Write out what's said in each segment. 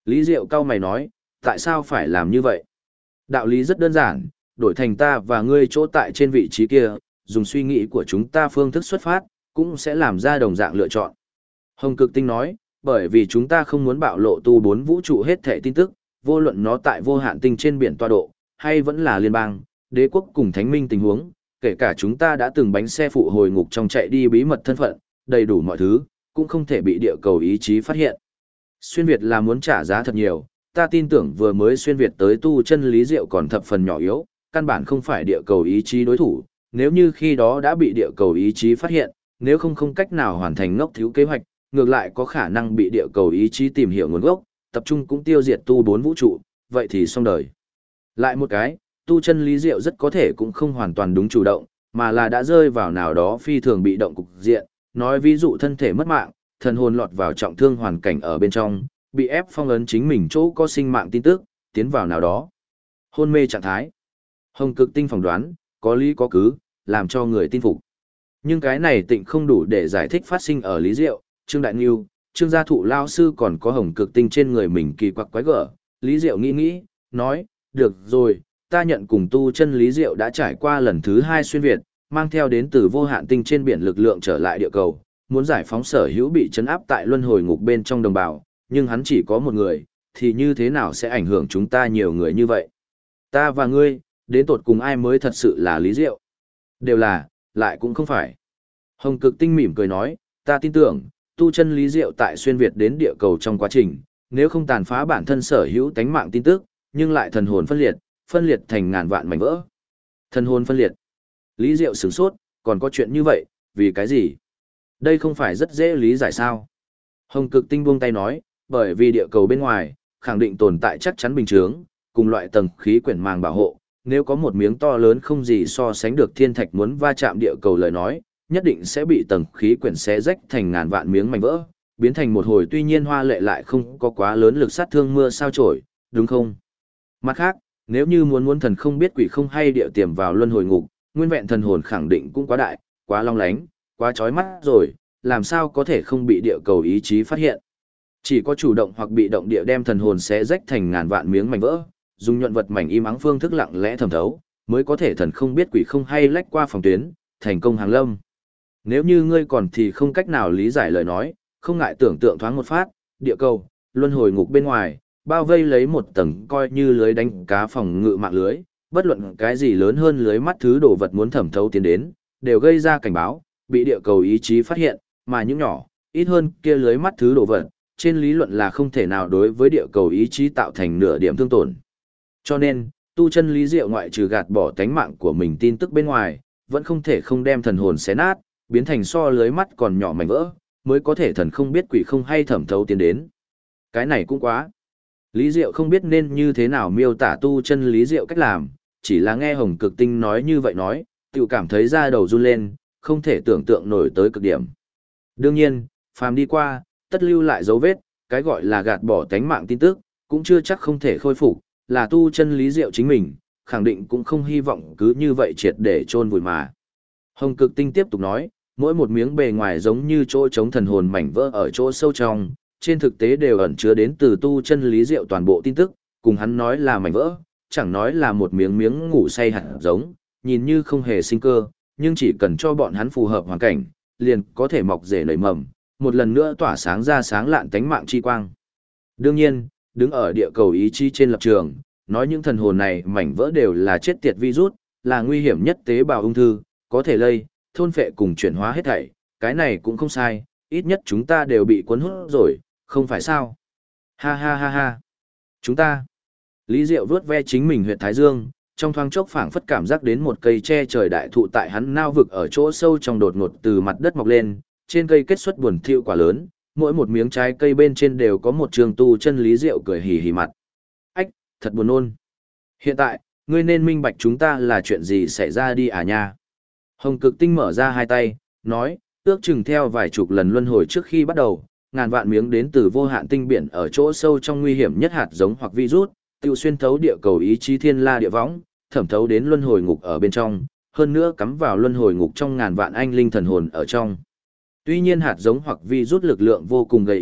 Lý Diệu cau mày nói, tại sao phải làm như vậy? Đạo lý rất đơn giản, đổi thành ta và ngươi chỗ tại trên vị trí kia, dùng suy nghĩ của chúng ta phương thức xuất phát, cũng sẽ làm ra đồng dạng lựa chọn. Hồng Cực Tinh nói, bởi vì chúng ta không muốn bạo lộ tu bốn vũ trụ hết thảy tin tức, vô luận nó tại vô hạn tinh trên biển tọa độ, hay vẫn là liên bang, đế quốc cùng thánh minh tình huống, kể cả chúng ta đã từng bánh xe phụ hồi ngục trong chạy đi bí mật thân phận, đầy đủ mọi thứ, cũng không thể bị địa cầu ý chí phát hiện. Xuyên Việt là muốn trả giá thật nhiều, ta tin tưởng vừa mới xuyên Việt tới tu chân lý diệu còn thập phần nhỏ yếu, căn bản không phải địa cầu ý chí đối thủ, nếu như khi đó đã bị địa cầu ý chí phát hiện, nếu không cách nào hoàn thành ngốc thiếu kế hoạch, ngược lại có khả năng bị địa cầu ý chí tìm hiểu nguồn gốc, tập trung cũng tiêu diệt tu bốn vũ trụ, vậy thì xong đời. Lại một cái, tu chân lý diệu rất có thể cũng không hoàn toàn đúng chủ động, mà là đã rơi vào nào đó phi thường bị động cục diện, nói ví dụ thân thể mất mạng, thần hồn lọt vào trọng thương hoàn cảnh ở bên trong, bị ép phong ấn chính mình chỗ có sinh mạng tin tức, tiến vào nào đó. Hôn mê trạng thái. Hồng Cực Tinh phỏng đoán, có lý có cứ, làm cho người tin phục. Nhưng cái này tịnh không đủ để giải thích phát sinh ở Lý Diệu, Trương Đại Nghiêu, Trương Gia Thụ Lao Sư còn có Hồng Cực Tinh trên người mình kỳ quặc quái gở. Lý Diệu nghĩ, nói, được rồi, ta nhận cùng tu chân Lý Diệu đã trải qua lần thứ 2 xuyên Việt, mang theo đến từ vô hạn tinh trên biển lực lượng trở lại địa cầu, muốn giải phóng sở hữu bị trấn áp tại luân hồi ngục bên trong đồng bào, nhưng hắn chỉ có một người, thì như thế nào sẽ ảnh hưởng chúng ta nhiều người như vậy? Ta và ngươi, đến tột cùng ai mới thật sự là Lý Diệu? Đều là, lại cũng không phải. Hồng Cực Tinh mỉm cười nói, ta tin tưởng, tu chân Lý Diệu tại xuyên Việt đến địa cầu trong quá trình, nếu không tàn phá bản thân sở hữu tánh mạng tin tức, nhưng lại thần hồn phân liệt thành ngàn vạn mảnh vỡ. Thần hồn phân liệt. Lý Diệu sửng sốt, còn có chuyện như vậy, vì cái gì? Đây không phải rất dễ lý giải sao? Hồng Cực Tinh buông tay nói, bởi vì địa cầu bên ngoài, khẳng định tồn tại chắc chắn bình chướng, cùng loại tầng khí quyển màng bảo hộ, nếu có một miếng to lớn không gì so sánh được thiên thạch muốn va chạm địa cầu lời nói, nhất định sẽ bị tầng khí quyển xé rách thành ngàn vạn miếng mảnh vỡ, biến thành một hồi tuy nhiên hoa lệ lại không có quá lớn lực sát thương mưa sao chổi, đúng không? Mặt khác, nếu như muốn thần không biết quỷ không hay địa tiềm vào luân hồi ngục, nguyên vẹn thần hồn khẳng định cũng quá đại, quá long lánh, quá chói mắt rồi, làm sao có thể không bị địa cầu ý chí phát hiện. Chỉ có chủ động hoặc bị động địa đem thần hồn xé rách thành ngàn vạn miếng mảnh vỡ, dùng nhuận vật mảnh im ắng phương thức lặng lẽ thẩm thấu, mới có thể thần không biết quỷ không hay lách qua phòng tuyến, thành công hàng lâm. Nếu như ngươi còn thì không cách nào lý giải lời nói, không ngại tưởng tượng thoáng một phát, địa cầu, luân hồi ngục bên ngoài, bao vây lấy một tầng coi như lưới đánh cá phòng ngự mạng lưới, bất luận cái gì lớn hơn lưới mắt thứ đồ vật muốn thẩm thấu tiến đến, đều gây ra cảnh báo, bị địa cầu ý chí phát hiện, mà những nhỏ, ít hơn kia lưới mắt thứ đồ vật, trên lý luận là không thể nào đối với địa cầu ý chí tạo thành nửa điểm thương tổn. Cho nên, tu chân Lý Diệu ngoại trừ gạt bỏ tánh mạng của mình tin tức bên ngoài, vẫn không thể không đem thần hồn xé nát, biến thành so lưới mắt còn nhỏ mảnh vỡ, mới có thể thần không biết quỷ không hay thẩm thấu tiến đến. Cái này cũng quá. Lý Diệu không biết nên như thế nào miêu tả tu chân Lý Diệu cách làm, chỉ là nghe Hồng Cực Tinh nói như vậy nói, tự cảm thấy da đầu run lên, không thể tưởng tượng nổi tới cực điểm. Đương nhiên, phàm đi qua, tất lưu lại dấu vết, cái gọi là gạt bỏ tánh mạng tin tức, cũng chưa chắc không thể khôi phục, là tu chân Lý Diệu chính mình, khẳng định cũng không hy vọng cứ như vậy triệt để chôn vùi mà. Hồng Cực Tinh tiếp tục nói, mỗi một miếng bề ngoài giống như chỗ chống thần hồn mảnh vỡ ở chỗ sâu trong, trên thực tế đều ẩn chứa đến từ tu chân Lý Diệu toàn bộ tin tức, cùng hắn nói là mảnh vỡ, chẳng nói là một miếng miếng ngủ say hạt giống, nhìn như không hề sinh cơ, nhưng chỉ cần cho bọn hắn phù hợp hoàn cảnh, liền có thể mọc rễ nảy mầm, một lần nữa tỏa sáng ra sáng lạn tánh mạng chi quang. Đương nhiên, đứng ở địa cầu ý chí trên lập trường, nói những thần hồn này mảnh vỡ đều là chết tiệt virus, là nguy hiểm nhất tế bào ung thư, có thể lây, thôn phệ cùng chuyển hóa hết thảy, cái này cũng không sai, ít nhất chúng ta đều bị cuốn hút rồi, không phải sao? Ha ha ha ha. Chúng ta. Lý Diệu vuốt ve chính mình huyệt thái dương, trong thoáng chốc phảng phất cảm giác đến một cây che trời đại thụ tại hắn nao vực ở chỗ sâu trong đột ngột từ mặt đất mọc lên, trên cây kết xuất buồn thiu quả lớn, mỗi một miếng trái cây bên trên đều có một trường tu chân Lý Diệu cười hì hì mặt. Ách, thật buồn nôn. Hiện tại, ngươi nên minh bạch chúng ta là chuyện gì xảy ra đi à nha. Hồng Cực Tinh mở ra hai tay, nói, ước chừng theo vài chục lần luân hồi trước khi bắt đầu, ngàn vạn miếng đến từ vô hạn tinh biển ở chỗ sâu trong nguy hiểm nhất hạt giống hoặc virus, tiêu xuyên thấu địa cầu ý chí thiên la địa võng, thẩm thấu đến luân hồi ngục ở bên trong, hơn nữa cắm vào luân hồi ngục trong ngàn vạn anh linh thần hồn ở trong. Tuy nhiên hạt giống hoặc virus lực lượng vô cùng gầy yếu,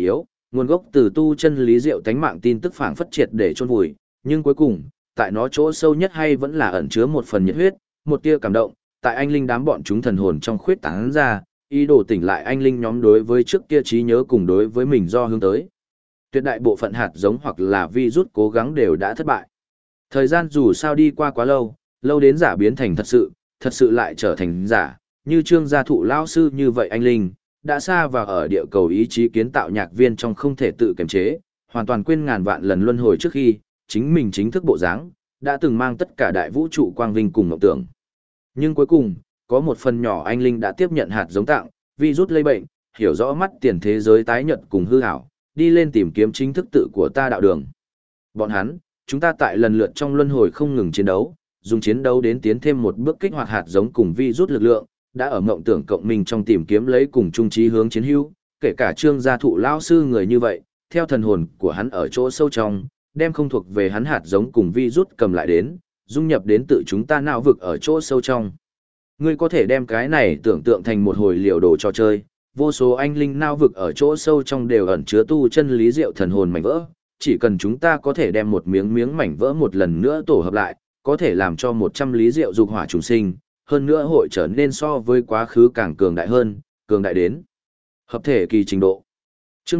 Nguồn gốc từ tu chân lý diệu tánh mạng tin tức phảng phất triệt để chôn vùi, nhưng cuối cùng, tại nó chỗ sâu nhất hay vẫn là ẩn chứa một phần nhiệt huyết, một tia cảm động, tại anh linh đám bọn chúng thần hồn trong khuyết tán ra, ý đồ tỉnh lại anh linh nhóm đối với trước kia trí nhớ cùng đối với mình do hướng tới. Tuyệt đại bộ phận hạt giống hoặc là virus cố gắng đều đã thất bại. Thời gian dù sao đi qua quá lâu, lâu đến giả biến thành thật sự lại trở thành giả, như Trương gia thụ lao sư như vậy anh linh, đã xa vào ở địa cầu ý chí kiến tạo nhạc viên trong không thể tự kiềm chế, hoàn toàn quên ngàn vạn lần luân hồi trước khi, chính mình chính thức bộ dáng, đã từng mang tất cả đại vũ trụ quang vinh cùng mộng tưởng. Nhưng cuối cùng, có một phần nhỏ anh linh đã tiếp nhận hạt giống tặng, virus lây bệnh, hiểu rõ mắt tiền thế giới tái nhật cùng hư ảo, đi lên tìm kiếm chính thức tự của ta đạo đường. Bọn hắn, chúng ta tại lần lượt trong luân hồi không ngừng chiến đấu, dùng chiến đấu đến tiến thêm một bước kích hoạt hạt giống cùng virus lực lượng, đã ở mộng tưởng cộng mình trong tìm kiếm lấy cùng chung chí hướng chiến hữu, kể cả Trương gia thụ lao sư người như vậy, theo thần hồn của hắn ở chỗ sâu trong, đem không thuộc về hắn hạt giống cùng virus cầm lại đến, dung nhập đến tự chúng ta não vực ở chỗ sâu trong. Ngươi có thể đem cái này tưởng tượng thành một hồi liều đồ trò chơi, vô số anh linh não vực ở chỗ sâu trong đều ẩn chứa tu chân lý diệu thần hồn mảnh vỡ, chỉ cần chúng ta có thể đem một miếng mảnh vỡ một lần nữa tổ hợp lại, có thể làm cho 100 lý diệu dục hỏa trùng sinh, hơn nữa hội trở nên so với quá khứ càng cường đại hơn, cường đại đến hợp thể kỳ trình độ. Chương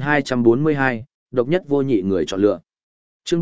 3242, độc nhất vô nhị người chọn lựa. Chương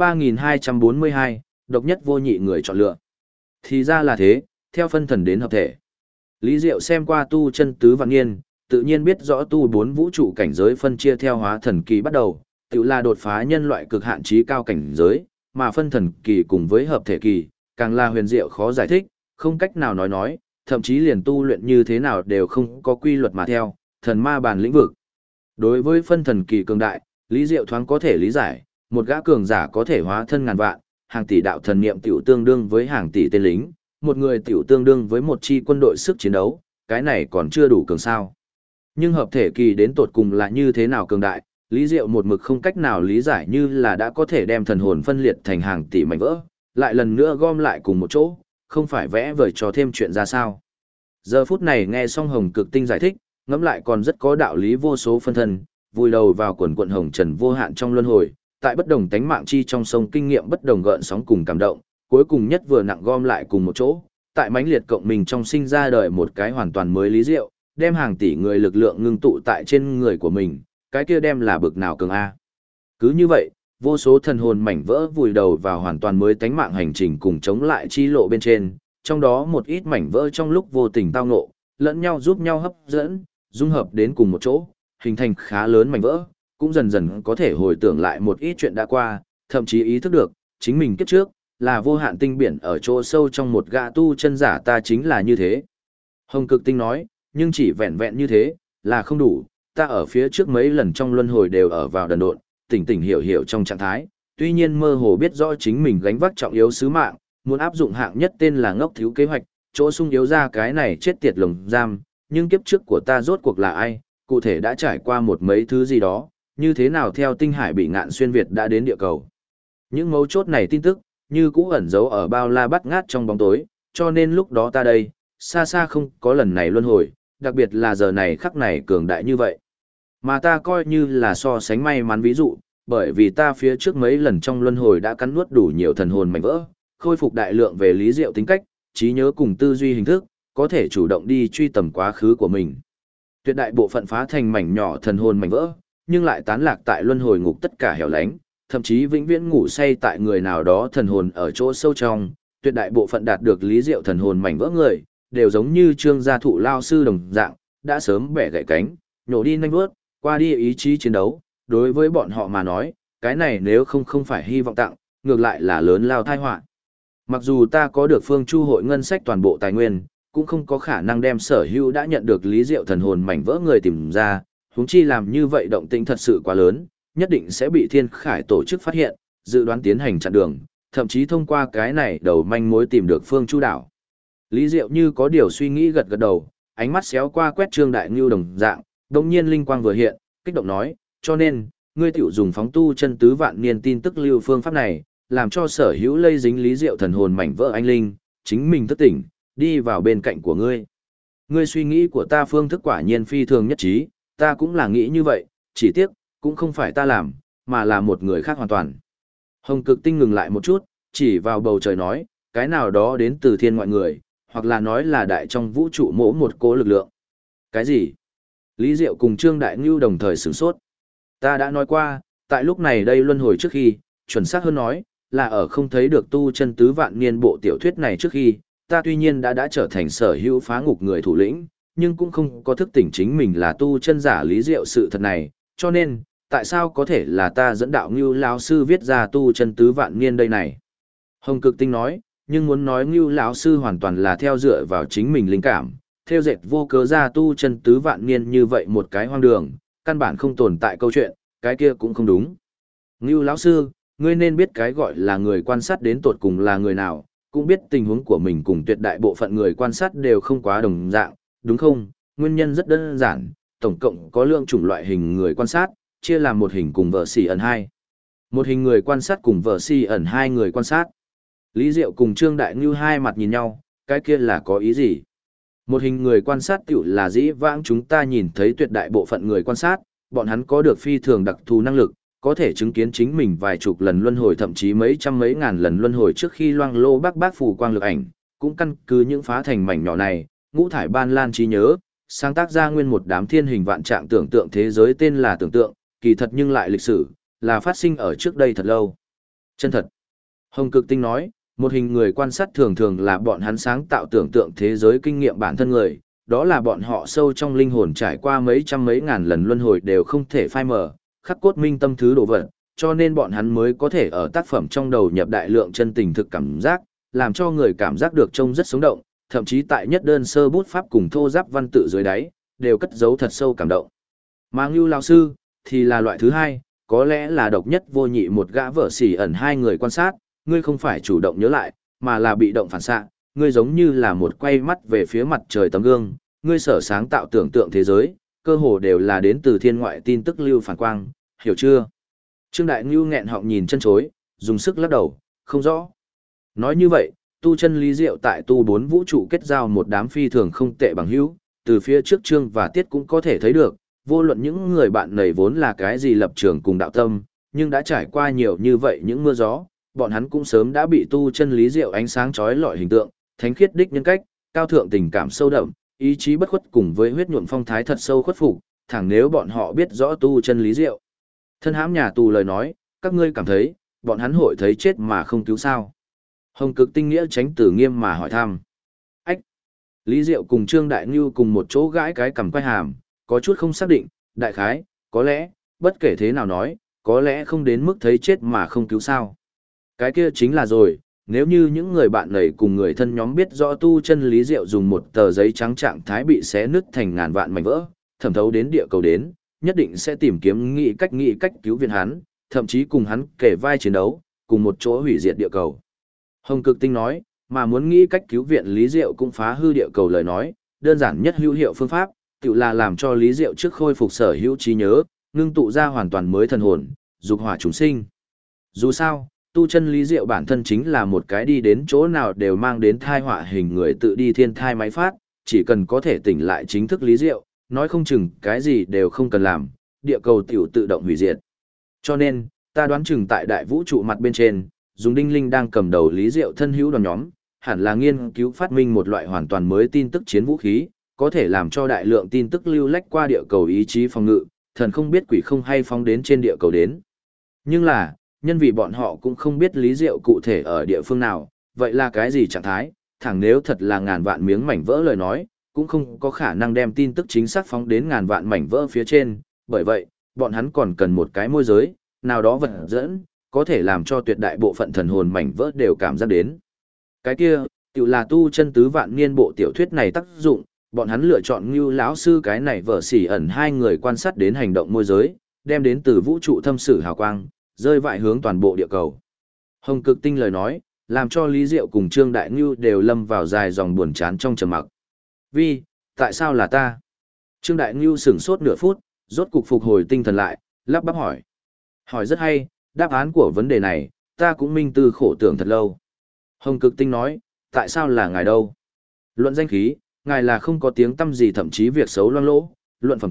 3242, độc nhất vô nhị người chọn lựa. Thì ra là thế, theo phân thần đến hợp thể. Lý Diệu xem qua tu chân tứ vạn niên, tự nhiên biết rõ tu 4 vũ trụ cảnh giới phân chia theo hóa thần kỳ bắt đầu, tự là đột phá nhân loại cực hạn trí cao cảnh giới, mà phân thần kỳ cùng với hợp thể kỳ, càng là huyền diệu khó giải thích, không cách nào nói, thậm chí liền tu luyện như thế nào đều không có quy luật mà theo, thần ma bàn lĩnh vực. Đối với phân thần kỳ cường đại, Lý Diệu thoáng có thể lý giải, một gã cường giả có thể hóa thân ngàn vạn, hàng tỷ đạo thần niệm tiểu tương đương với hàng tỷ tên lính, một người tiểu tương đương với một chi quân đội sức chiến đấu, cái này còn chưa đủ cường sao. Nhưng hợp thể kỳ đến tột cùng là như thế nào cường đại, Lý Diệu một mực không cách nào lý giải, như là đã có thể đem thần hồn phân liệt thành hàng tỷ mảnh vỡ, lại lần nữa gom lại cùng một chỗ, không phải vẽ vời cho thêm chuyện ra sao. Giờ phút này nghe xong Hồng Cực Tinh giải thích, ngẫm lại còn rất có đạo lý, vô số phân thân, vùi đầu vào quần quận hồng trần vô hạn trong luân hồi, tại bất đồng tánh mạng chi trong sông kinh nghiệm bất đồng gợn sóng cùng cảm động, cuối cùng nhất vừa nặng gom lại cùng một chỗ, tại mãnh liệt cộng mình trong sinh ra đời một cái hoàn toàn mới Lý Diệu, đem hàng tỷ người lực lượng ngưng tụ tại trên người của mình, cái kia đem là bực nào cường a. Cứ như vậy, vô số thần hồn mảnh vỡ vùi đầu vào hoàn toàn mới tánh mạng hành trình cùng chống lại chi lộ bên trên, trong đó một ít mảnh vỡ trong lúc vô tình tao ngộ, lẫn nhau giúp nhau hấp dẫn, dung hợp đến cùng một chỗ, hình thành khá lớn mảnh vỡ, cũng dần dần có thể hồi tưởng lại một ít chuyện đã qua, thậm chí ý thức được, chính mình kiếp trước, là vô hạn tinh biển ở chỗ sâu trong một gã tu chân giả ta chính là như thế. Hồng Cực Tinh nói, nhưng chỉ vẹn vẹn như thế, là không đủ, ta ở phía trước mấy lần trong luân hồi đều ở vào đần độn, tỉnh tỉnh hiểu hiểu trong trạng thái, tuy nhiên mơ hồ biết rõ chính mình gánh vác trọng yếu sứ mạng, muốn áp dụng hạng nhất tên là ngốc thiếu kế hoạch, chỗ sung yếu ra cái này chết tiệt lồng giam, nhưng kiếp trước của ta rốt cuộc là ai, cụ thể đã trải qua một mấy thứ gì đó, như thế nào theo tinh hải bị ngạn xuyên Việt đã đến địa cầu. Những mấu chốt này tin tức, như cũ ẩn giấu ở bao la bắt ngát trong bóng tối, cho nên lúc đó ta đây, xa xa không có lần này luân hồi, đặc biệt là giờ này khắc này cường đại như vậy. Mà ta coi như là so sánh may mắn ví dụ, bởi vì ta phía trước mấy lần trong luân hồi đã cắn nuốt đủ nhiều thần hồn mảnh vỡ, khôi phục đại lượng về lý diệu tính cách, trí nhớ cùng tư duy hình thức, có thể chủ động đi truy tầm quá khứ của mình. Tuyệt đại bộ phận phá thành mảnh nhỏ thần hồn mảnh vỡ, nhưng lại tán lạc tại luân hồi ngục tất cả hẻo lánh, thậm chí vĩnh viễn ngủ say tại người nào đó thần hồn ở chỗ sâu trong, tuyệt đại bộ phận đạt được lý diệu thần hồn mảnh vỡ người, đều giống như Trương gia thụ lao sư đồng dạng, đã sớm bẻ gãy cánh, nhổ đi nhanh bước, qua đi ý chí chiến đấu, đối với bọn họ mà nói, cái này nếu không phải hy vọng tặng, ngược lại là lớn lao tai họa. Mặc dù ta có được Phương Chu hội ngân sách toàn bộ tài nguyên, cũng không có khả năng đem sở hữu đã nhận được lý diệu thần hồn mảnh vỡ người tìm ra, huống chi làm như vậy động tĩnh thật sự quá lớn, nhất định sẽ bị Thiên Khải tổ chức phát hiện, dự đoán tiến hành chặn đường, thậm chí thông qua cái này đầu manh mối tìm được Phương Chu đảo. Lý Diệu như có điều suy nghĩ gật gật đầu, ánh mắt xéo qua quét Trương Đại Ngưu đồng dạng, đột nhiên linh quang vừa hiện, kích động nói, cho nên, ngươi tiểu dùng phóng tu chân tứ vạn niên tin tức lưu phương pháp này, làm cho sở hữu lây dính lý diệu thần hồn mảnh vỡ anh linh, chính mình thức tỉnh, đi vào bên cạnh của ngươi. Ngươi suy nghĩ của ta phương thức quả nhiên phi thường nhất trí, ta cũng là nghĩ như vậy, chỉ tiếc, cũng không phải ta làm, mà là một người khác hoàn toàn. Hồng Cực Tinh ngừng lại một chút, chỉ vào bầu trời nói, cái nào đó đến từ thiên ngoại người, hoặc là nói là đại trong vũ trụ mỗ một cố lực lượng. Cái gì? Lý Diệu cùng Trương Đại Ngưu đồng thời sửng sốt. Ta đã nói qua, tại lúc này đây luân hồi trước khi, chuẩn xác hơn nói, là ở không thấy được tu chân tứ vạn niên bộ tiểu thuyết này trước khi, ta tuy nhiên đã trở thành sở hữu phá ngục người thủ lĩnh, nhưng cũng không có thức tỉnh chính mình là tu chân giả Lý Diệu sự thật này, cho nên, tại sao có thể là ta dẫn đạo Ngưu lão sư viết ra tu chân tứ vạn niên đây này? Hồng Cực Tinh nói, nhưng muốn nói Ngưu lão sư hoàn toàn là theo dựa vào chính mình linh cảm, theo dệt vô cớ ra tu chân tứ vạn niên như vậy một cái hoang đường, căn bản không tồn tại câu chuyện, cái kia cũng không đúng. Ngưu lão sư, ngươi nên biết cái gọi là người quan sát đến tột cùng là người nào, cũng biết tình huống của mình cùng tuyệt đại bộ phận người quan sát đều không quá đồng dạng, đúng không? Nguyên nhân rất đơn giản, tổng cộng có lượng chủng loại hình người quan sát, chia làm một hình cùng vợ xỉ ẩn hai. Một hình người quan sát cùng vợ xỉ ẩn hai người quan sát. Lý Diệu cùng Trương Đại Ngưu hai mặt nhìn nhau, cái kia là có ý gì? Một hình người quan sát tiểu là dĩ vãng chúng ta nhìn thấy tuyệt đại bộ phận người quan sát, bọn hắn có được phi thường đặc thù năng lực, có thể chứng kiến chính mình vài chục lần luân hồi thậm chí mấy trăm mấy ngàn lần luân hồi trước khi loang lô bác phù quang lực ảnh, cũng căn cứ những phá thành mảnh nhỏ này, ngũ thải ban lan trí nhớ, sáng tác ra nguyên một đám thiên hình vạn trạng tưởng tượng thế giới tên là tưởng tượng, kỳ thật nhưng lại lịch sử, là phát sinh ở trước đây thật lâu. Chân thật. Hồng Cực Tinh nói, một hình người quan sát thường thường là bọn hắn sáng tạo tưởng tượng thế giới kinh nghiệm bản thân người, đó là bọn họ sâu trong linh hồn trải qua mấy trăm mấy ngàn lần luân hồi đều không thể phai mờ, khắc cốt minh tâm thứ đồ vật, cho nên bọn hắn mới có thể ở tác phẩm trong đầu nhập đại lượng chân tình thực cảm giác, làm cho người cảm giác được trông rất sống động, thậm chí tại nhất đơn sơ bút pháp cùng thô giáp văn tự dưới đáy, đều cất giấu thật sâu cảm động. Mà Ngưu lão sư thì là loại thứ hai, có lẽ là độc nhất vô nhị một gã vợ xỉ ẩn hai người quan sát, ngươi không phải chủ động nhớ lại, mà là bị động phản xạ, ngươi giống như là một quay mắt về phía mặt trời tấm gương, ngươi sở sáng tạo tưởng tượng thế giới, cơ hồ đều là đến từ thiên ngoại tin tức lưu phản quang, hiểu chưa? Trương Đại Ngưu nghẹn họng nhìn chân chối, dùng sức lắc đầu, không rõ. Nói như vậy, tu chân Lý Diệu tại tu bốn vũ trụ kết giao một đám phi thường không tệ bằng hữu, từ phía trước Trương và Tiết cũng có thể thấy được, vô luận những người bạn này vốn là cái gì lập trường cùng đạo tâm, nhưng đã trải qua nhiều như vậy những mưa gió, bọn hắn cũng sớm đã bị tu chân Lý Diệu ánh sáng chói lọi hình tượng, thánh khiết đích nhân cách, cao thượng tình cảm sâu đậm, ý chí bất khuất cùng với huyết nhuộm phong thái thật sâu khuất phục, thẳng nếu bọn họ biết rõ tu chân Lý Diệu. Thân hãm nhà tù lời nói, các ngươi cảm thấy, bọn hắn hội thấy chết mà không cứu sao? Hồng Cực Tinh nghĩa tránh tử nghiêm mà hỏi thăm. Ách! Lý Diệu cùng Trương Đại Ngưu cùng một chỗ gãi cái cằm quay hàm, có chút không xác định, đại khái, có lẽ, bất kể thế nào nói, có lẽ không đến mức thấy chết mà không cứu sao. Cái kia chính là rồi, nếu như những người bạn này cùng người thân nhóm biết rõ tu chân Lý Diệu dùng một tờ giấy trắng trạng thái bị xé nứt thành ngàn vạn mảnh vỡ, thẩm thấu đến địa cầu đến, nhất định sẽ tìm kiếm nghĩ cách cứu viện hắn, thậm chí cùng hắn kể vai chiến đấu, cùng một chỗ hủy diệt địa cầu. Hồng Cực Tinh nói, mà muốn nghĩ cách cứu viện Lý Diệu cũng phá hư địa cầu lời nói, đơn giản nhất hữu hiệu phương pháp, tự là làm cho Lý Diệu trước khôi phục sở hữu trí nhớ, ngưng tụ ra hoàn toàn mới thần hồn, dục hỏa chúng sinh. Dù sao, tu chân Lý Diệu bản thân chính là một cái đi đến chỗ nào đều mang đến thai họa hình người tự đi thiên thai máy phát, chỉ cần có thể tỉnh lại chính thức Lý Diệu, nói không chừng cái gì đều không cần làm, địa cầu tiểu tự động hủy diệt. Cho nên, ta đoán chừng tại đại vũ trụ mặt bên trên, dùng Đinh Linh đang cầm đầu Lý Diệu thân hữu đoàn nhóm, hẳn là nghiên cứu phát minh một loại hoàn toàn mới tin tức chiến vũ khí, có thể làm cho đại lượng tin tức lưu lách qua địa cầu ý chí phòng ngự, thần không biết quỷ không hay phóng đến trên địa cầu đến. Nhưng là, nhân vì bọn họ cũng không biết Lý Diệu cụ thể ở địa phương nào, vậy là cái gì trạng thái, thẳng nếu thật là ngàn vạn miếng mảnh vỡ lời nói, cũng không có khả năng đem tin tức chính xác phóng đến ngàn vạn mảnh vỡ phía trên, bởi vậy, bọn hắn còn cần một cái môi giới, nào đó vật dẫn, có thể làm cho tuyệt đại bộ phận thần hồn mảnh vỡ đều cảm giác đến. Cái kia, tự là tu chân tứ vạn niên bộ tiểu thuyết này tác dụng, bọn hắn lựa chọn Ngưu lão sư cái này vợ xỉ ẩn hai người quan sát đến hành động môi giới, đem đến từ vũ trụ thâm sử hào quang, rơi vại hướng toàn bộ địa cầu. Hồng Cực Tinh lời nói, làm cho Lý Diệu cùng Trương Đại Ngưu đều lâm vào dài dòng buồn chán trong trầm mặc. Vì, tại sao là ta? Trương Đại Ngưu sửng sốt nửa phút, rốt cục phục hồi tinh thần lại, lắp bắp hỏi. Hỏi rất hay, đáp án của vấn đề này, ta cũng minh tư khổ tưởng thật lâu. Hồng Cực Tinh nói, tại sao là ngài đâu? Luận danh khí, ngài là không có tiếng tăm gì thậm chí việc xấu loang lỗ, luận phẩm cách,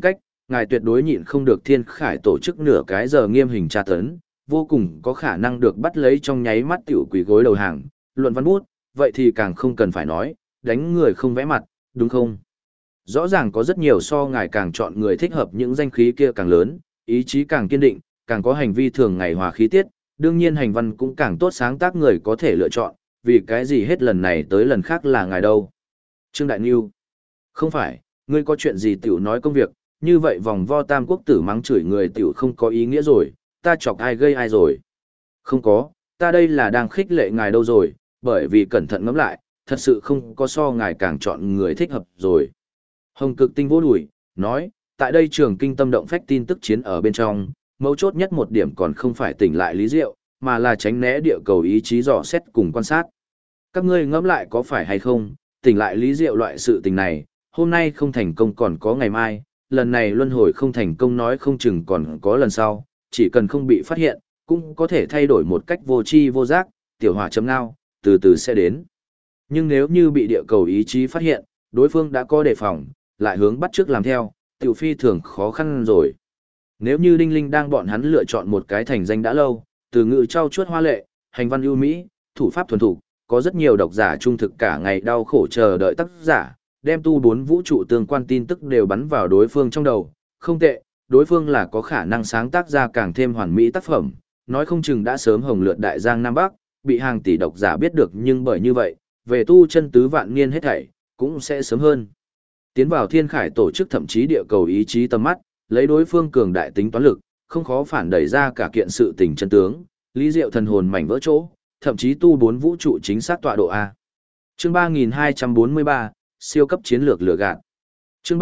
ngài tuyệt đối nhịn không được Thiên Khải tổ chức nửa cái giờ nghiêm hình tra tấn, vô cùng có khả năng được bắt lấy trong nháy mắt tiểu quỷ gối đầu hàng, luận văn bút, vậy thì càng không cần phải nói, đánh người không vẽ mặt, đúng không? Rõ ràng có rất nhiều so ngài càng chọn người thích hợp những danh khí kia càng lớn, ý chí càng kiên định, càng có hành vi thường ngày hòa khí tiết, đương nhiên hành văn cũng càng tốt sáng tác người có thể lựa chọn, vì cái gì hết lần này tới lần khác là ngài đâu. Trương Đại Nhu, không phải, ngươi có chuyện gì tiểu nói công việc, như vậy vòng vo tam quốc tử mắng chửi người tiểu không có ý nghĩa rồi, ta chọc ai gây ai rồi. Không có, ta đây là đang khích lệ ngài đâu rồi, bởi vì cẩn thận ngẫm lại, thật sự không có so ngài càng chọn người thích hợp rồi. Hồng Cực Tinh vỗ đùi, nói, tại đây trường kinh tâm động phách tin tức chiến ở bên trong, mấu chốt nhất một điểm còn không phải tỉnh lại Lý Diệu, mà là tránh né địa cầu ý chí dò xét cùng quan sát. Các ngươi ngẫm lại có phải hay không, tỉnh lại Lý Diệu loại sự tình này, hôm nay không thành công còn có ngày mai, lần này luân hồi không thành công nói không chừng còn có lần sau, chỉ cần không bị phát hiện, cũng có thể thay đổi một cách vô tri vô giác, tiểu hỏa chấm ngao, từ từ sẽ đến. Nhưng nếu như bị địa cầu ý chí phát hiện, đối phương đã có đề phòng, lại hướng bắt trước làm theo, tiểu phi thường khó khăn rồi. Nếu như Đinh Linh đang bọn hắn lựa chọn một cái thành danh đã lâu, từ ngữ trau chuốt hoa lệ, hành văn ưu mỹ, thủ pháp thuần thủ, có rất nhiều độc giả trung thực cả ngày đau khổ chờ đợi tác giả, đem tu 4 vũ trụ tương quan tin tức đều bắn vào đối phương trong đầu, không tệ, đối phương là có khả năng sáng tác ra càng thêm hoàn mỹ tác phẩm, nói không chừng đã sớm hồng lượt đại giang Nam Bắc, bị hàng tỷ độc giả biết được nhưng bởi như vậy, về tu chân tứ vạn niên hết thảy, cũng sẽ sớm hơn. Tiến vào Thiên Khải tổ chức thậm chí địa cầu ý chí tầm mắt, lấy đối phương cường đại tính toán lực, không khó phản đẩy ra cả kiện sự tình chân tướng, Lý Diệu thần hồn mảnh vỡ chỗ, thậm chí tu 4 vũ trụ chính xác tọa độ A. Chương 3243, siêu cấp chiến lược lừa gạt. Chương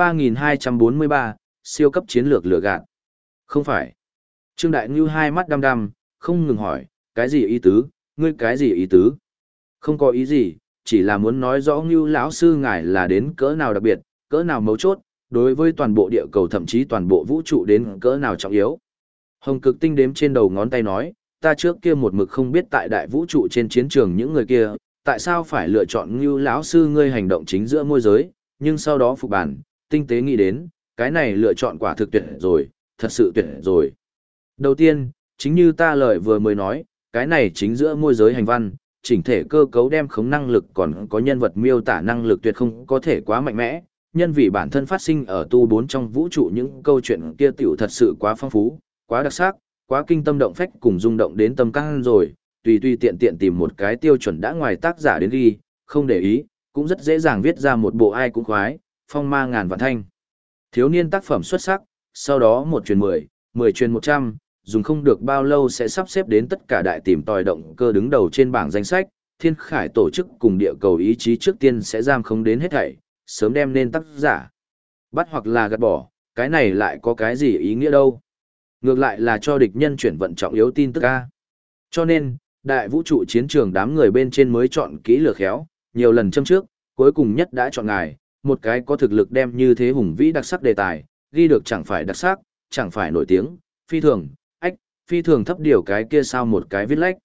3243, siêu cấp chiến lược lừa gạt. Không phải. Trương Đại Ngưu hai mắt đăm đăm, không ngừng hỏi, cái gì ý tứ, ngươi cái gì ý tứ? Không có ý gì, chỉ là muốn nói rõ Ngưu lão sư ngài là đến cỡ nào đặc biệt, cỡ nào mấu chốt, đối với toàn bộ địa cầu thậm chí toàn bộ vũ trụ đến cỡ nào trọng yếu. Hồng Cực Tinh đếm trên đầu ngón tay nói, ta trước kia một mực không biết tại đại vũ trụ trên chiến trường những người kia, tại sao phải lựa chọn Ngưu lão sư ngươi hành động chính giữa môi giới, nhưng sau đó phục bản, tinh tế nghĩ đến, cái này lựa chọn quả thực tuyệt rồi, thật sự tuyệt rồi. Đầu tiên, chính như ta lời vừa mới nói, cái này chính giữa môi giới hành văn, chỉnh thể cơ cấu đem khống năng lực còn có nhân vật miêu tả năng lực tuyệt không có thể quá mạnh mẽ, nhân vì bản thân phát sinh ở tu 4 trong vũ trụ những câu chuyện kia tiểu thật sự quá phong phú, quá đặc sắc, quá kinh tâm động phách cùng rung động đến tâm can rồi, tùy tùy tiện tiện tìm một cái tiêu chuẩn đã ngoài tác giả đến ghi, không để ý, cũng rất dễ dàng viết ra một bộ ai cũng khoái, phong ma ngàn vạn thanh. Thiếu niên tác phẩm xuất sắc, sau đó 1 truyền 10, 10 truyền 100, dùng không được bao lâu sẽ sắp xếp đến tất cả đại tìm tòi động cơ đứng đầu trên bảng danh sách, Thiên Khải tổ chức cùng địa cầu ý chí trước tiên sẽ giam không đến hết thảy, sớm đem nên tác giả bắt hoặc là gạt bỏ, cái này lại có cái gì ý nghĩa đâu. Ngược lại là cho địch nhân chuyển vận trọng yếu tin tức a. Cho nên, đại vũ trụ chiến trường đám người bên trên mới chọn kỹ lừa khéo, nhiều lần châm trước, cuối cùng nhất đã chọn ngài, một cái có thực lực đem như thế hùng vĩ đặc sắc đề tài, ghi được chẳng phải đặc sắc, chẳng phải nổi tiếng, phi thường, phi thường thấp điều cái kia sao một cái viết lách.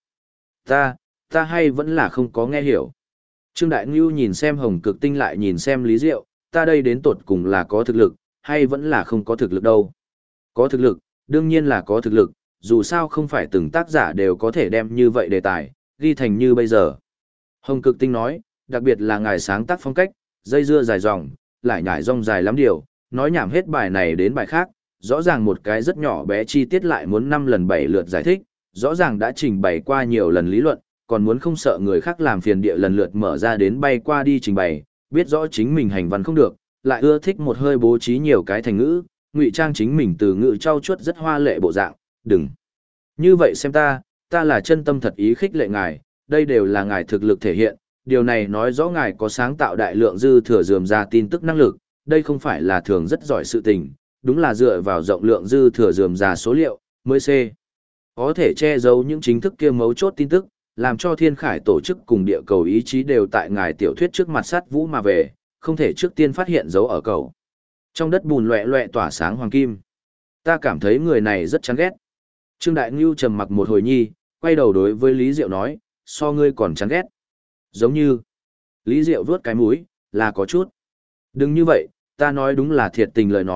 Ta hay vẫn là không có nghe hiểu. Trương Đại Ngưu nhìn xem Hồng Cực Tinh lại nhìn xem Lý Diệu, ta đây đến tột cùng là có thực lực, hay vẫn là không có thực lực đâu. Có thực lực, đương nhiên là có thực lực, dù sao không phải từng tác giả đều có thể đem như vậy đề tài, ghi thành như bây giờ. Hồng Cực Tinh nói, đặc biệt là ngài sáng tác phong cách, dây dưa dài dòng, lại nhải rong dài lắm điều, nói nhảm hết bài này đến bài khác, rõ ràng một cái rất nhỏ bé chi tiết lại muốn 5 lần 7 lượt giải thích, rõ ràng đã trình bày qua nhiều lần lý luận, còn muốn không sợ người khác làm phiền địa lần lượt mở ra đến bay qua đi trình bày, biết rõ chính mình hành văn không được, lại ưa thích một hơi bố trí nhiều cái thành ngữ, ngụy trang chính mình từ ngữ trau chuốt rất hoa lệ bộ dạng, đừng. Như vậy xem ta là chân tâm thật ý khích lệ ngài, đây đều là ngài thực lực thể hiện, điều này nói rõ ngài có sáng tạo đại lượng dư thừa dườm ra tin tức năng lực, đây không phải là thường rất giỏi sự tình, đúng là dựa vào rộng lượng dư thừa dườm ra số liệu, mới có thể che giấu những chính thức kia mấu chốt tin tức, làm cho Thiên Khải tổ chức cùng địa cầu ý chí đều tại ngài tiểu thuyết trước mặt sát vũ mà về, không thể trước tiên phát hiện dấu ở cầu. Trong đất bùn loẹ loẹ tỏa sáng hoàng kim. Ta cảm thấy người này rất chán ghét. Trương Đại Ngưu trầm mặc một hồi nhi, quay đầu đối với Lý Diệu nói, so ngươi còn chán ghét. Giống như, Lý Diệu vướt cái mũi, là có chút. Đừng như vậy, ta nói đúng là thiệt tình lời nói,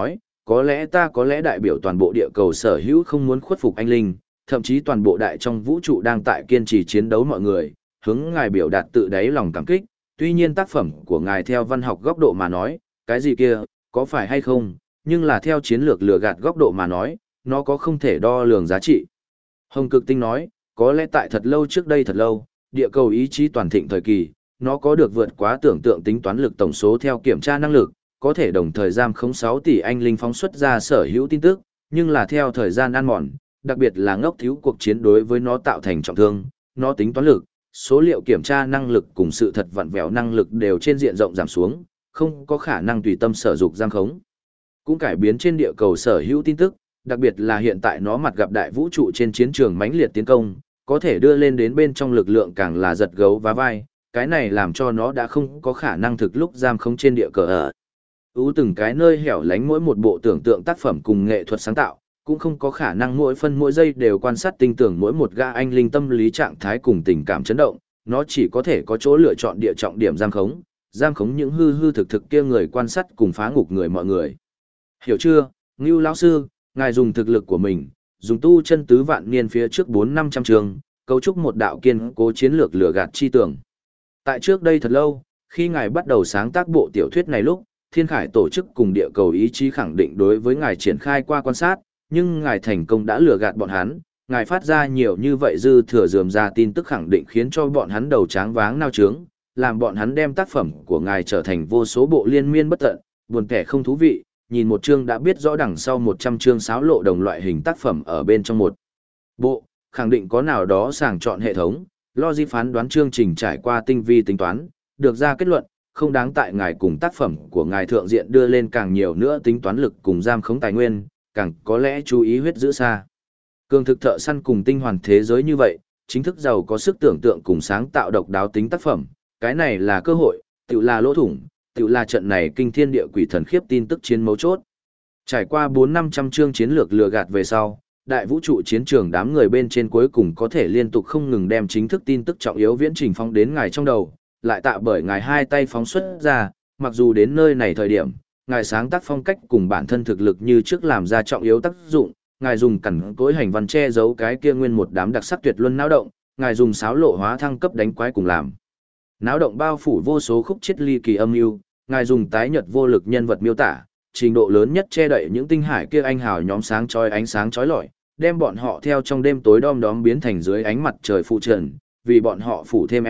có lẽ đại biểu toàn bộ địa cầu sở hữu không muốn khuất phục anh linh, thậm chí toàn bộ đại trong vũ trụ đang tại kiên trì chiến đấu mọi người, hướng ngài biểu đạt tự đáy lòng cảm kích. Tuy nhiên tác phẩm của ngài theo văn học góc độ mà nói, cái gì kia, có phải hay không, nhưng là theo chiến lược lừa gạt góc độ mà nói, nó có không thể đo lường giá trị. Hồng Cực Tinh nói, có lẽ tại thật lâu trước đây thật lâu, địa cầu ý chí toàn thịnh thời kỳ, nó có được vượt quá tưởng tượng tính toán lực tổng số theo kiểm tra năng lực, có thể đồng thời giam khống 6 tỷ anh linh phóng xuất ra sở hữu tin tức, nhưng là theo thời gian ăn mòn, đặc biệt là ngốc thiếu cuộc chiến đối với nó tạo thành trọng thương, nó tính toán lực, số liệu kiểm tra năng lực cùng sự thật vặn vẹo năng lực đều trên diện rộng giảm xuống, không có khả năng tùy tâm sở dục giam khống. Cũng cải biến trên địa cầu sở hữu tin tức, đặc biệt là hiện tại nó mặt gặp đại vũ trụ trên chiến trường mãnh liệt tiến công, có thể đưa lên đến bên trong lực lượng càng là giật gấu vá vai, cái này làm cho nó đã không có khả năng thực lúc giam khống trên địa cờ ở. Từng cái nơi hẻo lánh mỗi một bộ tưởng tượng tác phẩm cùng nghệ thuật sáng tạo, cũng không có khả năng mỗi phân mỗi giây đều quan sát tinh tưởng mỗi một gã anh linh tâm lý trạng thái cùng tình cảm chấn động, nó chỉ có thể có chỗ lựa chọn địa trọng điểm giam khống những hư hư thực thực kia người quan sát cùng phá ngục người mọi người. Hiểu chưa, Ngưu lão sư, ngài dùng thực lực của mình, dùng tu chân tứ vạn niên phía trước 400-500 trường, cấu trúc một đạo kiên cố chiến lược lừa gạt chi tưởng. Tại trước đây thật lâu, khi ngài bắt đầu sáng tác bộ tiểu thuyết này lúc, Thiên Khải tổ chức cùng địa cầu ý chí khẳng định đối với ngài triển khai qua quan sát, nhưng ngài thành công đã lừa gạt bọn hắn, ngài phát ra nhiều như vậy dư thừa dườm ra tin tức khẳng định khiến cho bọn hắn đầu tráng váng nao trướng, làm bọn hắn đem tác phẩm của ngài trở thành vô số bộ liên miên bất tận, buồn kẻ không thú vị, nhìn một chương đã biết rõ đằng sau 100 chương sáo lộ đồng loại hình tác phẩm ở bên trong một bộ, khẳng định có nào đó sàng chọn hệ thống, logic phán đoán chương trình trải qua tinh vi tính toán, được ra kết luận, không đáng tại ngài cùng tác phẩm của ngài thượng diện đưa lên càng nhiều nữa tính toán lực cùng giam khống tài nguyên, càng có lẽ chú ý huyết giữ xa. Cường thực thợ săn cùng tinh hoàn thế giới như vậy, chính thức giàu có sức tưởng tượng cùng sáng tạo độc đáo tính tác phẩm, cái này là cơ hội, tự là lỗ thủng, tự là trận này kinh thiên địa quỷ thần khiếp tin tức chiến mấu chốt. Trải qua 400-500 chương chiến lược lừa gạt về sau, đại vũ trụ chiến trường đám người bên trên cuối cùng có thể liên tục không ngừng đem chính thức tin tức trọng yếu viễn trình phóng đến ngài trong đầu, lại tạ bởi ngài hai tay phóng xuất ra, mặc dù đến nơi này thời điểm, ngài sáng tác phong cách cùng bản thân thực lực như trước làm ra trọng yếu tác dụng, ngài dùng cẩn cối hành văn che giấu cái kia nguyên một đám đặc sắc tuyệt luân náo động, ngài dùng sáo lộ hóa thăng cấp đánh quái cùng làm. Náo động bao phủ vô số khúc chiết ly kỳ âm mưu, ngài dùng tái nhật vô lực nhân vật miêu tả, trình độ lớn nhất che đậy những tinh hải kia anh hào nhóm sáng chói ánh sáng chói lọi, đem bọn họ theo trong đêm tối đom đóm biến thành dưới ánh mặt trời phụ trần, vì bọn họ phủ thêm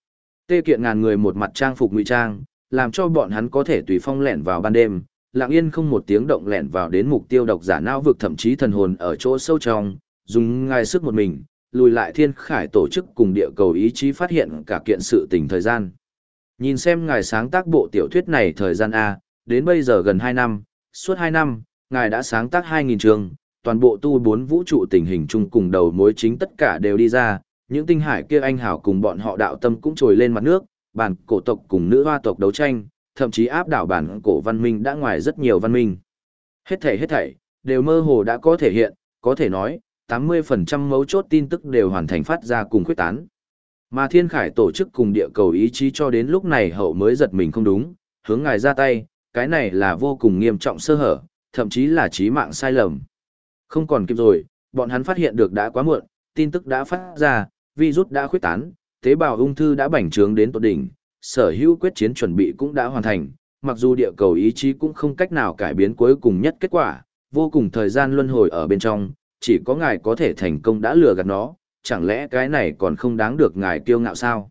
tê kiện ngàn người một mặt trang phục ngụy trang, làm cho bọn hắn có thể tùy phong lẻn vào ban đêm, lặng yên không một tiếng động lẻn vào đến mục tiêu độc giả não vực thậm chí thần hồn ở chỗ sâu trong, dùng ngài sức một mình, lùi lại Thiên Khải tổ chức cùng địa cầu ý chí phát hiện cả kiện sự tình thời gian. Nhìn xem ngài sáng tác bộ tiểu thuyết này thời gian A, đến bây giờ gần 2 năm, suốt 2 năm, ngài đã sáng tác 2.000 chương, toàn bộ tu 4 vũ trụ tình hình chung cùng đầu mối chính tất cả đều đi ra, những tinh hải kia anh hảo cùng bọn họ đạo tâm cũng trồi lên mặt nước, bản cổ tộc cùng nữ hoa tộc đấu tranh, thậm chí áp đảo bản cổ văn minh đã ngoài rất nhiều văn minh. Hết thảy, đều mơ hồ đã có thể hiện, có thể nói, 80% mấu chốt tin tức đều hoàn thành phát ra cùng khuyết tán. Mà Thiên Khải tổ chức cùng địa cầu ý chí cho đến lúc này hậu mới giật mình không đúng, hướng ngài ra tay, cái này là vô cùng nghiêm trọng sơ hở, thậm chí là chí mạng sai lầm. Không còn kịp rồi, bọn hắn phát hiện được đã quá muộn, tin tức đã phát ra, virus đã khuyết tán, tế bào ung thư đã bành trướng đến tột đỉnh, sở hữu quyết chiến chuẩn bị cũng đã hoàn thành, mặc dù địa cầu ý chí cũng không cách nào cải biến cuối cùng nhất kết quả, vô cùng thời gian luân hồi ở bên trong, chỉ có ngài có thể thành công đã lừa gạt nó, chẳng lẽ cái này còn không đáng được ngài kiêu ngạo sao?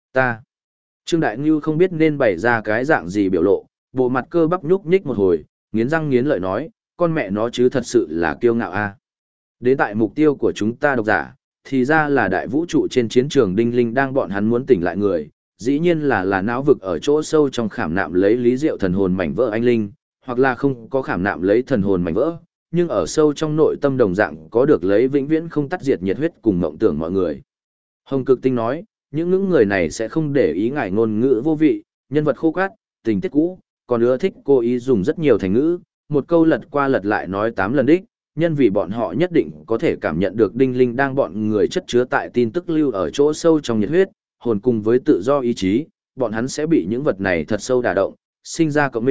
Trương Đại Ngưu không biết nên bày ra cái dạng gì biểu lộ, bộ mặt cơ bắp nhúc nhích một hồi, nghiến răng nghiến lợi nói, con mẹ nó chứ thật sự là kiêu ngạo a. Đến tại mục tiêu của chúng ta độc giả, thì ra là đại vũ trụ trên chiến trường đinh linh đang bọn hắn muốn tỉnh lại người, dĩ nhiên là não vực ở chỗ sâu trong khảm nạm lấy lý diệu thần hồn mảnh vỡ anh linh, hoặc là không có khảm nạm lấy thần hồn mảnh vỡ, nhưng ở sâu trong nội tâm đồng dạng có được lấy vĩnh viễn không tắt diệt nhiệt huyết cùng mộng tưởng mọi người. Hồng Cực Tinh nói, những người này sẽ không để ý ngài ngôn ngữ vô vị, nhân vật khô cát, tình tiết cũ, còn ưa thích cố ý dùng rất nhiều thành ngữ, một câu lật qua lật lại nói 8 lần đích, nhân vì bọn họ nhất định có thể cảm nhận được đinh linh đang bọn người chất chứa tại tin tức lưu ở chỗ sâu trong nhiệt huyết, hồn cùng với tự do ý chí, bọn hắn sẽ bị những vật này thật sâu đả động, sinh ra cộng minh,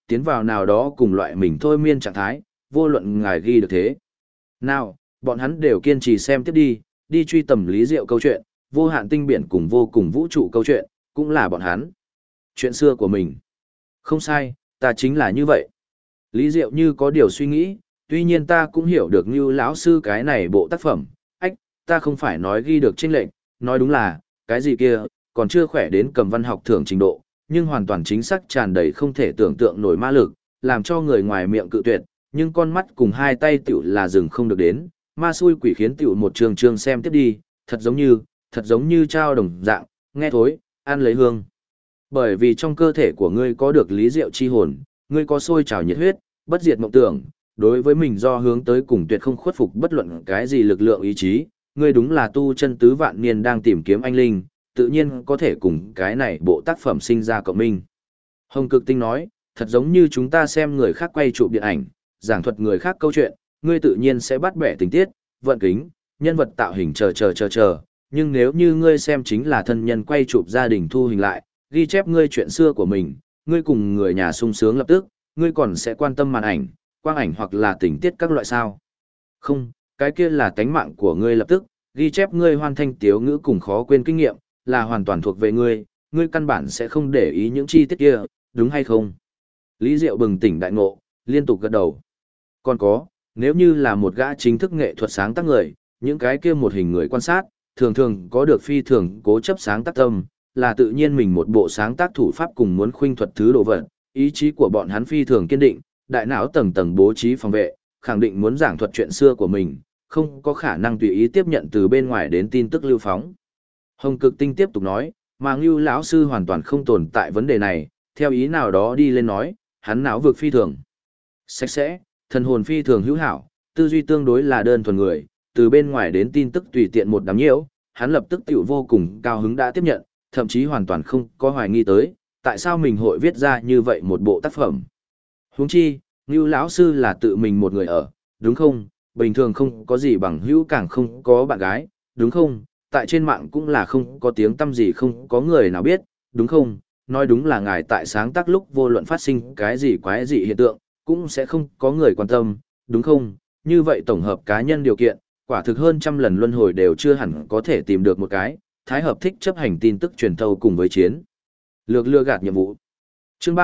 tiến vào nào đó cùng loại mình thôi miên trạng thái, vô luận ngài ghi được thế. Nào, bọn hắn đều kiên trì xem tiếp đi, đi truy tầm Lý Diệu câu chuyện, vô hạn tinh biển cùng vô cùng vũ trụ câu chuyện, cũng là bọn hắn. Chuyện xưa của mình. Không sai, ta chính là như vậy. Lý Diệu như có điều suy nghĩ, tuy nhiên ta cũng hiểu được như lão sư cái này bộ tác phẩm, ta không phải nói ghi được chênh lệnh, nói đúng là, cái gì kia, còn chưa khỏe đến cầm văn học thưởng trình độ, nhưng hoàn toàn chính xác tràn đầy không thể tưởng tượng nổi ma lực, làm cho người ngoài miệng cự tuyệt, nhưng con mắt cùng hai tay tiểu là dừng không được đến, ma xui quỷ khiến tiểu một trường trường xem tiếp đi, thật giống như trao đồng dạng, nghe thối, ăn lấy hương. Bởi vì trong cơ thể của ngươi có được lý diệu chi hồn, ngươi có sôi trào nhiệt huyết, bất diệt mộng tưởng, đối với mình do hướng tới cùng tuyệt không khuất phục bất luận cái gì lực lượng ý chí, ngươi đúng là tu chân tứ vạn niên đang tìm kiếm anh linh, tự nhiên có thể cùng cái này bộ tác phẩm sinh ra cộng minh. Hồng Cực Tinh nói, thật giống như chúng ta xem người khác quay chụp điện ảnh, giảng thuật người khác câu chuyện, ngươi tự nhiên sẽ bắt bẻ tình tiết, vận kính, nhân vật tạo hình chờ, nhưng nếu như ngươi xem chính là thân nhân quay chụp gia đình thu hình lại, ghi chép ngươi chuyện xưa của mình, ngươi cùng người nhà sung sướng lập tức, ngươi còn sẽ quan tâm màn ảnh, quang ảnh hoặc là tình tiết các loại sao. Không, cái kia là tánh mạng của ngươi lập tức, ghi chép ngươi hoàn thành tiếu ngữ cùng khó quên kinh nghiệm, là hoàn toàn thuộc về ngươi, ngươi căn bản sẽ không để ý những chi tiết kia, đúng hay không? Lý Diệu bừng tỉnh đại ngộ, liên tục gật đầu. Còn có, nếu như là một gã chính thức nghệ thuật sáng tác người, những cái kia một hình người quan sát, thường thường có được phi thường cố chấp sáng tác tâm, là tự nhiên mình một bộ sáng tác thủ pháp cùng muốn khuynh thuật thứ đồ vật, ý chí của bọn hắn phi thường kiên định, đại não tầng tầng bố trí phòng vệ, khẳng định muốn giảng thuật chuyện xưa của mình, không có khả năng tùy ý tiếp nhận từ bên ngoài đến tin tức lưu phóng. Hồng Cực Tinh tiếp tục nói, mà Ngưu lão sư hoàn toàn không tồn tại vấn đề này, theo ý nào đó đi lên nói, hắn não vực phi thường sạch sẽ, thần hồn phi thường hữu hảo, tư duy tương đối là đơn thuần người, từ bên ngoài đến tin tức tùy tiện một đám nhiễu, hắn lập tức tiểu vô cùng cao hứng đã tiếp nhận, thậm chí hoàn toàn không có hoài nghi tới, tại sao mình hội viết ra như vậy một bộ tác phẩm. Huống chi, Ngưu lão sư là tự mình một người ở, đúng không? Bình thường không có gì bằng hữu càng không có bạn gái, đúng không? Tại trên mạng cũng là không có tiếng tăm gì không có người nào biết, đúng không? Nói đúng là ngài tại sáng tác lúc vô luận phát sinh cái gì quái dị hiện tượng, cũng sẽ không có người quan tâm, đúng không? Như vậy tổng hợp cá nhân điều kiện, quả thực hơn trăm lần luân hồi đều chưa hẳn có thể tìm được một cái, thái hợp thích chấp hành tin tức truyền thâu cùng với chiến lược lừa gạt nhiệm vụ. Chương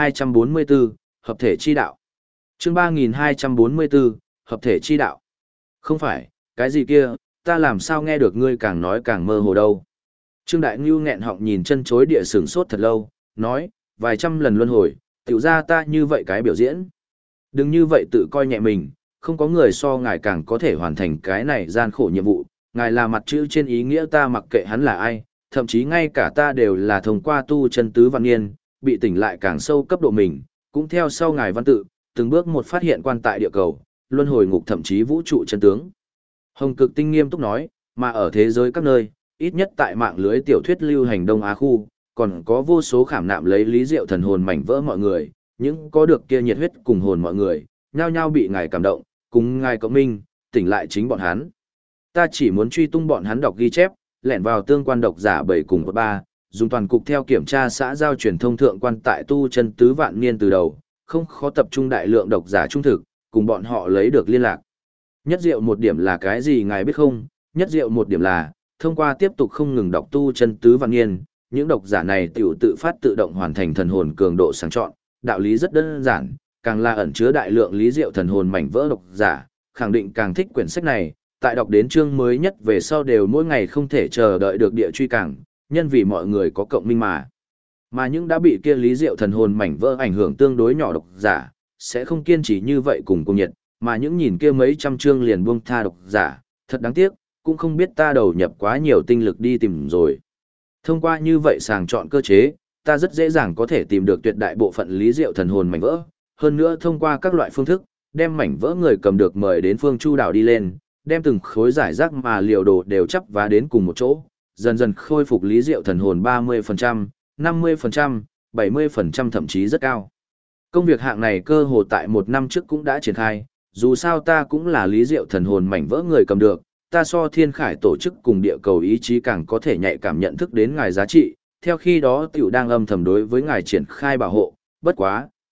3244, Hợp thể chi đạo. Chương 3244, Hợp thể chi đạo. Không phải, cái gì kia, ta làm sao nghe được ngươi càng nói càng mơ hồ đâu. Trương Đại Ngưu nghẹn họng nhìn chân chối địa sửng sốt thật lâu, nói, vài trăm lần luân hồi, tiểu ra ta như vậy cái biểu diễn. Đừng như vậy tự coi nhẹ mình, không có người so ngài càng có thể hoàn thành cái này gian khổ nhiệm vụ, ngài là mặt chữ trên ý nghĩa ta mặc kệ hắn là ai, thậm chí ngay cả ta đều là thông qua tu chân tứ văn niên, bị tỉnh lại càng sâu cấp độ mình, cũng theo sau ngài văn tự, từng bước một phát hiện quan tại địa cầu, luân hồi ngục thậm chí vũ trụ chân tướng. Hồng Cực Tinh nghiêm túc nói, mà ở thế giới các nơi, ít nhất tại mạng lưới tiểu thuyết lưu hành Đông Á khu, còn có vô số khảm nạm lấy lý diệu thần hồn mảnh vỡ mọi người, những có được kia nhiệt huyết cùng hồn mọi người, nhao nhao bị ngài cảm động, cùng ngài cộng minh, tỉnh lại chính bọn hắn. Ta chỉ muốn truy tung bọn hắn đọc ghi chép, lẻn vào tương quan độc giả bảy cùng một ba, dùng toàn cục theo kiểm tra xã giao truyền thông thượng quan tại tu chân tứ vạn niên từ đầu, không khó tập trung đại lượng độc giả trung thực, cùng bọn họ lấy được liên lạc. Nhất diệu một điểm là cái gì ngài biết không? Nhất diệu một điểm là, thông qua tiếp tục không ngừng đọc tu chân tứ văn niên, những độc giả này tiểu tự phát tự động hoàn thành thần hồn cường độ sáng chọn, đạo lý rất đơn giản, càng là ẩn chứa đại lượng lý diệu thần hồn mảnh vỡ độc giả, khẳng định càng thích quyển sách này, tại đọc đến chương mới nhất về sau đều mỗi ngày không thể chờ đợi được địa truy càng, nhân vì mọi người có cộng minh mà. Mà những đã bị kia lý diệu thần hồn mảnh vỡ ảnh hưởng tương đối nhỏ độc giả, sẽ không kiên trì như vậy cùng công nhiệt, mà những nhìn kia mấy trăm chương liền buông tha độc giả, thật đáng tiếc, cũng không biết ta đầu nhập quá nhiều tinh lực đi tìm rồi. Thông qua như vậy sàng chọn cơ chế, ta rất dễ dàng có thể tìm được tuyệt đại bộ phận lý diệu thần hồn mảnh vỡ, hơn nữa thông qua các loại phương thức, đem mảnh vỡ người cầm được mời đến phương chu đảo đi lên, đem từng khối giải rác mà liều đồ đều chắp vá đến cùng một chỗ, dần dần khôi phục lý diệu thần hồn 30%, 50%, 70% thậm chí rất cao. Công việc hạng này cơ hồ tại một năm trước cũng đã triển khai, dù sao ta cũng là lý diệu thần hồn mảnh vỡ người cầm được, ta so thiên khải tổ chức cùng địa cầu ý chí càng có thể nhạy cảm nhận thức đến ngài giá trị, theo khi đó tiểu đang âm thầm đối với ngài triển khai bảo hộ, bất quá,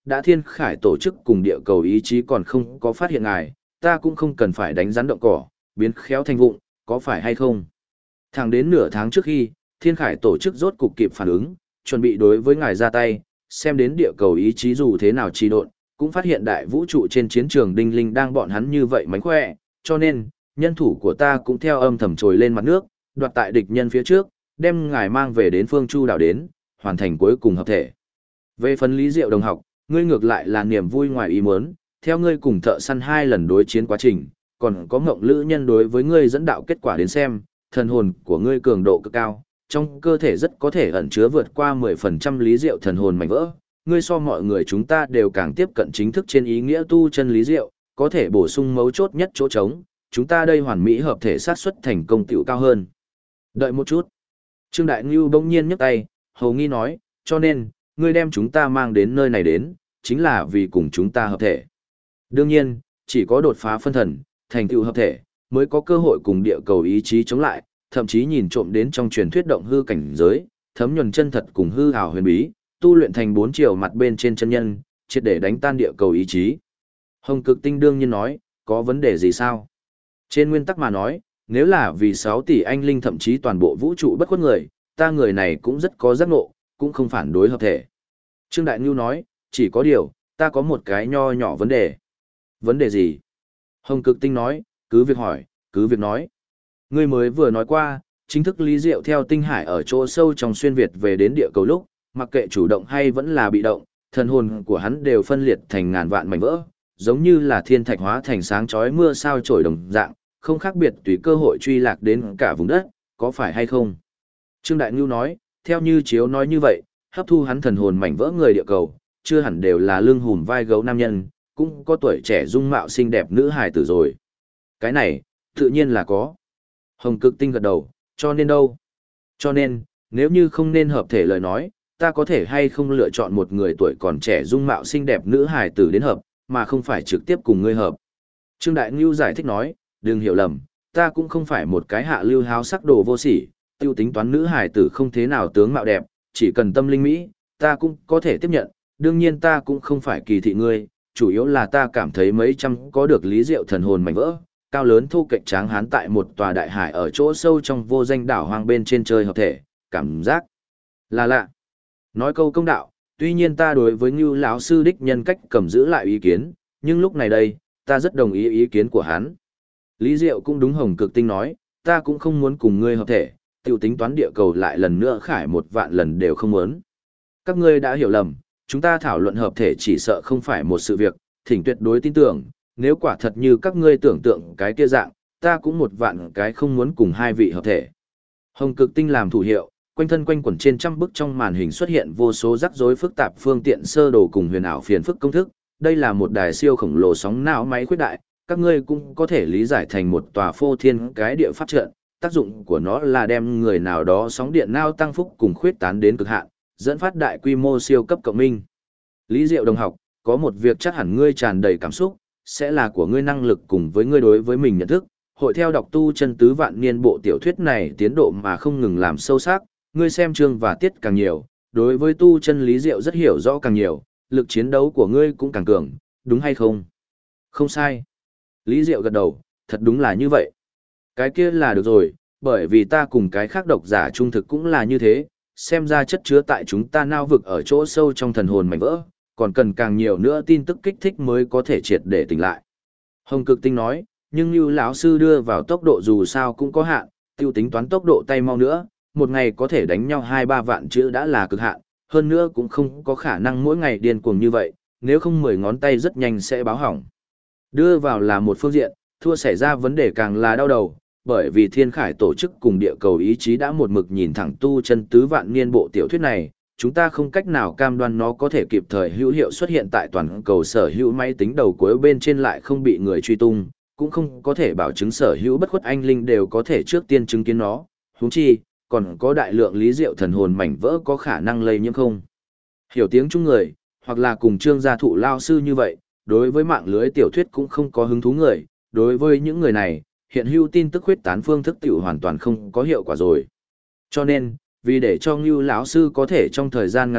đã thiên khải tổ chức cùng địa cầu ý chí còn không có phát hiện ngài, ta cũng không cần phải đánh rắn động cỏ, biến khéo thành vụng, có phải hay không? Thẳng đến nửa tháng trước khi, thiên khải tổ chức rốt cục kịp phản ứng, chuẩn bị đối với ngài ra tay, xem đến địa cầu ý chí dù thế nào trì độn, cũng phát hiện đại vũ trụ trên chiến trường đinh linh đang bọn hắn như vậy mánh khỏe, cho nên, nhân thủ của ta cũng theo âm thầm trồi lên mặt nước, đoạt tại địch nhân phía trước, đem ngài mang về đến phương Chu đảo đến, hoàn thành cuối cùng hợp thể. Về phần Lý Diệu đồng học, ngươi ngược lại là niềm vui ngoài ý muốn, theo ngươi cùng thợ săn 2 lần đối chiến quá trình, còn có ngộng lữ nhân đối với ngươi dẫn đạo kết quả đến xem, thần hồn của ngươi cường độ cực cao, trong cơ thể rất có thể ẩn chứa vượt qua 10% Lý Diệu thần hồn mảnh vỡ. Ngươi so mọi người chúng ta đều càng tiếp cận chính thức trên ý nghĩa tu chân Lý Diệu, có thể bổ sung mấu chốt nhất chỗ trống, chúng ta đây hoàn mỹ hợp thể sát suất thành công tiểu cao hơn. Đợi một chút. Trương Đại Ngưu bỗng nhiên nhấc tay, hầu nghi nói, cho nên, ngươi đem chúng ta mang đến nơi này đến, chính là vì cùng chúng ta hợp thể. Đương nhiên, chỉ có đột phá phân thần, thành tựu hợp thể, mới có cơ hội cùng địa cầu ý chí chống lại, thậm chí nhìn trộm đến trong truyền thuyết động hư cảnh giới, thấm nhuần chân thật cùng hư ảo huyền bí, tu luyện thành 4 chiều mặt bên trên chân nhân, triệt để đánh tan địa cầu ý chí. Hồng Cực Tinh đương nhiên nói, có vấn đề gì sao? Trên nguyên tắc mà nói, nếu là vì 6 tỷ anh linh thậm chí toàn bộ vũ trụ bất khuất người, ta người này cũng rất có giác ngộ, cũng không phản đối hợp thể. Trương Đại Ngưu nói, chỉ có điều, ta có một cái nho nhỏ vấn đề. Vấn đề gì? Hồng Cực Tinh nói, cứ việc hỏi, cứ việc nói. Ngươi mới vừa nói qua, chính thức Lý Diệu theo tinh hải ở chỗ sâu trong xuyên Việt về đến địa cầu lúc, mặc kệ chủ động hay vẫn là bị động, thần hồn của hắn đều phân liệt thành ngàn vạn mảnh vỡ, giống như là thiên thạch hóa thành sáng chói mưa sao trổi đồng dạng, không khác biệt tùy cơ hội truy lạc đến cả vùng đất, có phải hay không? Trương Đại Ngưu nói, theo như chiếu nói như vậy, hấp thu hắn thần hồn mảnh vỡ người địa cầu, chưa hẳn đều là lưng hùm vai gấu nam nhân, cũng có tuổi trẻ dung mạo xinh đẹp nữ hài tử rồi. Cái này, tự nhiên là có. Hồng Cực Tinh gật đầu, cho nên đâu? Cho nên, nếu như không nên hợp thể lời nói, ta có thể hay không lựa chọn một người tuổi còn trẻ dung mạo xinh đẹp nữ hài tử đến hợp, mà không phải trực tiếp cùng ngươi hợp. Trương Đại Ngưu giải thích nói, đừng hiểu lầm, ta cũng không phải một cái hạ lưu háo sắc đồ vô sỉ, tiêu tính toán nữ hài tử không thế nào tướng mạo đẹp, chỉ cần tâm linh mỹ, ta cũng có thể tiếp nhận, đương nhiên ta cũng không phải kỳ thị ngươi, chủ yếu là ta cảm thấy mấy trăm có được Lý Diệu thần hồn mảnh vỡ, cao lớn thu kệch tráng hán tại một tòa đại hải ở chỗ sâu trong vô danh đảo hoang bên trên chơi hợp thể, cảm giác là lạ. Nói câu công đạo, tuy nhiên ta đối với Ngưu lão sư đích nhân cách cầm giữ lại ý kiến, nhưng lúc này đây, ta rất đồng ý ý kiến của hắn. Lý Diệu cũng đúng. Hồng Cực Tinh nói, ta cũng không muốn cùng ngươi hợp thể, tiểu tính toán địa cầu lại lần nữa khải 1 vạn lần đều không muốn. Các ngươi đã hiểu lầm, chúng ta thảo luận hợp thể chỉ sợ không phải một sự việc, thỉnh tuyệt đối tin tưởng, nếu quả thật như các ngươi tưởng tượng cái kia dạng, ta cũng 1 vạn cái không muốn cùng 2 vị hợp thể. Hồng Cực Tinh làm thủ hiệu, quanh thân quanh quẩn trên trăm bức trong màn hình xuất hiện vô số rắc rối phức tạp phương tiện sơ đồ cùng huyền ảo phiền phức công thức, đây là một đài siêu khổng lồ sóng não máy khuyết đại, các ngươi cũng có thể lý giải thành một tòa phô thiên cái địa pháp trận, tác dụng của nó là đem người nào đó sóng điện não tăng phúc cùng khuyết tán đến cực hạn, dẫn phát đại quy mô siêu cấp cộng minh. Lý Diệu đồng học, có một việc chắc hẳn ngươi tràn đầy cảm xúc, sẽ là của ngươi năng lực cùng với ngươi đối với mình nhận thức, hội theo đọc tu chân tứ vạn niên bộ tiểu thuyết này tiến độ mà không ngừng làm sâu sắc, ngươi xem chương và tiết càng nhiều, đối với tu chân Lý Diệu rất hiểu rõ càng nhiều, lực chiến đấu của ngươi cũng càng cường, đúng hay không? Không sai. Lý Diệu gật đầu, thật đúng là như vậy. Cái kia là được rồi, bởi vì ta cùng cái khác độc giả trung thực cũng là như thế, xem ra chất chứa tại chúng ta nao vực ở chỗ sâu trong thần hồn mảnh vỡ, còn cần càng nhiều nữa tin tức kích thích mới có thể triệt để tỉnh lại. Hồng Cực Tinh nói, nhưng như lão sư đưa vào tốc độ dù sao cũng có hạn, tiêu tính toán tốc độ tay mau nữa, một ngày có thể đánh nhau 2-3 vạn chữ đã là cực hạn, hơn nữa cũng không có khả năng mỗi ngày điên cuồng như vậy, nếu không 10 ngón tay rất nhanh sẽ báo hỏng. Đưa vào là một phương diện, thua xảy ra vấn đề càng là đau đầu, bởi vì Thiên Khải tổ chức cùng địa cầu ý chí đã một mực nhìn thẳng tu chân tứ vạn niên bộ tiểu thuyết này, chúng ta không cách nào cam đoan nó có thể kịp thời hữu hiệu xuất hiện tại toàn cầu sở hữu máy tính đầu cuối bên trên lại không bị người truy tung, cũng không có thể bảo chứng sở hữu bất khuất anh linh đều có thể trước tiên chứng kiến nó, huống chi, còn có đại lượng lý diệu thần hồn mảnh vỡ có khả năng lây nhiễm không. Hiểu tiếng chung người, hoặc là cùng Trương gia thụ lao sư như vậy, đối với mạng lưới tiểu thuyết cũng không có hứng thú người, đối với những người này, hiện hữu tin tức huyết tán phương thức tiểu hoàn toàn không có hiệu quả rồi. Cho nên, vì để cho Ngưu lão sư có thể trong thời gian ngắn nhất,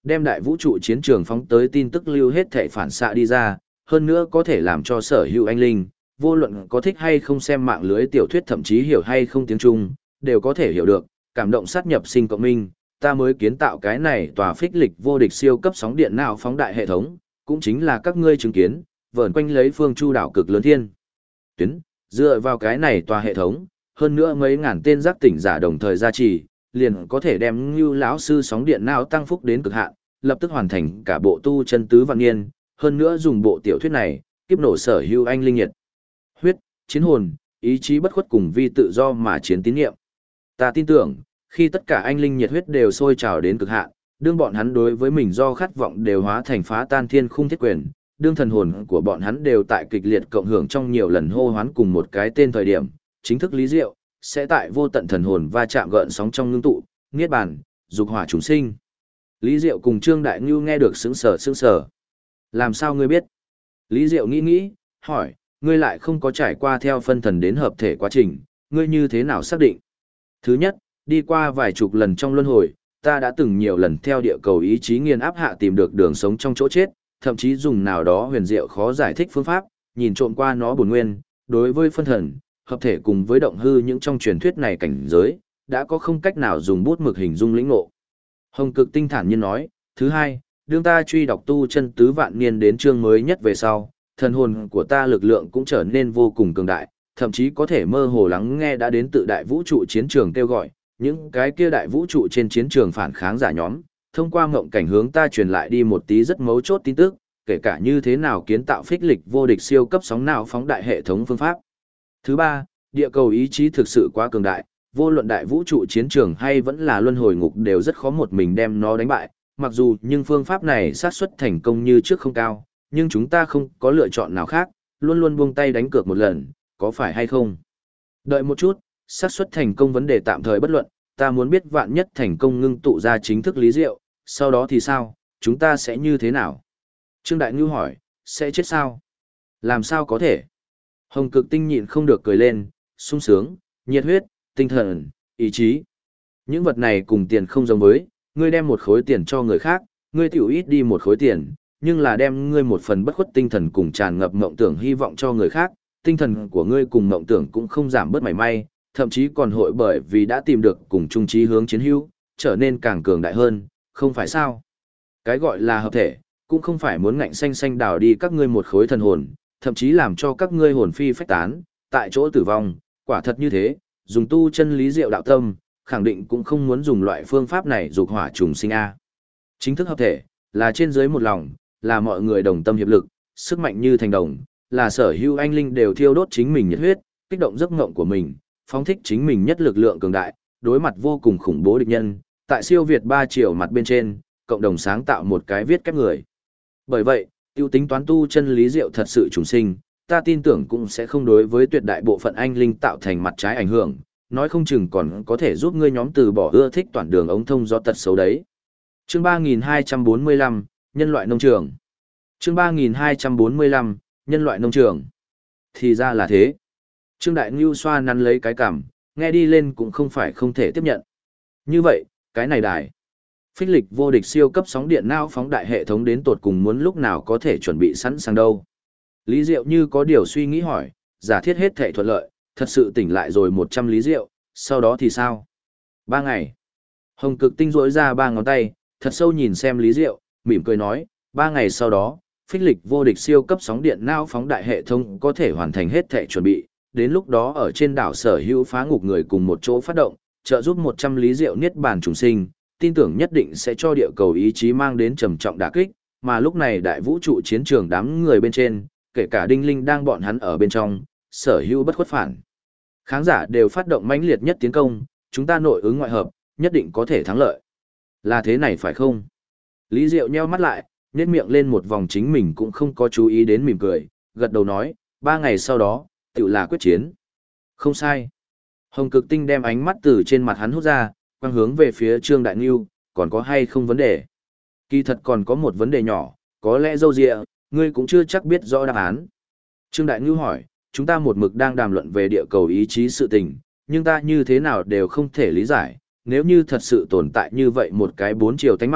đem đại vũ trụ chiến trường phóng tới tin tức lưu hết thể phản xạ đi ra, hơn nữa có thể làm cho sở hữu anh linh, vô luận có thích hay không xem mạng lưới tiểu thuyết thậm chí hiểu hay không tiếng Trung, đều có thể hiểu được, cảm động sát nhập sinh cộng minh, ta mới kiến tạo cái này tòa phích lịch vô địch siêu cấp sóng điện não phóng đại hệ thống, cũng chính là các ngươi chứng kiến, vờn quanh lấy phương chu đảo cực lớn thiên tuyến, dựa vào cái này tòa hệ thống, hơn nữa mấy ngàn tên giác tỉnh giả đồng thời gia trì, liền có thể đem Ngưu lão sư sóng điện não tăng phúc đến cực hạn, lập tức hoàn thành cả bộ tu chân tứ vạn niên, hơn nữa dùng bộ tiểu thuyết này, kiếp nổ sở hữu anh linh nhiệt, huyết, chiến hồn, ý chí bất khuất cùng vi tự do mà chiến tín nhiệm. Ta tin tưởng, khi tất cả anh linh nhiệt huyết đều sôi trào đến cực hạn, đương bọn hắn đối với mình do khát vọng đều hóa thành phá tan thiên khung thiết quyền, đương thần hồn của bọn hắn đều tại kịch liệt cộng hưởng trong nhiều lần hô hoán cùng một cái tên thời điểm, chính thức lý diệu sẽ tại vô tận thần hồn va chạm gợn sóng trong ngưng tụ, niết bàn, dục hỏa chúng sinh. Lý Diệu cùng Trương Đại Ngưu nghe được sững sờ. Làm sao ngươi biết? Lý Diệu nghĩ, hỏi, ngươi lại không có trải qua theo phân thần đến hợp thể quá trình, ngươi như thế nào xác định? Thứ nhất, đi qua vài chục lần trong luân hồi, ta đã từng nhiều lần theo địa cầu ý chí nghiền áp hạ tìm được đường sống trong chỗ chết, thậm chí dùng nào đó huyền diệu khó giải thích phương pháp, nhìn trộm qua nó bổn nguyên, đối với phân thần, hợp thể cùng với động hư những trong truyền thuyết này cảnh giới, đã có không cách nào dùng bút mực hình dung lĩnh ngộ. Hồng Cực Tinh thản nhiên nói, thứ hai, đương ta truy đọc tu chân tứ vạn niên đến chương mới nhất về sau, thần hồn của ta lực lượng cũng trở nên vô cùng cường đại, thậm chí có thể mơ hồ lắng nghe đã đến tự đại vũ trụ chiến trường kêu gọi, những cái kia đại vũ trụ trên chiến trường phản kháng giả nhóm, thông qua ngộng cảnh hướng ta truyền lại đi một tí rất mấu chốt tin tức, kể cả như thế nào kiến tạo phích lịch vô địch siêu cấp sóng não phóng đại hệ thống phương pháp. Thứ ba, địa cầu ý chí thực sự quá cường đại, vô luận đại vũ trụ chiến trường hay vẫn là luân hồi ngục đều rất khó một mình đem nó đánh bại, mặc dù nhưng phương pháp này xác suất thành công như trước không cao, nhưng chúng ta không có lựa chọn nào khác, luôn luôn buông tay đánh cược một lần, có phải hay không? Đợi một chút, xác suất thành công vấn đề tạm thời bất luận, ta muốn biết vạn nhất thành công ngưng tụ ra chính thức lý diệu, sau đó thì sao, chúng ta sẽ như thế nào? Trương Đại Ngưu hỏi, sẽ chết sao? Làm sao có thể? Hồng Cực Tinh nhịn không được cười lên, sung sướng, nhiệt huyết, tinh thần, ý chí. Những vật này cùng tiền không giống với, ngươi đem một khối tiền cho người khác, ngươi tiểu ít đi một khối tiền, nhưng là đem ngươi một phần bất khuất tinh thần cùng tràn ngập mộng tưởng hy vọng cho người khác, tinh thần của ngươi cùng mộng tưởng cũng không giảm bớt mảy may, thậm chí còn hội bởi vì đã tìm được cùng chung chí hướng chiến hữu, trở nên càng cường đại hơn, không phải sao? Cái gọi là hợp thể, cũng không phải muốn ngạnh xanh xanh đào đi các ngươi một khối thần hồn, thậm chí làm cho các ngươi hồn phi phách tán, tại chỗ tử vong, quả thật như thế, dùng tu chân lý diệu đạo tâm, khẳng định cũng không muốn dùng loại phương pháp này dục hỏa trùng sinh a. Chính thức hợp thể, là trên dưới một lòng, là mọi người đồng tâm hiệp lực, sức mạnh như thành đồng, là sở hữu anh linh đều thiêu đốt chính mình nhiệt huyết, kích động giấc mộng của mình, phóng thích chính mình nhất lực lượng cường đại, đối mặt vô cùng khủng bố địch nhân, tại siêu việt 3 chiều mặt bên trên, cộng đồng sáng tạo một cái viết kép người. Bởi vậy, tiêu tính toán tu chân lý diệu thật sự trùng sinh, ta tin tưởng cũng sẽ không đối với tuyệt đại bộ phận anh linh tạo thành mặt trái ảnh hưởng, nói không chừng còn có thể giúp ngươi nhóm từ bỏ ưa thích toàn đường ống thông do tật xấu đấy. Chương 3245, nhân loại nông trường. Chương 3245, nhân loại nông trường. Thì ra là thế. Trương Đại Ngưu xoa nắn lấy cái cằm, nghe đi lên cũng không phải không thể tiếp nhận. Như vậy, cái này đài. Phích lịch vô địch siêu cấp sóng điện não phóng đại hệ thống đến tột cùng muốn lúc nào có thể chuẩn bị sẵn sàng đâu. Lý Diệu như có điều suy nghĩ hỏi, giả thiết hết thể thuận lợi, thật sự tỉnh lại rồi 100 Lý Diệu, sau đó thì sao? 3 ngày. Hồng Cực Tinh rỗi ra 3 ngón tay, thật sâu nhìn xem Lý Diệu, mỉm cười nói, 3 ngày sau đó, phích lịch vô địch siêu cấp sóng điện não phóng đại hệ thống có thể hoàn thành hết thể chuẩn bị, đến lúc đó ở trên đảo sở hữu phá ngục người cùng một chỗ phát động, trợ giúp 100 Lý Diệu niết bàn trùng sinh, tin tưởng nhất định sẽ cho địa cầu ý chí mang đến trầm trọng đả kích, mà lúc này đại vũ trụ chiến trường đám người bên trên, kể cả Đinh Linh đang bọn hắn ở bên trong, sở hữu bất khuất phản. Khán giả đều phát động mãnh liệt nhất tiến công, chúng ta nội ứng ngoại hợp, nhất định có thể thắng lợi. Là thế này phải không? Lý Diệu nheo mắt lại, nhếch miệng lên một vòng chính mình cũng không có chú ý đến mỉm cười, gật đầu nói, 3 ngày sau đó, tự là quyết chiến. Không sai. Hồng Cực Tinh đem ánh mắt từ trên mặt hắn hút ra, quang hướng về phía Trương Đại Ngưu, còn có hay không vấn đề? Kỳ thật còn có một vấn đề nhỏ, có lẽ dâu dịa, ngươi cũng chưa chắc biết rõ đáp án. Trương Đại Ngưu hỏi, chúng ta một mực đang đàm luận về địa cầu ý chí sự tình, nhưng ta như thế nào đều không thể lý giải, nếu như thật sự tồn tại như vậy một cái 4 chiều tánh mạng,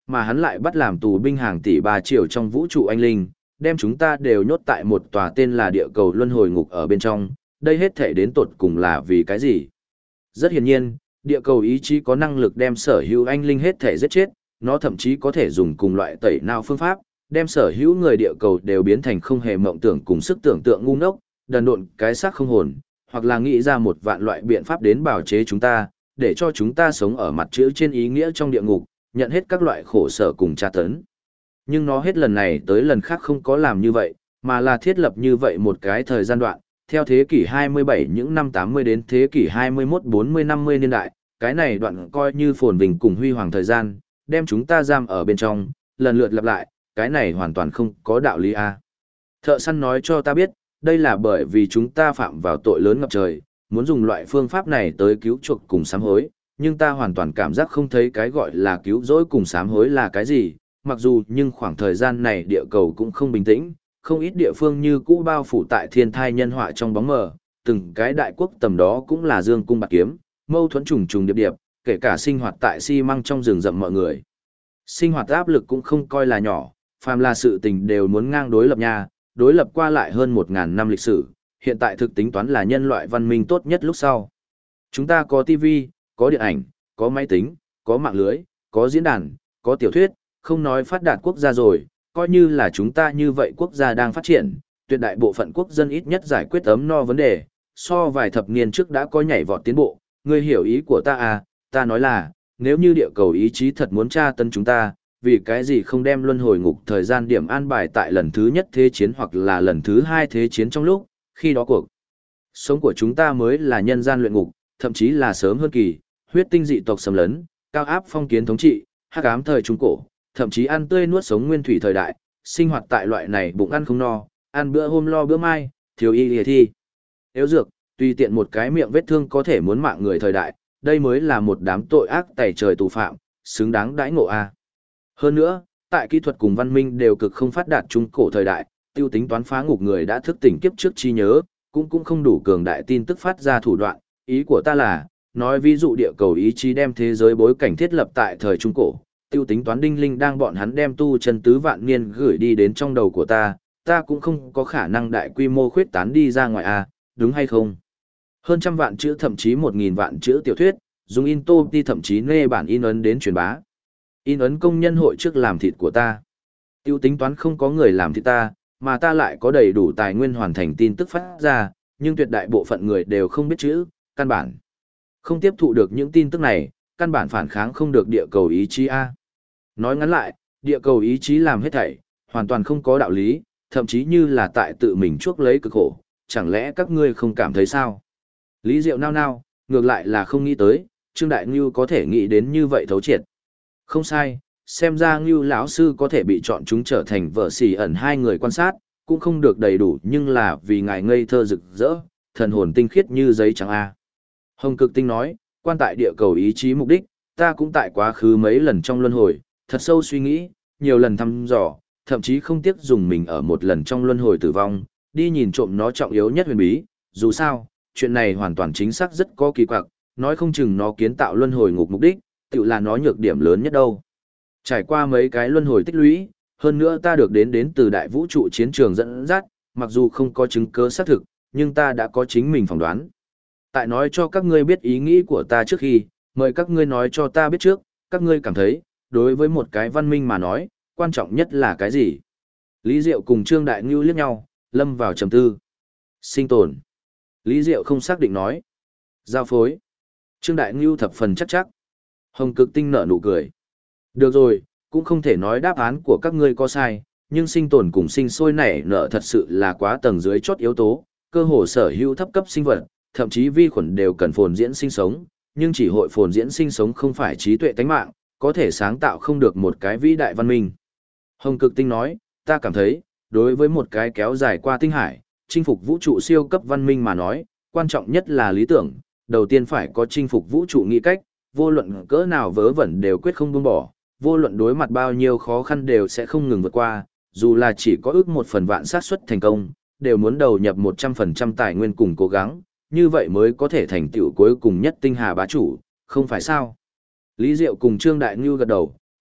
mà hắn lại bắt làm tù binh hàng tỷ 3 triệu trong vũ trụ anh linh, đem chúng ta đều nhốt tại một tòa tên là địa cầu luân hồi ngục ở bên trong, đây hết thể đến tột cùng là vì cái gì? Rất hiển nhiên, địa cầu ý chí có năng lực đem sở hữu anh linh hết thể giết chết, nó thậm chí có thể dùng cùng loại tẩy não phương pháp, đem sở hữu người địa cầu đều biến thành không hề mộng tưởng cùng sức tưởng tượng ngu ngốc, đần độn cái xác không hồn, hoặc là nghĩ ra một vạn loại biện pháp đến bào chế chúng ta, để cho chúng ta sống ở mặt chữ trên ý nghĩa trong địa ngục, nhận hết các loại khổ sở cùng tra tấn. Nhưng nó hết lần này tới lần khác không có làm như vậy, mà là thiết lập như vậy một cái thời gian đoạn, theo thế kỷ 27 những năm 80 đến thế kỷ 21 40 50 niên đại, cái này đoạn coi như phồn vinh cùng huy hoàng thời gian, đem chúng ta giam ở bên trong, lần lượt lặp lại, cái này hoàn toàn không có đạo lý a. Thợ săn nói cho ta biết, đây là bởi vì chúng ta phạm vào tội lớn ngập trời, muốn dùng loại phương pháp này tới cứu chuộc cùng sám hối, nhưng ta hoàn toàn cảm giác không thấy cái gọi là cứu rỗi cùng sám hối là cái gì, mặc dù nhưng khoảng thời gian này địa cầu cũng không bình tĩnh, không ít địa phương như cũ bao phủ tại thiên thai nhân họa trong bóng mờ, từng cái đại quốc tầm đó cũng là dương cung bạc kiếm, mâu thuẫn trùng trùng điệp điệp, kể cả sinh hoạt tại xi măng trong rừng rậm mọi người. Sinh hoạt áp lực cũng không coi là nhỏ, phàm là sự tình đều muốn ngang đối lập nha, đối lập qua lại hơn 1000 năm lịch sử, hiện tại thực tính toán là nhân loại văn minh tốt nhất lúc sau. Chúng ta có TV, có điện ảnh, có máy tính, có mạng lưới, có diễn đàn, có tiểu thuyết, không nói phát đạt quốc gia rồi, coi như là chúng ta như vậy quốc gia đang phát triển, tuyệt đại bộ phận quốc dân ít nhất giải quyết ấm no vấn đề, so vài thập niên trước đã có nhảy vọt tiến bộ, ngươi hiểu ý của ta à, ta nói là, nếu như địa cầu ý chí thật muốn tra tấn chúng ta, vì cái gì không đem luân hồi ngục thời gian điểm an bài tại lần thứ nhất thế chiến hoặc là lần thứ hai thế chiến trong lúc, khi đó cuộc sống của chúng ta mới là nhân gian luyện ngục, thậm chí là sớm hơn kỳ, huyết tinh dị tộc xâm lấn, cao áp phong kiến thống trị, hắc ám thời trung cổ, thậm chí ăn tươi nuốt sống nguyên thủy thời đại, sinh hoạt tại loại này bụng ăn không no, ăn bữa hôm lo bữa mai, thiếu y lìa thi. Yếu dược, tùy tiện một cái miệng vết thương có thể muốn mạng người thời đại, đây mới là một đám tội ác tày trời tù phạm, xứng đáng đãi ngộ a. Hơn nữa, tại kỹ thuật cùng văn minh đều cực không phát đạt trung cổ thời đại, tiêu tính toán phá ngục người đã thức tỉnh kiếp trước trí nhớ, cũng không đủ cường đại tin tức phát ra thủ đoạn, ý của ta là, nói ví dụ địa cầu ý chí đem thế giới bối cảnh thiết lập tại thời trung cổ, tiêu tính toán đinh linh đang bọn hắn đem tu chân tứ vạn niên gửi đi đến trong đầu của ta cũng không có khả năng đại quy mô khuyết tán đi ra ngoài a, đúng hay không? Hơn trăm vạn chữ thậm chí 1000 vạn chữ tiểu thuyết, dùng in tô đi thậm chí nê bản in ấn đến truyền bá. In ấn công nhân hội trước làm thịt của ta. Tiêu tính toán không có người làm thịt ta, mà ta lại có đầy đủ tài nguyên hoàn thành tin tức phát ra, nhưng tuyệt đại bộ phận người đều không biết chữ, căn bản không tiếp thụ được những tin tức này, căn bản phản kháng không được địa cầu ý chí a. Nói ngắn lại, địa cầu ý chí làm hết thảy, hoàn toàn không có đạo lý, thậm chí như là tại tự mình chuốc lấy cực khổ, chẳng lẽ các ngươi không cảm thấy sao? Lý Diệu nao nao, ngược lại là không nghĩ tới, Trương Đại Ngưu có thể nghĩ đến như vậy thấu triệt. Không sai, xem ra Ngưu lão sư có thể bị chọn chúng trở thành vợ xỉ ẩn hai người quan sát, cũng không được đầy đủ nhưng là vì ngài ngây thơ rực rỡ, thần hồn tinh khiết như giấy trắng a. Hồng Cực Tinh nói, quan tại địa cầu ý chí mục đích, ta cũng tại quá khứ mấy lần trong luân hồi, thật sâu suy nghĩ, nhiều lần thăm dò, thậm chí không tiếc dùng mình ở một lần trong luân hồi tử vong, đi nhìn trộm nó trọng yếu nhất huyền bí, dù sao, chuyện này hoàn toàn chính xác rất có kỳ quặc, nói không chừng nó kiến tạo luân hồi ngục mục đích, tự là nó nhược điểm lớn nhất đâu. Trải qua mấy cái luân hồi tích lũy, hơn nữa ta được đến từ đại vũ trụ chiến trường dẫn dắt, mặc dù không có chứng cứ xác thực, nhưng ta đã có chính mình phỏng đoán. Tại nói cho các ngươi biết ý nghĩ của ta trước khi, mời các ngươi nói cho ta biết trước, các ngươi cảm thấy, đối với một cái văn minh mà nói, quan trọng nhất là cái gì? Lý Diệu cùng Trương Đại Ngưu liếc nhau, lâm vào trầm tư. Sinh tồn. Lý Diệu không xác định nói. Giao phối. Trương Đại Ngưu thập phần chắc chắc. Hồng Cực Tinh nở nụ cười. Được rồi, cũng không thể nói đáp án của các ngươi có sai, nhưng sinh tồn cùng sinh sôi nảy nở thật sự là quá tầng dưới chót yếu tố, cơ hồ sở hữu thấp cấp sinh vật, thậm chí vi khuẩn đều cần phồn diễn sinh sống, nhưng chỉ hội phồn diễn sinh sống không phải trí tuệ tánh mạng, có thể sáng tạo không được một cái vĩ đại văn minh. Hồng Cực Tinh nói, ta cảm thấy, đối với một cái kéo dài qua tinh hải, chinh phục vũ trụ siêu cấp văn minh mà nói, quan trọng nhất là lý tưởng, đầu tiên phải có chinh phục vũ trụ nghĩ cách, vô luận cỡ nào vớ vẩn đều quyết không buông bỏ, vô luận đối mặt bao nhiêu khó khăn đều sẽ không ngừng vượt qua, dù là chỉ có ước 1/1000 xác suất thành công, đều muốn đầu nhập 100% tài nguyên cùng cố gắng, như vậy mới có thể thành tựu cuối cùng nhất tinh hà bá chủ, không phải sao? Lý Diệu cùng Trương Đại Ngưu gật đầu,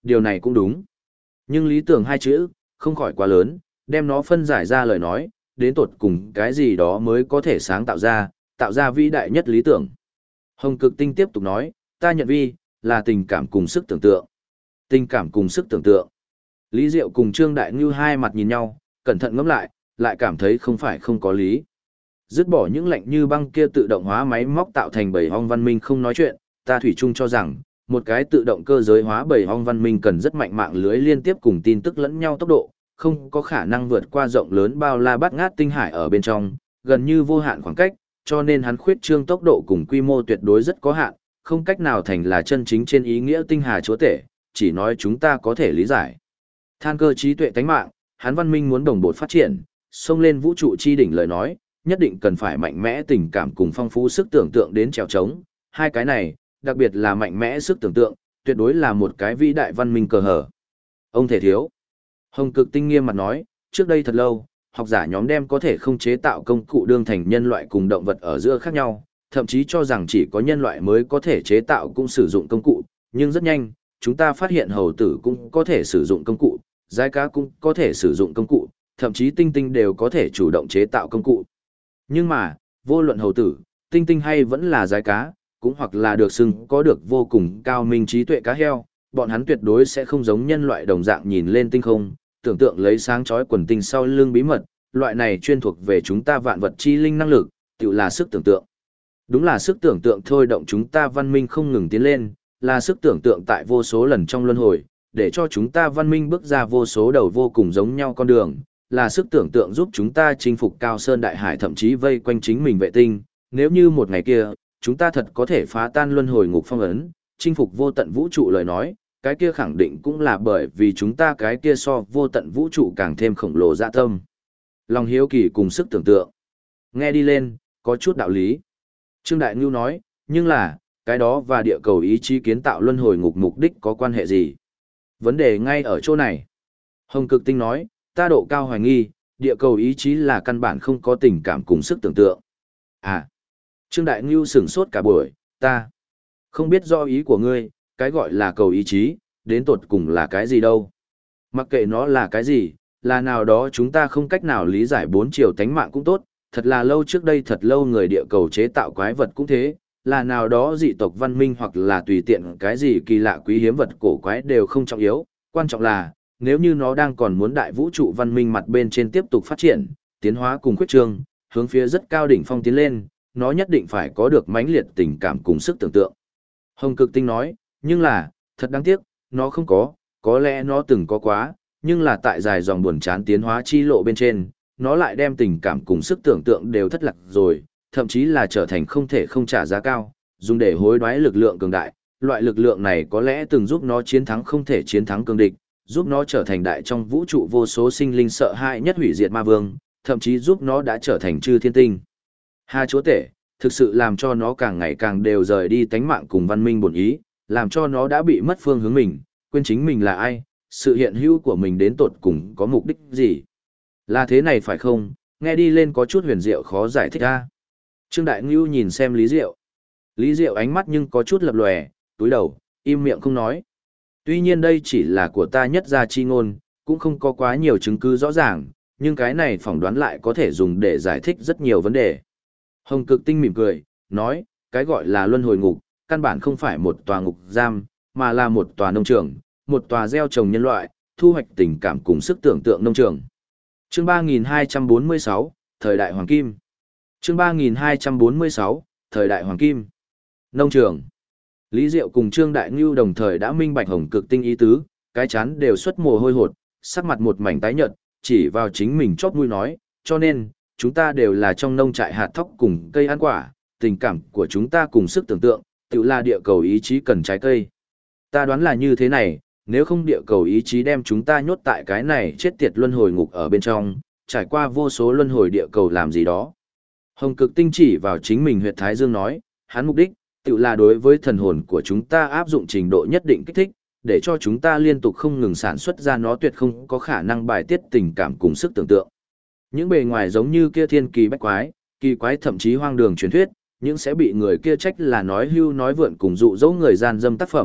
Điều này cũng đúng. Nhưng lý tưởng hai chữ, không khỏi quá lớn, đem nó phân giải ra lời nói, đến tột cùng cái gì đó mới có thể sáng tạo ra vĩ đại nhất lý tưởng. Hồng Cực Tinh tiếp tục nói, ta nhận vi, là tình cảm cùng sức tưởng tượng. Tình cảm cùng sức tưởng tượng. Lý Diệu cùng Trương Đại Ngưu hai mặt nhìn nhau, cẩn thận ngẫm lại cảm thấy không phải không có lý. Dứt bỏ những lạnh như băng kia tự động hóa máy móc tạo thành bầy ong văn minh không nói chuyện, ta thủy chung cho rằng, một cái tự động cơ giới hóa bầy ong văn minh cần rất mạnh mạng lưới liên tiếp cùng tin tức lẫn nhau tốc độ, không có khả năng vượt qua rộng lớn bao la bát ngát tinh hải ở bên trong, gần như vô hạn khoảng cách, cho nên hắn khuyết trương tốc độ cùng quy mô tuyệt đối rất có hạn, không cách nào thành là chân chính trên ý nghĩa tinh hà chúa tể, chỉ nói chúng ta có thể lý giải. Than cơ trí tuệ tánh mạng, hắn văn minh muốn đồng bộ phát triển, xông lên vũ trụ chi đỉnh lời nói, nhất định cần phải mạnh mẽ tình cảm cùng phong phú sức tưởng tượng đến trèo trống. Hai cái này, đặc biệt là mạnh mẽ sức tưởng tượng, tuyệt đối là một cái vĩ đại văn minh cờ hở. Ông thể thiếu. Hồng Cực Tinh nghiêm mặt nói, trước đây thật lâu, học giả nhóm đem có thể không chế tạo công cụ đương thành nhân loại cùng động vật ở giữa khác nhau, thậm chí cho rằng chỉ có nhân loại mới có thể chế tạo cũng sử dụng công cụ, nhưng rất nhanh, chúng ta phát hiện hầu tử cũng có thể sử dụng công cụ, giai cá cũng có thể sử dụng công cụ, thậm chí tinh tinh đều có thể chủ động chế tạo công cụ. Nhưng mà, vô luận hầu tử, tinh tinh hay vẫn là giai cá, cũng hoặc là được xưng có được vô cùng cao minh trí tuệ cá heo, bọn hắn tuyệt đối sẽ không giống nhân loại đồng dạng nhìn lên tinh không, tưởng tượng lấy sáng chói quần tinh sau lưng bí mật, loại này chuyên thuộc về chúng ta vạn vật chi linh năng lực, tự là sức tưởng tượng. Đúng là sức tưởng tượng thôi động chúng ta văn minh không ngừng tiến lên, là sức tưởng tượng tại vô số lần trong luân hồi, để cho chúng ta văn minh bước ra vô số đầu vô cùng giống nhau con đường, là sức tưởng tượng giúp chúng ta chinh phục cao sơn đại hải thậm chí vây quanh chính mình vệ tinh, nếu như một ngày kia, chúng ta thật có thể phá tan luân hồi ngục phong ấn, chinh phục vô tận vũ trụ lời nói, cái kia khẳng định cũng là bởi vì chúng ta cái kia so vô tận vũ trụ càng thêm khổng lồ dạ tâm. Lòng hiếu kỳ cùng sức tưởng tượng. Nghe đi lên, có chút đạo lý. Trương Đại Ngưu nói, nhưng là, cái đó và địa cầu ý chí kiến tạo luân hồi ngục mục đích có quan hệ gì? Vấn đề ngay ở chỗ này. Hồng Cực Tinh nói, ta độ cao hoài nghi, địa cầu ý chí là căn bản không có tình cảm cùng sức tưởng tượng. À, Trương Đại Ngưu sửng sốt cả buổi, ta không biết do ý của ngươi, cái gọi là cầu ý chí, đến tột cùng là cái gì đâu. Mặc kệ nó là cái gì, là nào đó chúng ta không cách nào lý giải bốn chiều tánh mạng cũng tốt, thật là lâu trước đây thật lâu người địa cầu chế tạo quái vật cũng thế, là nào đó dị tộc văn minh hoặc là tùy tiện cái gì kỳ lạ quý hiếm vật cổ quái đều không trọng yếu, quan trọng là, nếu như nó đang còn muốn đại vũ trụ văn minh mặt bên trên tiếp tục phát triển, tiến hóa cùng khuyết trương, hướng phía rất cao đỉnh phong tiến lên, nó nhất định phải có được mãnh liệt tình cảm cùng sức tưởng tượng. Hồng Cực Tinh nói, nhưng là, thật đáng tiếc, nó không có lẽ nó từng có quá, nhưng là tại dài dòng buồn chán tiến hóa chi lộ bên trên, nó lại đem tình cảm cùng sức tưởng tượng đều thất lạc rồi, thậm chí là trở thành không thể không trả giá cao, dùng để hối đoái lực lượng cường đại. Loại lực lượng này có lẽ từng giúp nó chiến thắng không thể chiến thắng cường địch, giúp nó trở thành đại trong vũ trụ vô số sinh linh sợ hãi nhất hủy diệt ma vương, thậm chí giúp nó đã trở thành chư thiên tinh. Hà chúa tể, thực sự làm cho nó càng ngày càng đều rời đi tánh mạng cùng văn minh bổn ý, làm cho nó đã bị mất phương hướng mình, quên chính mình là ai, sự hiện hữu của mình đến tột cùng có mục đích gì. Là thế này phải không, nghe đi lên có chút huyền diệu khó giải thích ra. Trương Đại Ngưu nhìn xem Lý Diệu. Lý Diệu ánh mắt nhưng có chút lập lòe, túi đầu, im miệng không nói. Tuy nhiên đây chỉ là của ta nhất gia chi ngôn, cũng không có quá nhiều chứng cứ rõ ràng, nhưng cái này phỏng đoán lại có thể dùng để giải thích rất nhiều vấn đề. Hồng Cực Tinh mỉm cười, nói, cái gọi là luân hồi ngục, căn bản không phải một tòa ngục giam, mà là một tòa nông trường, một tòa gieo trồng nhân loại, thu hoạch tình cảm cùng sức tưởng tượng nông trường. Chương 3246, Thời đại Hoàng Kim. Chương 3246, Thời đại Hoàng Kim. Nông trường. Lý Diệu cùng Trương Đại Ngưu đồng thời đã minh bạch Hồng Cực Tinh ý tứ, cái chán đều xuất mồ hôi hột, sắc mặt một mảnh tái nhợt, chỉ vào chính mình chóp mũi nói, cho nên, chúng ta đều là trong nông trại hạt thóc cùng cây ăn quả, tình cảm của chúng ta cùng sức tưởng tượng, tự là địa cầu ý chí cần trái cây. Ta đoán là như thế này, nếu không địa cầu ý chí đem chúng ta nhốt tại cái này chết tiệt luân hồi ngục ở bên trong, trải qua vô số luân hồi địa cầu làm gì đó. Hồng Cực Tinh chỉ vào chính mình huyệt Thái Dương nói, hắn mục đích, tự là đối với thần hồn của chúng ta áp dụng trình độ nhất định kích thích, để cho chúng ta liên tục không ngừng sản xuất ra nó tuyệt không có khả năng bài tiết tình cảm cùng sức tưởng tượng. Những bề ngoài giống như kia thiên kỳ bách quái, kỳ quái thậm chí hoang đường truyền thuyết, những sẽ bị người kia trách là nói hưu nói vượn cùng dụ dỗ người gian dâm tác phẩm,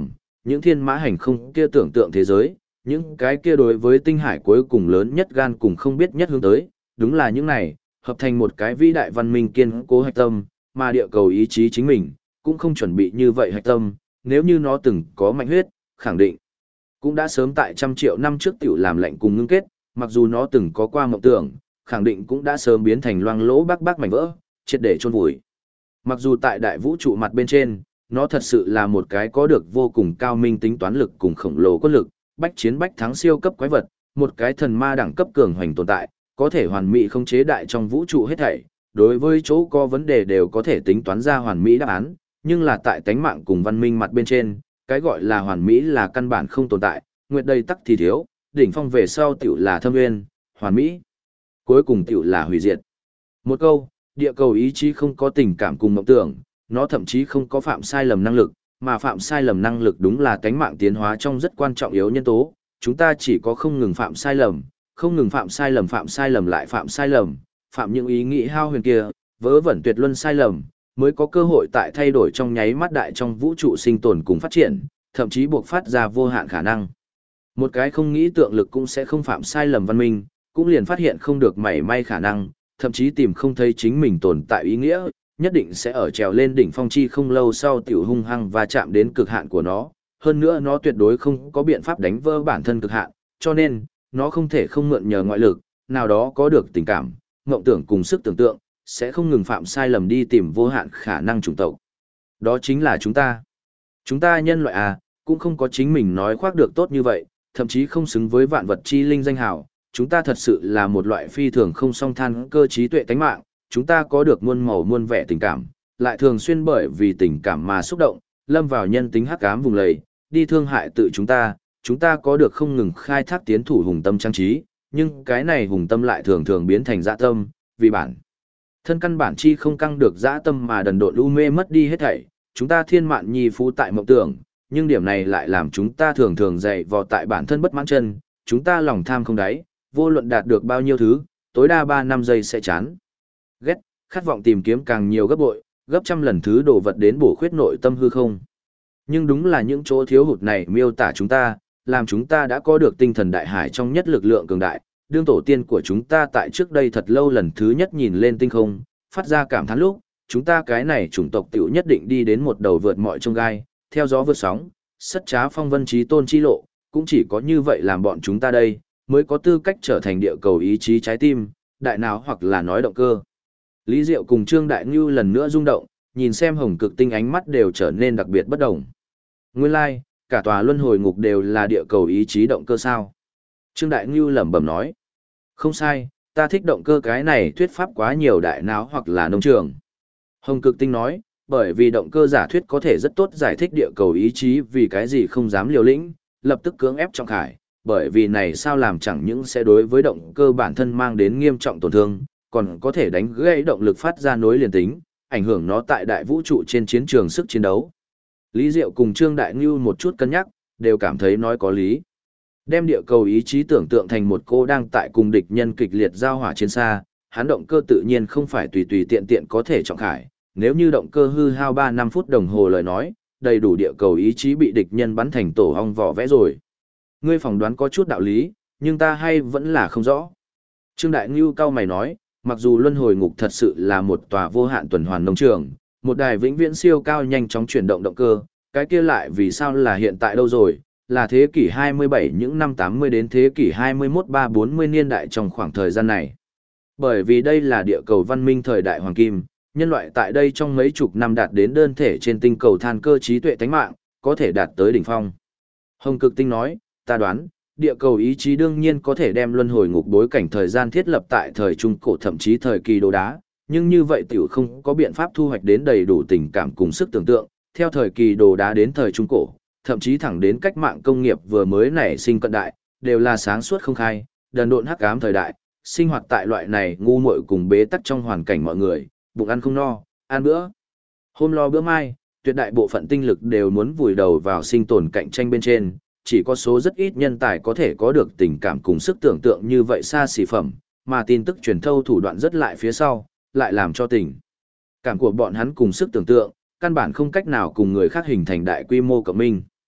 những thiên mã hành không kia tưởng tượng thế giới, những cái kia đối với tinh hải cuối cùng lớn nhất gan cùng không biết nhất hướng tới, đúng là những này, hợp thành một cái vĩ đại văn minh kiên cố hạch tâm, mà địa cầu ý chí chính mình, cũng không chuẩn bị như vậy hạch tâm, nếu như nó từng có mạnh huyết, khẳng định, cũng đã sớm tại trăm triệu năm trước tiểu làm lệnh cùng ngưng kết, mặc dù nó từng có qua mộng tưởng, khẳng định cũng đã sớm biến thành loang lỗ bác mảnh vỡ, triệt để chôn vùi. Mặc dù tại đại vũ trụ mặt bên trên, nó thật sự là một cái có được vô cùng cao minh tính toán lực cùng khổng lồ quân lực, bách chiến bách thắng siêu cấp quái vật, một cái thần ma đẳng cấp cường hoành tồn tại, có thể hoàn mỹ khống chế đại trong vũ trụ hết thảy, đối với chỗ có vấn đề đều có thể tính toán ra hoàn mỹ đáp án, nhưng là tại tánh mạng cùng văn minh mặt bên trên, cái gọi là hoàn mỹ là căn bản không tồn tại, nguyệt đầy tắc thì thiếu, đỉnh phong về sau tiểu là thâm nguyên, hoàn mỹ, cuối cùng tiểu là hủy diệt. Một câu, địa cầu ý chí không có tình cảm cùng mộng tưởng, nó thậm chí không có phạm sai lầm năng lực, mà phạm sai lầm năng lực đúng là tánh mạng tiến hóa trong rất quan trọng yếu nhân tố, chúng ta chỉ có không ngừng phạm sai lầm, không ngừng phạm sai lầm lại phạm sai lầm, phạm những ý nghĩ hao huyền kia, vớ vẩn tuyệt luân sai lầm, mới có cơ hội tại thay đổi trong nháy mắt đại trong vũ trụ sinh tồn cùng phát triển, thậm chí buộc phát ra vô hạn khả năng. Một cái không nghĩ tượng lực cũng sẽ không phạm sai lầm văn minh, cũng liền phát hiện không được mảy may khả năng, thậm chí tìm không thấy chính mình tồn tại ý nghĩa, nhất định sẽ ở trèo lên đỉnh phong chi không lâu sau tiểu hung hăng và chạm đến cực hạn của nó, hơn nữa nó tuyệt đối không có biện pháp đánh vỡ bản thân cực hạn, cho nên, nó không thể không mượn nhờ ngoại lực, nào đó có được tình cảm, ngộng tưởng cùng sức tưởng tượng, sẽ không ngừng phạm sai lầm đi tìm vô hạn khả năng chủng tộc. Đó chính là chúng ta. Chúng ta nhân loại à, cũng không có chính mình nói khoác được tốt như vậy, thậm chí không xứng với vạn vật chi linh danh hào. Chúng ta thật sự là một loại phi thường không song than cơ trí tuệ tánh mạng, chúng ta có được muôn màu muôn vẻ tình cảm, lại thường xuyên bởi vì tình cảm mà xúc động, lâm vào nhân tính hắc ám vùng lầy, đi thương hại tự chúng ta có được không ngừng khai thác tiến thủ hùng tâm trang trí, nhưng cái này hùng tâm lại thường thường biến thành dã tâm, vì bản thân căn bản chi không căng được dã tâm mà đần độn u mê mất đi hết thảy, chúng ta thiên mạn nhi phú tại mộng tưởng, nhưng điểm này lại làm chúng ta thường thường dày vò tại bản thân bất mãn chân, chúng ta lòng tham không đáy, vô luận đạt được bao nhiêu thứ, tối đa 3-5 giây sẽ chán. Ghét, khát vọng tìm kiếm càng nhiều gấp bội, gấp trăm lần thứ đồ vật đến bổ khuyết nội tâm hư không. Nhưng đúng là những chỗ thiếu hụt này miêu tả chúng ta, làm chúng ta đã có được tinh thần đại hải trong nhất lực lượng cường đại, đương tổ tiên của chúng ta tại trước đây thật lâu lần thứ nhất nhìn lên tinh không, phát ra cảm thán lúc, chúng ta cái này chủng tộc tiểu nhất định đi đến một đầu vượt mọi chông gai, theo gió vượt sóng, sất trá phong vân trí tôn chi lộ, cũng chỉ có như vậy làm bọn chúng ta đây, mới có tư cách trở thành địa cầu ý chí trái tim, đại não hoặc là nói động cơ. Lý Diệu cùng Trương Đại Ngưu lần nữa rung động, nhìn xem Hồng Cực Tinh ánh mắt đều trở nên đặc biệt bất đồng. Nguyên lai, like, cả tòa luân hồi ngục đều là địa cầu ý chí động cơ sao? Trương Đại Ngưu lẩm bẩm nói. Không sai, ta thích động cơ cái này thuyết pháp quá nhiều đại não hoặc là nông trường. Hồng Cực Tinh nói, bởi vì động cơ giả thuyết có thể rất tốt giải thích địa cầu ý chí vì cái gì không dám liều lĩnh, lập tức cưỡng ép Trọng Khải, bởi vì này sao làm chẳng những sẽ đối với động cơ bản thân mang đến nghiêm trọng tổn thương, còn có thể đánh gãy động lực phát ra nối liền tính, ảnh hưởng nó tại đại vũ trụ trên chiến trường sức chiến đấu. Lý Diệu cùng Trương Đại Ngưu một chút cân nhắc, đều cảm thấy nói có lý. Đem địa cầu ý chí tưởng tượng thành một cô đang tại cùng địch nhân kịch liệt giao hỏa trên xa, hắn động cơ tự nhiên không phải tùy tùy tiện tiện có thể Trọng Khải, nếu như động cơ hư hao 3-5 phút đồng hồ lời nói, đầy đủ địa cầu ý chí bị địch nhân bắn thành tổ ong vỏ vẽ rồi. Ngươi phỏng đoán có chút đạo lý, nhưng ta hay vẫn là không rõ. Trương Đại Ngưu cao mày nói, mặc dù luân hồi ngục thật sự là một tòa vô hạn tuần hoàn nông trường, một đài vĩnh viễn siêu cao nhanh chóng chuyển động động cơ, cái kia lại vì sao là hiện tại đâu rồi, là thế kỷ 27 những năm 80 đến thế kỷ 21-3-40 niên đại trong khoảng thời gian này. Bởi vì đây là địa cầu văn minh thời đại hoàng kim, nhân loại tại đây trong mấy chục năm đạt đến đơn thể trên tinh cầu than cơ trí tuệ tánh mạng, có thể đạt tới đỉnh phong. Hồng Cực Tinh nói, ta đoán, địa cầu ý chí đương nhiên có thể đem luân hồi ngục bối cảnh thời gian thiết lập tại thời trung cổ thậm chí thời kỳ đồ đá, nhưng như vậy tiểu không có biện pháp thu hoạch đến đầy đủ tình cảm cùng sức tưởng tượng, theo thời kỳ đồ đá đến thời trung cổ, thậm chí thẳng đến cách mạng công nghiệp vừa mới nảy sinh cận đại, đều là sáng suốt không khai, đần độn hắc ám thời đại, sinh hoạt tại loại này ngu muội cùng bế tắc trong hoàn cảnh mọi người, bụng ăn không no, ăn bữa hôm lo bữa mai, tuyệt đại bộ phận tinh lực đều muốn vùi đầu vào sinh tồn cạnh tranh bên trên, chỉ có số rất ít nhân tài có thể có được tình cảm cùng sức tưởng tượng như vậy xa xỉ phẩm, mà tin tức truyền thâu thủ đoạn rất lại phía sau, lại làm cho tình cảm của bọn hắn cùng sức tưởng tượng, căn bản không cách nào cùng người khác hình thành đại quy mô cộng minh.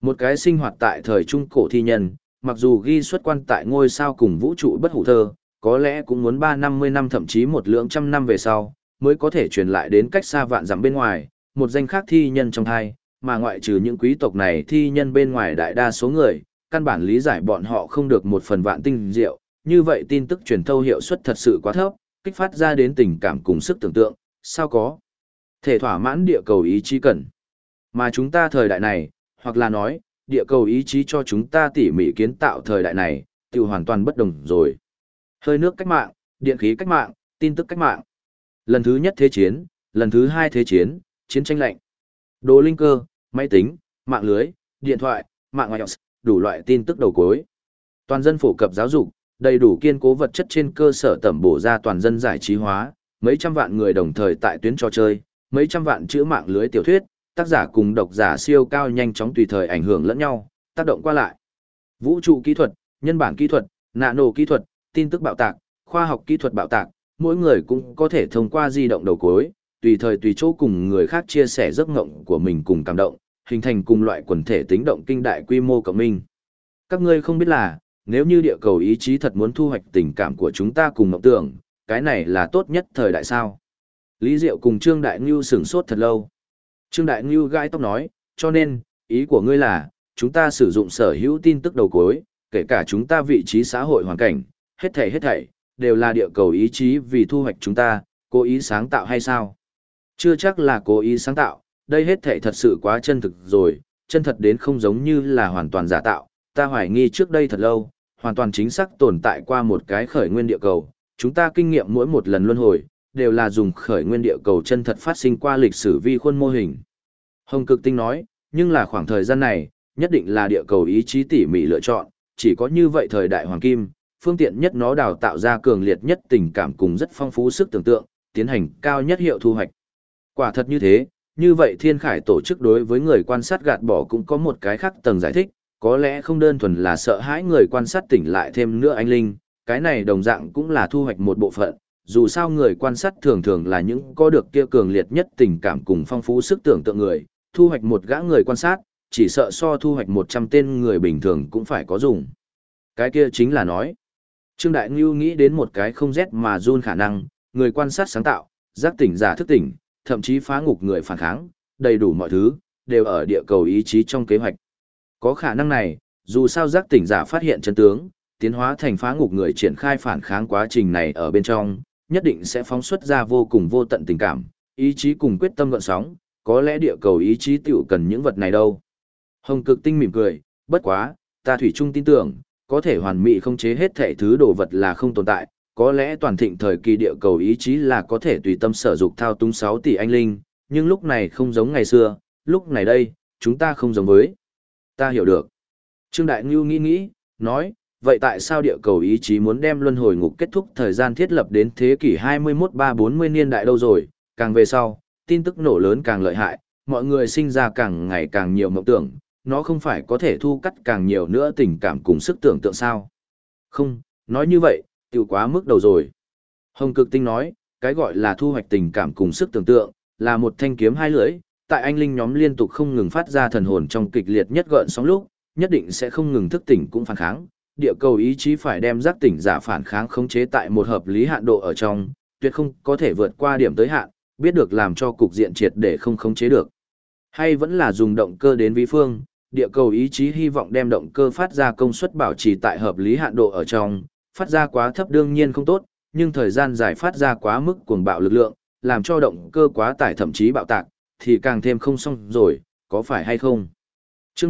Một cái sinh hoạt tại thời trung cổ thi nhân, mặc dù ghi xuất quan tại ngôi sao cùng vũ trụ bất hủ thơ, có lẽ cũng muốn 350 năm thậm chí một lượng trăm năm về sau, mới có thể truyền lại đến cách xa vạn dặm bên ngoài, một danh khác thi nhân trong hai, mà ngoại trừ những quý tộc này thi nhân bên ngoài đại đa số người, căn bản lý giải bọn họ không được một phần vạn tinh diệu, như vậy tin tức truyền thâu hiệu suất thật sự quá thấp, kích phát ra đến tình cảm cùng sức tưởng tượng, sao có thể thỏa mãn địa cầu ý chí cần. Mà chúng ta thời đại này, hoặc là nói, địa cầu ý chí cho chúng ta tỉ mỉ kiến tạo thời đại này, tự hoàn toàn bất đồng rồi. Hơi nước cách mạng, điện khí cách mạng, tin tức cách mạng. Lần thứ nhất thế chiến, lần thứ hai thế chiến, chiến tranh lạnh. Đồ linh cơ, máy tính, mạng lưới, điện thoại, mạng ngoại đủ loại tin tức đầu cuối. Toàn dân phổ cập giáo dục, đầy đủ kiên cố vật chất trên cơ sở tẩm bổ ra toàn dân giải trí hóa, mấy trăm vạn người đồng thời tại tuyến trò chơi, mấy trăm vạn chữ mạng lưới tiểu thuyết, tác giả cùng độc giả siêu cao nhanh chóng tùy thời ảnh hưởng lẫn nhau, tác động qua lại. Vũ trụ kỹ thuật, nhân bản kỹ thuật, nano kỹ thuật, tin tức bạo tạc, khoa học kỹ thuật bạo tạc, mỗi người cũng có thể thông qua di động đầu cuối, tùy thời tùy chỗ cùng người khác chia sẻ giấc mộng của mình cùng cảm động, hình thành cùng loại quần thể tính động kinh đại quy mô cộng minh. Các ngươi không biết là, nếu như địa cầu ý chí thật muốn thu hoạch tình cảm của chúng ta cùng mộng tưởng, cái này là tốt nhất thời đại sao. Lý Diệu cùng Trương Đại Ngưu sửng sốt thật lâu. Trương Đại Ngưu gãi tóc nói, cho nên, ý của ngươi là, chúng ta sử dụng sở hữu tin tức đầu cuối, kể cả chúng ta vị trí xã hội hoàn cảnh, hết thảy, đều là địa cầu ý chí vì thu hoạch chúng ta, cố ý sáng tạo hay sao? Chưa chắc là cố ý sáng tạo, đây hết thảy thật sự quá chân thực rồi, chân thật đến không giống như là hoàn toàn giả tạo, ta hoài nghi trước đây thật lâu, hoàn toàn chính xác tồn tại qua một cái khởi nguyên địa cầu, chúng ta kinh nghiệm mỗi một lần luân hồi, đều là dùng khởi nguyên địa cầu chân thật phát sinh qua lịch sử vi khuôn mô hình. Hồng Cực Tinh nói, nhưng là khoảng thời gian này, nhất định là địa cầu ý chí tỉ mỉ lựa chọn, chỉ có như vậy thời đại hoàng kim, phương tiện nhất nó đào tạo ra cường liệt nhất tình cảm cùng rất phong phú sức tưởng tượng, tiến hành cao nhất hiệu thu hoạch. Quả thật như thế, như vậy Thiên Khải tổ chức đối với người quan sát gạt bỏ cũng có một cái khác tầng giải thích, có lẽ không đơn thuần là sợ hãi người quan sát tỉnh lại thêm nữa anh linh, cái này đồng dạng cũng là thu hoạch một bộ phận, dù sao người quan sát thường thường là những có được kia cường liệt nhất tình cảm cùng phong phú sức tưởng tượng người, thu hoạch một gã người quan sát, chỉ sợ so thu hoạch 100 tên người bình thường cũng phải có dùng. Cái kia chính là nói, Trương Đại Ngưu nghĩ đến một cái không rét mà run khả năng, người quan sát sáng tạo, giác tỉnh giả thức tỉnh, thậm chí phá ngục người phản kháng, đầy đủ mọi thứ, đều ở địa cầu ý chí trong kế hoạch. Có khả năng này, dù sao giác tỉnh giả phát hiện chân tướng, tiến hóa thành phá ngục người triển khai phản kháng quá trình này ở bên trong, nhất định sẽ phóng xuất ra vô cùng vô tận tình cảm, ý chí cùng quyết tâm gợn sóng, có lẽ địa cầu ý chí tiểu cần những vật này đâu. Hồng Cực Tinh mỉm cười, bất quá, ta thủy chung tin tưởng, có thể hoàn mỹ không chế hết thảy thứ đồ vật là không tồn tại, có lẽ toàn thịnh thời kỳ địa cầu ý chí là có thể tùy tâm sở dục thao túng 6 tỷ anh linh, nhưng lúc này không giống ngày xưa, lúc này đây, chúng ta không giống với. Ta hiểu được. Trương Đại Ngưu nghĩ, nói, vậy tại sao địa cầu ý chí muốn đem luân hồi ngục kết thúc thời gian thiết lập đến thế kỷ 21-340 niên đại đâu rồi, càng về sau, tin tức nổ lớn càng lợi hại, mọi người sinh ra càng ngày càng nhiều mộng tưởng, nó không phải có thể thu cắt càng nhiều nữa tình cảm cùng sức tưởng tượng sao. Không, nói như vậy, tiểu quá mức đầu rồi. Hồng Cực Tinh nói, cái gọi là thu hoạch tình cảm cùng sức tưởng tượng, là một thanh kiếm hai lưỡi, tại anh linh nhóm liên tục không ngừng phát ra thần hồn trong kịch liệt nhất gợn sóng lúc, nhất định sẽ không ngừng thức tỉnh cũng phản kháng. Địa cầu ý chí phải đem giác tỉnh giả phản kháng khống chế tại một hợp lý hạn độ ở trong, tuyệt không có thể vượt qua điểm tới hạn, biết được làm cho cục diện triệt để không khống chế được. Hay vẫn là dùng động cơ đến vi phương, địa cầu ý chí hy vọng đem động cơ phát ra công suất bảo trì tại hợp lý hạn độ ở trong, phát ra quá thấp đương nhiên không tốt, nhưng thời gian dài phát ra quá mức cuồng bạo lực lượng, làm cho động cơ quá tải thậm chí bạo tạc, thì càng thêm không xong rồi, có phải hay không? Chương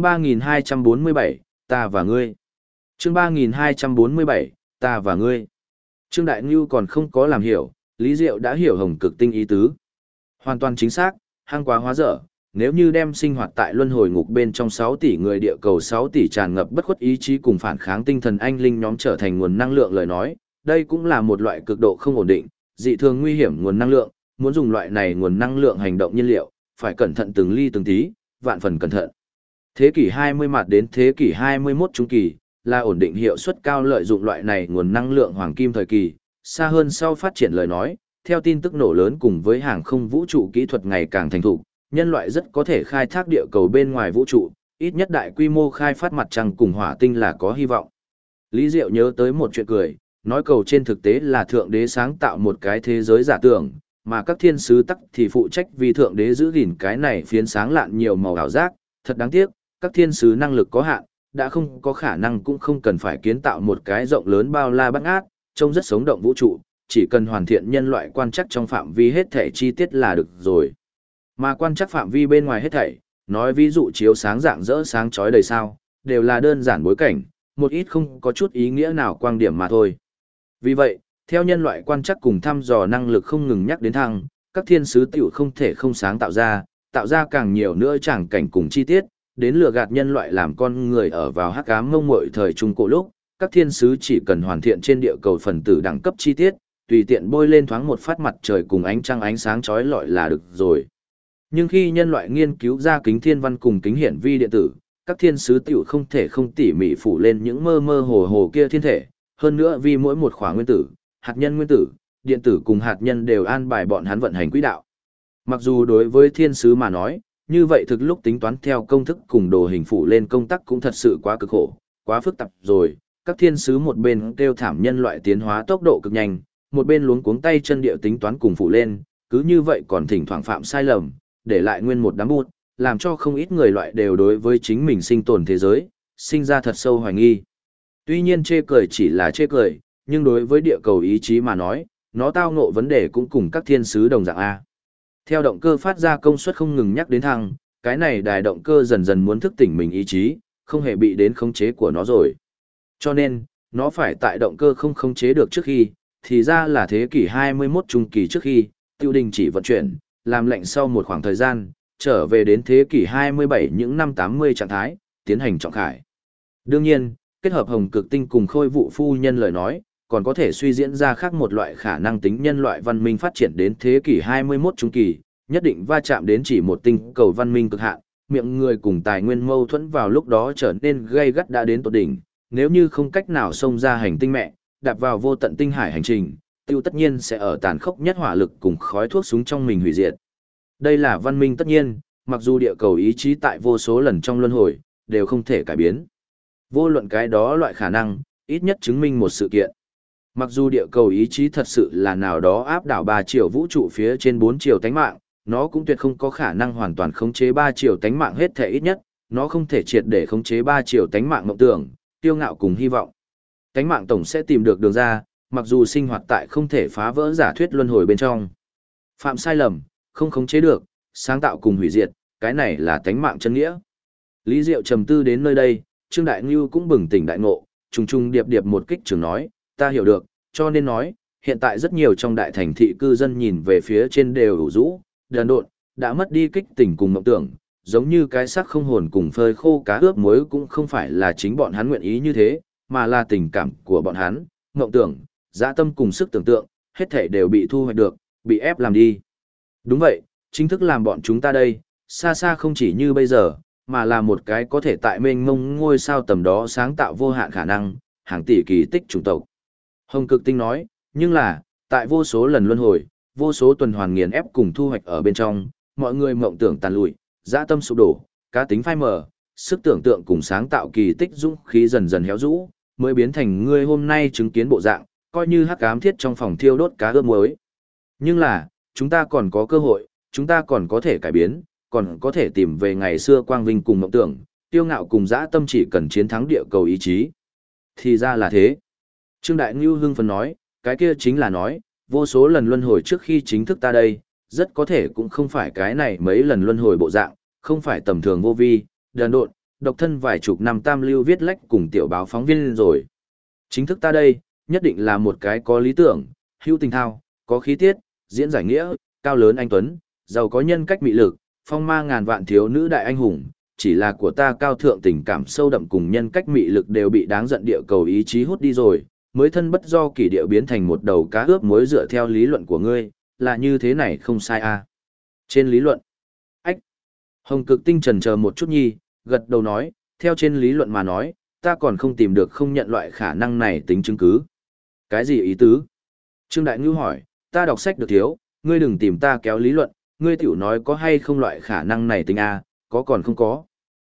3247, ta và ngươi. Chương 3247, ta và ngươi. Trương Đại Ngưu còn không có làm hiểu, Lý Diệu đã hiểu Hồng Cực Tinh ý tứ. Hoàn toàn chính xác, hăng quá hóa dở, nếu như đem sinh hoạt tại luân hồi ngục bên trong 6 tỷ người địa cầu 6 tỷ tràn ngập bất khuất ý chí cùng phản kháng tinh thần anh linh nhóm trở thành nguồn năng lượng lời nói, đây cũng là một loại cực độ không ổn định, dị thường nguy hiểm nguồn năng lượng, muốn dùng loại này nguồn năng lượng hành động nhiên liệu, phải cẩn thận từng ly từng tí, vạn phần cẩn thận. Thế kỷ 20 mặt đến thế kỷ 21 trung kỳ, là ổn định hiệu suất cao lợi dụng loại này nguồn năng lượng hoàng kim thời kỳ, xa hơn sau phát triển lời nói, theo tin tức nổ lớn cùng với hàng không vũ trụ kỹ thuật ngày càng thành thục, nhân loại rất có thể khai thác địa cầu bên ngoài vũ trụ, ít nhất đại quy mô khai phát mặt trăng cùng hỏa tinh là có hy vọng. Lý Diệu nhớ tới một chuyện cười, nói cầu trên thực tế là thượng đế sáng tạo một cái thế giới giả tưởng, mà các thiên sứ tắc thì phụ trách vì thượng đế giữ gìn cái này phiến sáng lạn nhiều màu ảo giác, thật đáng tiếc, các thiên sứ năng lực có hạn, đã không có khả năng cũng không cần phải kiến tạo một cái rộng lớn bao la bát ngát, trông rất sống động vũ trụ, chỉ cần hoàn thiện nhân loại quan trắc trong phạm vi hết thể chi tiết là được rồi. Mà quan trắc phạm vi bên ngoài hết thảy, nói ví dụ chiếu sáng rạng rỡ sáng chói đầy sao, đều là đơn giản bối cảnh, một ít không có chút ý nghĩa nào quang điểm mà thôi. Vì vậy, theo nhân loại quan trắc cùng thăm dò năng lực không ngừng nhắc đến thăng, các thiên sứ tiểu không thể không sáng tạo ra càng nhiều nữa chẳng cảnh cùng chi tiết, đến lừa gạt nhân loại làm con người ở vào hắc ám ngông muội thời trung cổ lúc, các thiên sứ chỉ cần hoàn thiện trên địa cầu phần tử đẳng cấp chi tiết, tùy tiện bôi lên thoáng một phát mặt trời cùng ánh trăng ánh sáng chói lọi là được rồi. Nhưng khi nhân loại nghiên cứu ra kính thiên văn cùng kính hiển vi điện tử, các thiên sứ tiểu không thể không tỉ mỉ phủ lên những mơ mơ hồ hồ kia thiên thể, hơn nữa vì mỗi một khỏa nguyên tử, hạt nhân nguyên tử, điện tử cùng hạt nhân đều an bài bọn hắn vận hành quỹ đạo. Mặc dù đối với thiên sứ mà nói, như vậy thực lúc tính toán theo công thức cùng đồ hình phủ lên công tắc cũng thật sự quá cực khổ, quá phức tạp rồi, các thiên sứ một bên kêu thảm nhân loại tiến hóa tốc độ cực nhanh, một bên luống cuống tay chân địa tính toán cùng phủ lên, cứ như vậy còn thỉnh thoảng phạm sai lầm, để lại nguyên một đám bút, làm cho không ít người loại đều đối với chính mình sinh tồn thế giới, sinh ra thật sâu hoài nghi. Tuy nhiên chê cười chỉ là chê cười, nhưng đối với địa cầu ý chí mà nói, nó tao ngộ vấn đề cũng cùng các thiên sứ đồng dạng A. Theo động cơ phát ra công suất không ngừng nhắc đến thăng, cái này đài động cơ dần dần muốn thức tỉnh mình ý chí, không hề bị đến khống chế của nó rồi. Cho nên, nó phải tại động cơ không khống chế được trước khi, thì ra là thế kỷ 21 trung kỳ trước khi, tiêu đình chỉ vận chuyển, làm lệnh sau một khoảng thời gian, trở về đến thế kỷ 27 những năm 80 trạng thái, tiến hành trọng khải. Đương nhiên, kết hợp hồng cực tinh cùng khôi vụ phu nhân lời nói, còn có thể suy diễn ra khác một loại khả năng tính nhân loại văn minh phát triển đến thế kỷ 21 trung kỳ, nhất định va chạm đến chỉ một tinh cầu văn minh cực hạn, miệng người cùng tài nguyên mâu thuẫn vào lúc đó trở nên gây gắt đã đến tột đỉnh, nếu như không cách nào xông ra hành tinh mẹ, đạp vào vô tận tinh hải hành trình, tiêu tất nhiên sẽ ở tàn khốc nhất hỏa lực cùng khói thuốc súng trong mình hủy diệt. Đây là văn minh tất nhiên, mặc dù địa cầu ý chí tại vô số lần trong luân hồi, đều không thể cải biến. Vô luận cái đó loại khả năng, ít nhất chứng minh một sự kiện. Mặc dù địa cầu ý chí thật sự là nào đó áp đảo 3 triệu vũ trụ phía trên 4 triệu tánh mạng, nó cũng tuyệt không có khả năng hoàn toàn khống chế 3 triệu tánh mạng hết thể ít nhất, nó không thể triệt để khống chế 3 triệu tánh mạng mộng tưởng, tiêu ngạo cùng hy vọng. Tánh mạng tổng sẽ tìm được đường ra, mặc dù sinh hoạt tại không thể phá vỡ giả thuyết luân hồi bên trong. Phạm sai lầm, không khống chế được, sáng tạo cùng hủy diệt, cái này là tánh mạng chân nghĩa. Lý Diệu trầm tư đến nơi đây, Trương Đại Ngưu cũng bừng tỉnh đại ngộ, trùng trùng điệp điệp một kích trường nói, ta hiểu được, cho nên nói, hiện tại rất nhiều trong đại thành thị cư dân nhìn về phía trên đều ủ rũ, đần độn, đã mất đi kích tỉnh cùng mộng tưởng, giống như cái xác không hồn cùng phơi khô cá ướp muối cũng không phải là chính bọn hắn nguyện ý như thế, mà là tình cảm của bọn hắn, mộng tưởng, dã tâm cùng sức tưởng tượng, hết thể đều bị thu hoạch được, bị ép làm đi. Đúng vậy, chính thức làm bọn chúng ta đây, xa xa không chỉ như bây giờ, mà là một cái có thể tại mênh mông ngôi sao tầm đó sáng tạo vô hạn khả năng, hàng tỷ kỳ tích chủng tộc. Hồng Cực Tinh nói, nhưng là, tại vô số lần luân hồi, vô số tuần hoàn nghiền ép cùng thu hoạch ở bên trong, mọi người mộng tưởng tàn lụi, dã tâm sụp đổ, cá tính phai mờ, sức tưởng tượng cùng sáng tạo kỳ tích dũng khí dần dần héo rũ, mới biến thành ngươi hôm nay chứng kiến bộ dạng, coi như hắc ám thiết trong phòng thiêu đốt cá ướp muối. Nhưng là, chúng ta còn có cơ hội, chúng ta còn có thể cải biến, còn có thể tìm về ngày xưa quang vinh cùng mộng tưởng, tiêu ngạo cùng dã tâm chỉ cần chiến thắng địa cầu ý chí. Thì ra là thế. Trương Đại Ngưu hưng phấn nói, cái kia chính là nói, vô số lần luân hồi trước khi chính thức ta đây, rất có thể cũng không phải cái này mấy lần luân hồi bộ dạng, không phải tầm thường vô vi, đần độn, độc thân vài chục năm tam lưu viết lách cùng tiểu báo phóng viên rồi. Chính thức ta đây, nhất định là một cái có lý tưởng, hữu tình thao, có khí tiết, diễn giải nghĩa, cao lớn anh tuấn, giàu có nhân cách mị lực, phong ma ngàn vạn thiếu nữ đại anh hùng, chỉ là của ta cao thượng tình cảm sâu đậm cùng nhân cách mị lực đều bị đáng giận địa cầu ý chí hút đi rồi, mới thân bất do kỳ địa biến thành một đầu cá ướp muối dựa theo lý luận của ngươi, là như thế này không sai à. Trên lý luận, ách, Hồng Cực Tinh trần chờ một chút nhi, gật đầu nói, theo trên lý luận mà nói, ta còn không tìm được không nhận loại khả năng này tính chứng cứ. Cái gì ý tứ? Trương Đại Ngưu hỏi, ta đọc sách được thiếu, ngươi đừng tìm ta kéo lý luận, ngươi tiểu nói có hay không loại khả năng này tính a, có còn không có.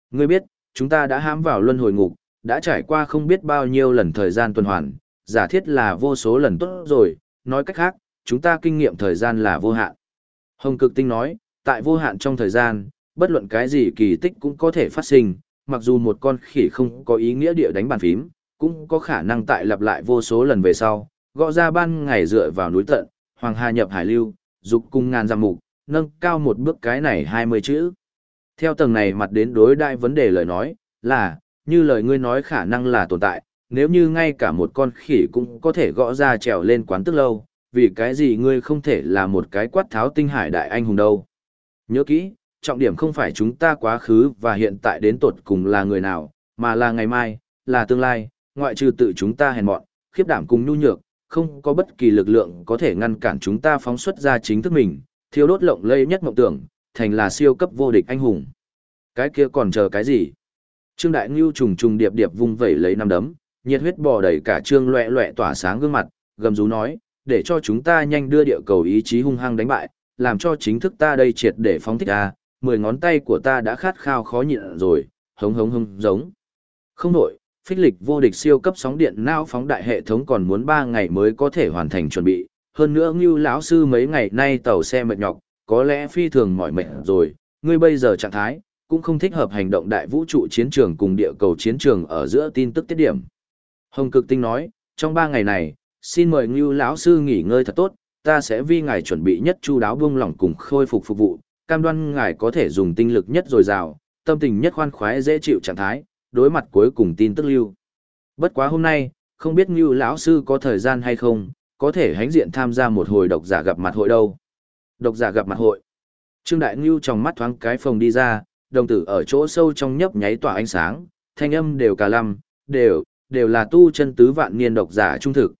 Ngươi biết, chúng ta đã hãm vào luân hồi ngục, đã trải qua không biết bao nhiêu lần thời gian tuần hoàn, giả thiết là vô số lần tốt rồi, nói cách khác, chúng ta kinh nghiệm thời gian là vô hạn. Hồng Cực Tinh nói, tại vô hạn trong thời gian, bất luận cái gì kỳ tích cũng có thể phát sinh, mặc dù một con khỉ không có ý nghĩa địa đánh bàn phím, cũng có khả năng tại lặp lại vô số lần về sau, gõ ra ban ngày dựa vào núi tận, hoàng hà nhập hải lưu, dục cung ngàn dặm mục, nâng cao một bước cái này 20 chữ. Theo tầng này mặt đến đối đại vấn đề lời nói, là, như lời ngươi nói khả năng là tồn tại, nếu như ngay cả một con khỉ cũng có thể gõ ra trèo lên quán tức lâu, vì cái gì ngươi không thể là một cái quát tháo tinh hải đại anh hùng đâu. Nhớ kỹ, trọng điểm không phải chúng ta quá khứ và hiện tại đến tột cùng là người nào, mà là ngày mai, là tương lai, ngoại trừ tự chúng ta hèn mọn, khiếp đảm cùng nhu nhược, không có bất kỳ lực lượng có thể ngăn cản chúng ta phóng xuất ra chính thức mình, thiêu đốt lộng lẫy nhất mộng tưởng, thành là siêu cấp vô địch anh hùng. Cái kia còn chờ cái gì? Trương Đại Ngưu trùng trùng điệp điệp vung vẩy lấy năm đấm, nhiệt huyết bò đầy cả trương loẹ loẹ tỏa sáng gương mặt, gầm rú nói, để cho chúng ta nhanh đưa địa cầu ý chí hung hăng đánh bại, làm cho chính thức ta đây triệt để phóng thích ra, 10 ngón tay của ta đã khát khao khó nhịn rồi, hống hống hống giống. Không đổi, phích lịch vô địch siêu cấp sóng điện não phóng đại hệ thống còn muốn 3 ngày mới có thể hoàn thành chuẩn bị, hơn nữa Ngưu lão sư mấy ngày nay tàu xe mệt nhọc, có lẽ phi thường mỏi mệt rồi, ngươi bây giờ trạng thái cũng không thích hợp hành động đại vũ trụ chiến trường cùng địa cầu chiến trường ở giữa tin tức tiết điểm. Hồng Cực Tinh nói, trong 3 ngày này, xin mời Ngưu lão sư nghỉ ngơi thật tốt, ta sẽ vì ngài chuẩn bị nhất chu đáo buông lỏng cùng khôi phục phục vụ, cam đoan ngài có thể dùng tinh lực nhất dồi dào, tâm tình nhất khoan khoái dễ chịu trạng thái, đối mặt cuối cùng tin tức lưu. Bất quá hôm nay, không biết Ngưu lão sư có thời gian hay không, có thể hãnh diện tham gia một hồi độc giả gặp mặt hội đâu. Độc giả gặp mặt hội. Trương Đại Ngưu trong mắt thoáng cái phòng đi ra, đồng tử ở chỗ sâu trong nhấp nháy tỏa ánh sáng, thanh âm đều cả lăm, đều là tu chân tứ vạn niên độc giả trung thực,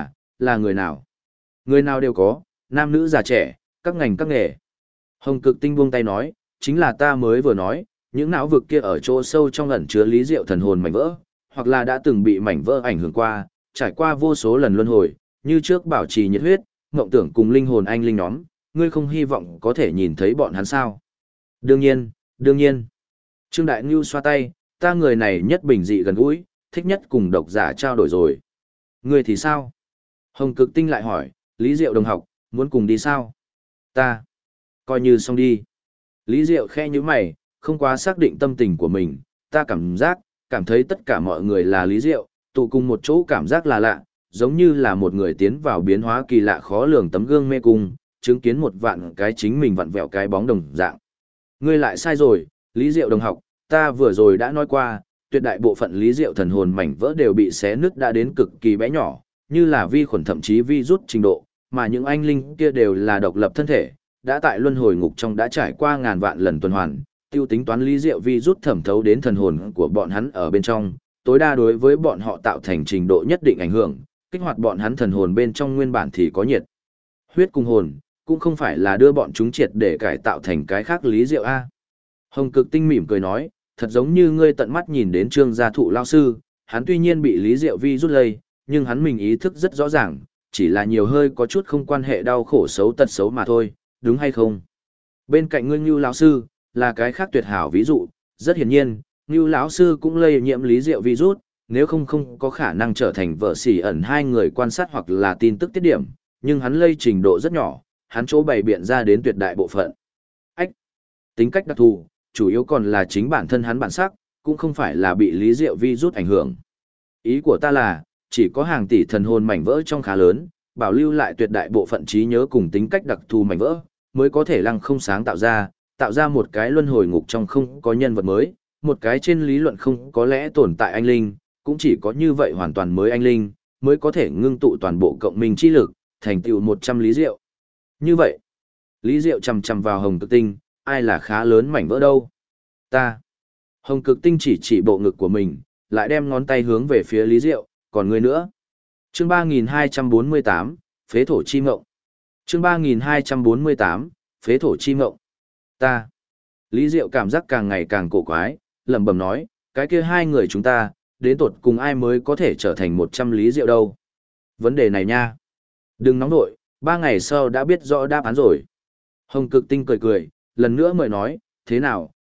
là người nào? Người nào đều có, nam nữ già trẻ, các ngành các nghề. Hồng Cực Tinh buông tay nói, chính là ta mới vừa nói, những não vực kia ở chỗ sâu trong ẩn chứa lý diệu thần hồn mảnh vỡ, hoặc là đã từng bị mảnh vỡ ảnh hưởng qua, trải qua vô số lần luân hồi, như trước bảo trì nhiệt huyết, ngộng tưởng cùng linh hồn anh linh nhóm, ngươi không hy vọng có thể nhìn thấy bọn hắn sao? Đương nhiên. Trương Đại Ngưu xoa tay, ta người này nhất bình dị gần gũi, thích nhất cùng độc giả trao đổi rồi. Ngươi thì sao? Hồng Cực Tinh lại hỏi, Lý Diệu đồng học, muốn cùng đi sao? Ta, coi như xong đi. Lý Diệu khe như mày, không quá xác định tâm tình của mình, ta cảm thấy tất cả mọi người là Lý Diệu, tụ cùng một chỗ cảm giác là lạ, giống như là một người tiến vào biến hóa kỳ lạ khó lường tấm gương mê cung, chứng kiến một vạn cái chính mình vặn vẹo cái bóng đồng dạng. Ngươi lại sai rồi, Lý Diệu đồng học, ta vừa rồi đã nói qua, tuyệt đại bộ phận Lý Diệu thần hồn mảnh vỡ đều bị xé nứt đã đến cực kỳ bé nhỏ, như là vi khuẩn thậm chí virus trình độ, mà những anh linh kia đều là độc lập thân thể, đã tại luân hồi ngục trong đã trải qua ngàn vạn lần tuần hoàn, tiêu tính toán Lý Diệu virus thẩm thấu đến thần hồn của bọn hắn ở bên trong, tối đa đối với bọn họ tạo thành trình độ nhất định ảnh hưởng, kích hoạt bọn hắn thần hồn bên trong nguyên bản thì có nhiệt huyết cùng hồn, cũng không phải là đưa bọn chúng triệt để cải tạo thành cái khác Lý Diệu a. Hồng Cực Tinh mỉm cười nói, thật giống như ngươi tận mắt nhìn đến Trương gia thụ lao sư, hắn tuy nhiên bị Lý Diệu vi rút lây, nhưng hắn mình ý thức rất rõ ràng, chỉ là nhiều hơi có chút không quan hệ đau khổ xấu tật xấu mà thôi, đúng hay không? Bên cạnh ngươi Ngưu lão sư, là cái khác tuyệt hảo ví dụ, rất hiển nhiên, Ngưu lão sư cũng lây nhiễm Lý Diệu virus, nếu không có khả năng trở thành vợ xỉ ẩn hai người quan sát hoặc là tin tức tiết điểm, nhưng hắn lây trình độ rất nhỏ, hắn chỗ bày biện ra đến tuyệt đại bộ phận. Tính cách đặc thù, chủ yếu còn là chính bản thân hắn bản sắc, cũng không phải là bị Lý Diệu virus ảnh hưởng. Ý của ta là, chỉ có hàng tỷ thần hồn mảnh vỡ trong khá lớn, bảo lưu lại tuyệt đại bộ phận trí nhớ cùng tính cách đặc thù mảnh vỡ, mới có thể lăng không sáng tạo ra một cái luân hồi ngục trong không có nhân vật mới, một cái trên lý luận không có lẽ tồn tại anh linh, cũng chỉ có như vậy hoàn toàn mới anh linh, mới có thể ngưng tụ toàn bộ cộng minh chi lực, thành tựu 100 Lý Diệu. Như vậy, Lý Diệu chầm chầm vào Hồng Cực Tinh, ai là khá lớn mảnh vỡ đâu? Ta. Hồng Cực Tinh chỉ bộ ngực của mình, lại đem ngón tay hướng về phía Lý Diệu, còn người nữa. Chương 3248, Phế thổ chi mộng. Chương 3248, Phế thổ chi mộng. Ta. Lý Diệu cảm giác càng ngày càng cổ quái, lẩm bẩm nói, cái kia hai người chúng ta, đến tột cùng ai mới có thể trở thành 100 Lý Diệu đâu? Vấn đề này nha. Đừng nóng nội, 3 ngày sau đã biết rõ đáp án rồi. Hồng Cực Tinh cười cười, lần nữa mời nói, thế nào,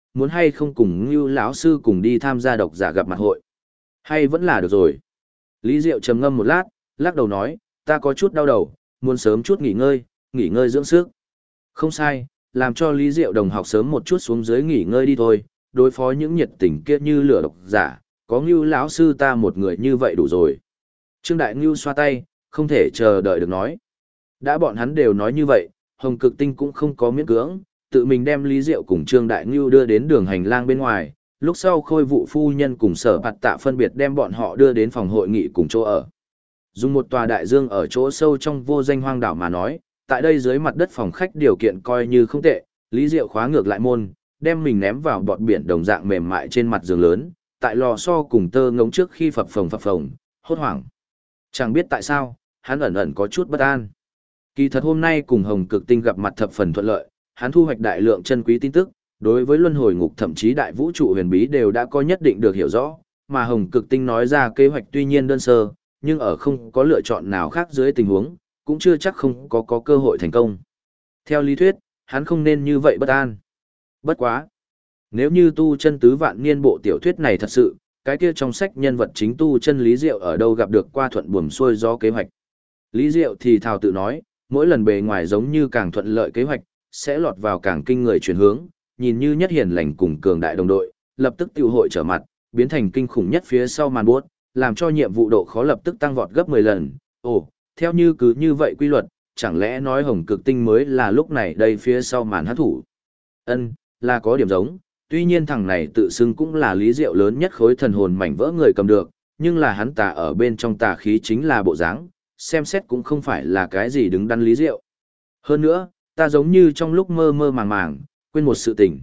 muốn hay không cùng Ngưu lão sư cùng đi tham gia độc giả gặp mặt hội. Hay vẫn là được rồi. Lý Diệu trầm ngâm một lát, lắc đầu nói, ta có chút đau đầu, muốn sớm chút nghỉ ngơi dưỡng sức. Không sai, làm cho Lý Diệu đồng học sớm một chút xuống dưới nghỉ ngơi đi thôi, đối phó những nhiệt tình kia như lửa độc giả, có Ngưu lão sư ta một người như vậy đủ rồi. Trương Đại Ngưu xoa tay, không thể chờ đợi được nói. Đã bọn hắn đều nói như vậy, Hồng Cực Tinh cũng không có miễn cưỡng, tự mình đem Lý Diệu cùng Trương Đại Ngưu đưa đến đường hành lang bên ngoài, lúc sau Khôi Vụ phu nhân cùng Sở Bạt Tạ phân biệt đem bọn họ đưa đến phòng hội nghị cùng chỗ ở. Dùng một tòa đại dương ở chỗ sâu trong vô danh hoang đảo mà nói, tại đây dưới mặt đất phòng khách điều kiện coi như không tệ, Lý Diệu khóa ngược lại môn, đem mình ném vào bọt biển đồng dạng mềm mại trên mặt giường lớn, tại lò xo cùng tơ ngống trước khi phập phồng, hốt hoảng. Chẳng biết tại sao, hắn ẩn ẩn có chút bất an. Kỳ thật hôm nay cùng Hồng Cực Tinh gặp mặt thập phần thuận lợi, hắn thu hoạch đại lượng chân quý tin tức, đối với luân hồi ngục thậm chí đại vũ trụ huyền bí đều đã có nhất định được hiểu rõ, mà Hồng Cực Tinh nói ra kế hoạch tuy nhiên đơn sơ, nhưng ở không có lựa chọn nào khác dưới tình huống, cũng chưa chắc không có cơ hội thành công. Theo lý thuyết, hắn không nên như vậy bất an. Bất quá. Nếu như tu chân tứ vạn niên bộ tiểu thuyết này thật sự, cái kia trong sách nhân vật chính tu chân Lý Diệu ở đâu gặp được qua thuận buồm xuôi gió kế hoạch. Lý Diệu thì thào tự nói, mỗi lần bề ngoài giống như càng thuận lợi kế hoạch, sẽ lọt vào càng kinh người chuyển hướng, nhìn như nhất hiền lành cùng cường đại đồng đội, lập tức tiêu hội trở mặt, biến thành kinh khủng nhất phía sau màn buốt, làm cho nhiệm vụ độ khó lập tức tăng vọt gấp 10 lần. Ồ, theo như cứ như vậy quy luật, chẳng lẽ nói Hồng Cực Tinh mới là lúc này đây phía sau màn hát thủ? Ân, là có điểm giống, tuy nhiên thằng này tự xưng cũng là Lý Diệu lớn nhất khối thần hồn mảnh vỡ người cầm được, nhưng là hắn tà ở bên trong tà khí chính là bộ dáng, xem xét cũng không phải là cái gì đứng đắn Lý Diệu. Hơn nữa, ta giống như trong lúc mơ mơ màng màng, quên một sự tình.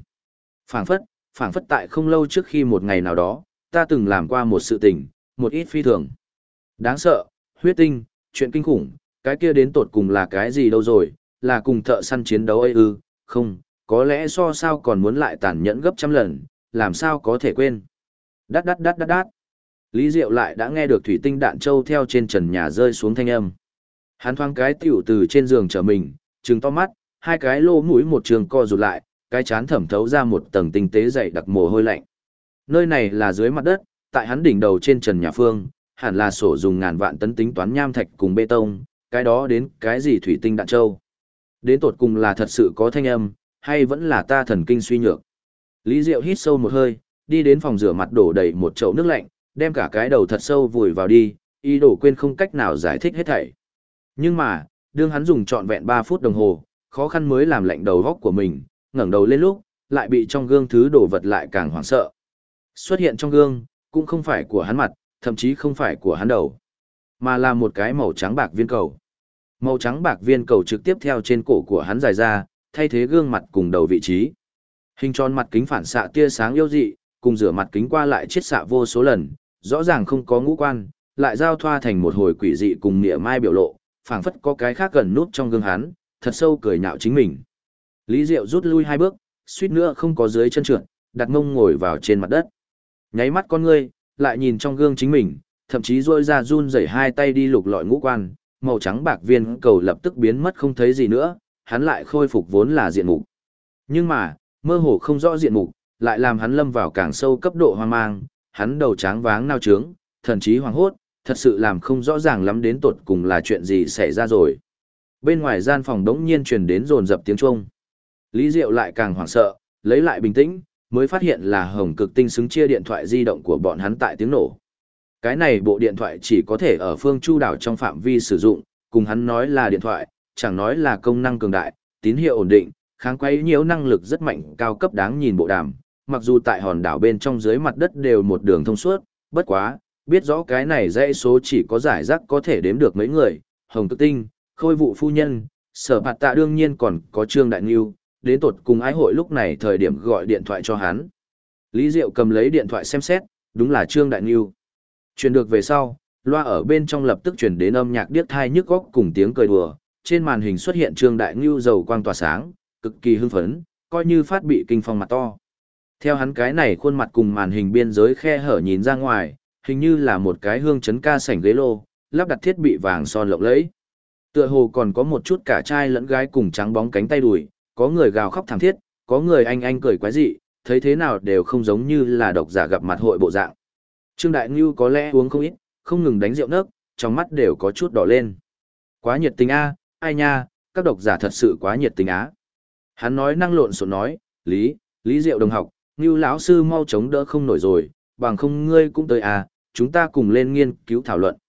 Phảng phất tại không lâu trước khi một ngày nào đó, ta từng làm qua một sự tình, một ít phi thường. Đáng sợ, huyết tinh, chuyện kinh khủng, cái kia đến tột cùng là cái gì đâu rồi, là cùng thợ săn chiến đấu ấy ư, không, có lẽ so sao còn muốn lại tàn nhẫn gấp trăm lần, làm sao có thể quên. Đát đát đát đát đát. Lý Diệu lại đã nghe được thủy tinh đạn châu theo trên trần nhà rơi xuống thanh âm. Hắn thoáng cái tiểu từ trên giường trở mình, trừng to mắt, hai cái lỗ mũi một trường co rụt lại, cái chán thẩm thấu ra một tầng tinh tế dày đặc mồ hôi lạnh. Nơi này là dưới mặt đất, tại hắn đỉnh đầu trên trần nhà phương, hẳn là sổ dùng ngàn vạn tấn tính toán nham thạch cùng bê tông, cái đó đến cái gì thủy tinh đạn châu. Đến tột cùng là thật sự có thanh âm, hay vẫn là ta thần kinh suy nhược. Lý Diệu hít sâu một hơi, đi đến phòng rửa mặt đổ đầy một chậu nước lạnh, đem cả cái đầu thật sâu vùi vào đi, ý đồ quên không cách nào giải thích hết thảy. Nhưng mà, đương hắn dùng trọn vẹn 3 phút đồng hồ, khó khăn mới làm lạnh đầu góc của mình, ngẩng đầu lên lúc, lại bị trong gương thứ đổ vật lại càng hoảng sợ. Xuất hiện trong gương, cũng không phải của hắn mặt, thậm chí không phải của hắn đầu, mà là một cái màu trắng bạc viên cầu. Màu trắng bạc viên cầu trực tiếp theo trên cổ của hắn dài ra, thay thế gương mặt cùng đầu vị trí. Hình tròn mặt kính phản xạ tia sáng yêu dị, cùng rửa mặt kính qua lại chiết xạ vô số lần, rõ ràng không có ngũ quan, lại giao thoa thành một hồi quỷ dị cùng nghĩa mai biểu lộ, phảng phất có cái khác gần nút trong gương hắn, thật sâu cười nhạo chính mình. Lý Diệu rút lui 2 bước, suýt nữa không có dưới chân trượt, đặt mông ngồi vào trên mặt đất. Nháy mắt con ngươi, lại nhìn trong gương chính mình, thậm chí rôi ra run rẩy 2 tay đi lục lọi ngũ quan, màu trắng bạc viên cầu lập tức biến mất không thấy gì nữa, hắn lại khôi phục vốn là diện mục. Nhưng mà, mơ hồ không rõ diện mục, lại làm hắn lâm vào càng sâu cấp độ hoang mang, hắn đầu tráng váng nao trướng, thần trí hoảng hốt, thật sự làm không rõ ràng lắm đến tột cùng là chuyện gì xảy ra rồi. Bên ngoài gian phòng đống nhiên truyền đến rồn rập tiếng chuông. Lý Diệu lại càng hoảng sợ, lấy lại bình tĩnh, mới phát hiện là Hồng Cực Tinh xứng chia điện thoại di động của bọn hắn tại tiếng nổ. Cái này bộ điện thoại chỉ có thể ở phương Chu đảo trong phạm vi sử dụng, cùng hắn nói là điện thoại, chẳng nói là công năng cường đại, tín hiệu ổn định, kháng quấy nhiễu năng lực rất mạnh, cao cấp đáng nhìn bộ đàm. Mặc dù tại hòn đảo bên trong dưới mặt đất đều một đường thông suốt, bất quá, biết rõ cái này dãy số chỉ có giải rác có thể đếm được mấy người, Hồng Cực Tinh, Khôi Vụ phu nhân, Sở Bạt Tạ đương nhiên còn có Trương Đại Ngưu, đến tột cùng ái hội lúc này thời điểm gọi điện thoại cho hắn. Lý Diệu cầm lấy điện thoại xem xét, đúng là Trương Đại Ngưu. Truyền được về sau, loa ở bên trong lập tức truyền đến âm nhạc điếc tai nhức óc cùng tiếng cười đùa, trên màn hình xuất hiện Trương Đại Ngưu dầu quang tỏa sáng, cực kỳ hưng phấn, coi như phát bị kinh phong mặt to. Theo hắn cái này khuôn mặt cùng màn hình biên giới khe hở nhìn ra ngoài, hình như là một cái hương chấn ca sảnh ghế lô, lắp đặt thiết bị vàng son lộng lẫy. Tựa hồ còn có một chút cả trai lẫn gái cùng trắng bóng cánh tay đùi, có người gào khóc thảm thiết, có người anh cười quái dị, thấy thế nào đều không giống như là độc giả gặp mặt hội bộ dạng. Trương Đại Ngưu có lẽ uống không ít, không ngừng đánh rượu nấc, trong mắt đều có chút đỏ lên. Quá nhiệt tình a, ai nha, các độc giả thật sự quá nhiệt tình á. Hắn nói năng lộn xộn nói, Lý Diệu đồng học, Ngưu lão sư mau chống đỡ không nổi rồi, bằng không ngươi cũng tới à, chúng ta cùng lên nghiên cứu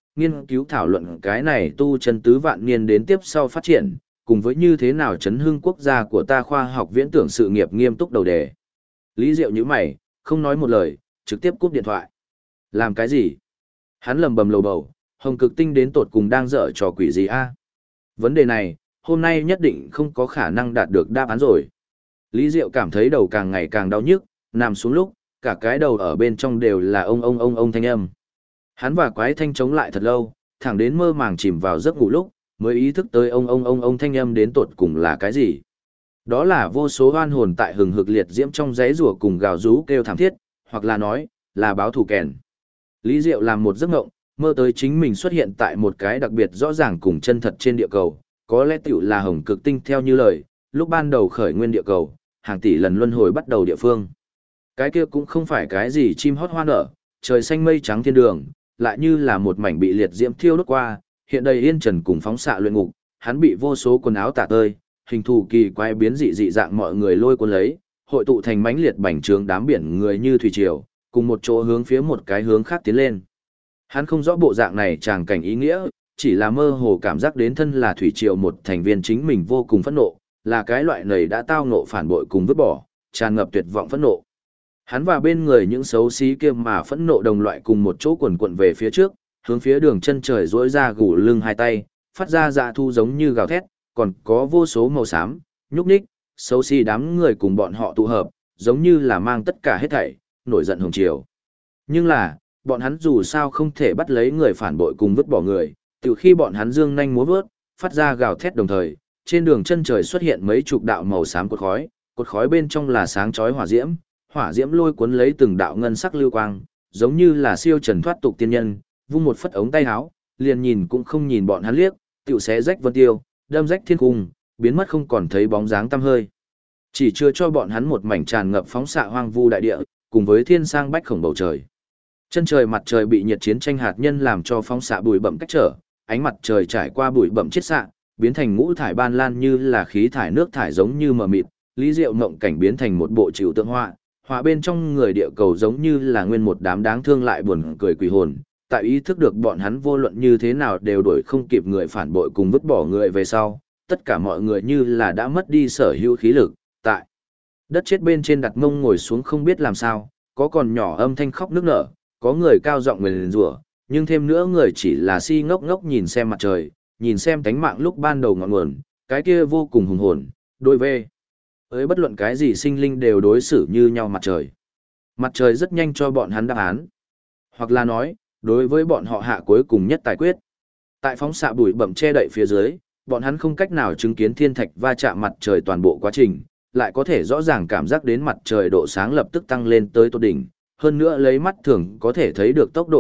thảo luận cái này tu chân tứ vạn niên đến tiếp sau phát triển, cùng với như thế nào chấn hưng quốc gia của ta khoa học viễn tưởng sự nghiệp nghiêm túc đầu đề. Lý Diệu nhíu mày, không nói một lời, trực tiếp cúp điện thoại. Làm cái gì? Hắn lầm bầm lầu bầu, Hồng Cực Tinh đến tột cùng đang dở trò quỷ gì a? Vấn đề này, hôm nay nhất định không có khả năng đạt được đáp án rồi. Lý Diệu cảm thấy đầu càng ngày càng đau nhức, nằm xuống lúc, cả cái đầu ở bên trong đều là ông thanh âm. Hắn và Quái Thanh chống lại thật lâu, thẳng đến mơ màng chìm vào giấc ngủ lúc, mới ý thức tới ông thanh âm đến tột cùng là cái gì. Đó là vô số oan hồn tại hừng hực liệt diễm trong giấy rủa cùng gào rú kêu thảm thiết, hoặc là nói, là báo thù kèn. Lý Diệu làm một giấc mộng, mơ tới chính mình xuất hiện tại một cái đặc biệt rõ ràng cùng chân thật trên địa cầu, có lẽ tiểu là Hồng Cực Tinh theo như lời, lúc ban đầu khởi nguyên địa cầu, hàng tỷ lần luân hồi bắt đầu địa phương. Cái kia cũng không phải cái gì chim hót hoa nở, trời xanh mây trắng thiên đường, lại như là một mảnh bị liệt diễm thiêu đốt qua, hiện đầy yên trần cùng phóng xạ luyện ngục, hắn bị vô số quần áo tả tơi, hình thù kỳ quái biến dị dạng mọi người lôi cuốn lấy, hội tụ thành mãnh liệt bành trướng đám biển người như thủy triều, cùng một chỗ hướng phía một cái hướng khác tiến lên. Hắn không rõ bộ dạng này tràng cảnh ý nghĩa, chỉ là mơ hồ cảm giác đến thân là thủy triều một thành viên chính mình vô cùng phẫn nộ, là cái loại này đã tao ngộ phản bội cùng vứt bỏ, tràn ngập tuyệt vọng phẫn nộ. Hắn và bên người những xấu xí kia mà phẫn nộ đồng loại cùng một chỗ quần quận về phía trước, hướng phía đường chân trời duỗi ra gù lưng hai tay, phát ra dạ thu giống như gào thét, còn có vô số màu xám, nhúc nhích, xấu xí đám người cùng bọn họ tụ hợp, giống như là mang tất cả hết thảy, nổi giận hồng triều. Nhưng là, bọn hắn dù sao không thể bắt lấy người phản bội cùng vứt bỏ người, từ khi bọn hắn dương nhanh múa vớt, phát ra gào thét đồng thời, trên đường chân trời xuất hiện mấy chục đạo màu xám cột khói bên trong là sáng chói hỏa diễm lôi cuốn lấy từng đạo ngân sắc lưu quang, giống như là siêu trần thoát tục tiên nhân, vung một phất ống tay áo, liền nhìn cũng không nhìn bọn hắn liếc, tiểu xé rách vân tiêu, đâm rách thiên cung, biến mất không còn thấy bóng dáng tăm hơi. Chỉ chưa cho bọn hắn một mảnh tràn ngập phóng xạ hoang vu đại địa, cùng với thiên sang bách khổng bầu trời. Chân trời mặt trời bị nhiệt chiến tranh hạt nhân làm cho phóng xạ bụi bặm cách trở, ánh mặt trời trải qua bụi bặm chiết xạ, biến thành ngũ thải ban lan như là khí thải nước thải giống như mờ mịt, Lý Diệu mộng cảnh biến thành một bộ trừu tượng họa bên trong người địa cầu giống như là nguyên một đám đáng thương lại buồn cười quỷ hồn, tại ý thức được bọn hắn vô luận như thế nào đều đuổi không kịp người phản bội cùng vứt bỏ người về sau, tất cả mọi người như là đã mất đi sở hữu khí lực, tại đất chết bên trên đặt mông ngồi xuống không biết làm sao, có còn nhỏ âm thanh khóc nức nở, có người cao giọng nguyền rủa, nhưng thêm nữa người chỉ là si ngốc ngốc nhìn xem mặt trời, nhìn xem tánh mạng lúc ban đầu ngọn nguồn, cái kia vô cùng hùng hồn, đôi về. Với bất luận cái gì sinh linh đều đối xử như nhau mặt trời. Mặt trời rất nhanh cho bọn hắn đáp án. Hoặc là nói, đối với bọn họ hạ cuối cùng nhất tài quyết. Tại phóng xạ bụi bặm che đậy phía dưới, bọn hắn không cách nào chứng kiến thiên thạch va chạm mặt trời toàn bộ quá trình, lại có thể rõ ràng cảm giác đến mặt trời độ sáng lập tức tăng lên tới tột đỉnh, hơn nữa lấy mắt thường có thể thấy được tốc độ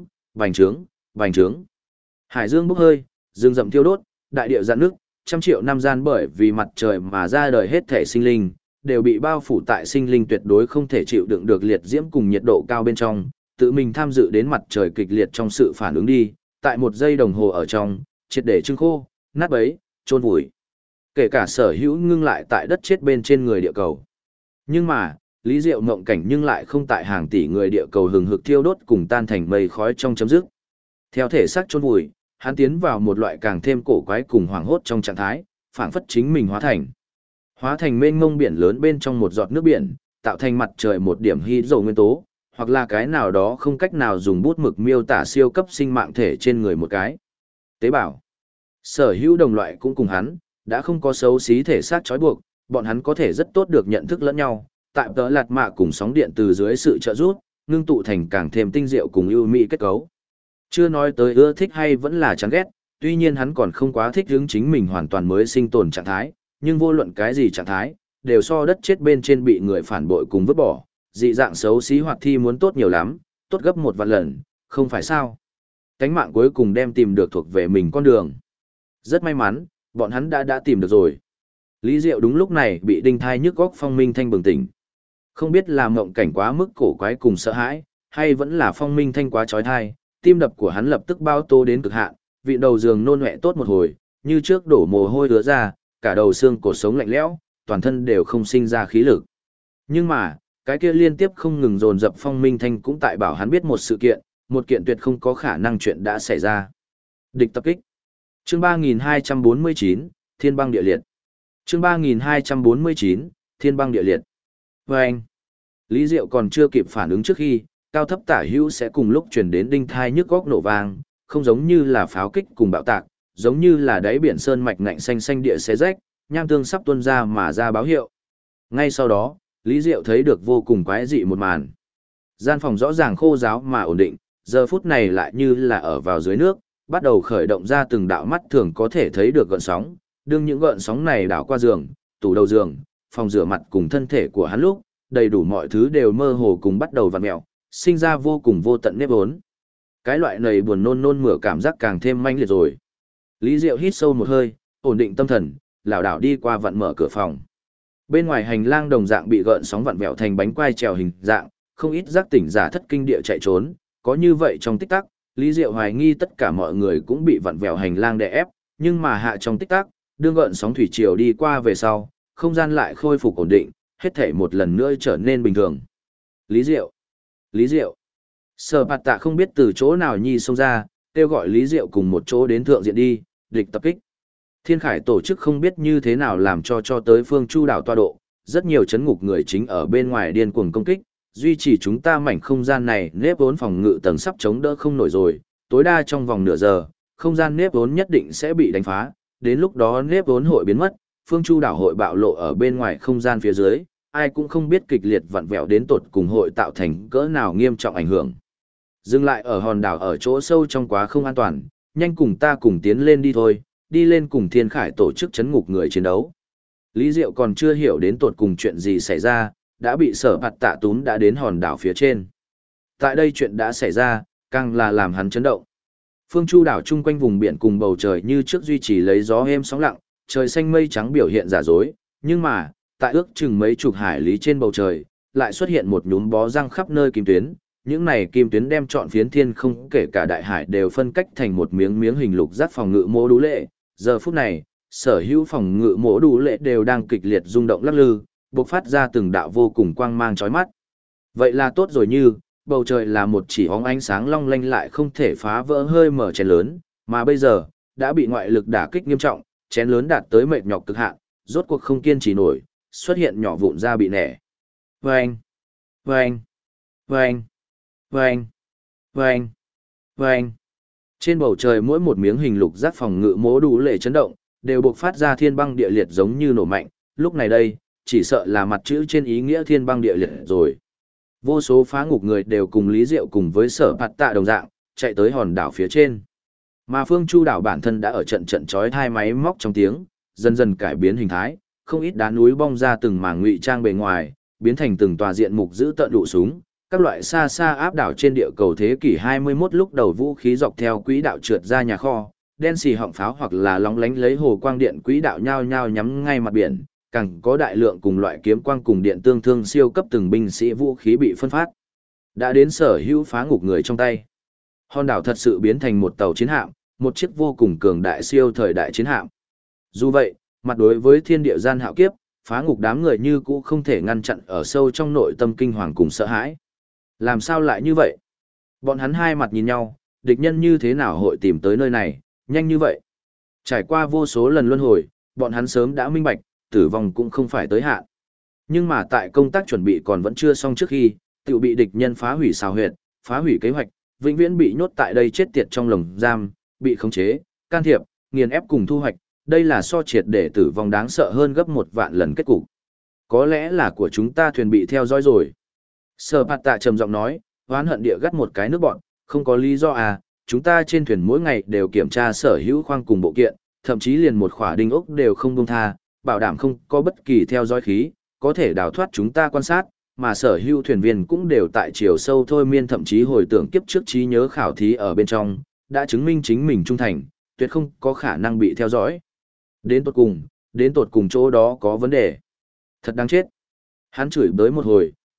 bành trướng. Hải dương bốc hơi, rừng rậm thiêu đốt, đại địa rạn nước, trăm triệu năm gian bởi vì mặt trời mà ra đời hết thể sinh linh, đều bị bao phủ tại sinh linh tuyệt đối không thể chịu đựng được liệt diễm cùng nhiệt độ cao bên trong, tự mình tham dự đến mặt trời kịch liệt trong sự phản ứng đi, tại một giây đồng hồ ở trong, triệt để trưng khô, nát bấy, chôn vùi. Kể cả sở hữu ngưng lại tại đất chết bên trên người địa cầu. Nhưng mà, Lý Diệu mộng cảnh nhưng lại không tại hàng tỷ người địa cầu hừng hực thiêu đốt cùng tan thành mây khói trong chấm dứt. Theo thể xác chôn vùi, hắn tiến vào một loại càng thêm cổ quái cùng hoảng hốt trong trạng thái, phảng phất chính mình hóa thành mênh mông biển lớn bên trong một giọt nước biển, tạo thành mặt trời một điểm hydro nguyên tố, hoặc là cái nào đó không cách nào dùng bút mực miêu tả siêu cấp sinh mạng thể trên người một cái tế bào. Sở hữu đồng loại cũng cùng hắn, đã không có xấu xí thể xác trói buộc, bọn hắn có thể rất tốt được nhận thức lẫn nhau, tại tớ lạt mạ cùng sóng điện từ dưới sự trợ giúp, ngưng tụ thành càng thêm tinh diệu cùng ưu mỹ kết cấu. Chưa nói tới ưa thích hay vẫn là chán ghét, tuy nhiên hắn còn không quá thích hướng chính mình hoàn toàn mới sinh tồn trạng thái, nhưng vô luận cái gì trạng thái, đều so đất chết bên trên bị người phản bội cùng vứt bỏ, dị dạng xấu xí hoạt thi muốn tốt nhiều lắm, tốt gấp 1 vạn lần, không phải sao. Cánh mạng cuối cùng đem tìm được thuộc về mình con đường. Rất may mắn, bọn hắn đã tìm được rồi. Lý Diệu đúng lúc này bị đinh thai nhức góc phong minh thanh bừng tỉnh. Không biết là mộng cảnh quá mức cổ quái cùng sợ hãi, hay vẫn là phong minh thanh quá trói thai, tim đập của hắn lập tức bao tô đến cực hạn, vị đầu giường nôn ọe tốt một hồi, như trước đổ mồ hôi ứa ra, cả đầu xương cột sống lạnh lẽo, toàn thân đều không sinh ra khí lực. Nhưng mà, cái kia liên tiếp không ngừng dồn dập phong minh thanh cũng tại bảo hắn biết một kiện tuyệt không có khả năng chuyện đã xảy ra. Địch tập kích. Chương 3249, Thiên băng địa liệt. Chương 3249, Thiên băng địa liệt. Và anh, Lý Diệu còn chưa kịp phản ứng trước khi, cao thấp tả hữu sẽ cùng lúc chuyển đến đinh thai nhức góc nổ vang, không giống như là pháo kích cùng bạo tạc, giống như là đáy biển sơn mạch ngạnh xanh xanh địa xé rách, nham tương sắp tuôn ra mà ra báo hiệu. Ngay sau đó, Lý Diệu thấy được vô cùng quái dị một màn. Gian phòng rõ ràng khô ráo mà ổn định, giờ phút này lại như là ở vào dưới nước, bắt đầu khởi động ra từng đạo mắt thường có thể thấy được gợn sóng, đương những gợn sóng này đảo qua giường, tủ đầu giường, phòng rửa mặt cùng thân thể của hắn lúc, đầy đủ mọi thứ đều mơ hồ cùng bắt đầu vặn mèo, sinh ra vô cùng vô tận nếp hốn. Cái loại này buồn nôn nôn mửa cảm giác càng thêm manh liệt rồi. Lý Diệu hít sâu một hơi, ổn định tâm thần, lảo đảo đi qua vặn mở cửa phòng. Bên ngoài hành lang đồng dạng bị gợn sóng vặn vẹo thành bánh quai trèo hình dạng, không ít giác tỉnh giả thất kinh địa chạy trốn, có như vậy trong tích tắc, Lý Diệu hoài nghi tất cả mọi người cũng bị vặn vẹo hành lang đè ép, nhưng mà hạ trong tích tắc, đương gợn sóng thủy triều đi qua về sau, không gian lại khôi phục ổn định, hết thảy một lần nữa trở nên bình thường. Lý Diệu! Lý Diệu! Sở Bạt Tạ không biết từ chỗ nào nhi xông ra, kêu gọi Lý Diệu cùng một chỗ đến thượng diện đi, địch tập kích. Thiên Khải tổ chức không biết như thế nào làm cho tới phương Chu đảo tọa độ, rất nhiều chấn ngục người chính ở bên ngoài điên cuồng công kích, duy trì chúng ta mảnh không gian này nếp vốn phòng ngự tầng sắp chống đỡ không nổi rồi, tối đa trong vòng nửa giờ, không gian nếp vốn nhất định sẽ bị đánh phá, đến lúc đó nếp vốn hội biến mất, phương Chu đảo hội bạo lộ ở bên ngoài không gian phía dưới, ai cũng không biết kịch liệt vặn vẹo đến tột cùng hội tạo thành cỡ nào nghiêm trọng ảnh hưởng. Dừng lại ở hòn đảo ở chỗ sâu trong quá không an toàn, nhanh cùng ta cùng tiến lên đi thôi, đi lên cùng Thiên Khải tổ chức chấn ngục người chiến đấu. Lý Diệu còn chưa hiểu đến tột cùng chuyện gì xảy ra, đã bị Sở Bạt Tạ túm đã đến hòn đảo phía trên. Tại đây chuyện đã xảy ra, càng là làm hắn chấn động. Phương Chu đảo chung quanh vùng biển cùng bầu trời như trước duy trì lấy gió êm sóng lặng, trời xanh mây trắng biểu hiện giả dối, nhưng mà, tại ước chừng mấy chục hải lý trên bầu trời, lại xuất hiện một nhúm bó răng khắp nơi kim tuyến. Những này kim tuyến đem trọn phiến thiên không kể cả đại hải đều phân cách thành một miếng miếng hình lục giác phòng ngự mô đũ lệ. Giờ phút này, sở hữu phòng ngự mô đũ lệ đều đang kịch liệt rung động lắc lư, bộc phát ra từng đạo vô cùng quang mang chói mắt. Vậy là tốt rồi, như bầu trời là một chỉ óng ánh sáng long lanh lại không thể phá vỡ hơi mở chén lớn, mà bây giờ đã bị ngoại lực đả kích nghiêm trọng, chén lớn đạt tới mệt nhọc cực hạn, rốt cuộc không kiên trì nổi, xuất hiện nhỏ vụn ra bị nẻ. Vâng! Vâng! Vâng! Vâng! Vâng! Vâng! Trên bầu trời mỗi một miếng hình lục giác phòng ngự mố đủ lệ chấn động, đều bộc phát ra thiên băng địa liệt giống như nổ mạnh, lúc này đây, chỉ sợ là mặt chữ trên ý nghĩa thiên băng địa liệt rồi. Vô số phá ngục người đều cùng Lý Diệu cùng với Sở Bạt Tạ đồng dạng, chạy tới hòn đảo phía trên. Mà phương Chu đảo bản thân đã ở trận chói tai máy móc trong tiếng, dần dần cải biến hình thái, không ít đá núi bong ra từng mảng ngụy trang bề ngoài, biến thành từng tòa diện mục giữ tợn đụ súng, các loại xa xa áp đảo trên địa cầu thế kỷ 21 lúc đầu vũ khí dọc theo quỹ đạo trượt ra nhà kho, đen xì họng pháo hoặc là lóng lánh lấy hồ quang điện quỹ đạo nhao nhao nhắm ngay mặt biển, càng có đại lượng cùng loại kiếm quang cùng điện tương thương siêu cấp từng binh sĩ vũ khí bị phân phát. Đã đến sở hữu phá ngục người trong tay. Hòn đảo thật sự biến thành một tàu chiến hạm, một chiếc vô cùng cường đại siêu thời đại chiến hạm. Dù vậy, mặt đối với thiên địa gian hạo kiếp, phá ngục đám người như cũ không thể ngăn chặn ở sâu trong nội tâm kinh hoàng cùng sợ hãi. Làm sao lại như vậy? Bọn hắn hai mặt nhìn nhau, địch nhân như thế nào hội tìm tới nơi này, nhanh như vậy? Trải qua vô số lần luân hồi, bọn hắn sớm đã minh bạch, tử vong cũng không phải tới hạn. Nhưng mà tại công tác chuẩn bị còn vẫn chưa xong trước khi, tự bị địch nhân phá hủy xào huyệt, phá hủy kế hoạch, vĩnh viễn bị nhốt tại đây chết tiệt trong lồng giam, bị khống chế, can thiệp, nghiền ép cùng thu hoạch, đây là so triệt để tử vong đáng sợ hơn gấp 1 vạn lần kết cục. Có lẽ là của chúng ta thuyền bị theo dõi rồi. Sở Bạt Tạ trầm giọng nói, oán hận địa gắt một cái nước bọn, không có lý do à, chúng ta trên thuyền mỗi ngày đều kiểm tra sở hữu khoang cùng bộ kiện, thậm chí liền một khỏa đinh ốc đều không buông tha, bảo đảm không có bất kỳ theo dõi khí, có thể đào thoát chúng ta quan sát, mà sở hữu thuyền viên cũng đều tại chiều sâu thôi miên thậm chí hồi tưởng kiếp trước trí nhớ khảo thí ở bên trong, đã chứng minh chính mình trung thành, tuyệt không có khả năng bị theo dõi. Đến tột cùng chỗ đó có vấn đề. Thật đáng chết. Hắn chửi bới một hồi,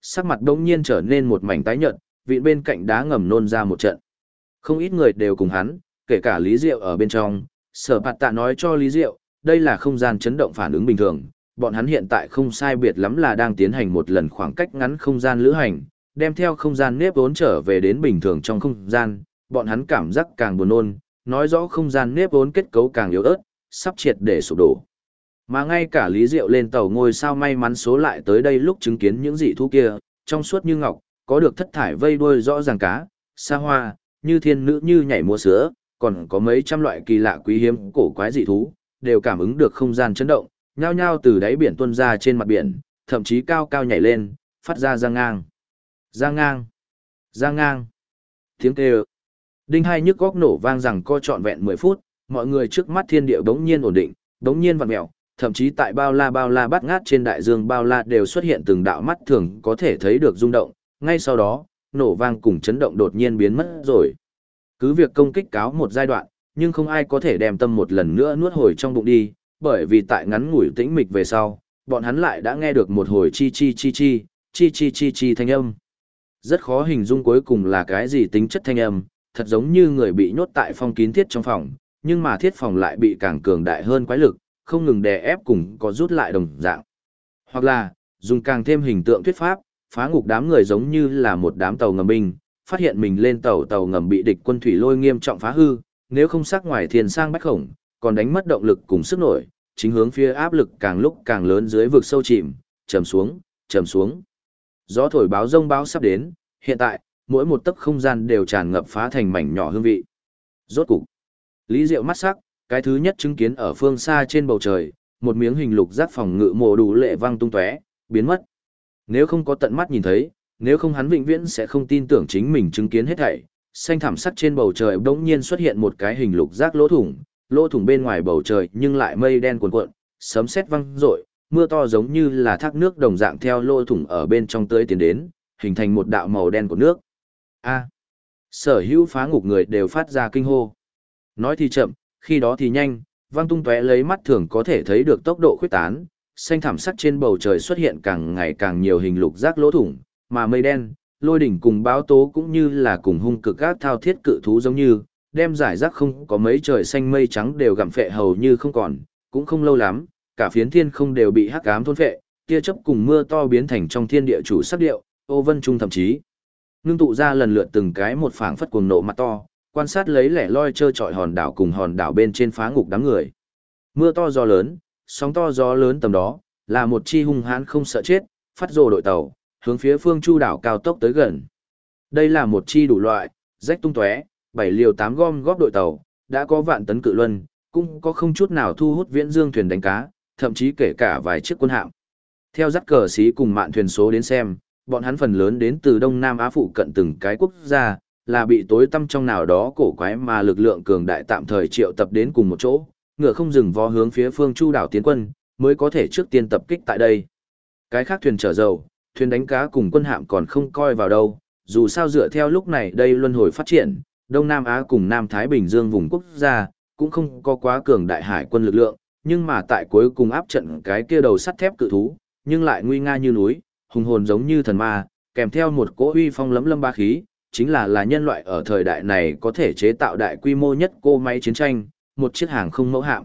sắc mặt đống nhiên trở nên một mảnh tái nhợt, vịn bên cạnh đá ngầm nôn ra một trận. Không ít người đều cùng hắn, kể cả Lý Diệu ở bên trong, Sở Bạt Tạ nói cho Lý Diệu, đây là không gian chấn động phản ứng bình thường, bọn hắn hiện tại không sai biệt lắm là đang tiến hành một lần khoảng cách ngắn không gian lữ hành, đem theo không gian nếp vốn trở về đến bình thường trong không gian, bọn hắn cảm giác càng buồn nôn, nói rõ không gian nếp vốn kết cấu càng yếu ớt, sắp triệt để sụp đổ. Mà ngay cả Lý Diệu lên tàu ngôi sao may mắn số lại tới đây lúc chứng kiến những dị thú kia, trong suốt như ngọc, có được thất thải vây đuôi rõ ràng cá, sa hoa, như thiên nữ như nhảy múa sữa, còn có mấy trăm loại kỳ lạ quý hiếm cổ quái dị thú, đều cảm ứng được không gian chấn động, nhao nhao từ đáy biển tuôn ra trên mặt biển, thậm chí cao cao nhảy lên, phát ra giang ngang. Giang ngang. Giang ngang. Tiếng kêu. Đinh hai nhức góc nổ vang rằng co trọn vẹn 10 phút, mọi người trước mắt thiên địa bỗng nhiên ổn định, bỗng nhiên vặn mèo, thậm chí tại bao la bát ngát trên đại dương bao la đều xuất hiện từng đạo mắt thường có thể thấy được rung động, ngay sau đó, nổ vang cùng chấn động đột nhiên biến mất rồi. Cứ việc công kích cáo một giai đoạn, nhưng không ai có thể đem tâm một lần nữa nuốt hồi trong bụng đi, bởi vì tại ngắn ngủi tĩnh mịch về sau, bọn hắn lại đã nghe được một hồi chi chi chi chi, chi chi chi chi thanh âm. Rất khó hình dung cuối cùng là cái gì tính chất thanh âm, thật giống như người bị nhốt tại phong kín thiết trong phòng, nhưng mà thiết phòng lại bị càng cường đại hơn quái lực, không ngừng đè ép cùng có rút lại đồng dạng. Hoặc là, dùng càng thêm hình tượng thuyết pháp, phá ngục đám người giống như là một đám tàu ngầm binh, phát hiện mình lên tàu ngầm bị địch quân thủy lôi nghiêm trọng phá hư, nếu không sắc ngoài thiên sang bách khổng, còn đánh mất động lực cùng sức nổi, chính hướng phía áp lực càng lúc càng lớn dưới vực sâu chìm, trầm xuống, trầm xuống. Gió thổi báo rông báo sắp đến, hiện tại, mỗi một tấc không gian đều tràn ngập phá thành mảnh nhỏ hương vị. Rốt cục, Lý Diệu mắt sắc, cái thứ nhất chứng kiến ở phương xa trên bầu trời, một miếng hình lục giác phòng ngự mồ đủ lệ văng tung tóe, biến mất. Nếu không có tận mắt nhìn thấy, nếu không hắn vĩnh viễn sẽ không tin tưởng chính mình chứng kiến hết thảy. Xanh thảm sắc trên bầu trời bỗng nhiên xuất hiện một cái hình lục giác lỗ thủng bên ngoài bầu trời nhưng lại mây đen cuồn cuộn, sấm sét vang rội, mưa to giống như là thác nước đồng dạng theo lỗ thủng ở bên trong tưới tiến đến, hình thành một đạo màu đen của nước. A. Sở hữu phá ngục người đều phát ra kinh hô. Nói thì chậm, khi đó thì nhanh, vang tung tóe lấy mắt thường có thể thấy được tốc độ khuyết tán, xanh thảm sắc trên bầu trời xuất hiện càng ngày càng nhiều hình lục giác lỗ thủng, mà mây đen, lôi đỉnh cùng báo tố cũng như là cùng hung cực các thao thiết cự thú giống như, đem giải rác không có mấy trời xanh mây trắng đều gặm phệ hầu như không còn, cũng không lâu lắm, cả phiến thiên không đều bị hắc ám thôn phệ, tia chớp cùng mưa to biến thành trong thiên địa chủ sắc điệu, ô vân trung thậm chí ngưng tụ ra lần lượt từng cái một phảng phất cuồng nộ mặt to, quan sát lấy lẻ loi trơ trọi hòn đảo cùng hòn đảo bên trên phá ngục đám người. Mưa to gió lớn, sóng to gió lớn tầm đó, là một chi hung hãn không sợ chết, phát rồ đội tàu, hướng phía phương Chu đảo cao tốc tới gần. Đây là một chi đủ loại, rách tung tóe, 7 liều 8 gom góp đội tàu, đã có vạn tấn cự luân, cũng có không chút nào thu hút viễn dương thuyền đánh cá, thậm chí kể cả vài chiếc quân hạm. Theo dắt cờ xí cùng mạn thuyền số đến xem, bọn hắn phần lớn đến từ Đông Nam Á phụ cận từng cái quốc gia, là bị tối tăm trong nào đó cổ quái mà lực lượng cường đại tạm thời triệu tập đến cùng một chỗ, ngựa không dừng vó hướng phía phương Chu đảo tiến quân, mới có thể trước tiên tập kích tại đây. Cái khác thuyền chở dầu, thuyền đánh cá cùng quân hạm còn không coi vào đâu, dù sao dựa theo lúc này đây luân hồi phát triển, Đông Nam Á cùng Nam Thái Bình Dương vùng quốc gia, cũng không có quá cường đại hải quân lực lượng, nhưng mà tại cuối cùng áp trận cái kia đầu sắt thép cự thú, nhưng lại nguy nga như núi, hùng hồn giống như thần ma, kèm theo một cỗ uy phong lẫm lâm ba khí, chính là nhân loại ở thời đại này có thể chế tạo đại quy mô nhất cỗ máy chiến tranh, một chiếc hàng không mẫu hạm.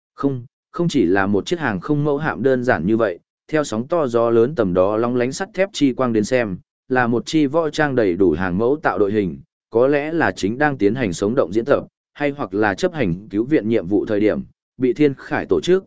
Không chỉ là một chiếc hàng không mẫu hạm đơn giản như vậy, theo sóng to gió lớn tầm đó long lánh sắt thép chi quang đến xem, là một chi võ trang đầy đủ hàng mẫu tạo đội hình, có lẽ là chính đang tiến hành sống động diễn tập, hay hoặc là chấp hành cứu viện nhiệm vụ thời điểm, bị thiên khải tổ chức,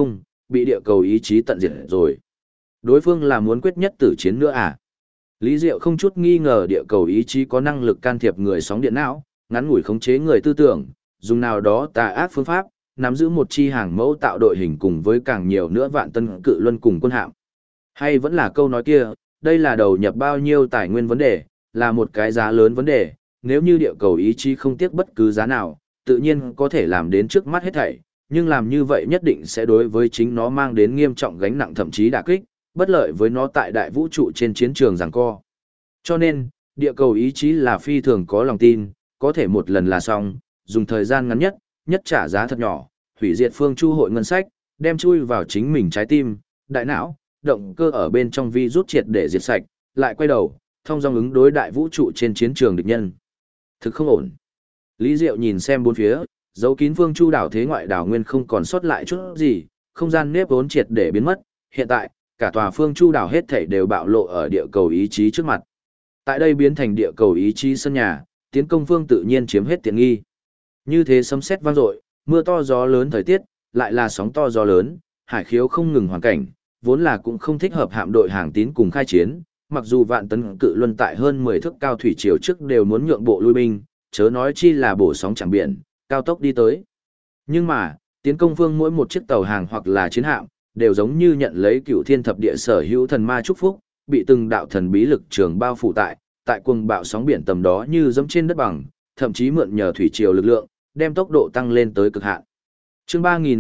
bị địa cầu ý chí tận diệt rồi. Đối phương là muốn quyết nhất tử chiến nữa à? Lý Diệu không chút nghi ngờ địa cầu ý chí có năng lực can thiệp người sóng điện não, ngắn ngủi khống chế người tư tưởng, dùng nào đó tà ác phương pháp, nắm giữ một chi hàng mẫu tạo đội hình cùng với càng nhiều nữa vạn tân cự luân cùng quân hạm. Hay vẫn là câu nói kia, đây là đầu nhập bao nhiêu tài nguyên vấn đề, là một cái giá lớn vấn đề, nếu như địa cầu ý chí không tiếc bất cứ giá nào, tự nhiên có thể làm đến trước mắt hết thảy, nhưng làm như vậy nhất định sẽ đối với chính nó mang đến nghiêm trọng gánh nặng thậm chí đả kích, bất lợi với nó tại đại vũ trụ trên chiến trường giằng co. Cho nên, địa cầu ý chí là phi thường có lòng tin, có thể một lần là xong, dùng thời gian ngắn nhất trả giá thật nhỏ, hủy diệt phương Chu hội ngân sách, đem chui vào chính mình trái tim, đại não, động cơ ở bên trong vi rút triệt để diệt sạch, lại quay đầu, thông dong ứng đối đại vũ trụ trên chiến trường địch nhân. Thực không ổn. Lý Diệu nhìn xem bốn phía, dấu kín Phương Chu đảo thế ngoại đảo nguyên không còn sót lại chút gì, không gian nếp vốn triệt để biến mất, hiện tại, cả tòa Phương Chu đảo hết thảy đều bạo lộ ở địa cầu ý chí trước mặt. Tại đây biến thành địa cầu ý chí sân nhà, tiến công phương tự nhiên chiếm hết tiện nghi. Như thế sấm sét vang dội, mưa to gió lớn thời tiết, lại là sóng to gió lớn, hải khiếu không ngừng hoàn cảnh, vốn là cũng không thích hợp hạm đội hàng tín cùng khai chiến, mặc dù vạn tấn cự luân tại hơn 10 thước cao thủy triều trước đều muốn nhượng bộ lui binh, chớ nói chi là bổ sóng chẳng biển, cao tốc đi tới. Nhưng mà, tiến công phương mỗi một chiếc tàu hàng hoặc là chiến hạm, đều giống như nhận lấy cựu thiên thập địa sở hữu thần ma chúc phúc, bị từng đạo thần bí lực trường bao phủ tại cuồng bạo sóng biển tầm đó như dẫm trên đất bằng, thậm chí mượn nhờ thủy triều lực lượng, đem tốc độ tăng lên tới cực hạn. Chương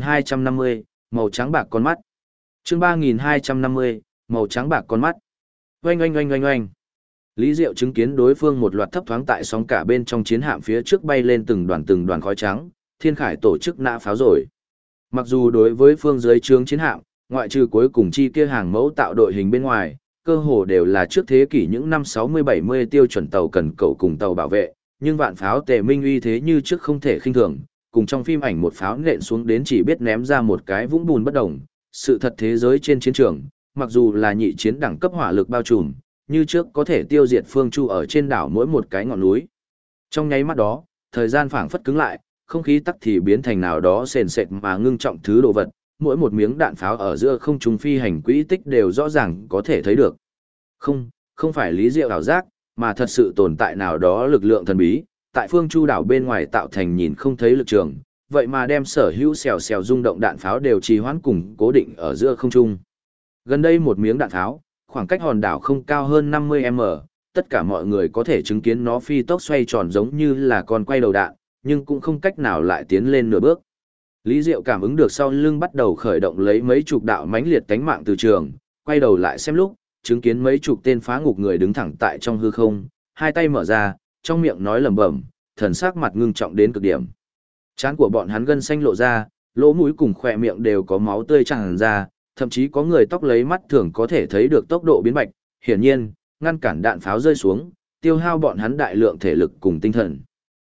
3250, màu trắng bạc con mắt. Chương 3250, màu trắng bạc con mắt. Oanh oanh oanh oanh oanh. Lý Diệu chứng kiến đối phương một loạt thấp thoáng tại sóng cả bên trong chiến hạm phía trước bay lên từng đoàn khói trắng, Thiên Khải tổ chức nã pháo rồi. Mặc dù đối với phương dưới trướng chiến hạm, ngoại trừ cuối cùng chi kia hàng mẫu tạo đội hình bên ngoài, cơ hồ đều là trước thế kỷ những năm 60-70 tiêu chuẩn tàu cần cẩu cùng tàu bảo vệ, nhưng vạn pháo tề minh uy thế như trước không thể khinh thường, cùng trong phim ảnh một pháo nện xuống đến chỉ biết ném ra một cái vũng bùn bất động. Sự thật thế giới trên chiến trường, mặc dù là nhị chiến đẳng cấp hỏa lực bao trùm, như trước có thể tiêu diệt Phương Chu ở trên đảo mỗi một cái ngọn núi. Trong nháy mắt đó, thời gian phảng phất cứng lại, không khí tắc thì biến thành nào đó sền sệt mà ngưng trọng thứ đồ vật, mỗi một miếng đạn pháo ở giữa không trung phi hành quỹ tích đều rõ ràng có thể thấy được. Không phải Lý Diệu ảo giác, mà thật sự tồn tại nào đó lực lượng thần bí, tại Phương Chu đảo bên ngoài tạo thành nhìn không thấy lực trường, vậy mà đem sở hữu xèo xèo rung động đạn pháo đều trì hoãn cùng cố định ở giữa không trung. Gần đây một miếng đạn pháo, khoảng cách hòn đảo không cao hơn 50m, tất cả mọi người có thể chứng kiến nó phi tốc xoay tròn giống như là con quay đầu đạn, nhưng cũng không cách nào lại tiến lên nửa bước. Lý Diệu cảm ứng được sau lưng bắt đầu khởi động lấy mấy chục đạo mãnh liệt cánh mạng từ trường, quay đầu lại xem lúc, chứng kiến mấy chục tên phá ngục người đứng thẳng tại trong hư không, hai tay mở ra, trong miệng nói lẩm bẩm, thần sắc mặt ngưng trọng đến cực điểm. Trán của bọn hắn gân xanh lộ ra, lỗ mũi cùng khỏe miệng đều có máu tươi tràn ra, thậm chí có người tóc lấy mắt thường có thể thấy được tốc độ biến bạch, hiển nhiên, ngăn cản đạn pháo rơi xuống, tiêu hao bọn hắn đại lượng thể lực cùng tinh thần.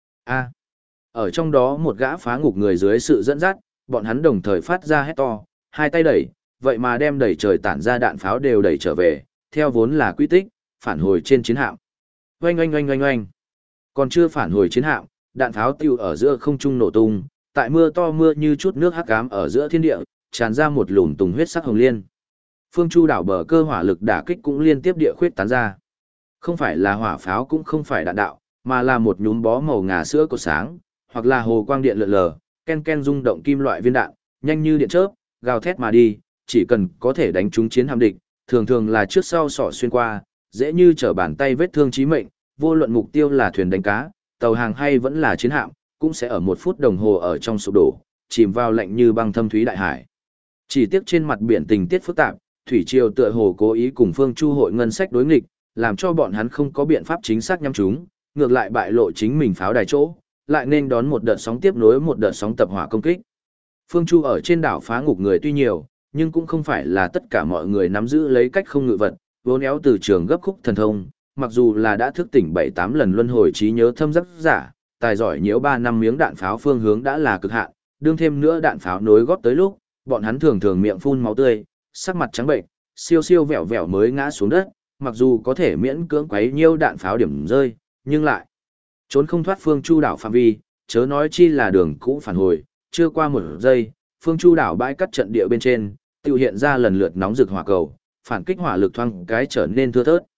Ở trong đó một gã phá ngục người dưới sự dẫn dắt, bọn hắn đồng thời phát ra hét to, hai tay đẩy, vậy mà đem đẩy trời tản ra đạn pháo đều đẩy trở về, theo vốn là quy tích, phản hồi trên chiến hạm. Oanh oanh oanh oanh oanh. Còn chưa phản hồi chiến hạm, đạn pháo tiêu ở giữa không trung nổ tung, tại mưa to mưa như chút nước hắc ám ở giữa thiên địa, tràn ra một lùm tùng huyết sắc hồng liên. Phương Chu đảo bờ cơ hỏa lực đả kích cũng liên tiếp địa khuyết tán ra. Không phải là hỏa pháo cũng không phải đạn đạo, mà là một nhúm bó màu ngà sữa cột sáng, hoặc là hồ quang điện lượn lờ, ken ken rung động kim loại viên đạn, nhanh như điện chớp, gào thét mà đi, chỉ cần có thể đánh trúng chiến hạm địch, thường thường là trước sau sọ xuyên qua, dễ như trở bàn tay vết thương chí mệnh, vô luận mục tiêu là thuyền đánh cá, tàu hàng hay vẫn là chiến hạm, cũng sẽ ở 1 phút đồng hồ ở trong sụp đổ, chìm vào lạnh như băng thâm thúy đại hải. Chỉ tiếc trên mặt biển tình tiết phức tạp, thủy triều tựa hồ cố ý cùng Phương Chu hội ngân sách đối nghịch, làm cho bọn hắn không có biện pháp chính xác nhắm chúng, ngược lại bại lộ chính mình pháo đài chỗ, lại nên đón một đợt sóng tiếp nối một đợt sóng tập hỏa công kích. Phương Chu ở trên đảo phá ngục người tuy nhiều, nhưng cũng không phải là tất cả mọi người nắm giữ lấy cách không ngự vật, vốn éo từ trường gấp khúc thần thông, mặc dù là đã thức tỉnh 7-8 lần luân hồi trí nhớ thâm rất giả, tài giỏi nhiễu 3 năm miếng đạn pháo phương hướng đã là cực hạn, đương thêm nữa đạn pháo nối góp tới lúc, bọn hắn thường thường miệng phun máu tươi, sắc mặt trắng bệnh, siêu siêu vẹo vẹo mới ngã xuống đất, mặc dù có thể miễn cưỡng quấy nhiêu đạn pháo điểm rơi, nhưng lại trốn không thoát Phương Chu đảo phạm vi, chớ nói chi là đường cũ phản hồi, chưa qua 1 giây, Phương Chu đảo bãi cắt trận địa bên trên, tiêu hiện ra lần lượt nóng rực hỏa cầu, phản kích hỏa lực thoáng cái trở nên thưa thớt.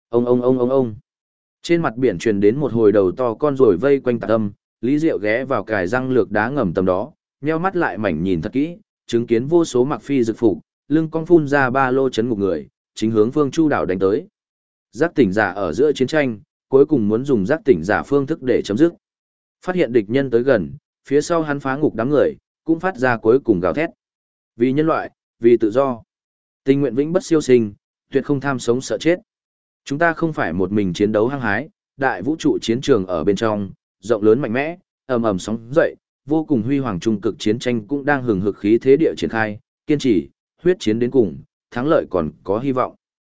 Ông. Trên mặt biển truyền đến một hồi đầu to con rồi vây quanh tạc âm, Lý Diệu ghé vào cài răng lược đá ngầm tầm đó, nheo mắt lại mảnh nhìn thật kỹ, chứng kiến vô số mặc phi dực phục, lưng cong phun ra ba lô chấn ngục người, chính hướng Phương Chu đảo đánh tới. Giác tỉnh giả ở giữa chiến tranh, cuối cùng muốn dùng giác tỉnh giả phương thức để chấm dứt. Phát hiện địch nhân tới gần, phía sau hắn phá ngục đám người, cũng phát ra cuối cùng gào thét. Vì nhân loại, vì tự do. Tình nguyện vĩnh bất siêu sinh, tuyệt không tham sống sợ chết. Chúng ta không phải một mình chiến đấu hăng hái, đại vũ trụ chiến trường ở bên trong, rộng lớn mạnh mẽ, ầm ầm sóng dậy, vô cùng huy hoàng trung cực chiến tranh cũng đang hừng hực khí thế địa triển khai, kiên trì, huyết chiến đến cùng, thắng lợi còn có hy vọng.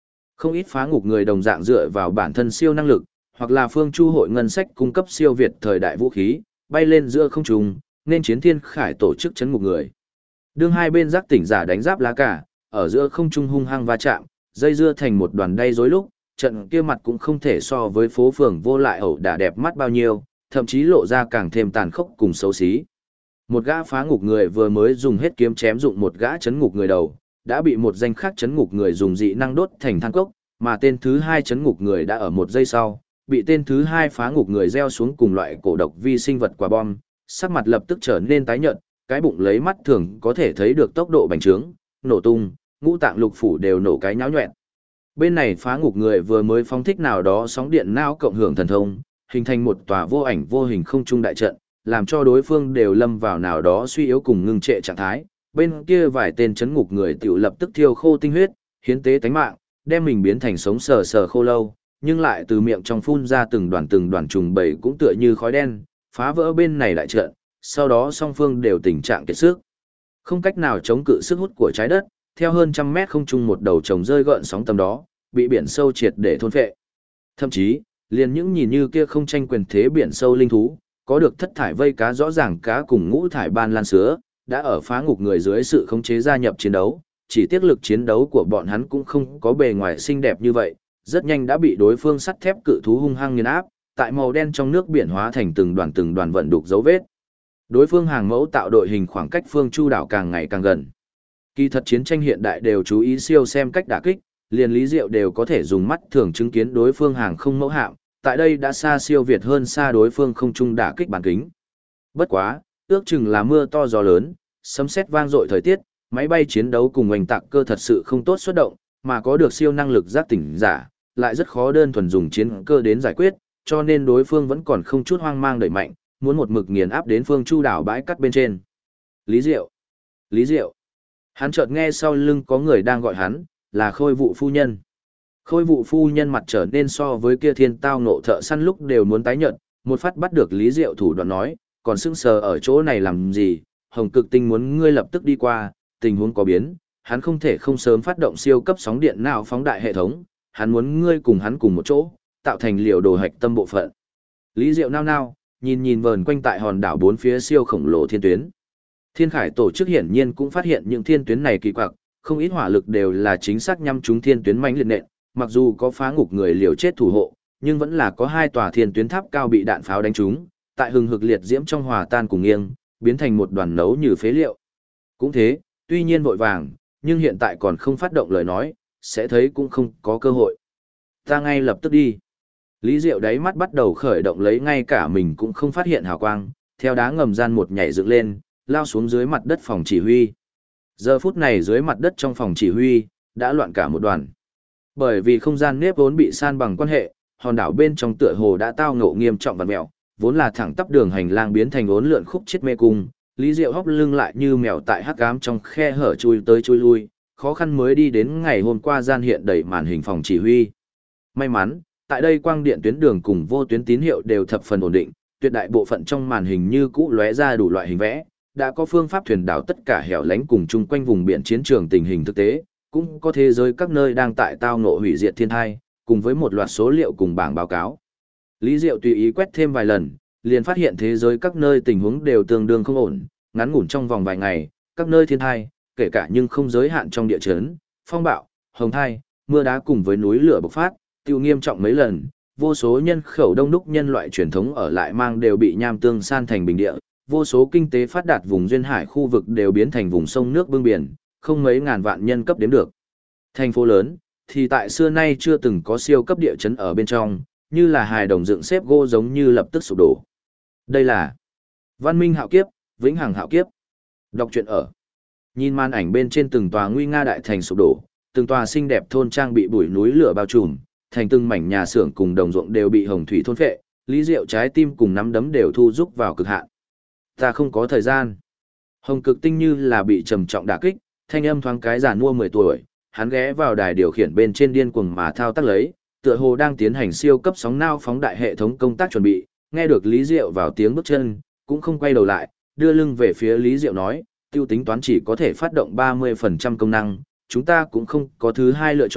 Không ít phá ngục người đồng dạng dựa vào bản thân siêu năng lực, hoặc là phương chu hội ngân sách cung cấp siêu việt thời đại vũ khí, bay lên giữa không trung, nên chiến thiên khải tổ chức chấn ngục người. Đương hai bên giác tỉnh giả đánh giáp lá cả, ở giữa không trung hung hăng va chạm, dây dưa thành một đoàn đay rối lúc, trận kia mặt cũng không thể so với phố phường vô lại ẩu đả đẹp mắt bao nhiêu, thậm chí lộ ra càng thêm tàn khốc cùng xấu xí. Một gã phá ngục người vừa mới dùng hết kiếm chém dụng một gã chấn ngục người đầu, đã bị một danh khác chấn ngục người dùng dị năng đốt thành than cốc, mà tên thứ hai chấn ngục người đã ở một giây sau, bị tên thứ hai phá ngục người gieo xuống cùng loại cổ độc vi sinh vật quả bom, sắc mặt lập tức trở nên tái nhợt, cái bụng lấy mắt thường có thể thấy được tốc độ bành trướng, nổ tung, ngũ tạng lục phủ đều nổ cái nháo nhoẹn. Bên này phá ngục người vừa mới phóng thích nào đó sóng điện não cộng hưởng thần thông, hình thành một tòa vô ảnh vô hình không trung đại trận, làm cho đối phương đều lâm vào nào đó suy yếu cùng ngưng trệ trạng thái. Bên kia vài tên chấn ngục người tiểu lập tức thiêu khô tinh huyết, hiến tế tánh mạng, đem mình biến thành sống sờ sờ khô lâu, nhưng lại từ miệng trong phun ra từng đoàn trùng bầy cũng tựa như khói đen, phá vỡ bên này đại trận, sau đó song phương đều tình trạng kiệt sức. Không cách nào chống cự sức hút của trái đất, theo hơn trăm mét không trung một đầu trồng rơi gợn sóng tầm đó, bị biển sâu triệt để thôn phệ. Thậm chí, liền những nhìn như kia không tranh quyền thế biển sâu linh thú, có được thất thải vây cá rõ ràng cá cùng ngũ thải ban lan sứa, đã ở phá ngục người dưới sự khống chế gia nhập chiến đấu, chỉ tiếc lực chiến đấu của bọn hắn cũng không có bề ngoài xinh đẹp như vậy, rất nhanh đã bị đối phương sắt thép cự thú hung hăng nghiền áp, tại màu đen trong nước biển hóa thành từng đoàn vận đục dấu vết. Đối phương hàng mẫu tạo đội hình khoảng cách phương Chu đảo càng ngày càng gần. Kỳ thật chiến tranh hiện đại đều chú ý siêu xem cách đả kích, liền Lý Diệu đều có thể dùng mắt thường chứng kiến đối phương hàng không mẫu hạm, tại đây đã xa siêu việt hơn xa đối phương không trung đả kích bản kính. Bất quá, ước chừng là mưa to gió lớn, sấm sét vang dội thời tiết, máy bay chiến đấu cùng oanh tạc cơ thật sự không tốt xuất động, mà có được siêu năng lực giác tỉnh giả, lại rất khó đơn thuần dùng chiến cơ đến giải quyết, cho nên đối phương vẫn còn không chút hoang mang đẩy mạnh, muốn một mực nghiền áp đến phương Chu đảo bãi cắt bên trên. Lý Diệu! Lý Diệu! Hắn chợt nghe sau lưng có người đang gọi hắn, là Khôi Vụ phu nhân. Khôi Vụ phu nhân mặt trở nên so với kia thiên tao nộ thợ săn lúc đều muốn tái nhợt, một phát bắt được Lý Diệu thủ đoạn nói, còn sững sờ ở chỗ này làm gì, Hồng Cực Tinh muốn ngươi lập tức đi qua, tình huống có biến, hắn không thể không sớm phát động siêu cấp sóng điện nào phóng đại hệ thống, hắn muốn ngươi cùng hắn cùng một chỗ, tạo thành liều đồ hạch tâm bộ phận. Lý Diệu nao nao, nhìn vờn quanh tại hòn đảo bốn phía siêu khổng lồ thiên tuyến. Thiên Khải tổ chức hiển nhiên cũng phát hiện những thiên tuyến này kỳ quặc, không ít hỏa lực đều là chính xác nhắm trúng thiên tuyến mãnh liệt nện, mặc dù có phá ngục người liều chết thủ hộ, nhưng vẫn là có hai tòa thiên tuyến tháp cao bị đạn pháo đánh trúng, tại hừng hực liệt diễm trong hòa tan cùng nghiêng, biến thành một đoàn nấu như phế liệu. Cũng thế, tuy nhiên vội vàng, nhưng hiện tại còn không phát động lời nói, sẽ thấy cũng không có cơ hội. Ta ngay lập tức đi. Lý Diệu đáy mắt bắt đầu khởi động lấy ngay cả mình cũng không phát hiện hào quang, theo đá ngầm gian một nhảy dựng lên, lao xuống dưới mặt đất phòng chỉ huy. Giờ phút này dưới mặt đất trong phòng chỉ huy, đã loạn cả một đoàn. Bởi vì không gian nếp vốn bị san bằng quan hệ, hòn đảo bên trong tựa hồ đã tao ngộ nghiêm trọng vặn mèo, vốn là thẳng tắp đường hành lang biến thành uốn lượn khúc chết mê cung. Lý Diệu hóc lưng lại như mèo tại hắc ám trong khe hở chui tới chui lui, khó khăn mới đi đến ngày hôm qua gian hiện đầy màn hình phòng chỉ huy. May mắn, tại đây quang điện tuyến đường cùng vô tuyến tín hiệu đều thập phần ổn định, tuyệt đại bộ phận trong màn hình như cũ lóe ra đủ loại hình vẽ, đã có phương pháp thuyền đảo tất cả hẻo lánh cùng chung quanh vùng biển chiến trường tình hình thực tế, cũng có thế giới các nơi đang tại tao ngộ hủy diệt thiên tai, cùng với một loạt số liệu cùng bảng báo cáo. Lý Diệu tùy ý quét thêm vài lần, liền phát hiện thế giới các nơi tình huống đều tương đương không ổn, ngắn ngủn trong vòng vài ngày, các nơi thiên tai, kể cả nhưng không giới hạn trong địa chấn, phong bạo, hồng thai, mưa đá cùng với núi lửa bộc phát, tiêu nghiêm trọng mấy lần, vô số nhân khẩu đông đúc nhân loại truyền thống ở lại mang đều bị nham tương san thành bình địa, vô số kinh tế phát đạt vùng duyên hải khu vực đều biến thành vùng sông nước bưng biển, không mấy ngàn vạn nhân cấp đếm được. Thành phố lớn, thì tại xưa nay chưa từng có siêu cấp địa chấn ở bên trong, như là hài đồng dựng xếp gỗ giống như lập tức sụp đổ. Đây là Văn Minh Hạo Kiếp, Vĩnh Hằng Hạo Kiếp. Đọc truyện ở. Nhìn màn ảnh bên trên từng tòa nguy nga đại thành sụp đổ, từng tòa xinh đẹp thôn trang bị bụi núi lửa bao trùm, thành từng mảnh nhà xưởng cùng đồng ruộng đều bị hồng thủy thôn phệ, Lý Diệu trái tim cùng nắm đấm đều thu rúc vào cực hạn. Ta không có thời gian. Hồng Cực Tinh như là bị trầm trọng đả kích, thanh âm thoáng cái già nua 10 tuổi, hắn ghé vào đài điều khiển bên trên điên cuồng mà thao tác lấy, tựa hồ đang tiến hành siêu cấp sóng não phóng đại hệ thống công tác chuẩn bị, nghe được Lý Diệu vào tiếng bước chân, cũng không quay đầu lại, đưa lưng về phía Lý Diệu nói, tiêu tính toán chỉ có thể phát động 30% công năng, chúng ta cũng không có thứ hai lựa chọn,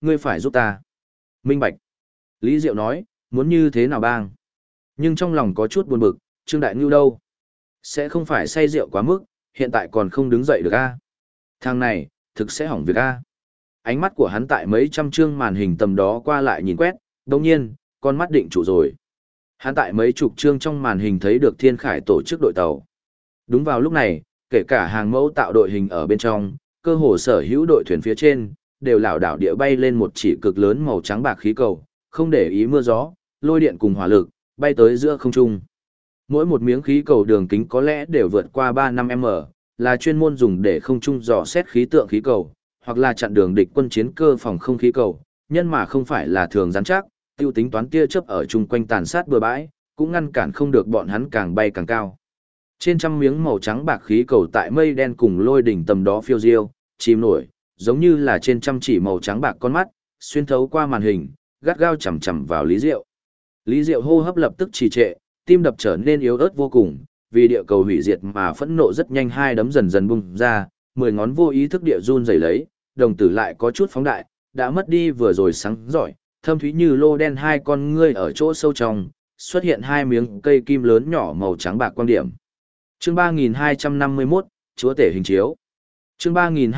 ngươi phải giúp ta. Minh bạch. Lý Diệu nói, muốn như thế nào bang? Nhưng trong lòng có chút buồn bực, Trương Đại Ngưu đâu? Sẽ không phải say rượu quá mức, hiện tại còn không đứng dậy được a? Thằng này, thực sẽ hỏng việc a. Ánh mắt của hắn tại mấy trăm chương màn hình tầm đó qua lại nhìn quét, đồng nhiên, con mắt định trụ rồi. Hắn tại mấy chục chương trong màn hình thấy được Thiên Khải tổ chức đội tàu. Đúng vào lúc này, kể cả hàng mẫu tạo đội hình ở bên trong, cơ hồ sở hữu đội thuyền phía trên, đều lảo đảo địa bay lên một chỉ cực lớn màu trắng bạc khí cầu, không để ý mưa gió, lôi điện cùng hỏa lực, bay tới giữa không trung. Mỗi một miếng khí cầu đường kính có lẽ đều vượt qua 3-5m, là chuyên môn dùng để không trung dò xét khí tượng khí cầu, hoặc là chặn đường địch quân chiến cơ phòng không khí cầu, nhân mà không phải là thường rắn chắc, tiêu tính toán tia chớp ở chung quanh tàn sát bừa bãi, cũng ngăn cản không được bọn hắn càng bay càng cao. Trên trăm miếng màu trắng bạc khí cầu tại mây đen cùng lôi đỉnh tầm đó phiêu diêu, chìm nổi, giống như là trên trăm chỉ màu trắng bạc con mắt, xuyên thấu qua màn hình, gắt gao chằm chằm vào Lý Diệu. Lý Diệu hô hấp lập tức trì trệ, tim đập trở nên yếu ớt vô cùng, vì địa cầu hủy diệt mà phẫn nộ rất nhanh, hai đấm dần dần bung ra, 10 ngón vô ý thức địa run rẩy lấy, đồng tử lại có chút phóng đại, đã mất đi vừa rồi sáng giỏi, thâm thúy như lô đen hai con ngươi ở chỗ sâu trong, xuất hiện hai miếng cây kim lớn nhỏ màu trắng bạc quang điểm. Chương 3251, Chúa tể hình chiếu. Chương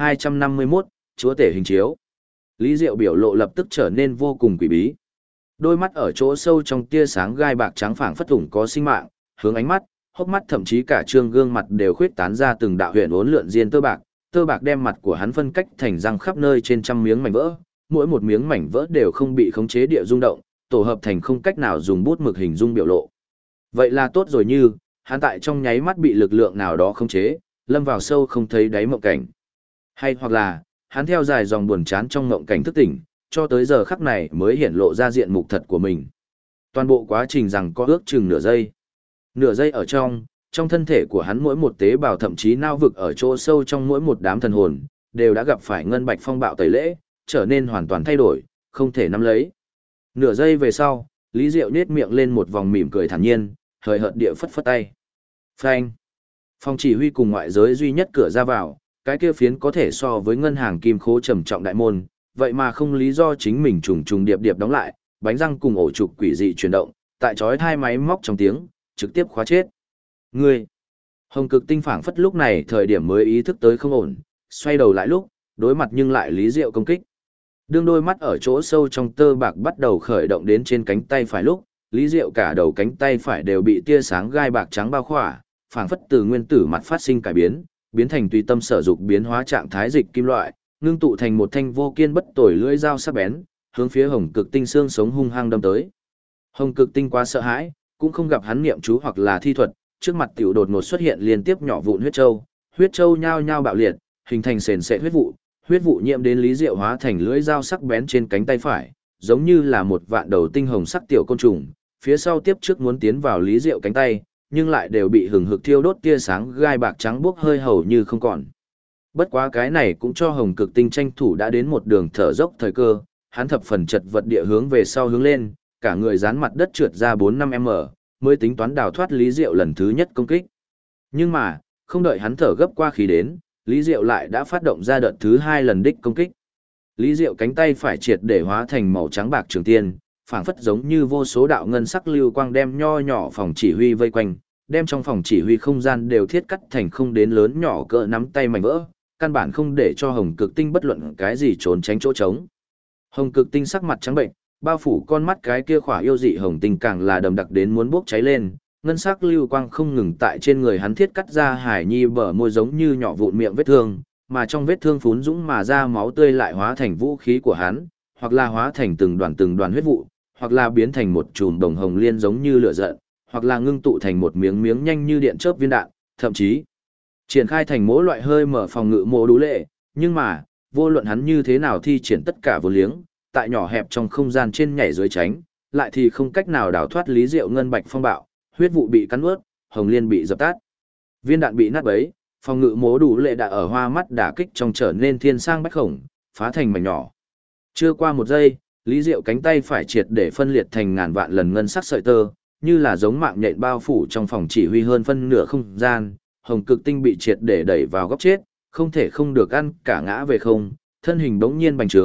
3251, Chúa tể hình chiếu. Lý Diệu biểu lộ lập tức trở nên vô cùng quỷ bí. Đôi mắt ở chỗ sâu trong tia sáng gai bạc trắng phảng phất thủng có sinh mạng, hướng ánh mắt, hốc mắt thậm chí cả trương gương mặt đều khuyết tán ra từng đạo huyền uốn lượn diên tơ bạc đem mặt của hắn phân cách thành răng khắp nơi trên trăm miếng mảnh vỡ, mỗi một miếng mảnh vỡ đều không bị khống chế địa rung động, tổ hợp thành không cách nào dùng bút mực hình dung biểu lộ. Vậy là tốt rồi, như hắn tại trong nháy mắt bị lực lượng nào đó khống chế, lâm vào sâu không thấy đáy mộng cảnh. Hay hoặc là, hắn theo dài dòng buồn chán trong mộng cảnh thức tỉnh, cho tới giờ khắc này mới hiển lộ ra diện mục thật của mình. Toàn bộ quá trình rằng có ước chừng nửa giây. Nửa giây ở trong thân thể của hắn mỗi một tế bào thậm chí nao vực ở chỗ sâu trong mỗi một đám thần hồn, đều đã gặp phải ngân bạch phong bạo tẩy lễ, trở nên hoàn toàn thay đổi, không thể nắm lấy. Nửa giây về sau, Lý Diệu nhếch miệng lên một vòng mỉm cười thản nhiên, hời hợt địa phất phất tay. Phanh. Phòng chỉ huy cùng ngoại giới duy nhất cửa ra vào, cái kia phiến có thể so với ngân hàng kim khố trầm trọng đại môn, vậy mà không lý do chính mình trùng trùng điệp điệp đóng lại, bánh răng cùng ổ trục quỷ dị chuyển động, tại chói tai máy móc trong tiếng, trực tiếp khóa chết. Ngươi! Hồng Cực Tinh phảng phất lúc này thời điểm mới ý thức tới không ổn, xoay đầu lại lúc, đối mặt nhưng lại Lý Diệu công kích. Đương đôi mắt ở chỗ sâu trong tơ bạc bắt đầu khởi động đến trên cánh tay phải lúc, Lý Diệu cả đầu cánh tay phải đều bị tia sáng gai bạc trắng bao khỏa, phảng phất từ nguyên tử mặt phát sinh cải biến, biến thành tùy tâm sở dục biến hóa trạng thái dịch kim loại, ngưng tụ thành một thanh vô kiên bất tồi lưỡi dao sắc bén, hướng phía Hồng Cực Tinh xương sống hung hăng đâm tới. Hồng Cực Tinh quá sợ hãi, cũng không gặp hắn niệm chú hoặc là thi thuật, trước mặt tiểu đột ngột xuất hiện liên tiếp nhỏ vụn huyết châu nhao nhao bạo liệt, hình thành sền sệt huyết vụ nhiễm đến Lý Diệu hóa thành lưỡi dao sắc bén trên cánh tay phải, giống như là một vạn đầu tinh hồng sắc tiểu côn trùng, phía sau tiếp trước muốn tiến vào Lý Diệu cánh tay, nhưng lại đều bị hừng hực thiêu đốt tia sáng gai bạc trắng bốc hơi hầu như không còn. Bất quá cái này cũng cho Hồng Cực Tinh tranh thủ đã đến một đường thở dốc thời cơ, hắn thập phần chật vật địa hướng về sau hướng lên, cả người dán mặt đất trượt ra 4-5m, mới tính toán đào thoát Lý Diệu lần thứ nhất công kích. Nhưng mà, không đợi hắn thở gấp qua khí đến, Lý Diệu lại đã phát động ra đợt thứ 2 lần đích công kích. Lý Diệu cánh tay phải triệt để hóa thành màu trắng bạc trường tiên, phảng phất giống như vô số đạo ngân sắc lưu quang đem nho nhỏ phòng chỉ huy vây quanh, đem trong phòng chỉ huy không gian đều thiết cắt thành không đến lớn nhỏ cỡ nắm tay mảnh vỡ, căn bản không để cho Hồng Cực Tinh bất luận cái gì trốn tránh chỗ trống. Hồng Cực Tinh sắc mặt trắng bệnh, bao phủ con mắt cái kia khỏa yêu dị hồng tinh càng là đầm đặc đến muốn bốc cháy lên, ngân sắc lưu quang không ngừng tại trên người hắn thiết cắt ra hải nhi bờ môi giống như nhỏ vụn miệng vết thương, mà trong vết thương phún dũng mà ra máu tươi lại hóa thành vũ khí của hắn, hoặc là hóa thành từng đoàn huyết vụ, hoặc là biến thành một chùm đồng hồng liên giống như lửa giận, hoặc là ngưng tụ thành một miếng miếng nhanh như điện chớp viên đạn, thậm chí triển khai thành mỗi loại hơi mở phòng ngự mô đú lệ, nhưng mà, vô luận hắn như thế nào thi triển tất cả vô liếng, tại nhỏ hẹp trong không gian trên nhảy dưới tránh, lại thì không cách nào đào thoát Lý Diệu ngân bạch phong bạo, huyết vụ bị cắn nuốt, hồng liên bị dập tắt, viên đạn bị nát bấy, phòng ngự mô đủ lệ đã ở hoa mắt đả kích trong trở nên thiên sang bách khổng, phá thành mảnh nhỏ. Chưa qua một giây, Lý Diệu cánh tay phải triệt để phân liệt thành ngàn vạn lần ngân sắc sợi tơ, như là giống mạng nhện bao phủ trong phòng chỉ huy hơn phân nửa không gian, Hồng Cực Tinh bị triệt để đẩy vào góc chết, không thể không được ăn cả ngã về không, thân hình bỗng nhiên bành trướng,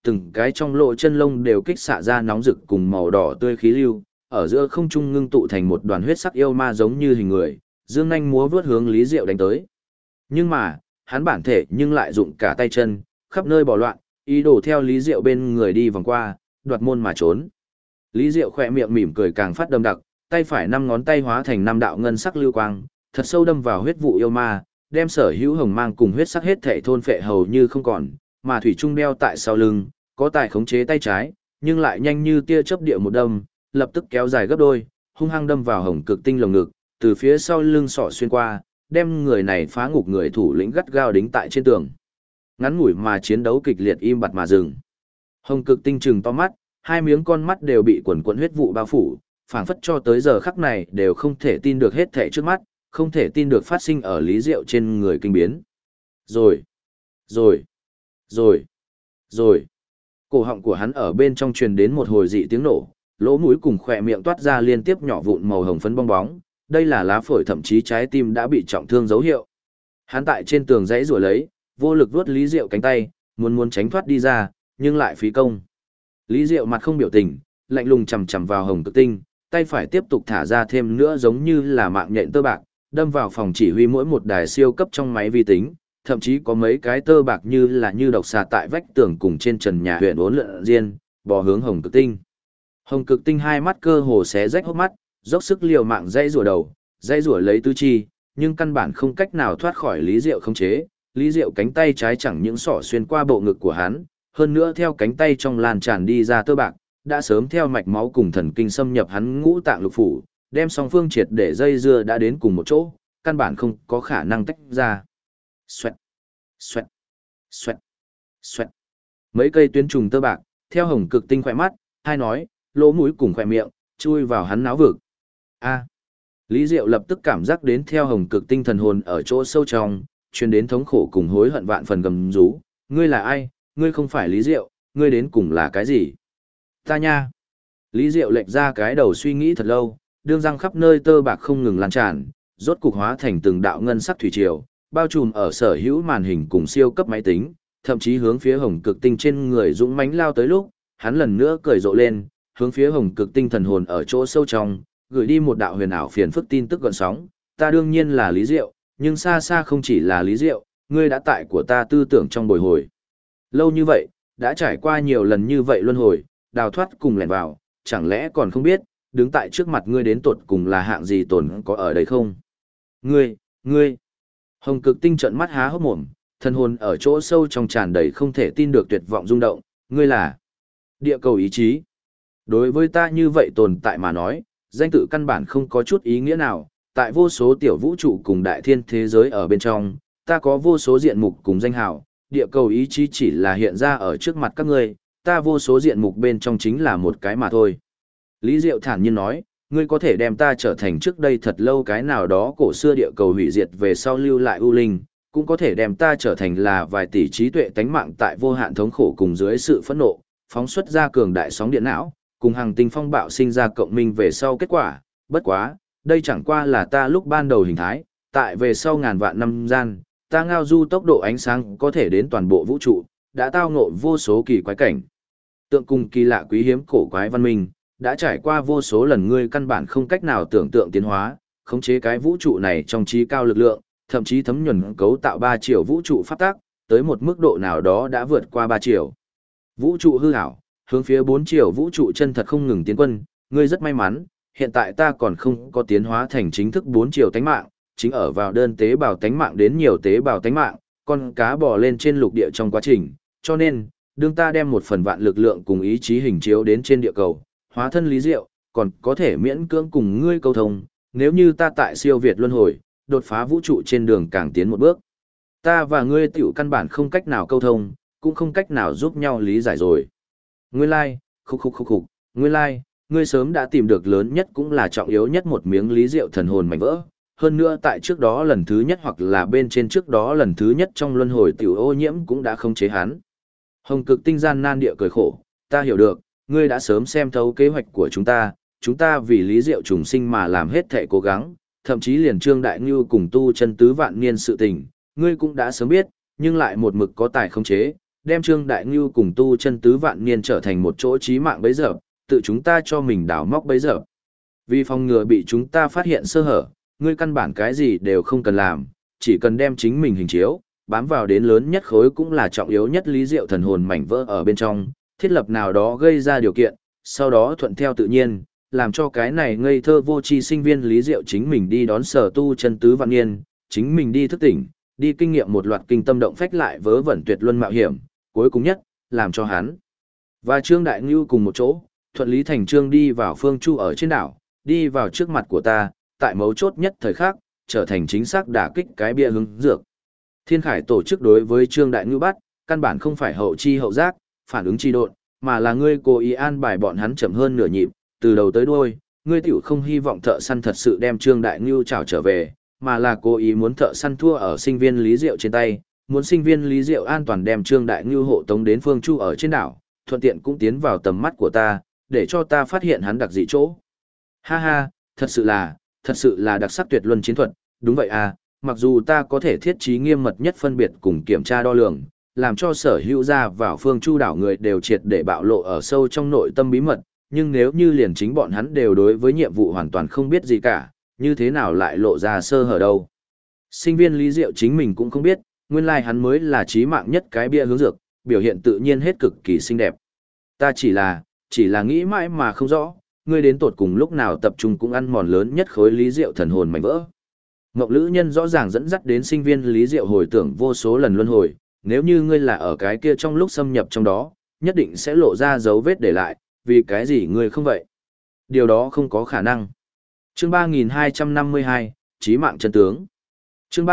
từng cái trong lỗ chân lông đều kích xạ ra nóng rực cùng màu đỏ tươi khí lưu, ở giữa không trung ngưng tụ thành một đoàn huyết sắc yêu ma giống như hình người, dương nhanh múa vớt hướng Lý Diệu đánh tới. Nhưng mà, hắn bản thể nhưng lại dụng cả tay chân, khắp nơi bỏ loạn, ý đồ theo Lý Diệu bên người đi vòng qua, đoạt môn mà trốn. Lý Diệu khỏe miệng mỉm cười càng phát đậm đặc, tay phải 5 ngón tay hóa thành 5 đạo ngân sắc lưu quang, thật sâu đâm vào huyết vụ yêu ma, đem sở hữu hồng mang cùng huyết sắc hết thể thôn phệ hầu như không còn, mà thủy trung đeo tại sau lưng, có tài khống chế tay trái, nhưng lại nhanh như tia chớp địa một đâm, lập tức kéo dài gấp đôi, hung hăng đâm vào Hồng Cực Tinh lồng ngực, từ phía sau lưng sọ xuyên qua, đem người này phá ngục người thủ lĩnh gắt gao đính tại trên tường. Ngắn ngủi mà chiến đấu kịch liệt im bặt mà dừng. Hồng Cực Tinh trừng to mắt, hai miếng con mắt đều bị quần quần huyết vụ bao phủ, phảng phất cho tới giờ khắc này đều không thể tin được hết thảy trước mắt, không thể tin được phát sinh ở Lý Diệu trên người kinh biến. Rồi, rồi, rồi, rồi. Cổ họng của hắn ở bên trong truyền đến một hồi dị tiếng nổ, lỗ mũi cùng khỏe miệng toát ra liên tiếp nhỏ vụn màu hồng phấn bong bóng, đây là lá phổi thậm chí trái tim đã bị trọng thương dấu hiệu. Hắn tại trên tường dãy rủa lấy, vô lực vuốt Lý Diệu cánh tay, muốn tránh thoát đi ra, nhưng lại phí công. Lý Diệu mặt không biểu tình, lạnh lùng chằm chằm vào Hồng Cực Tinh, tay phải tiếp tục thả ra thêm nữa giống như là mạng nhện tơ bạc, đâm vào phòng chỉ huy mỗi một đài siêu cấp trong máy vi tính, thậm chí có mấy cái tơ bạc như độc xà tại vách tường cùng trên trần nhà huyện uốn lượn riêng, bò hướng Hồng Cực Tinh. Hồng Cực Tinh hai mắt cơ hồ xé rách hốc mắt, dốc sức liều mạng dãy rủa đầu, dãy rủa lấy tứ chi, nhưng căn bản không cách nào thoát khỏi Lý Diệu khống chế. Lý Diệu cánh tay trái chẳng những xỏ xuyên qua bộ ngực của hắn, hơn nữa theo cánh tay trong lan tràn đi ra tơ bạc, đã sớm theo mạch máu cùng thần kinh xâm nhập hắn ngũ tạng lục phủ, đem song phương triệt để dây dưa đã đến cùng một chỗ, căn bản không có khả năng tách ra. Xoẹt, xoẹt, xoẹt, xoẹt. Mấy cây tuyến trùng tơ bạc, theo Hồng Cực Tinh khỏe mắt, hai nói, lỗ mũi cùng khỏe miệng, chui vào hắn náo vực. A. Lý Diệu lập tức cảm giác đến theo Hồng Cực Tinh thần hồn ở chỗ sâu trong, truyền đến thống khổ cùng hối hận vạn phần gầm rú. Ngươi là ai? Ngươi không phải Lý Diệu, ngươi đến cùng là cái gì? Ta nha. Lý Diệu lệch ra cái đầu suy nghĩ thật lâu, đương răng khắp nơi tơ bạc không ngừng lan tràn, rốt cục hóa thành từng đạo ngân sắc thủy triều, bao trùm ở sở hữu màn hình cùng siêu cấp máy tính, thậm chí hướng phía Hồng Cực Tinh trên người dũng mãnh lao tới lúc, hắn lần nữa cười rộ lên, hướng phía Hồng Cực Tinh thần hồn ở chỗ sâu trong, gửi đi một đạo huyền ảo phiền phức tin tức gợn sóng, ta đương nhiên là Lý Diệu, nhưng xa xa không chỉ là Lý Diệu, ngươi đã tại của ta tư tưởng trong bồi hồi. Lâu như vậy, đã trải qua nhiều lần như vậy luân hồi, đào thoát cùng lẻn vào, chẳng lẽ còn không biết, đứng tại trước mặt ngươi đến tột cùng là hạng gì tồn có ở đây không? Ngươi. Hồng Cực Tinh trợn mắt há hốc mồm, thần hồn ở chỗ sâu trong tràn đầy không thể tin được tuyệt vọng rung động, ngươi là địa cầu ý chí. Đối với ta như vậy tồn tại mà nói, danh tự căn bản không có chút ý nghĩa nào, tại vô số tiểu vũ trụ cùng đại thiên thế giới ở bên trong, ta có vô số diện mục cùng danh hào, địa cầu ý chí chỉ là hiện ra ở trước mặt các ngươi, ta vô số diện mục bên trong chính là một cái mà thôi. Lý Diệu thản nhiên nói, ngươi có thể đem ta trở thành trước đây thật lâu cái nào đó cổ xưa địa cầu hủy diệt về sau lưu lại ưu linh, cũng có thể đem ta trở thành là vài tỷ trí tuệ tánh mạng tại vô hạn thống khổ cùng dưới sự phẫn nộ, phóng xuất ra cường đại sóng điện não, cùng hàng tinh phong bạo sinh ra cộng minh về sau kết quả, bất quá, đây chẳng qua là ta lúc ban đầu hình thái, tại về sau ngàn vạn năm gian, ta ngao du tốc độ ánh sáng có thể đến toàn bộ vũ trụ, đã tao ngộ vô số kỳ quái cảnh. Tượng cùng kỳ lạ quý hiếm cổ quái văn minh, đã trải qua vô số lần ngươi căn bản không cách nào tưởng tượng tiến hóa, khống chế cái vũ trụ này trong trí cao lực lượng, thậm chí thấm nhuần cấu tạo 3 triệu vũ trụ pháp tác, tới một mức độ nào đó đã vượt qua 3 triệu. Vũ trụ hư ảo, hướng phía 4 triệu vũ trụ chân thật không ngừng tiến quân, ngươi rất may mắn, hiện tại ta còn không có tiến hóa thành chính thức 4 triệu tánh mạng, chính ở vào đơn tế bào tánh mạng đến nhiều tế bào tánh mạng, con cá bò lên trên lục địa trong quá trình, cho nên, đương ta đem một phần vạn lực lượng cùng ý chí hình chiếu đến trên địa cầu, hóa thân Lý Diệu, còn có thể miễn cưỡng cùng ngươi câu thông, nếu như ta tại siêu việt luân hồi, đột phá vũ trụ trên đường càng tiến một bước. Ta và ngươi tiểu căn bản không cách nào câu thông, cũng không cách nào giúp nhau lý giải rồi. Nguyên lai, nguyên lai, ngươi sớm đã tìm được lớn nhất cũng là trọng yếu nhất một miếng Lý Diệu thần hồn mảnh vỡ. Hơn nữa tại trước đó lần thứ nhất hoặc là bên trên trước đó lần thứ nhất trong luân hồi tiểu ô nhiễm cũng đã không chế hắn. Hồng Cực Tinh gian nan địa cười khổ, ta hiểu được, ngươi đã sớm xem thấu kế hoạch của chúng ta vì Lý Diệu trùng sinh mà làm hết thệ cố gắng, thậm chí liền Trương Đại Ngưu cùng tu chân tứ vạn niên sự tình, ngươi cũng đã sớm biết, nhưng lại một mực có tài khống chế, đem Trương Đại Ngưu cùng tu chân tứ vạn niên trở thành một chỗ chí mạng bấy giờ, tự chúng ta cho mình đào móc bấy giờ. Vì phòng ngừa bị chúng ta phát hiện sơ hở, ngươi căn bản cái gì đều không cần làm, chỉ cần đem chính mình hình chiếu, bám vào đến lớn nhất khối cũng là trọng yếu nhất lý diệu thần hồn mảnh vỡ ở bên trong, thiết lập nào đó gây ra điều kiện, sau đó thuận theo tự nhiên, làm cho cái này ngây thơ vô tri sinh viên lý diệu chính mình đi đón sở tu chân tứ vạn niên, chính mình đi thức tỉnh, đi kinh nghiệm một loạt kinh tâm động phách lại vớ vẩn tuyệt luân mạo hiểm, cuối cùng nhất, làm cho hắn và Trương Đại Ngưu cùng một chỗ, thuận lý thành trương đi vào phương chu ở trên đảo, đi vào trước mặt của ta, tại mấu chốt nhất thời khắc, trở thành chính xác đả kích cái bia hướng dược. Thiên Khải tổ chức đối với Trương Đại Ngưu bắt, căn bản không phải hậu chi hậu giác, phản ứng chi độn, mà là ngươi cố ý an bài bọn hắn chậm hơn nửa nhịp, từ đầu tới đuôi, ngươi tiểu không hy vọng thợ săn thật sự đem Trương Đại Ngưu trảo trở về, mà là cố ý muốn thợ săn thua ở sinh viên Lý Diệu trên tay, muốn sinh viên Lý Diệu an toàn đem Trương Đại Ngưu hộ tống đến phương chu ở trên đảo, thuận tiện cũng tiến vào tầm mắt của ta, để cho ta phát hiện hắn đặc dị chỗ. Ha ha, thật sự là đặc sắc tuyệt luân chiến thuật, đúng vậy à, mặc dù ta có thể thiết trí nghiêm mật nhất phân biệt cùng kiểm tra đo lường, làm cho sở hữu ra vào phương chu đảo người đều triệt để bạo lộ ở sâu trong nội tâm bí mật, nhưng nếu như liền chính bọn hắn đều đối với nhiệm vụ hoàn toàn không biết gì cả, như thế nào lại lộ ra sơ hở đâu. Sinh viên Lý Diệu chính mình cũng không biết, nguyên lai hắn mới là chí mạng nhất cái bia hướng dược, biểu hiện tự nhiên hết cực kỳ xinh đẹp. Ta chỉ là nghĩ mãi mà không rõ, ngươi đến tột cùng lúc nào tập trung cũng ăn mòn lớn nhất khối Lý Diệu thần hồn mảnh vỡ. Ngọc Lữ Nhân rõ ràng dẫn dắt đến sinh viên Lý Diệu hồi tưởng vô số lần luân hồi, nếu như ngươi là ở cái kia trong lúc xâm nhập trong đó, nhất định sẽ lộ ra dấu vết để lại, vì cái gì ngươi không vậy? Điều đó không có khả năng. Chương 3252, Chí mạng chân tướng. Chương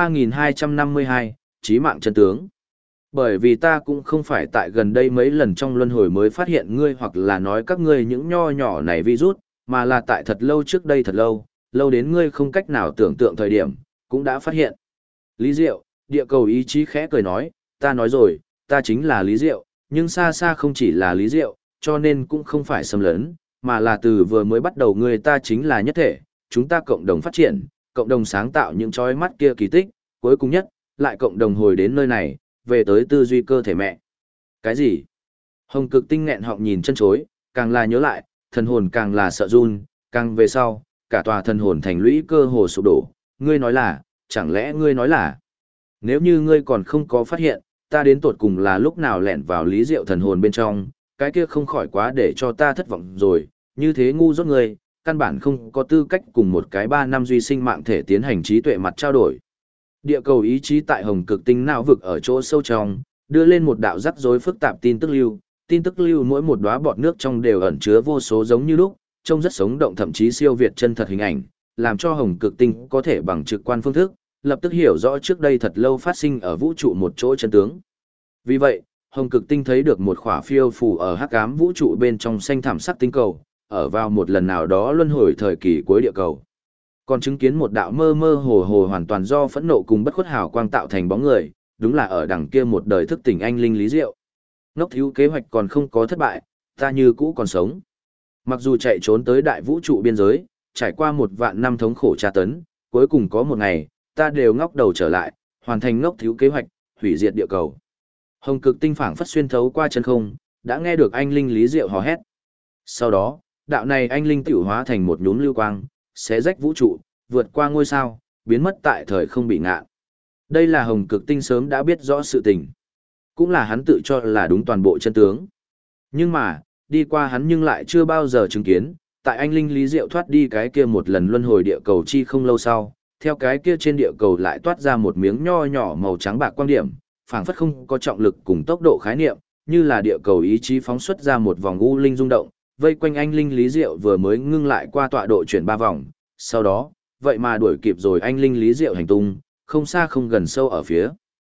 3252, Chí mạng chân tướng. Bởi vì ta cũng không phải tại gần đây mấy lần trong luân hồi mới phát hiện ngươi hoặc là nói các ngươi những nho nhỏ này virus, mà là tại thật lâu trước đây thật lâu, lâu đến ngươi không cách nào tưởng tượng thời điểm, cũng đã phát hiện. Lý Diệu, địa cầu ý chí khẽ cười nói, ta nói rồi, ta chính là Lý Diệu, nhưng xa xa không chỉ là Lý Diệu, cho nên cũng không phải xâm lấn, mà là từ vừa mới bắt đầu ngươi ta chính là nhất thể, chúng ta cộng đồng phát triển, cộng đồng sáng tạo những chói mắt kia kỳ tích, cuối cùng nhất, lại cộng đồng hồi đến nơi này, về tới tư duy cơ thể mẹ. Cái gì? Hồng Cực Tinh nghẹn họng nhìn chân chối, càng là nhớ lại, thần hồn càng là sợ run, càng về sau, cả tòa thần hồn thành lũy cơ hồ sụp đổ, ngươi nói là, chẳng lẽ ngươi nói là, nếu như ngươi còn không có phát hiện, ta đến tột cùng là lúc nào lẻn vào Lý Diệu thần hồn bên trong, cái kia không khỏi quá để cho ta thất vọng rồi, như thế ngu dốt ngươi, căn bản không có tư cách cùng một cái 3 năm duy sinh mạng thể tiến hành trí tuệ mặt trao đổi. Địa cầu ý chí tại Hồng Cực Tinh não vực ở chỗ sâu trong, đưa lên một đạo rắc rối phức tạp tin tức lưu mỗi một đóa bọt nước trong đều ẩn chứa vô số giống như lúc, trông rất sống động thậm chí siêu việt chân thật hình ảnh, làm cho Hồng Cực Tinh có thể bằng trực quan phương thức, lập tức hiểu rõ trước đây thật lâu phát sinh ở vũ trụ một chỗ chân tướng. Vì vậy, Hồng Cực Tinh thấy được một khỏa phiêu phù ở hắc ám vũ trụ bên trong xanh thảm sắc tinh cầu, ở vào một lần nào đó luân hồi thời kỳ cuối địa cầu. Còn chứng kiến một đạo mơ mơ hồ hồ hoàn toàn do phẫn nộ cùng bất khuất hào quang tạo thành bóng người, đúng là ở đằng kia một đời thức tỉnh anh linh Lý Diệu. Ngốc thiếu kế hoạch còn không có thất bại, ta như cũ còn sống. Mặc dù chạy trốn tới đại vũ trụ biên giới, trải qua 1.000 năm thống khổ tra tấn, cuối cùng có một ngày, ta đều ngóc đầu trở lại, hoàn thành ngốc thiếu kế hoạch, hủy diệt địa cầu. Hồng Cực Tinh phảng phất xuyên thấu qua chân không, đã nghe được anh linh Lý Diệu hò hét. Sau đó, đạo này anh linh tiểu hóa thành một nhúm lưu quang, xé rách vũ trụ, vượt qua ngôi sao, biến mất tại thời không bị ngạn. Đây là Hồng Cực Tinh sớm đã biết rõ sự tình. Cũng là hắn tự cho là đúng toàn bộ chân tướng. Nhưng mà, đi qua hắn nhưng lại chưa bao giờ chứng kiến, tại anh linh Lý Diệu thoát đi cái kia một lần luân hồi địa cầu chi không lâu sau, theo cái kia trên địa cầu lại toát ra một miếng nho nhỏ màu trắng bạc quang điểm, phảng phất không có trọng lực cùng tốc độ khái niệm, như là địa cầu ý chí phóng xuất ra một vòng u linh rung động, vây quanh anh linh Lý Diệu vừa mới ngưng lại qua tọa độ chuyển 3 vòng, sau đó, vậy mà đuổi kịp rồi anh linh Lý Diệu hành tung, không xa không gần sâu ở phía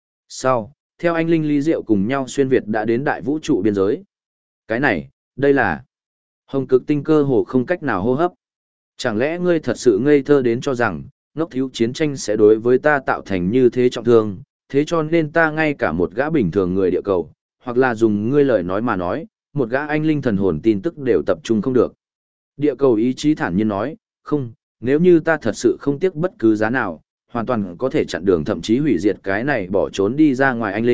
sau, theo anh linh Lý Diệu cùng nhau xuyên Việt đã đến đại vũ trụ biên giới. Cái này, đây là Hồng Cực Tinh cơ hồ không cách nào hô hấp. Chẳng lẽ ngươi thật sự ngây thơ đến cho rằng, ngốc thiếu chiến tranh sẽ đối với ta tạo thành như thế trọng thương, thế cho nên ta ngay cả một gã bình thường người địa cầu, hoặc là dùng ngươi lời nói mà nói, một gã anh linh thần hồn tin tức đều tập trung không được. Địa cầu ý chí thản nhiên nói, không, nếu như ta thật sự không tiếc bất cứ giá nào, hoàn toàn có thể chặn đường thậm chí hủy diệt cái này bỏ trốn đi ra ngoài anh linh,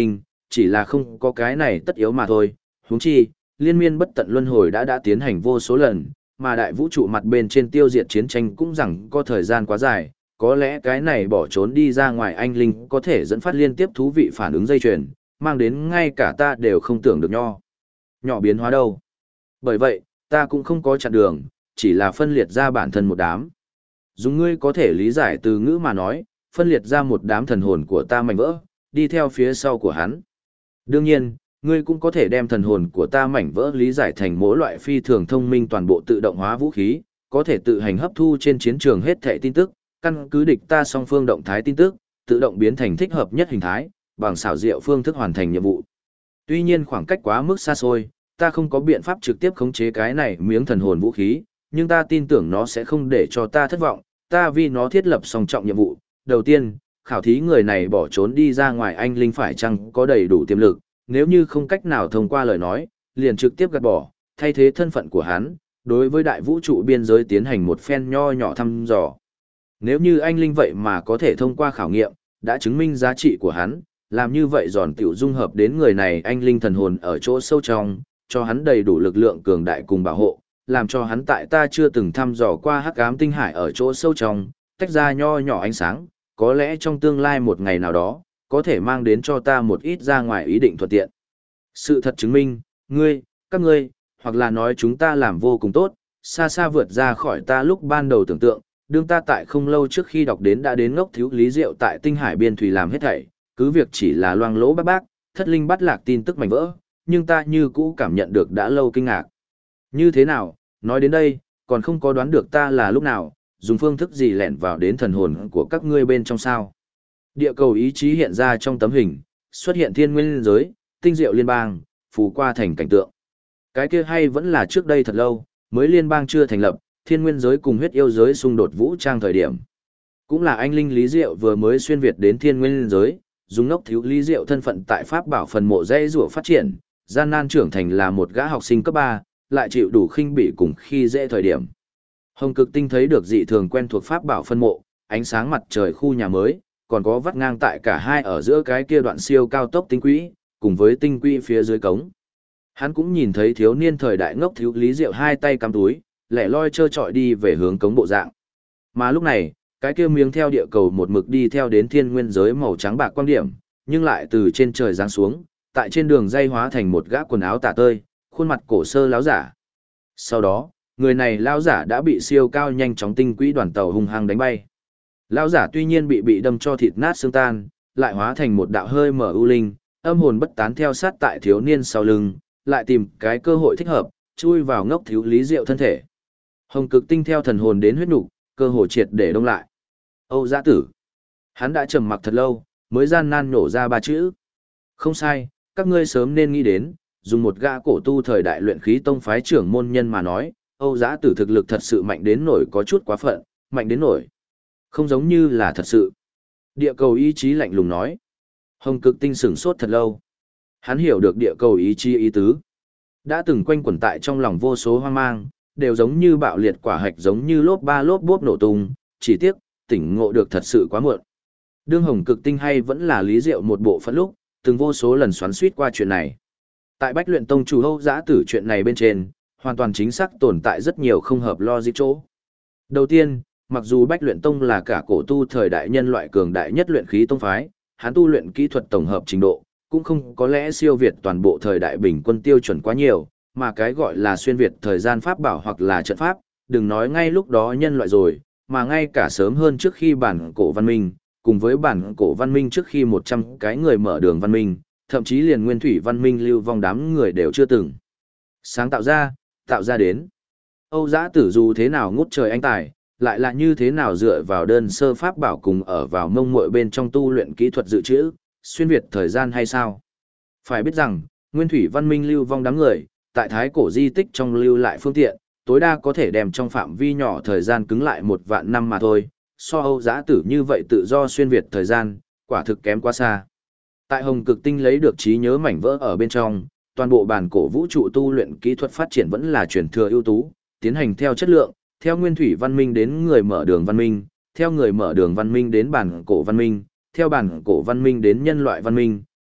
chỉ là không có cái này tất yếu mà thôi. Huống chi, liên miên bất tận luân hồi đã tiến hành vô số lần, mà đại vũ trụ mặt bên trên tiêu diệt chiến tranh cũng rằng có thời gian quá dài, có lẽ cái này bỏ trốn đi ra ngoài anh linh có thể dẫn phát liên tiếp thú vị phản ứng dây chuyền, mang đến ngay cả ta đều không tưởng được nhỏ biến hóa đâu. Bởi vậy, ta cũng không có chặn đường, chỉ là phân liệt ra bản thân một đám. Dùng ngươi có thể lý giải từ ngữ mà nói, phân liệt ra một đám thần hồn của ta mảnh vỡ, đi theo phía sau của hắn. Đương nhiên, ngươi cũng có thể đem thần hồn của ta mảnh vỡ lý giải thành mỗi loại phi thường thông minh toàn bộ tự động hóa vũ khí, có thể tự hành hấp thu trên chiến trường hết thảy tin tức, căn cứ địch ta song phương động thái tin tức, tự động biến thành thích hợp nhất hình thái, bằng xảo diệu phương thức hoàn thành nhiệm vụ. Tuy nhiên khoảng cách quá mức xa xôi, ta không có biện pháp trực tiếp khống chế cái này miếng thần hồn vũ khí, nhưng ta tin tưởng nó sẽ không để cho ta thất vọng, ta vì nó thiết lập song trọng nhiệm vụ. Đầu tiên, khảo thí người này bỏ trốn đi ra ngoài anh linh phải chăng có đầy đủ tiềm lực, nếu như không cách nào thông qua lời nói, liền trực tiếp gạt bỏ, thay thế thân phận của hắn, đối với đại vũ trụ biên giới tiến hành một phen nho nhỏ thăm dò. Nếu như anh linh vậy mà có thể thông qua khảo nghiệm, đã chứng minh giá trị của hắn, làm như vậy giòn tiểu dung hợp đến người này anh linh thần hồn ở chỗ sâu trong, cho hắn đầy đủ lực lượng cường đại cùng bảo hộ, làm cho hắn tại ta chưa từng thăm dò qua hắc ám tinh hải ở chỗ sâu trong, tách ra nho nhỏ ánh sáng, có lẽ trong tương lai một ngày nào đó, có thể mang đến cho ta một ít ra ngoài ý định thuận tiện. Sự thật chứng minh, các ngươi, hoặc là nói chúng ta làm vô cùng tốt, xa xa vượt ra khỏi ta lúc ban đầu tưởng tượng, đương ta tại không lâu trước khi đọc đến đã đến ngốc thiếu lý diệu tại tinh hải biên thủy làm hết thảy, cứ việc chỉ là loang lỗ bác, thất linh bắt lạc tin tức mảnh vỡ, nhưng ta như cũ cảm nhận được đã lâu kinh ngạc. Như thế nào, nói đến đây, còn không có đoán được ta là lúc nào, dùng phương thức gì lẻn vào đến thần hồn của các ngươi bên trong sao. Địa cầu ý chí hiện ra trong tấm hình, xuất hiện thiên nguyên giới, tinh diệu liên bang, phù qua thành cảnh tượng. Cái kia hay vẫn là trước đây thật lâu, mới liên bang chưa thành lập, thiên nguyên giới cùng huyết yêu giới xung đột vũ trang thời điểm. Cũng là anh linh Lý Diệu vừa mới xuyên Việt đến thiên nguyên giới, dùng ngốc thiếu Lý Diệu thân phận tại Pháp bảo phần mộ dây rùa phát triển, gian nan trưởng thành là một gã học sinh cấp 3, lại chịu đủ khinh bỉ cùng khi dễ thời điểm. Hồng Cực Tinh thấy được dị thường quen thuộc Pháp bảo phân mộ, ánh sáng mặt trời khu nhà mới, còn có vắt ngang tại cả hai ở giữa cái kia đoạn siêu cao tốc tinh quỹ, cùng với tinh quỹ phía dưới cống. Hắn cũng nhìn thấy thiếu niên thời đại ngốc thiếu Lý Diệu hai tay cắm túi, lẻ loi trơ trọi đi về hướng cống bộ dạng. Mà lúc này, cái kia miếng theo địa cầu một mực đi theo đến thiên nguyên giới màu trắng bạc quan điểm, nhưng lại từ trên trời giáng xuống, tại trên đường dây hóa thành một gã quần áo tả tơi, khuôn mặt cổ sơ láo giả. Sau đó, người này lao giả đã bị siêu cao nhanh chóng tinh quỹ đoàn tàu hung hăng đánh bay. Lao giả tuy nhiên bị đâm cho thịt nát xương tan, lại hóa thành một đạo hơi mở ưu linh, âm hồn bất tán theo sát tại thiếu niên sau lưng, lại tìm cái cơ hội thích hợp, chui vào ngốc thiếu Lý Diệu thân thể. Hồng Cực Tinh theo thần hồn đến huyết nục, cơ hồ triệt để đông lại. Âu Dã Tử. Hắn đã trầm mặc thật lâu, mới gian nan nổ ra ba chữ. Không sai, các ngươi sớm nên nghĩ đến, dùng một gã cổ tu thời đại luyện khí tông phái trưởng môn nhân mà nói, Âu Dã Tử thực lực thật sự mạnh đến nổi có chút quá phận, mạnh đến nổi. Không giống như là thật sự. Địa cầu ý chí lạnh lùng nói. Hồng Cực Tinh sửng sốt thật lâu. Hắn hiểu được địa cầu ý chí ý tứ. Đã từng quanh quẩn tại trong lòng vô số hoang mang, đều giống như bạo liệt quả hạch giống như lốp ba lốp bốp nổ tung, chỉ tiếc, tỉnh ngộ được thật sự quá muộn. Đương Hồng Cực Tinh hay vẫn là Lý Diệu một bộ phận lúc, từng vô số lần xoắn xuýt qua chuyện này. Tại Bách Luyện Tông chủ Âu Dã Tử chuyện này bên trên, hoàn toàn chính xác tồn tại rất nhiều không hợp logic chỗ. Đầu tiên, mặc dù Bách Luyện Tông là cả cổ tu thời đại nhân loại cường đại nhất luyện khí tông phái, hắn tu luyện kỹ thuật tổng hợp trình độ, cũng không có lẽ siêu việt toàn bộ thời đại bình quân tiêu chuẩn quá nhiều, mà cái gọi là xuyên việt thời gian pháp bảo hoặc là trận pháp, đừng nói ngay lúc đó nhân loại rồi, mà ngay cả sớm hơn trước khi bản cổ văn minh, cùng với bản cổ văn minh trước khi 100 cái người mở đường văn minh, thậm chí liền nguyên thủy văn minh lưu vong đám người đều chưa từng sáng tạo ra đến. Âu Dã Tử dù thế nào ngút trời anh tài, lại là như thế nào dựa vào đơn sơ pháp bảo cùng ở vào mông muội bên trong tu luyện kỹ thuật dự trữ, xuyên việt thời gian hay sao? Phải biết rằng, nguyên thủy văn minh lưu vong đám người, tại thái cổ di tích trong lưu lại phương tiện, tối đa có thể đem trong phạm vi nhỏ thời gian cứng lại 1.000 năm mà thôi, so Âu Dã Tử như vậy tự do xuyên việt thời gian, quả thực kém quá xa. Tại Hồng Cực Tinh lấy được trí nhớ mảnh vỡ ở bên trong, toàn bộ bản cổ vũ trụ tu luyện kỹ thuật phát triển vẫn là truyền thừa ưu tú, tiến hành theo chất lượng, theo nguyên thủy văn minh đến người mở đường văn minh, theo người mở đường văn minh đến bản cổ văn minh, theo bản cổ văn minh đến nhân loại văn minh,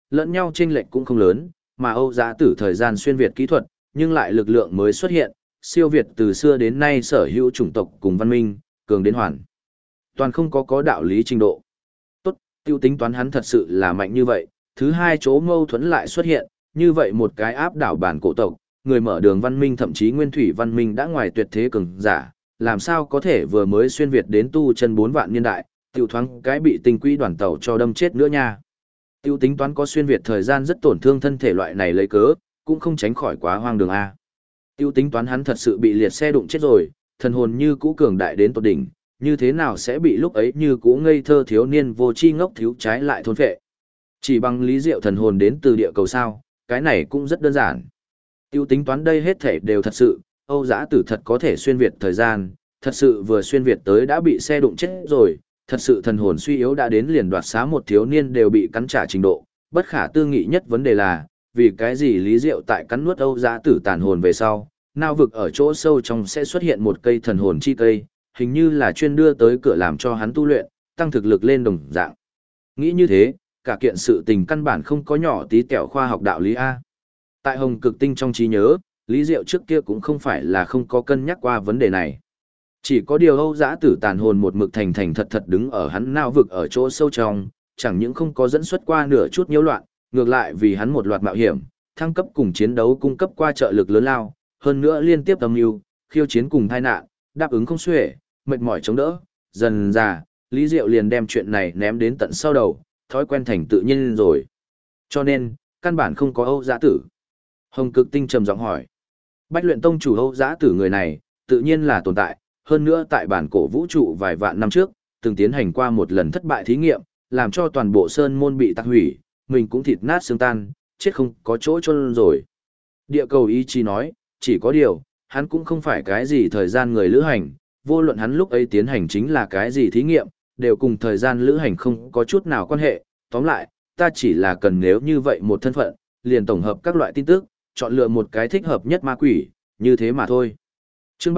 lẫn nhau chênh lệch cũng không lớn, mà Âu Giá Tử thời gian xuyên việt kỹ thuật, nhưng lại lực lượng mới xuất hiện, siêu việt từ xưa đến nay sở hữu chủng tộc cùng văn minh, cường đến hoàn. Toàn không có đạo lý trình độ. Tốt, tiêu tính toán hắn thật sự là mạnh như vậy, thứ hai chỗ mâu thuẫn lại xuất hiện, như vậy một cái áp đảo bản cổ tộc, người mở đường văn minh thậm chí nguyên thủy văn minh đã ngoài tuyệt thế cường giả, làm sao có thể vừa mới xuyên việt đến tu chân 4 vạn niên đại, tiêu thoáng cái bị tinh quỹ đoàn tàu cho đâm chết nữa nha. Tiêu tính toán có xuyên việt thời gian rất tổn thương thân thể loại này lấy cớ, cũng không tránh khỏi quá hoang đường a. Tiêu tính toán hắn thật sự bị liệt xe đụng chết rồi, thần hồn như cũ cường đại đến tột đỉnh, như thế nào sẽ bị lúc ấy như cũ ngây thơ thiếu niên vô tri ngốc thiếu trái lại thôn phệ. Chỉ bằng lý diệu thần hồn đến từ địa cầu sao, cái này cũng rất đơn giản. Tiêu tính toán đây hết thể đều thật sự, Âu Dã Tử thật có thể xuyên việt thời gian, thật sự vừa xuyên việt tới đã bị xe đụng chết rồi, thật sự thần hồn suy yếu đã đến liền đoạt xá một thiếu niên đều bị cắn trả trình độ. Bất khả tư nghị nhất vấn đề là, vì cái gì Lý Diệu tại cắn nuốt Âu Dã Tử tàn hồn về sau, nao vực ở chỗ sâu trong sẽ xuất hiện một cây thần hồn chi cây, hình như là chuyên đưa tới cửa làm cho hắn tu luyện, tăng thực lực lên đồng dạng. Nghĩ như thế, cả kiện sự tình căn bản không có nhỏ tí tẹo khoa học đạo lý A. Tại Hồng Cực Tinh trong trí nhớ, Lý Diệu trước kia cũng không phải là không có cân nhắc qua vấn đề này. Chỉ có điều Âu Dã Tử tàn hồn một mực thành thành thật thật đứng ở hắn nao vực ở chỗ sâu trong, chẳng những không có dẫn xuất qua nửa chút nhiễu loạn, ngược lại vì hắn một loạt mạo hiểm, thăng cấp cùng chiến đấu cung cấp qua trợ lực lớn lao, hơn nữa liên tiếp âm mưu, khiêu chiến cùng tai nạn, đáp ứng không xuể, mệt mỏi chống đỡ, dần dà, Lý Diệu liền đem chuyện này ném đến tận sau đầu, thói quen thành tự nhiên rồi. Cho nên, căn bản không có Âu Dã Tử. Hồng Cực Tinh trầm giọng hỏi. Bách Luyện Tông chủ Âu Dã Tử người này, tự nhiên là tồn tại, hơn nữa tại bản cổ vũ trụ vài vạn năm trước, từng tiến hành qua một lần thất bại thí nghiệm, làm cho toàn bộ sơn môn bị tạc hủy, mình cũng thịt nát xương tan, chết không có chỗ chôn rồi. Địa cầu ý chí nói, chỉ có điều, hắn cũng không phải cái gì thời gian người lữ hành, vô luận hắn lúc ấy tiến hành chính là cái gì thí nghiệm, đều cùng thời gian lữ hành không có chút nào quan hệ. Tóm lại, ta chỉ là cần nếu như vậy một thân phận, liền tổng hợp các loại tin tức, chọn lựa một cái thích hợp nhất ma quỷ, như thế mà thôi. Chương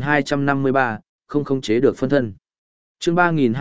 3253, không khống chế được phân thân. Chương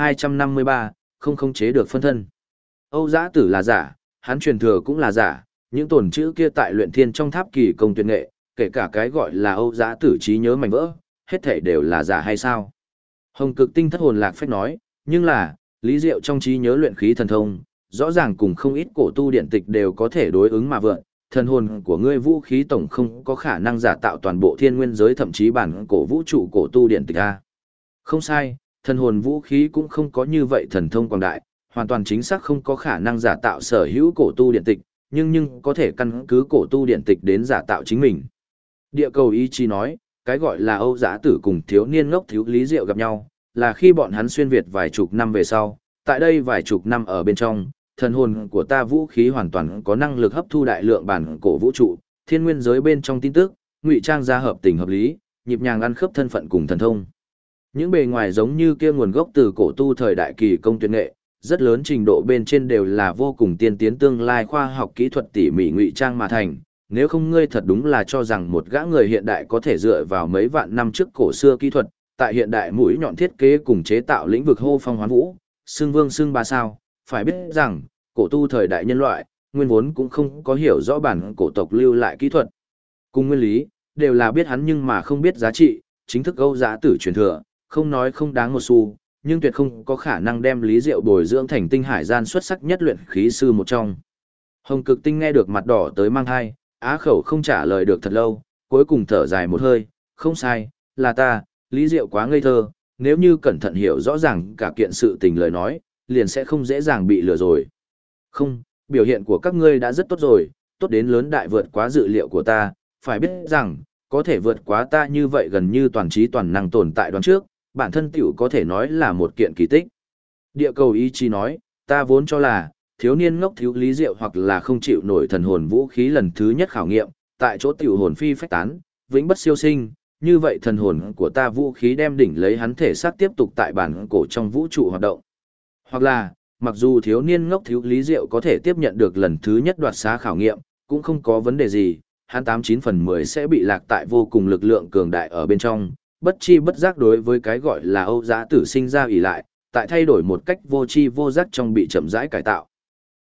3253, không khống chế được phân thân. Âu Dã Tử là giả, hắn truyền thừa cũng là giả, những tổn chữ kia tại luyện thiên trong tháp kỳ công tuyệt nghệ, kể cả cái gọi là Âu Dã Tử trí nhớ mảnh vỡ, hết thảy đều là giả hay sao? Hồng Cực Tinh thất hồn lạc phách nói, nhưng là, Lý Diệu trong trí nhớ luyện khí thần thông, rõ ràng cùng không ít cổ tu điện tịch đều có thể đối ứng mà vượn, thần hồn của ngươi vũ khí tổng không có khả năng giả tạo toàn bộ thiên nguyên giới thậm chí bản cổ vũ trụ cổ tu điện tịch a. Không sai, thần hồn vũ khí cũng không có như vậy thần thông quảng đại, hoàn toàn chính xác không có khả năng giả tạo sở hữu cổ tu điện tịch, nhưng có thể căn cứ cổ tu điện tịch đến giả tạo chính mình. Địa cầu ý chí nói, cái gọi là Âu Dã Tử cùng thiếu niên ngốc thiếu Lý Diệu gặp nhau, là khi bọn hắn xuyên việt vài chục năm về sau, tại đây vài chục năm ở bên trong, thần hồn của ta vũ khí hoàn toàn có năng lực hấp thu đại lượng bản cổ vũ trụ, thiên nguyên giới bên trong tin tức, ngụy trang ra hợp tình hợp lý, nhịp nhàng ăn khớp thân phận cùng thần thông. Những bề ngoài giống như kia nguồn gốc từ cổ tu thời đại kỳ công tuyệt nghệ, rất lớn trình độ bên trên đều là vô cùng tiên tiến tương lai khoa học kỹ thuật tỉ mỉ ngụy trang mà thành. Nếu không ngươi thật đúng là cho rằng một gã người hiện đại có thể dựa vào mấy vạn năm trước cổ xưa kỹ thuật, tại hiện đại mũi nhọn thiết kế cùng chế tạo lĩnh vực hô phong hoán vũ, xưng vương xưng ba sao, phải biết rằng, cổ tu thời đại nhân loại, nguyên vốn cũng không có hiểu rõ bản cổ tộc lưu lại kỹ thuật. Cùng nguyên lý, đều là biết hắn nhưng mà không biết giá trị, chính thức Âu Dã Tử truyền thừa, không nói không đáng một xu, nhưng tuyệt không có khả năng đem Lý Diệu bồi dưỡng thành tinh hải gian xuất sắc nhất luyện khí sư một trong. Hồng Cực Tinh nghe được mặt đỏ tới mang hai, á khẩu không trả lời được thật lâu, cuối cùng thở dài một hơi, không sai, là ta, Lý Diệu quá ngây thơ, nếu như cẩn thận hiểu rõ ràng cả kiện sự tình lời nói, liền sẽ không dễ dàng bị lừa rồi. Không, biểu hiện của các ngươi đã rất tốt rồi, tốt đến lớn đại vượt quá dự liệu của ta, phải biết rằng, có thể vượt quá ta như vậy gần như toàn trí toàn năng tồn tại đoán trước, bản thân tiểu có thể nói là một kiện kỳ tích. Địa cầu ý chí nói, ta vốn cho là, thiếu niên ngốc thiếu Lý Diệu hoặc là không chịu nổi thần hồn vũ khí lần thứ nhất khảo nghiệm, tại chỗ tiểu hồn phi phách tán, vĩnh bất siêu sinh, như vậy thần hồn của ta vũ khí đem đỉnh lấy hắn thể xác tiếp tục tại bản cổ trong vũ trụ hoạt động. Hoặc là, mặc dù thiếu niên ngốc thiếu Lý Diệu có thể tiếp nhận được lần thứ nhất đoạt xá khảo nghiệm, cũng không có vấn đề gì, hắn 89/10 sẽ bị lạc tại vô cùng lực lượng cường đại ở bên trong, bất chi bất giác đối với cái gọi là Âu Dã Tử sinh ra ỷ lại, tại thay đổi một cách vô chi vô giác trong bị chậm rãi cải tạo.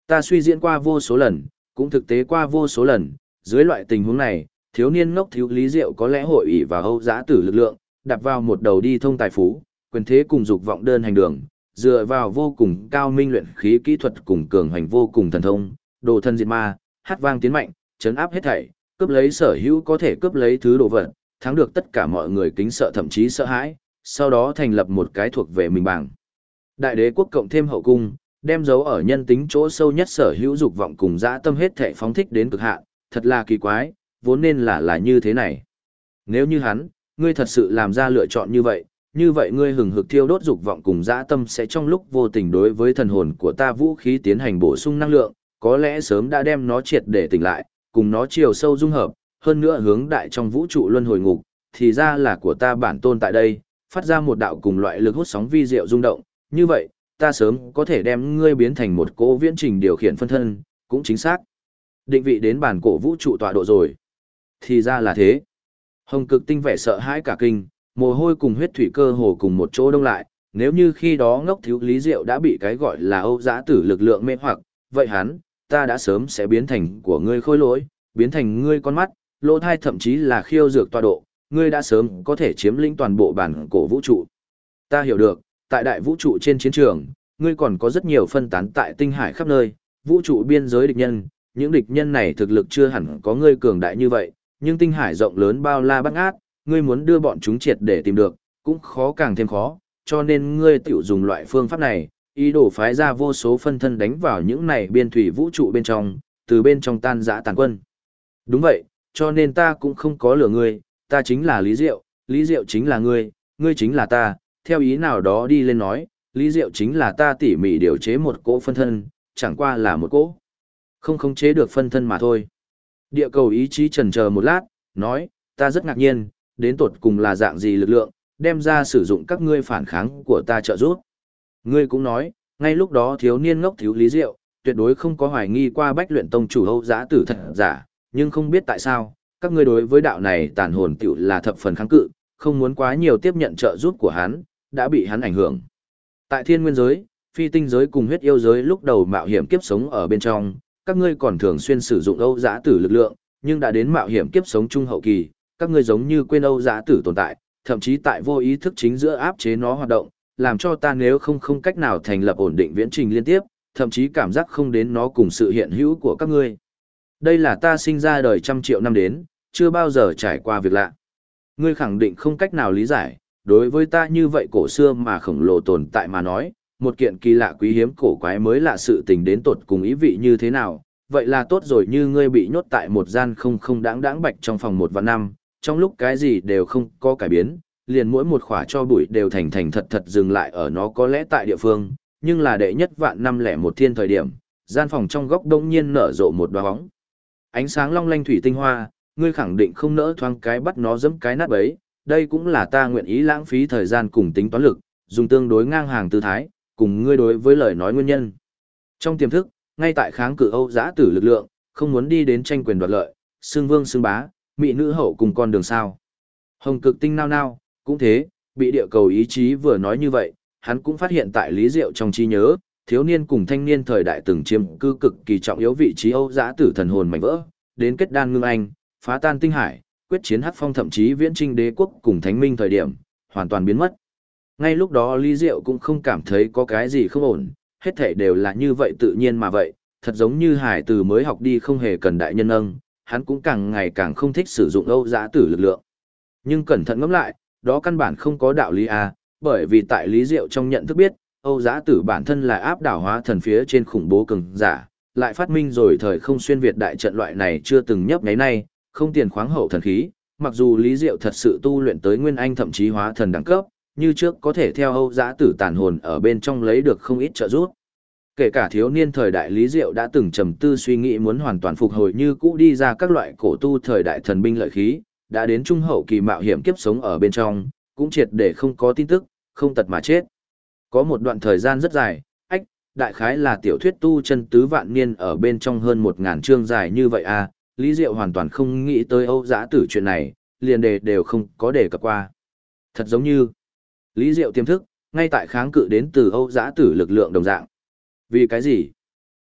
Ta suy diễn qua vô số lần, cũng thực tế qua vô số lần, dưới loại tình huống này, thiếu niên ngốc thiếu Lý Diệu có lẽ hội ỷ vào Âu Dã Tử lực lượng, đạp vào một đầu đi thông tài phú, quyền thế cùng dục vọng đơn hành đường, dựa vào vô cùng cao minh luyện khí kỹ thuật cùng cường hành vô cùng thần thông, đồ thân diệt ma, hát vang tiến mạnh, chấn áp hết thảy, cướp lấy sở hữu có thể cướp lấy thứ đồ vật, thắng được tất cả mọi người kính sợ thậm chí sợ hãi, sau đó thành lập một cái thuộc về mình bảng. Đại đế quốc cộng thêm hậu cung, đem dấu ở nhân tính chỗ sâu nhất sở hữu dục vọng cùng dã tâm hết thảy phóng thích đến cực hạn, thật là kỳ quái, vốn nên là như thế này. Nếu như hắn, ngươi thật sự làm ra lựa chọn như vậy ngươi hừng hực thiêu đốt dục vọng cùng dã tâm sẽ trong lúc vô tình đối với thần hồn của ta vũ khí tiến hành bổ sung năng lượng, có lẽ sớm đã đem nó triệt để tỉnh lại, cùng nó chiều sâu dung hợp, hơn nữa hướng đại trong vũ trụ luân hồi ngục, thì ra là của ta bản tôn tại đây, phát ra một đạo cùng loại lực hút sóng vi diệu rung động, như vậy, ta sớm có thể đem ngươi biến thành một cỗ viễn trình điều khiển phân thân, cũng chính xác. Định vị đến bản cổ vũ trụ tọa độ rồi. Thì ra là thế. Hồng Cực Tinh vẻ sợ hãi cả kinh, mồ hôi cùng huyết thủy cơ hồ cùng một chỗ đông lại, nếu như khi đó ngốc thiếu Lý Diệu đã bị cái gọi là Âu Dã Tử lực lượng mê hoặc, vậy hắn, ta đã sớm sẽ biến thành của ngươi khôi lỗi, biến thành ngươi con mắt, lỗ thai thậm chí là khiêu dược tọa độ, ngươi đã sớm có thể chiếm lĩnh toàn bộ bản cổ vũ trụ. Ta hiểu được, tại đại vũ trụ trên chiến trường, ngươi còn có rất nhiều phân tán tại tinh hải khắp nơi, vũ trụ biên giới địch nhân, những địch nhân này thực lực chưa hẳn có ngươi cường đại như vậy, nhưng tinh hải rộng lớn bao la bát ngát, ngươi muốn đưa bọn chúng triệt để tìm được, cũng khó càng thêm khó, cho nên ngươi tiểu dùng loại phương pháp này, ý đồ phái ra vô số phân thân đánh vào những này biên thủy vũ trụ bên trong, từ bên trong tan rã tàn quân. Đúng vậy, cho nên ta cũng không có lừa ngươi, ta chính là Lý Diệu chính là ngươi chính là ta, theo ý nào đó đi lên nói, Lý Diệu chính là ta tỉ mỉ điều chế một cỗ phân thân, chẳng qua là một cỗ. Không khống chế được phân thân mà thôi. Địa cầu ý chí chần chờ một lát, nói, ta rất ngạc nhiên, đến tột cùng là dạng gì lực lượng, đem ra sử dụng các ngươi phản kháng của ta trợ giúp. Ngươi cũng nói, ngay lúc đó thiếu niên ngốc thiếu Lý Diệu, tuyệt đối không có hoài nghi qua Bách Luyện Tông chủ Âu Dã Tử thật giả, nhưng không biết tại sao, các ngươi đối với đạo này tàn hồn tiểu là thập phần kháng cự, không muốn quá nhiều tiếp nhận trợ giúp của hắn, đã bị hắn ảnh hưởng. Tại thiên nguyên giới, phi tinh giới cùng huyết yêu giới lúc đầu mạo hiểm kiếp sống ở bên trong, các ngươi còn thường xuyên sử dụng Âu Dã Tử lực lượng, nhưng đã đến mạo hiểm kiếp sống trung hậu kỳ, các ngươi giống như quên Âu Dã Tử tồn tại, thậm chí tại vô ý thức chính giữa áp chế nó hoạt động, làm cho ta nếu không cách nào thành lập ổn định viễn trình liên tiếp, thậm chí cảm giác không đến nó cùng sự hiện hữu của các ngươi. Đây là ta sinh ra đời trăm triệu năm đến, chưa bao giờ trải qua việc lạ. Ngươi khẳng định không cách nào lý giải, đối với ta như vậy cổ xưa mà khổng lồ tồn tại mà nói, một kiện kỳ lạ quý hiếm cổ quái mới lạ sự tình đến tột cùng ý vị như thế nào, vậy là tốt rồi như ngươi bị nhốt tại một gian không đáng bạch trong phòng 1 vạn năm, trong lúc cái gì đều không có cải biến, liền mỗi một khỏa cho bụi đều thành thật dừng lại ở nó có lẽ tại địa phương, nhưng là đệ nhất 1.501 thiên thời điểm, gian phòng trong góc đông nhiên nở rộ một đóa bóng. Ánh sáng long lanh thủy tinh hoa, ngươi khẳng định không nỡ thoáng cái bắt nó giẫm cái nát bấy, đây cũng là ta nguyện ý lãng phí thời gian cùng tính toán lực, dùng tương đối ngang hàng tư thái, cùng ngươi đối với lời nói nguyên nhân. Trong tiềm thức, ngay tại kháng cự Âu Dã Tử lực lượng, không muốn đi đến tranh quyền đoạt lợi, xương vương xương bá, mỹ nữ hậu cùng con đường sao. Hồng Cực Tinh nao, cũng thế, bị địa cầu ý chí vừa nói như vậy, hắn cũng phát hiện tại Lý Diệu trong trí nhớ, thiếu niên cùng thanh niên thời đại từng chiếm cư cực kỳ trọng yếu vị trí Âu Dã Tử thần hồn mảnh vỡ, đến kết đan ngưng anh, phá tan tinh hải, quyết chiến hắc phong thậm chí viễn trinh đế quốc cùng thánh minh thời điểm, hoàn toàn biến mất. Ngay lúc đó Lý Diệu cũng không cảm thấy có cái gì không ổn, hết thảy đều là như vậy tự nhiên mà vậy, thật giống như hải từ mới học đi không hề cần đại nhân nâng, hắn cũng càng ngày càng không thích sử dụng Âu Dã Tử lực lượng. Nhưng cẩn thận ngẫm lại, đó căn bản không có đạo lý à, bởi vì tại Lý Diệu trong nhận thức biết, Âu Dã Tử bản thân là áp đảo hóa thần phía trên khủng bố cường giả, lại phát minh rồi thời không xuyên việt đại trận loại này chưa từng nhấp nháy nay, không tiền khoáng hậu thần khí, mặc dù Lý Diệu thật sự tu luyện tới nguyên anh thậm chí hóa thần đẳng cấp, như trước có thể theo Âu Dã Tử tàn hồn ở bên trong lấy được không ít trợ giúp. Kể cả thiếu niên thời đại Lý Diệu đã từng trầm tư suy nghĩ muốn hoàn toàn phục hồi như cũ đi ra các loại cổ tu thời đại thần binh lợi khí, đã đến trung hậu kỳ mạo hiểm kiếp sống ở bên trong, cũng triệt để không có tin tức, không tật mà chết. Có một đoạn thời gian rất dài, đại khái là tiểu thuyết tu chân tứ vạn niên ở bên trong hơn 1.000 chương dài như vậy à, Lý Diệu hoàn toàn không nghĩ tới Âu Dã Tử chuyện này, liền đề đều không có đề cập qua. Thật giống như, Lý Diệu tiềm thức, ngay tại kháng cự đến từ Âu Dã Tử lực lượng đồng dạng. Vì cái gì?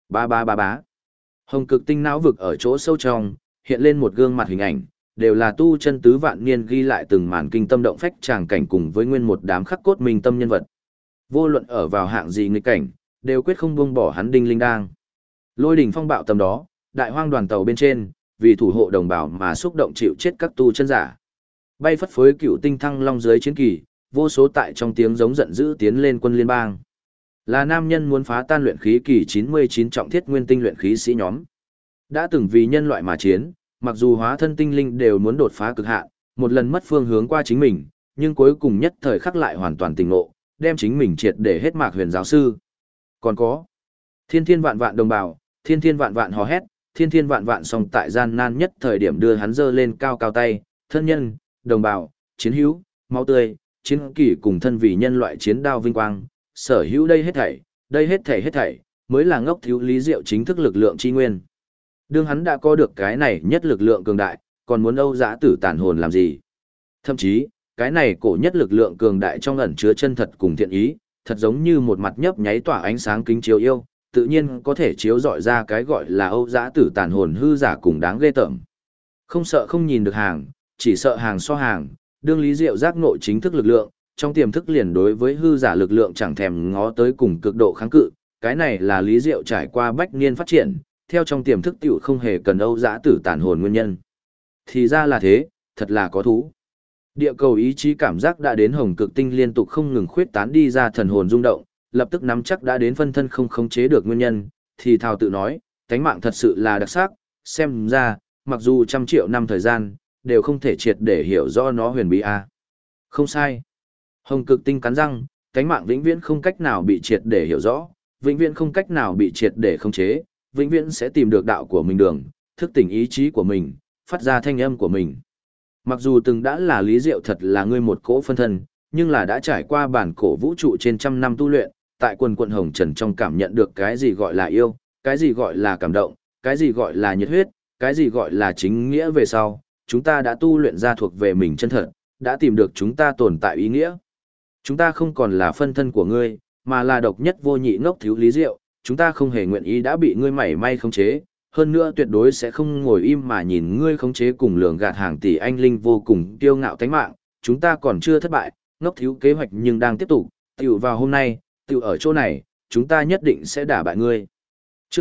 Ba ba ba bá. Hồng cực tinh não vực ở chỗ sâu trong, hiện lên một gương mặt hình ảnh, đều là tu chân tứ vạn niên ghi lại từng màn kinh tâm động phách tràng cảnh cùng với nguyên một đám khắc cốt minh tâm nhân vật. Vô luận ở vào hạng gì nghịch cảnh, đều quyết không buông bỏ hắn đinh linh đang. Lôi đỉnh phong bạo tầm đó, đại hoang đoàn tàu bên trên, vì thủ hộ đồng bào mà xúc động chịu chết các tu chân giả. Bay phất phới cựu tinh thăng long dưới chiến kỳ, vô số tại trong tiếng giống giận dữ tiến lên quân liên bang. Là nam nhân muốn phá tan luyện khí kỳ 99 trọng thiết nguyên tinh luyện khí sĩ nhóm. Đã từng vì nhân loại mà chiến, mặc dù hóa thân tinh linh đều muốn đột phá cực hạn, một lần mất phương hướng qua chính mình, nhưng cuối cùng nhất thời khắc lại hoàn toàn tỉnh ngộ, đem chính mình triệt để hết mạc huyền giáo sư. Còn có thiên thiên vạn vạn đồng bào, thiên thiên vạn vạn hò hét, thiên thiên vạn vạn song tại gian nan nhất thời điểm đưa hắn dơ lên cao cao tay, thân nhân, đồng bào, chiến hữu, máu tươi, chiến kỷ cùng thân vì nhân loại chiến đao vinh quang, sở hữu đây hết thảy, mới là ngốc thiếu lý diệu chính thức lực lượng chi nguyên. Đương hắn đã có được cái này nhất lực lượng cường đại, còn muốn âu dã tử tàn hồn làm gì? Thậm chí, cái này cổ nhất lực lượng cường đại trong ẩn chứa chân thật cùng thiện ý, thật giống như một mặt nhấp nháy tỏa ánh sáng kính chiếu yêu, tự nhiên có thể chiếu rọi ra cái gọi là âu dã tử tàn hồn hư giả cùng đáng ghê tởm. Không sợ không nhìn được hàng, chỉ sợ hàng so hàng, đương lý diệu giác ngộ chính thức lực lượng, trong tiềm thức liền đối với hư giả lực lượng chẳng thèm ngó tới cùng cực độ kháng cự, cái này là lý diệu trải qua bách niên phát triển, theo trong tiềm thức tiểu không hề cần âu dã tử tàn hồn nguyên nhân. Thì ra là thế, thật là có thú. Địa cầu ý chí cảm giác đã đến hồng cực tinh liên tục không ngừng khuyết tán đi ra thần hồn rung động, lập tức nắm chắc đã đến phân thân không khống chế được nguyên nhân, thì thào tự nói, tánh mạng thật sự là đặc sắc, xem ra, mặc dù trăm triệu năm thời gian, đều không thể triệt để hiểu rõ nó huyền bí a. Không sai. Hồng cực tinh cắn răng, tánh mạng vĩnh viễn không cách nào bị triệt để hiểu rõ, vĩnh viễn không cách nào bị triệt để khống chế, vĩnh viễn sẽ tìm được đạo của mình đường, thức tỉnh ý chí của mình, phát ra thanh âm của mình. Mặc dù từng đã là lý diệu thật là ngươi một cỗ phân thân, nhưng là đã trải qua bản cổ vũ trụ trên trăm năm tu luyện, tại quần quận hồng trần trong cảm nhận được cái gì gọi là yêu, cái gì gọi là cảm động, cái gì gọi là nhiệt huyết, cái gì gọi là chính nghĩa về sau, chúng ta đã tu luyện ra thuộc về mình chân thật, đã tìm được chúng ta tồn tại ý nghĩa. Chúng ta không còn là phân thân của ngươi, mà là độc nhất vô nhị ngốc thiếu lý diệu, chúng ta không hề nguyện ý đã bị ngươi mảy may khống chế, hơn nữa tuyệt đối sẽ không ngồi im mà nhìn ngươi khống chế cùng lường gạt hàng tỷ anh linh vô cùng kiêu ngạo tánh mạng, chúng ta còn chưa thất bại, ngốc thiếu kế hoạch nhưng đang tiếp tục, tiểu vào hôm nay, tiểu ở chỗ này, chúng ta nhất định sẽ đả bại ngươi. Chương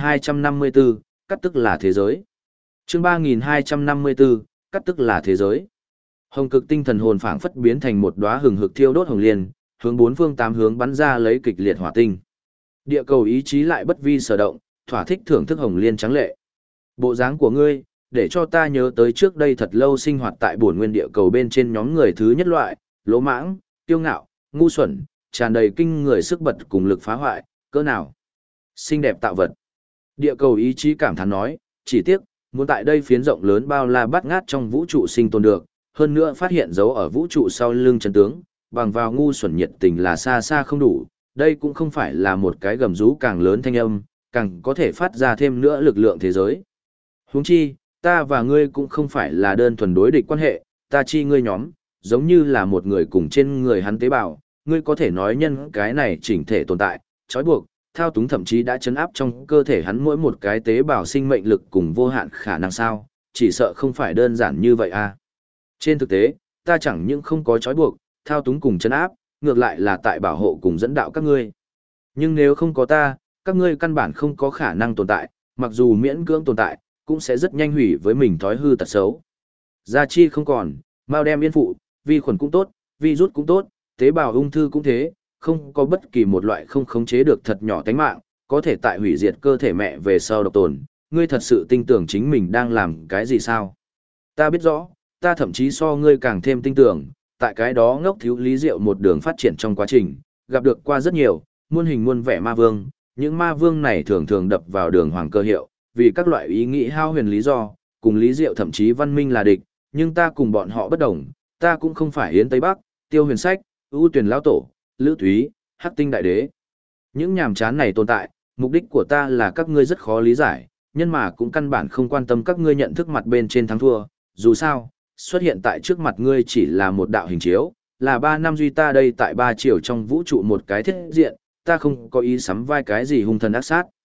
3254, cắt tức là thế giới. Chương 3254, cắt tức là thế giới. Hồng cực tinh thần hồn phảng phất biến thành một đóa hừng hực thiêu đốt hồng liên, hướng bốn phương tám hướng bắn ra lấy kịch liệt hỏa tinh. Địa cầu ý chí lại bất vi sở động, thỏa thích thưởng thức hồng liên trắng lệ. Bộ dáng của ngươi, để cho ta nhớ tới trước đây thật lâu sinh hoạt tại bổn nguyên địa cầu bên trên nhóm người thứ nhất loại, lỗ mãng, kiêu ngạo, ngu xuẩn, tràn đầy kinh người sức bật cùng lực phá hoại, cỡ nào. Xinh đẹp tạo vật. Địa cầu ý chí cảm thán nói, chỉ tiếc, muốn tại đây phiến rộng lớn bao la bát ngát trong vũ trụ sinh tồn được, hơn nữa phát hiện dấu ở vũ trụ sau lưng chân tướng, bằng vào ngu xuẩn nhiệt tình là xa xa không đủ, đây cũng không phải là một cái gầm rú càng lớn thanh âm, càng có thể phát ra thêm nữa lực lượng thế giới. Huống chi, ta và ngươi cũng không phải là đơn thuần đối địch quan hệ, ta chi ngươi nhóm, giống như là một người cùng trên người hắn tế bào, ngươi có thể nói nhân cái này chỉnh thể tồn tại, trói buộc, thao túng thậm chí đã chấn áp trong cơ thể hắn mỗi một cái tế bào sinh mệnh lực cùng vô hạn khả năng sao, chỉ sợ không phải đơn giản như vậy à. Trên thực tế, ta chẳng những không có trói buộc, thao túng cùng chấn áp, ngược lại là tại bảo hộ cùng dẫn đạo các ngươi. Nhưng nếu không có ta, các ngươi căn bản không có khả năng tồn tại, mặc dù miễn cưỡng tồn tại, cũng sẽ rất nhanh hủy với mình thói hư tật xấu. Gia chi không còn, mau đem yên phụ, vi khuẩn cũng tốt, virus cũng tốt, tế bào ung thư cũng thế, không có bất kỳ một loại không khống chế được thật nhỏ tánh mạng, có thể tại hủy diệt cơ thể mẹ về sau độc tồn. Ngươi thật sự tin tưởng chính mình đang làm cái gì sao? Ta biết rõ, ta thậm chí so ngươi càng thêm tin tưởng, tại cái đó ngốc thiếu lý diệu một đường phát triển trong quá trình, gặp được qua rất nhiều, muôn hình muôn vẻ ma vương, những ma vương này thường thường đập vào đường hoàng cơ hiệu, vì các loại ý nghĩ hao huyền lý do, cùng lý diệu thậm chí văn minh là địch, nhưng ta cùng bọn họ bất đồng, ta cũng không phải Yến Tây Bắc, Tiêu Huyền Sách, ưu tuyển lão tổ, Lữ Thúy, Hắc Tinh Đại Đế. Những nhàm chán này tồn tại, mục đích của ta là các ngươi rất khó lý giải, nhưng mà cũng căn bản không quan tâm các ngươi nhận thức mặt bên trên thắng thua, dù sao, xuất hiện tại trước mặt ngươi chỉ là một đạo hình chiếu, là 3 năm duy ta đây tại 3 chiều trong vũ trụ một cái thiết diện, ta không có ý sắm vai cái gì hung thần ác sát.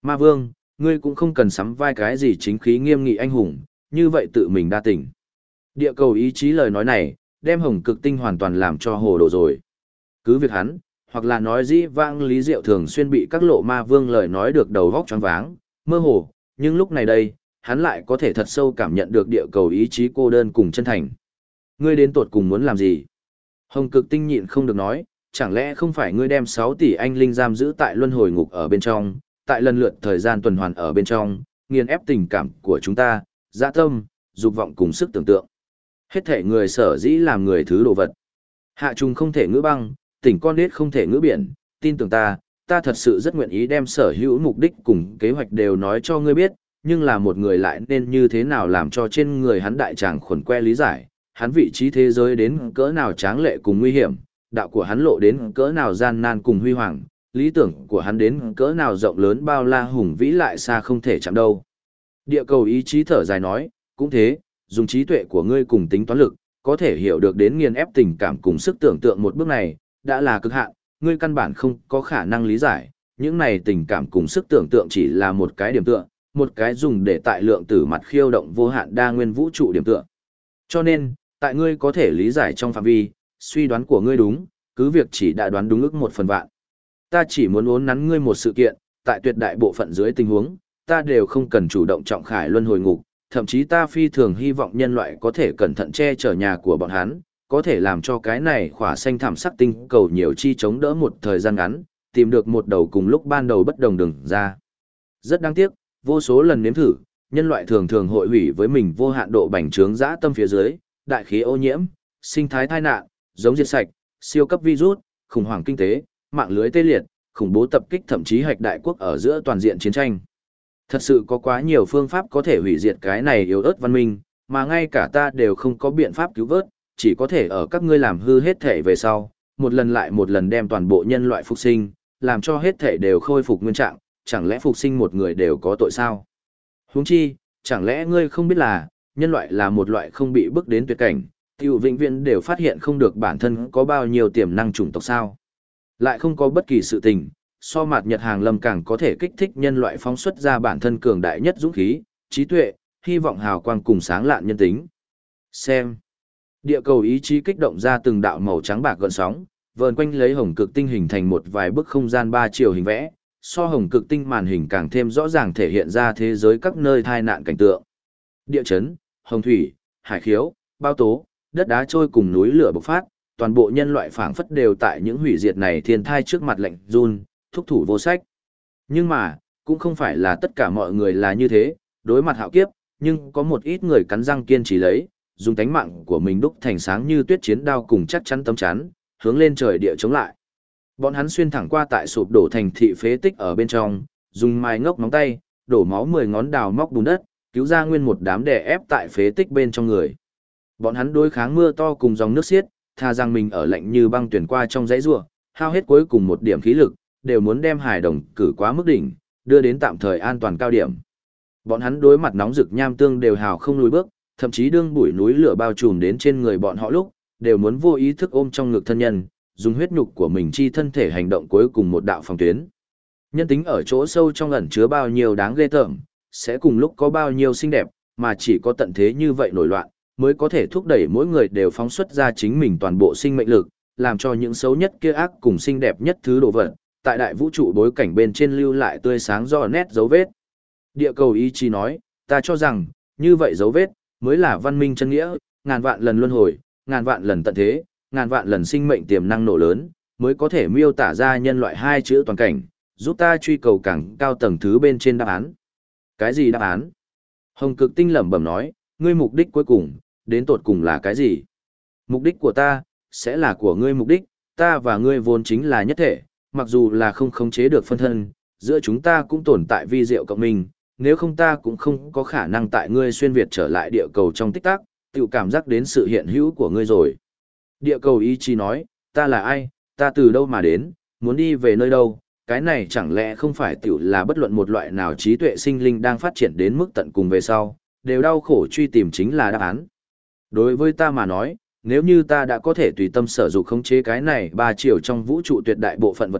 Ma vương, ngươi cũng không cần sắm vai cái gì chính khí nghiêm nghị anh hùng, như vậy tự mình đa tình. Địa cầu ý chí lời nói này, đem hồng cực tinh hoàn toàn làm cho hồ đồ rồi. Cứ việc hắn, hoặc là nói dĩ vãng Lý Diệu thường xuyên bị các lộ ma vương lời nói được đầu vóc choáng váng, mơ hồ, nhưng lúc này đây, hắn lại có thể thật sâu cảm nhận được địa cầu ý chí cô đơn cùng chân thành. Ngươi đến tột cùng muốn làm gì? Hồng cực tinh nhịn không được nói, chẳng lẽ không phải ngươi đem 6 tỷ anh linh giam giữ tại luân hồi ngục ở bên trong, tại lần lượt thời gian tuần hoàn ở bên trong, nghiền ép tình cảm của chúng ta, dã tâm, dục vọng cùng sức tưởng tượng. Hết thể người sở dĩ làm người thứ đồ vật. Hạ trùng không thể ngữ băng, tỉnh con đết không thể ngữ biển, tin tưởng ta thật sự rất nguyện ý đem sở hữu mục đích cùng kế hoạch đều nói cho ngươi biết, nhưng là một người lại nên như thế nào làm cho trên người hắn đại tràng khuẩn que lý giải, hắn vị trí thế giới đến cỡ nào tráng lệ cùng nguy hiểm, đạo của hắn lộ đến cỡ nào gian nan cùng huy hoàng, lý tưởng của hắn đến cỡ nào rộng lớn bao la hùng vĩ lại xa không thể chạm đâu. Địa cầu ý chí thở dài nói, cũng thế, dùng trí tuệ của ngươi cùng tính toán lực, có thể hiểu được đến nghiền ép tình cảm cùng sức tưởng tượng một bước này, đã là cực hạn, ngươi căn bản không có khả năng lý giải, những này tình cảm cùng sức tưởng tượng chỉ là một cái điểm tựa, một cái dùng để tại lượng tử mặt khiêu động vô hạn đa nguyên vũ trụ điểm tựa. Cho nên, tại ngươi có thể lý giải trong phạm vi, suy đoán của ngươi đúng, cứ việc chỉ đã đoán đúng ức 1/1000. Ta chỉ muốn uốn nắn ngươi một sự kiện, tại tuyệt đại bộ phận dưới tình huống, ta đều không cần chủ động trọng khải luân hồi ngục, thậm chí ta phi thường hy vọng nhân loại có thể cẩn thận che chở nhà của bọn hắn, có thể làm cho cái này khỏa xanh thảm sắc tinh cầu nhiều chi chống đỡ một thời gian ngắn, tìm được một đầu cùng lúc ban đầu bất đồng đường ra. Rất đáng tiếc, vô số lần nếm thử, nhân loại thường thường hội hủy với mình vô hạn độ bành trướng dã tâm phía dưới, đại khí ô nhiễm, sinh thái tai nạn, giống diệt sạch, siêu cấp virus, khủng hoảng kinh tế, mạng lưới tê liệt, khủng bố tập kích thậm chí hạch đại quốc ở giữa toàn diện chiến tranh. Thật sự có quá nhiều phương pháp có thể hủy diệt cái này yếu ớt văn minh, mà ngay cả ta đều không có biện pháp cứu vớt, chỉ có thể ở các ngươi làm hư hết thể về sau, một lần lại một lần đem toàn bộ nhân loại phục sinh, làm cho hết thể đều khôi phục nguyên trạng, chẳng lẽ phục sinh một người đều có tội sao? Huống chi, chẳng lẽ ngươi không biết là, nhân loại là một loại không bị bước đến tuyệt cảnh, tiểu vĩnh viễn đều phát hiện không được bản thân có bao nhiêu tiềm năng chủng tộc sao? Lại không có bất kỳ sự tình, so mạt Nhật Hàng Lâm càng có thể kích thích nhân loại phóng xuất ra bản thân cường đại nhất dũng khí, trí tuệ, hy vọng hào quang cùng sáng lạn nhân tính. Xem. Địa cầu ý chí kích động ra từng đạo màu trắng bạc gợn sóng, vờn quanh lấy hồng cực tinh hình thành một vài bức không gian 3 chiều hình vẽ, so hồng cực tinh màn hình càng thêm rõ ràng thể hiện ra thế giới các nơi tai nạn cảnh tượng. Địa chấn, hồng thủy, hải khiếu, bao tố, đất đá trôi cùng núi lửa bộc phát, toàn bộ nhân loại phảng phất đều tại những hủy diệt này thiên thai trước mặt lạnh run, thúc thủ vô sách. Nhưng mà, cũng không phải là tất cả mọi người là như thế, đối mặt hạo kiếp, nhưng có một ít người cắn răng kiên trì lấy, dùng tánh mạng của mình đúc thành sáng như tuyết chiến đao cùng chắc chắn tấm chắn, hướng lên trời địa chống lại. Bọn hắn xuyên thẳng qua tại sụp đổ thành thị phế tích ở bên trong, dùng mai ngốc móng tay, đổ máu 10 ngón đào móc bùn đất, cứu ra nguyên một đám đè ép tại phế tích bên trong người. Bọn hắn đối kháng mưa to cùng dòng nước xiết, tha rằng mình ở lạnh như băng tuyển qua trong dãy rùa, hao hết cuối cùng một điểm khí lực, đều muốn đem hài đồng cử quá mức đỉnh, đưa đến tạm thời an toàn cao điểm. Bọn hắn đối mặt nóng rực nham tương đều hào không lùi bước, thậm chí đương bụi núi lửa bao trùm đến trên người bọn họ lúc, đều muốn vô ý thức ôm trong ngực thân nhân, dùng huyết nhục của mình chi thân thể hành động cuối cùng một đạo phòng tuyến. Nhân tính ở chỗ sâu trong ẩn chứa bao nhiêu đáng ghê tởm, sẽ cùng lúc có bao nhiêu xinh đẹp, mà chỉ có tận thế như vậy nổi loạn, mới có thể thúc đẩy mỗi người đều phóng xuất ra chính mình toàn bộ sinh mệnh lực, làm cho những xấu nhất kia ác cùng xinh đẹp nhất thứ đồ vật, tại đại vũ trụ bối cảnh bên trên lưu lại tươi sáng rõ nét dấu vết. Địa cầu ý chí nói, ta cho rằng, như vậy dấu vết, mới là văn minh chân nghĩa, ngàn vạn lần luân hồi, ngàn vạn lần tận thế, ngàn vạn lần sinh mệnh tiềm năng nổ lớn, mới có thể miêu tả ra nhân loại 2 chữ toàn cảnh, giúp ta truy cầu càng cao tầng thứ bên trên đáp án. Cái gì đáp án? Hồng cực tinh lẩm bẩm nói, ngươi mục đích cuối cùng, đến tột cùng là cái gì? Mục đích của ta, sẽ là của ngươi mục đích, ta và ngươi vốn chính là nhất thể, mặc dù là không khống chế được phân thân, giữa chúng ta cũng tồn tại vi diệu cộng minh, nếu không ta cũng không có khả năng tại ngươi xuyên việt trở lại địa cầu trong tích tắc, tự cảm giác đến sự hiện hữu của ngươi rồi. Địa cầu ý chí nói, ta là ai, ta từ đâu mà đến, muốn đi về nơi đâu, cái này chẳng lẽ không phải tiểu là bất luận một loại nào trí tuệ sinh linh đang phát triển đến mức tận cùng về sau, đều đau khổ truy tìm chính là đáp án. Đối với ta mà nói, nếu như ta đã có thể tùy tâm sở dục khống chế cái này 3 chiều trong vũ trụ tuyệt đại bộ phận vật chất,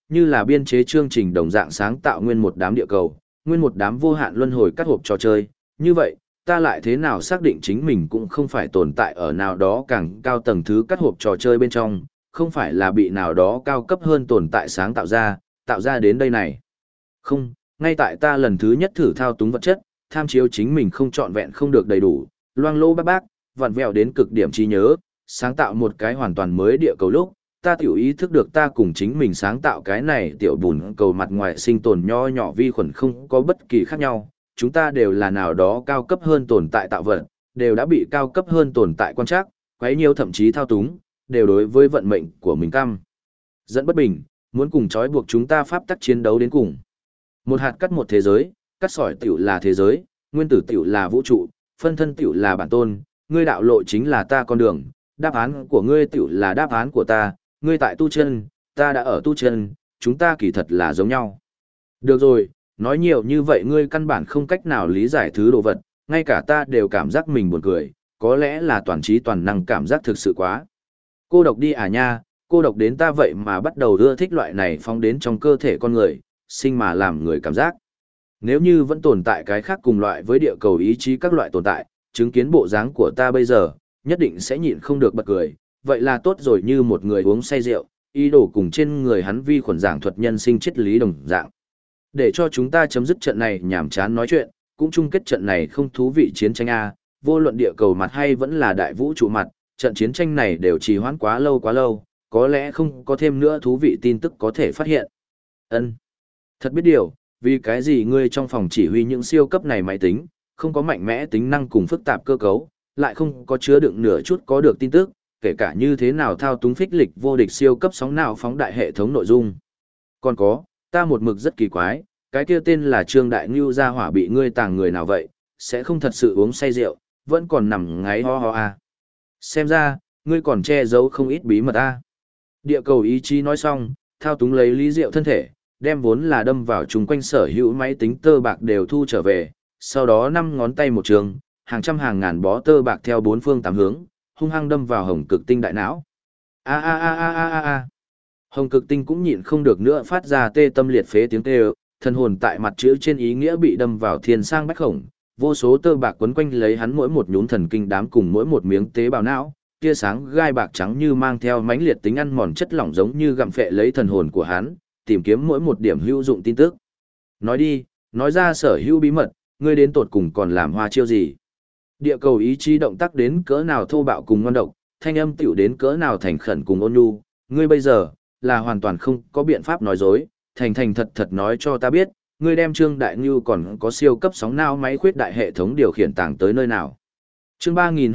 như là biên chế chương trình đồng dạng sáng tạo nguyên một đám địa cầu, nguyên một đám vô hạn luân hồi cắt hộp trò chơi, như vậy, ta lại thế nào xác định chính mình cũng không phải tồn tại ở nào đó càng cao tầng thứ cắt hộp trò chơi bên trong, không phải là bị nào đó cao cấp hơn tồn tại sáng tạo ra đến đây này. Không, ngay tại ta lần thứ nhất thử thao túng vật chất, tham chiếu chính mình không trọn vẹn không được đầy đủ, loang lô bác, vặn vẹo đến cực điểm trí nhớ, sáng tạo một cái hoàn toàn mới địa cầu lúc, ta tiểu ý thức được ta cùng chính mình sáng tạo cái này tiểu bùn cầu mặt ngoài sinh tồn nho nhỏ vi khuẩn không có bất kỳ khác nhau, chúng ta đều là nào đó cao cấp hơn tồn tại tạo vật, đều đã bị cao cấp hơn tồn tại quan trắc, quấy nhiêu thậm chí thao túng, đều đối với vận mệnh của mình căm dẫn bất bình, muốn cùng trói buộc chúng ta pháp tắc chiến đấu đến cùng. Một hạt cắt một thế giới, cắt sỏi tiểu là thế giới, nguyên tử tiểu là vũ trụ, phân thân tiểu là bản tôn, ngươi đạo lộ chính là ta con đường, đáp án của ngươi tiểu là đáp án của ta, ngươi tại tu chân, ta đã ở tu chân, chúng ta kỳ thật là giống nhau. Được rồi, nói nhiều như vậy ngươi căn bản không cách nào lý giải thứ đồ vật, ngay cả ta đều cảm giác mình buồn cười, có lẽ là toàn trí toàn năng cảm giác thực sự quá. Cô độc đi à nha, cô độc đến ta vậy mà bắt đầu ưa thích loại này phóng đến trong cơ thể con người, sinh mà làm người cảm giác. Nếu như vẫn tồn tại cái khác cùng loại với địa cầu ý chí các loại tồn tại, chứng kiến bộ dáng của ta bây giờ, nhất định sẽ nhịn không được bật cười, vậy là tốt rồi, như một người uống say rượu, ý đồ cùng trên người hắn vi khuẩn giảng thuật nhân sinh triết lý đồng dạng. Để cho chúng ta chấm dứt trận này nhảm chán nói chuyện, cũng chung kết trận này không thú vị chiến tranh A, vô luận địa cầu mặt hay vẫn là đại vũ trụ mặt, trận chiến tranh này đều trì hoãn quá lâu, có lẽ không có thêm nữa thú vị tin tức có thể phát hiện. Ân, thật biết điều, vì cái gì ngươi trong phòng chỉ huy những siêu cấp này máy tính, không có mạnh mẽ tính năng cùng phức tạp cơ cấu, lại không có chứa đựng nửa chút có được tin tức, kể cả như thế nào thao túng phích lịch vô địch siêu cấp sóng nào phóng đại hệ thống nội dung. Còn có, ta một mực rất kỳ quái, cái kia tên là Trương Đại Ngưu gia hỏa bị ngươi tàng người nào vậy, sẽ không thật sự uống say rượu, vẫn còn nằm ngáy ho ho à. Xem ra, ngươi còn che giấu không ít bí mật a. Địa cầu ý chí nói xong, thao túng lấy Lý Diệu thân thể, đem vốn là đâm vào chung quanh sở hữu máy tính tơ bạc đều thu trở về, sau đó 5 ngón tay một trường, hàng trăm hàng ngàn bó tơ bạc theo 4 phương 8 hướng, hung hăng đâm vào hồng cực tinh đại não. A a a a a a. Hồng cực tinh cũng nhịn không được nữa phát ra tê tâm liệt phế tiếng kêu, thân hồn tại mặt chữ trên ý nghĩa bị đâm vào thiên sang bách khổng, vô số tơ bạc quấn quanh lấy hắn mỗi một nhún thần kinh đám cùng mỗi một miếng tế bào não, tia sáng gai bạc trắng như mang theo mãnh liệt tính ăn mòn chất lỏng giống như gặm phệ lấy thần hồn của hắn, tìm kiếm mỗi một điểm hữu dụng tin tức. Nói đi, nói ra sở hữu bí mật, ngươi đến tột cùng còn làm hoa chiêu gì? Địa cầu ý chí động tác đến cỡ nào thô bạo cùng ngon độc, thanh âm tiểu đến cỡ nào thành khẩn cùng ôn nhu, ngươi bây giờ là hoàn toàn không có biện pháp nói dối, thành thật thật nói cho ta biết, ngươi đem Trương Đại Ngưu còn có siêu cấp sóng não máy khuyết đại hệ thống điều khiển tàng tới nơi nào. Chương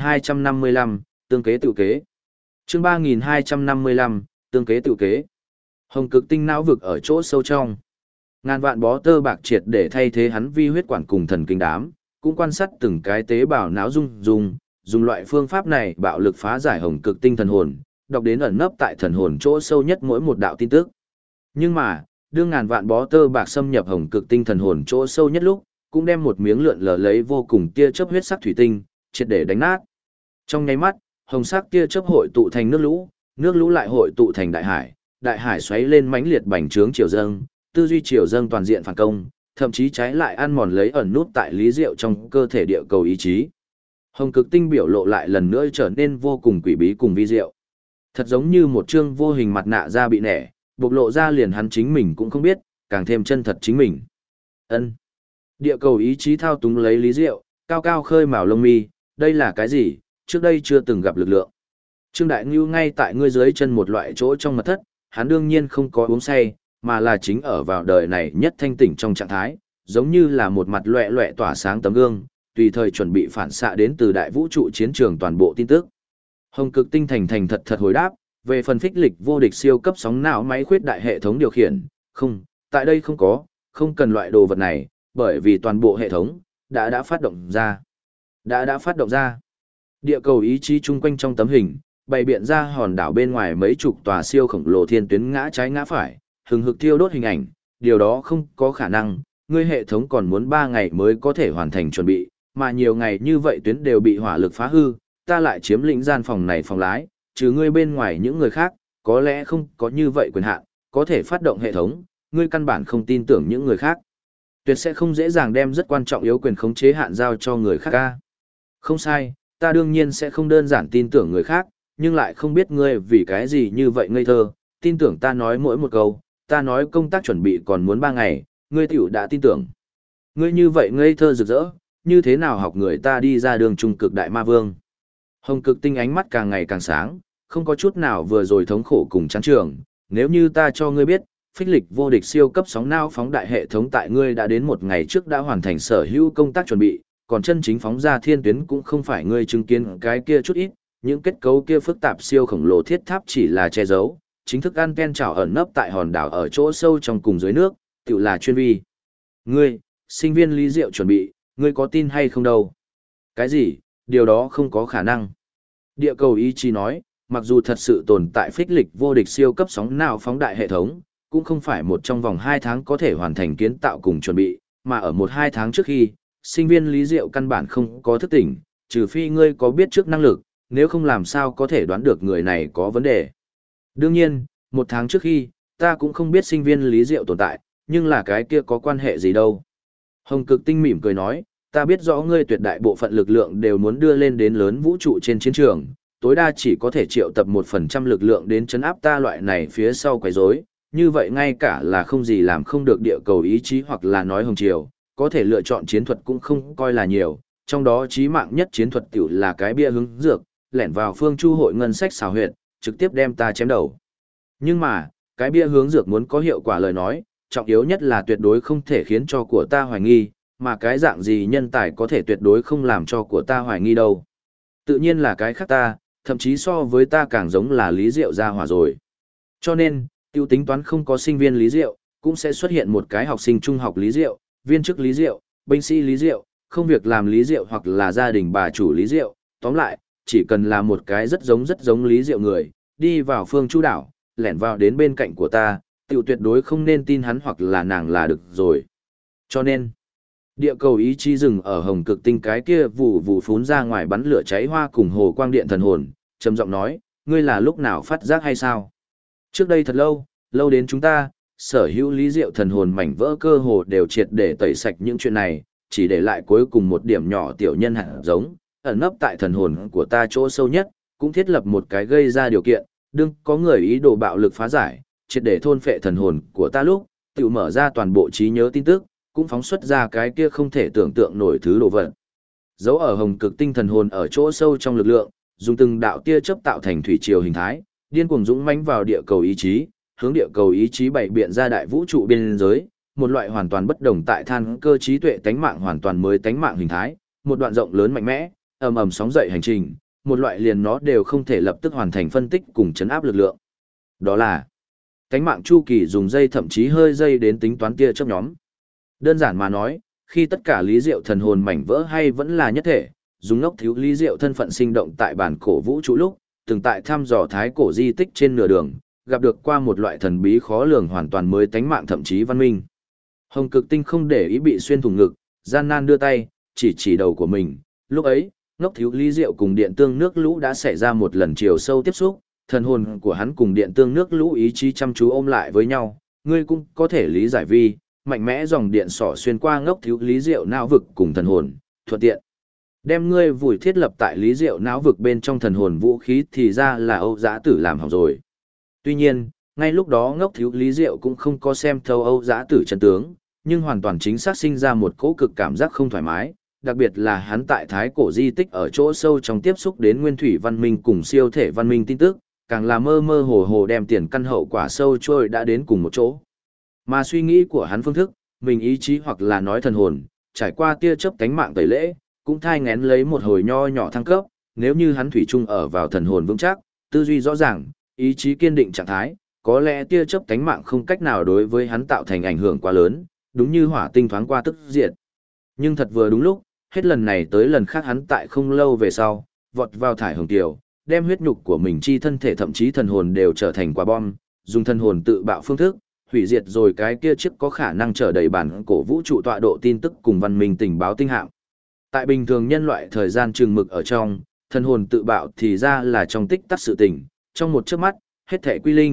3255, tương kế tự kế. Chương 3255, tương kế tự kế. Hồng cực tinh não vực ở chỗ sâu trong. Ngàn vạn bó tơ bạc triệt để thay thế hắn vi huyết quản cùng thần kinh đám, cũng quan sát từng cái tế bào não dùng loại phương pháp này bạo lực phá giải hồng cực tinh thần hồn, đọc đến ẩn nấp tại thần hồn chỗ sâu nhất mỗi một đạo tin tức. Nhưng mà, đương ngàn vạn bó tơ bạc xâm nhập hồng cực tinh thần hồn chỗ sâu nhất lúc, cũng đem một miếng lượn lờ lấy vô cùng tia chớp huyết sắc thủy tinh, triệt để đánh nát. Trong nháy mắt, hồng sắc tia chớp hội tụ thành nước lũ lại hội tụ thành đại hải xoáy lên mãnh liệt bành trướng triều dâng, tư duy triều dâng toàn diện phản công, thậm chí trái lại ăn mòn lấy ẩn nút tại Lý Diệu trong cơ thể địa cầu ý chí. Hồng cực tinh biểu lộ lại lần nữa trở nên vô cùng quỷ bí cùng vi diệu. Thật giống như một chương vô hình mặt nạ da bị nẻ, bộc lộ ra liền hắn chính mình cũng không biết, càng thêm chân thật chính mình. Ân. Địa cầu ý chí thao túng lấy Lý Diệu, cao cao khơi mào lông mi, đây là cái gì, trước đây chưa từng gặp lực lượng. Trương Đại Ngưu ngay tại ngươi dưới chân một loại chỗ trong mật thất, hắn đương nhiên không có uống say, mà là chính ở vào đời này nhất thanh tỉnh trong trạng thái, giống như là một mặt loẹ loẹ tỏa sáng tấm gương, tùy thời chuẩn bị phản xạ đến từ đại vũ trụ chiến trường toàn bộ tin tức. Hồng cực tinh thành thật hồi đáp, về phần phích lịch vô địch siêu cấp sóng não máy khuyết đại hệ thống điều khiển, không, tại đây không cần loại đồ vật này, bởi vì toàn bộ hệ thống đã phát động ra. Đã phát động ra. Địa cầu ý chí chung quanh trong tấm hình, bày biện ra hòn đảo bên ngoài mấy chục tòa siêu khổng lồ thiên tuyến ngã trái ngã phải, hừng hực thiêu đốt hình ảnh, điều đó không có khả năng, ngươi hệ thống còn muốn 3 ngày mới có thể hoàn thành chuẩn bị, mà nhiều ngày như vậy tuyến đều bị hỏa lực phá hư, ta lại chiếm lĩnh gian phòng này phòng lái, trừ ngươi bên ngoài những người khác, có lẽ không có như vậy quyền hạn, có thể phát động hệ thống, ngươi căn bản không tin tưởng những người khác. Tuyệt sẽ không dễ dàng đem rất quan trọng yếu quyền khống chế hạn giao cho người khác ca. Không sai, ta đương nhiên sẽ không đơn giản tin tưởng người khác, nhưng lại không biết ngươi vì cái gì như vậy ngây thơ, tin tưởng ta nói mỗi một câu, ta nói công tác chuẩn bị còn muốn 3 ngày, ngươi tiểu đã tin tưởng. Ngươi như vậy ngây thơ rực rỡ, như thế nào học người ta đi ra đường trung cực đại ma vương. Hồng Cực Tinh ánh mắt càng ngày càng sáng, không có chút nào vừa rồi thống khổ cùng chán trường, nếu như ta cho ngươi biết, phích lịch vô địch siêu cấp sóng não phóng đại hệ thống tại ngươi đã đến 1 ngày trước đã hoàn thành sở hữu công tác chuẩn bị, còn chân chính phóng ra thiên tuyến cũng không phải ngươi chứng kiến cái kia chút ít, những kết cấu kia phức tạp siêu khổng lồ thiết tháp chỉ là che giấu, chính thức anten trảo ẩn nấp tại hòn đảo ở chỗ sâu trong cùng dưới nước, tự là chuyên vi. Ngươi, sinh viên Lý Diệu chuẩn bị, ngươi có tin hay không đâu? Cái gì, điều đó không có khả năng. Địa cầu ý chí nói, mặc dù thật sự tồn tại phích lịch vô địch siêu cấp sóng nào phóng đại hệ thống, cũng không phải một trong vòng 2 tháng có thể hoàn thành kiến tạo cùng chuẩn bị, mà ở 1-2 tháng trước khi, sinh viên Lý Diệu căn bản không có thức tỉnh, trừ phi ngươi có biết trước năng lực, nếu không làm sao có thể đoán được người này có vấn đề. Đương nhiên, 1 tháng trước khi, ta cũng không biết sinh viên Lý Diệu tồn tại, nhưng là cái kia có quan hệ gì đâu. Hồng Cực Tinh mỉm cười nói, ta biết rõ ngươi tuyệt đại bộ phận lực lượng đều muốn đưa lên đến lớn vũ trụ trên chiến trường, tối đa chỉ có thể triệu tập 1% lực lượng đến chấn áp ta loại này phía sau quấy rối, như vậy ngay cả là không gì làm không được địa cầu ý chí hoặc là nói hồng triều, có thể lựa chọn chiến thuật cũng không coi là nhiều, trong đó chí mạng nhất chiến thuật tiểu là cái bia hướng dược, lẻn vào phương chu hội ngân sách xào huyệt, trực tiếp đem ta chém đầu. Nhưng mà, cái bia hướng dược muốn có hiệu quả lời nói, trọng yếu nhất là tuyệt đối không thể khiến cho của ta hoài nghi, mà cái dạng gì nhân tài có thể tuyệt đối không làm cho của ta hoài nghi đâu. Tự nhiên là cái khác ta, thậm chí so với ta càng giống là Lý Diệu gia hỏa rồi. Cho nên, tiêu tính toán không có sinh viên Lý Diệu, cũng sẽ xuất hiện một cái học sinh trung học Lý Diệu, viên chức Lý Diệu, binh sĩ Lý Diệu, không việc làm Lý Diệu hoặc là gia đình bà chủ Lý Diệu. Tóm lại, chỉ cần là một cái rất giống Lý Diệu người, đi vào phương chu đảo, lẻn vào đến bên cạnh của ta, tiểu tuyệt đối không nên tin hắn hoặc là nàng là được rồi. Cho nên, địa cầu ý chí dừng ở Hồng Cực Tinh cái kia vụ vụ phún ra ngoài bắn lửa cháy hoa cùng hồ quang điện thần hồn, trầm giọng nói, ngươi là lúc nào phát giác hay sao? Trước đây thật lâu, lâu đến chúng ta, sở hữu Lý Diệu thần hồn mảnh vỡ cơ hồ đều triệt để tẩy sạch những chuyện này, chỉ để lại cuối cùng một điểm nhỏ tiểu nhân hạt giống, ẩn nấp tại thần hồn của ta chỗ sâu nhất, cũng thiết lập một cái gây ra điều kiện, đừng có người ý đồ bạo lực phá giải, triệt để thôn phệ thần hồn của ta lúc, tự mở ra toàn bộ trí nhớ tin tức, cũng phóng xuất ra cái kia không thể tưởng tượng nổi thứ đồ vật. Dấu ở Hồng Cực Tinh thần hồn ở chỗ sâu trong lực lượng, dùng từng đạo tia chớp tạo thành thủy triều hình thái, điên cuồng dũng mãnh vào địa cầu ý chí, hướng địa cầu ý chí bày biện ra đại vũ trụ biên giới, một loại hoàn toàn bất đồng tại than cơ trí tuệ tánh mạng hoàn toàn mới tánh mạng hình thái, một đoạn rộng lớn mạnh mẽ, ầm ầm sóng dậy hành trình, một loại liền nó đều không thể lập tức hoàn thành phân tích cùng chấn áp lực lượng. Đó là tánh mạng chu kỳ dùng dây thậm chí hơi dây đến tính toán tia chớp nhóm. Đơn giản mà nói, khi tất cả Lý Diệu thần hồn mảnh vỡ hay vẫn là nhất thể, dùng ngốc thiếu Lý Diệu thân phận sinh động tại bản cổ vũ trụ lúc, từng tại thăm dò thái cổ di tích trên nửa đường, gặp được qua một loại thần bí khó lường hoàn toàn mới tánh mạng thậm chí văn minh. Hồng Cực Tinh không để ý bị xuyên thủng ngực, gian nan đưa tay, chỉ đầu của mình, lúc ấy, ngốc thiếu Lý Diệu cùng điện tương nước lũ đã xảy ra một lần chiều sâu tiếp xúc, thần hồn của hắn cùng điện tương nước lũ ý chí chăm chú ôm lại với nhau, ngươi cũng có thể lý giải vì mạnh mẽ dòng điện xỏ xuyên qua ngốc thiếu Lý Diệu não vực cùng thần hồn, thuận tiện đem ngươi vùi thiết lập tại Lý Diệu não vực bên trong thần hồn vũ khí thì ra là Âu Dã Tử làm hỏng rồi. Tuy nhiên, ngay lúc đó ngốc thiếu Lý Diệu cũng không có xem thấu Âu Dã Tử chân tướng, nhưng hoàn toàn chính xác sinh ra một cỗ cực cảm giác không thoải mái, đặc biệt là hắn tại thái cổ di tích ở chỗ sâu trong tiếp xúc đến nguyên thủy văn minh cùng siêu thể văn minh tin tức, càng là mơ mơ hồ hồ đem tiền căn hậu quả sâu trôi đã đến cùng một chỗ. Mà suy nghĩ của hắn phương thức, mình ý chí hoặc là nói thần hồn, trải qua tia chớp cánh mạng tẩy lễ, cũng thai ngén lấy một hồi nho nhỏ thăng cấp, nếu như hắn thủy chung ở vào thần hồn vững chắc, tư duy rõ ràng, ý chí kiên định trạng thái, có lẽ tia chớp cánh mạng không cách nào đối với hắn tạo thành ảnh hưởng quá lớn, đúng như hỏa tinh thoáng qua tức diệt. Nhưng thật vừa đúng lúc, hết lần này tới lần khác hắn tại không lâu về sau, vọt vào thải hồng tiểu, đem huyết nhục của mình chi thân thể thậm chí thần hồn đều trở thành quả bom, dùng thần hồn tự bạo phương thức, hủy diệt rồi cái kia chiếc có khả năng trở đầy bản cổ vũ trụ tọa độ tin tức cùng văn minh tình báo tinh hạm. Tại bình thường nhân loại thời gian trường mực ở trong, thần hồn tự bạo thì ra là trong tích tắc sự tình, trong một chớp mắt, hết thể quy linh,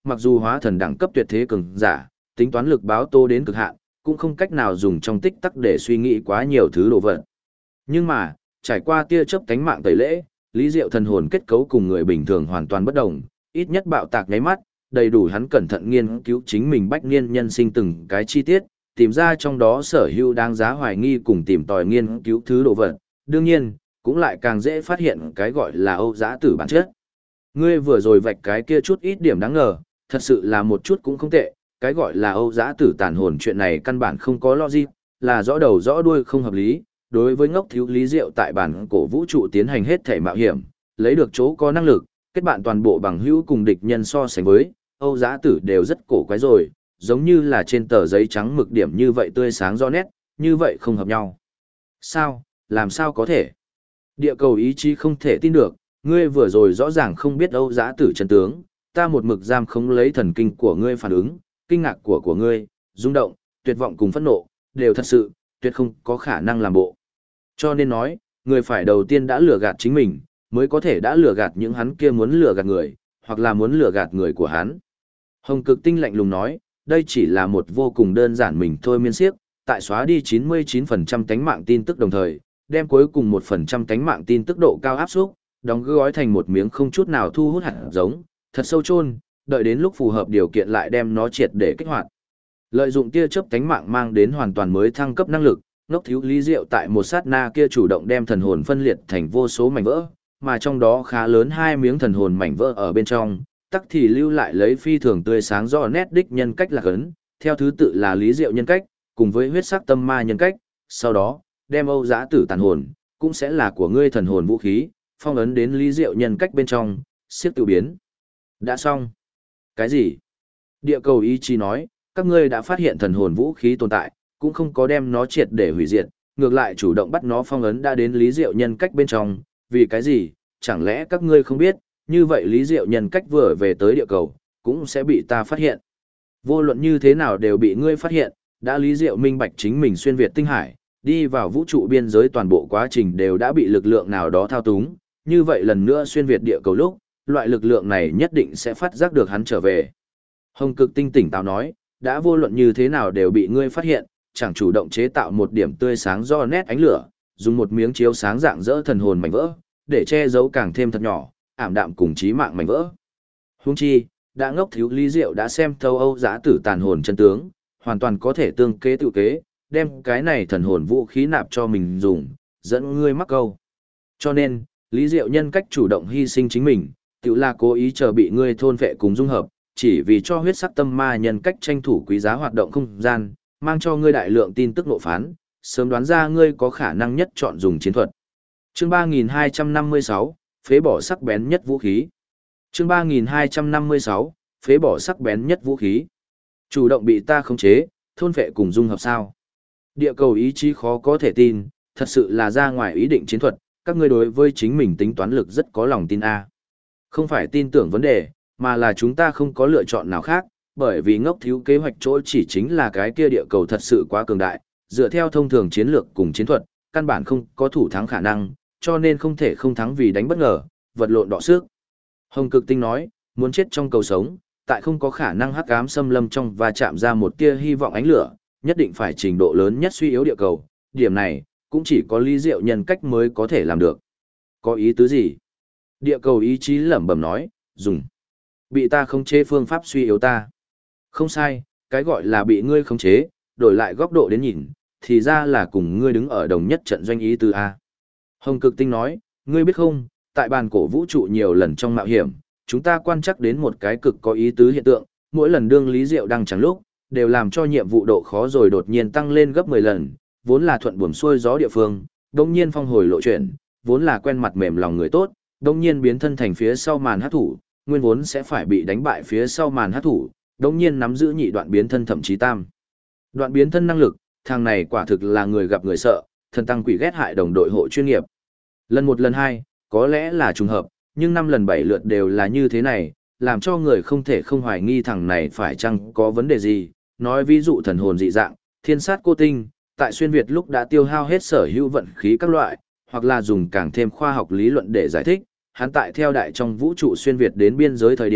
mặc dù hóa thần đẳng cấp tuyệt thế cường giả, tính toán lực báo tô đến cực hạn, cũng không cách nào dùng trong tích tắc để suy nghĩ quá nhiều thứ đồ vật. Nhưng mà, trải qua tia chớp cánh mạng tẩy lễ, Lý Diệu thần hồn kết cấu cùng người bình thường hoàn toàn bất đồng, ít nhất bạo tạc nháy mắt, đầy đủ hắn cẩn thận nghiên cứu chính mình bách niên nhân sinh từng cái chi tiết, tìm ra trong đó sở hữu đáng giá hoài nghi cùng tìm tòi nghiên cứu thứ đồ vật. Đương nhiên, cũng lại càng dễ phát hiện cái gọi là Âu Dã Tử bản chất. Ngươi vừa rồi vạch cái kia chút ít điểm đáng ngờ, thật sự là một chút cũng không tệ, cái gọi là Âu Dã Tử tàn hồn chuyện này căn bản không có logic, là rõ đầu rõ đuôi không hợp lý. Đối với ngốc thiếu Lý Diệu tại bản cổ vũ trụ tiến hành hết thể mạo hiểm, lấy được chỗ có năng lực, kết bạn toàn bộ bằng hữu cùng địch nhân so sánh với, Âu Dã Tử đều rất cổ quái rồi, giống như là trên tờ giấy trắng mực điểm như vậy tươi sáng rõ nét, như vậy không hợp nhau. Sao, làm sao có thể? Địa cầu ý chí không thể tin được, ngươi vừa rồi rõ ràng không biết Âu Dã Tử chân tướng, ta một mực giam không lấy thần kinh của ngươi phản ứng, kinh ngạc của ngươi, rung động, tuyệt vọng cùng phẫn nộ, đều thật sự, tuyệt không có khả năng làm bộ. Cho nên nói, người phải đầu tiên đã lừa gạt chính mình, mới có thể đã lừa gạt những hắn kia muốn lừa gạt người, hoặc là muốn lừa gạt người của hắn. Hồng Cực Tinh lạnh lùng nói, đây chỉ là một vô cùng đơn giản mình thôi miên siếc, tại xóa đi 99% tánh mạng tin tức đồng thời, đem cuối cùng 1% tánh mạng tin tức độ cao áp xúc, đóng gói thành một miếng không chút nào thu hút hạt giống, thật sâu chôn, đợi đến lúc phù hợp điều kiện lại đem nó triệt để kích hoạt. Lợi dụng tia chớp tánh mạng mang đến hoàn toàn mới thăng cấp năng lực, ngốc thiếu Lý Diệu tại một sát na kia chủ động đem thần hồn phân liệt thành vô số mảnh vỡ, mà trong đó khá lớn hai miếng thần hồn mảnh vỡ ở bên trong, tắc thì lưu lại lấy phi thường tươi sáng rõ nét đích nhân cách lạc ấn, theo thứ tự là Lý Diệu nhân cách, cùng với huyết sắc tâm ma nhân cách, sau đó, đem Âu Dã Tử tàn hồn, cũng sẽ là của ngươi thần hồn vũ khí, phong ấn đến Lý Diệu nhân cách bên trong, siết tự biến. Đã xong. Cái gì? Địa cầu ý chí nói, các ngươi đã phát hiện thần hồn vũ khí tồn tại, cũng không có đem nó triệt để hủy diệt, ngược lại chủ động bắt nó phong ấn đã đến Lý Diệu nhân cách bên trong, vì cái gì, chẳng lẽ các ngươi không biết, như vậy Lý Diệu nhân cách vừa về tới địa cầu, cũng sẽ bị ta phát hiện. Vô luận như thế nào đều bị ngươi phát hiện, đã Lý Diệu minh bạch chính mình xuyên việt tinh hải, đi vào vũ trụ biên giới toàn bộ quá trình đều đã bị lực lượng nào đó thao túng, như vậy lần nữa xuyên việt địa cầu lúc, loại lực lượng này nhất định sẽ phát giác được hắn trở về. Hồng Cực Tinh tỉnh táo nói, đã vô luận như thế nào đều bị ngươi phát hiện, chẳng chủ động chế tạo một điểm tươi sáng do nét ánh lửa, dùng một miếng chiếu sáng dạng dỡ thần hồn mảnh vỡ, để che giấu càng thêm thật nhỏ, ảm đạm cùng chí mạng mảnh vỡ. Huống chi, đã ngốc thiếu Lý Diệu đã xem thấu Âu Dã Tử tàn hồn chân tướng, hoàn toàn có thể tương kế tự kế, đem cái này thần hồn vũ khí nạp cho mình dùng, dẫn ngươi mắc câu. Cho nên, Lý Diệu nhân cách chủ động hy sinh chính mình, tự là cố ý chờ bị ngươi thôn vệ cùng dung hợp, chỉ vì cho huyết sắc tâm ma nhân cách tranh thủ quý giá hoạt động không gian, mang cho ngươi đại lượng tin tức nộ phán, sớm đoán ra ngươi có khả năng nhất chọn dùng chiến thuật. Chương 3256, phế bỏ sắc bén nhất vũ khí. Chương 3256, phế bỏ sắc bén nhất vũ khí. Chủ động bị ta khống chế, thôn vệ cùng dung hợp sao? Địa cầu ý chí khó có thể tin, thật sự là ra ngoài ý định chiến thuật, các ngươi đối với chính mình tính toán lực rất có lòng tin a. Không phải tin tưởng vấn đề, mà là chúng ta không có lựa chọn nào khác, bởi vì ngốc thiếu kế hoạch chỗ chỉ chính là cái kia địa cầu thật sự quá cường đại, dựa theo thông thường chiến lược cùng chiến thuật, căn bản không có thủ thắng khả năng, cho nên không thể không thắng vì đánh bất ngờ, vật lộn đọ sức. Hồng Cực Tinh nói, muốn chết trong cầu sống, tại không có khả năng hắc ám xâm lâm trong và chạm ra một tia hy vọng ánh lửa, nhất định phải trình độ lớn nhất suy yếu địa cầu, điểm này, cũng chỉ có Lý Diệu nhân cách mới có thể làm được. Có ý tứ gì? Địa cầu ý chí lẩm bẩm nói, dùng. Bị ta khống chế phương pháp suy yếu ta. Không sai, cái gọi là bị ngươi khống chế, đổi lại góc độ đến nhìn, thì ra là cùng ngươi đứng ở đồng nhất trận doanh ý tứ A. Hồng Cực Tinh nói, ngươi biết không, tại bàn cổ vũ trụ nhiều lần trong mạo hiểm, chúng ta quan chắc đến một cái cực có ý tứ hiện tượng, mỗi lần đương Lý Diệu đang chẳng lúc, đều làm cho nhiệm vụ độ khó rồi đột nhiên tăng lên gấp 10 lần, vốn là thuận buồm xuôi gió địa phương, đồng nhiên phong hồi lộ chuyển, vốn là quen mặt mềm lòng người tốt, đồng nhiên biến thân thành phía sau màn hát thủ, nguyên vốn sẽ phải bị đánh bại phía sau màn hát thủ, đồng nhiên nắm giữ nhị đoạn biến thân thậm chí tam. Đoạn biến thân năng lực, thằng này quả thực là người gặp người sợ, thần tăng quỷ ghét hại đồng đội hộ chuyên nghiệp. Lần một lần hai, có lẽ là trùng hợp, nhưng 5 lần 7 lượt đều là như thế này, làm cho người không thể không hoài nghi thằng này phải chăng có vấn đề gì. Nói ví dụ thần hồn dị dạng, thiên sát cô tinh, tại xuyên Việt lúc đã tiêu hao hết sở hữu vận khí các loại, hoặc là dùng càng thêm khoa học lý luận để giải thích, hắn tại theo đại trong vũ trụ xuyên Việt đến biên giới thời điểm,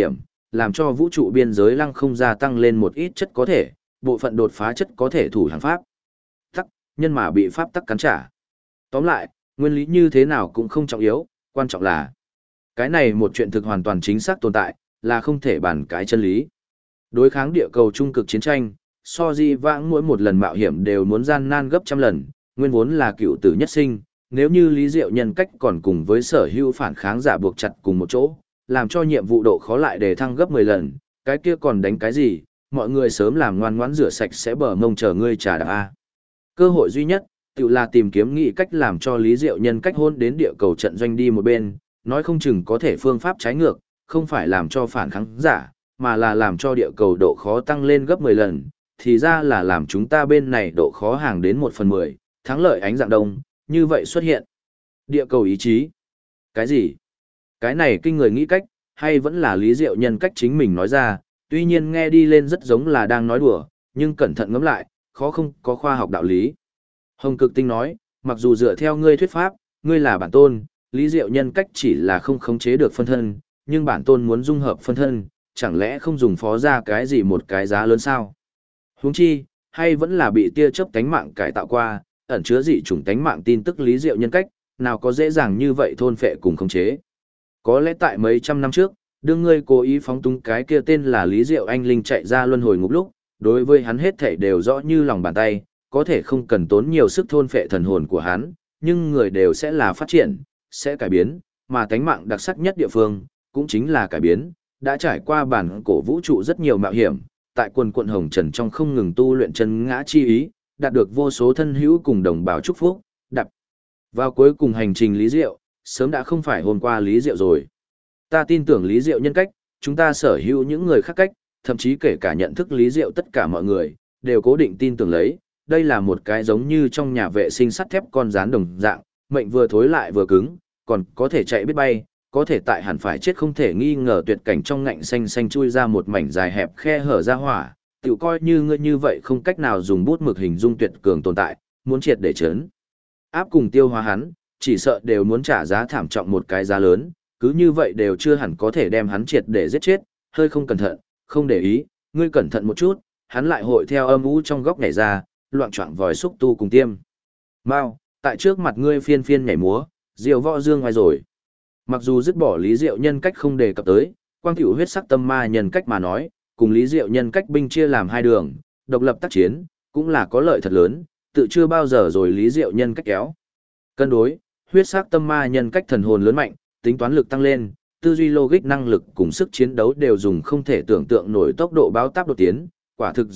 làm cho vũ trụ biên giới lăng không gia tăng lên một ít chất có thể, bộ phận đột phá chất có thể thủ hàng pháp. Tắc, nhân mà bị pháp tắc cắn trả. Tóm lại, nguyên lý như thế nào cũng không trọng yếu, quan trọng là cái này một chuyện thực hoàn toàn chính xác tồn tại, là không thể bàn cái chân lý. Đối kháng địa cầu trung cực chiến tranh, so di vãng mỗi một lần mạo hiểm đều muốn gian nan gấp trăm lần, nguyên vốn là cựu tử nhất sinh, nếu như Lý Diệu nhân cách còn cùng với sở hữu phản kháng giả buộc chặt cùng một chỗ, làm cho nhiệm vụ độ khó lại đề thăng gấp 10 lần, cái kia còn đánh cái gì, mọi người sớm làm ngoan ngoãn rửa sạch sẽ bờ mông chờ ngươi trả đạp A. Cơ hội duy nhất, tự là tìm kiếm nghị cách làm cho Lý Diệu nhân cách hôn đến địa cầu trận doanh đi một bên, nói không chừng có thể phương pháp trái ngược, không phải làm cho phản kháng giả, mà là làm cho địa cầu độ khó tăng lên gấp 10 lần, thì ra là làm chúng ta bên này độ khó hàng đến 1/10, thắng lợi ánh dạng đông, như vậy xuất hiện. Địa cầu ý chí. Cái gì? Cái này kinh người nghĩ cách, hay vẫn là Lý Diệu nhân cách chính mình nói ra, tuy nhiên nghe đi lên rất giống là đang nói đùa, nhưng cẩn thận ngẫm lại, khó không có khoa học đạo lý. Hồng Cực Tinh nói, mặc dù dựa theo ngươi thuyết pháp, ngươi là bản tôn, Lý Diệu nhân cách chỉ là không khống chế được phân thân, nhưng bản tôn muốn dung hợp phân thân, chẳng lẽ không dùng phó ra cái gì một cái giá lớn sao? Huống chi, hay vẫn là bị tia chớp tánh mạng cải tạo qua, ẩn chứa dị chủng tánh mạng tin tức Lý Diệu nhân cách, nào có dễ dàng như vậy thôn phệ cùng khống chế. Có lẽ tại mấy trăm năm trước, đương ngươi cố ý phóng túng cái kia tên là Lý Diệu anh linh chạy ra luân hồi ngục lúc, đối với hắn hết thảy đều rõ như lòng bàn tay, có thể không cần tốn nhiều sức thôn phệ thần hồn của hắn, nhưng người đều sẽ là phát triển, sẽ cải biến, mà tánh mạng đặc sắc nhất địa phương, cũng chính là cải biến, đã trải qua bản cổ vũ trụ rất nhiều mạo hiểm, tại quần quận hồng trần trong không ngừng tu luyện chân ngã chi ý, đạt được vô số thân hữu cùng đồng bào chúc phúc, đập. Vào cuối cùng hành trình Lý Diệu, sớm đã không phải hôm qua Lý Diệu rồi. Ta tin tưởng Lý Diệu nhân cách, chúng ta sở hữu những người khác cách, thậm chí kể cả nhận thức Lý Diệu tất cả mọi người, đều cố định tin tưởng lấy, đây là một cái giống như trong nhà vệ sinh sắt thép con rán đồng dạng, mệnh vừa thối lại vừa cứng, còn có thể chạy biết bay, có thể tại hẳn phải chết không thể nghi ngờ tuyệt cảnh trong ngạnh xanh xanh chui ra một mảnh dài hẹp khe hở ra hỏa, tự coi như ngươi như vậy không cách nào dùng bút mực hình dung tuyệt cường tồn tại, muốn triệt để chấn áp cùng tiêu hóa hắn, chỉ sợ đều muốn trả giá thảm trọng một cái giá lớn, cứ như vậy đều chưa hẳn có thể đem hắn triệt để giết chết, hơi không cẩn thận, không để ý, ngươi cẩn thận một chút, hắn lại hội theo âm u trong góc nhảy ra, loạn choạng vòi xúc tu cùng tiêm. Mao, tại trước mặt ngươi phiên phiên nhảy múa, diệu võ dương ngoài rồi. Mặc dù dứt bỏ Lý Diệu nhân cách không đề cập tới, quang tiểu huyết sắc tâm ma nhân cách mà nói, cùng Lý Diệu nhân cách binh chia làm hai đường, độc lập tác chiến, cũng là có lợi thật lớn, tự chưa bao giờ rồi Lý Diệu nhân cách kéo. Cân đối, huyết sắc tâm ma nhân cách thần hồn lớn mạnh, tính toán lực tăng lên, tư duy logic năng lực cùng sức chiến đấu đều dùng không thể tưởng tượng nổi tốc độ báo táp đột tiến, quả thực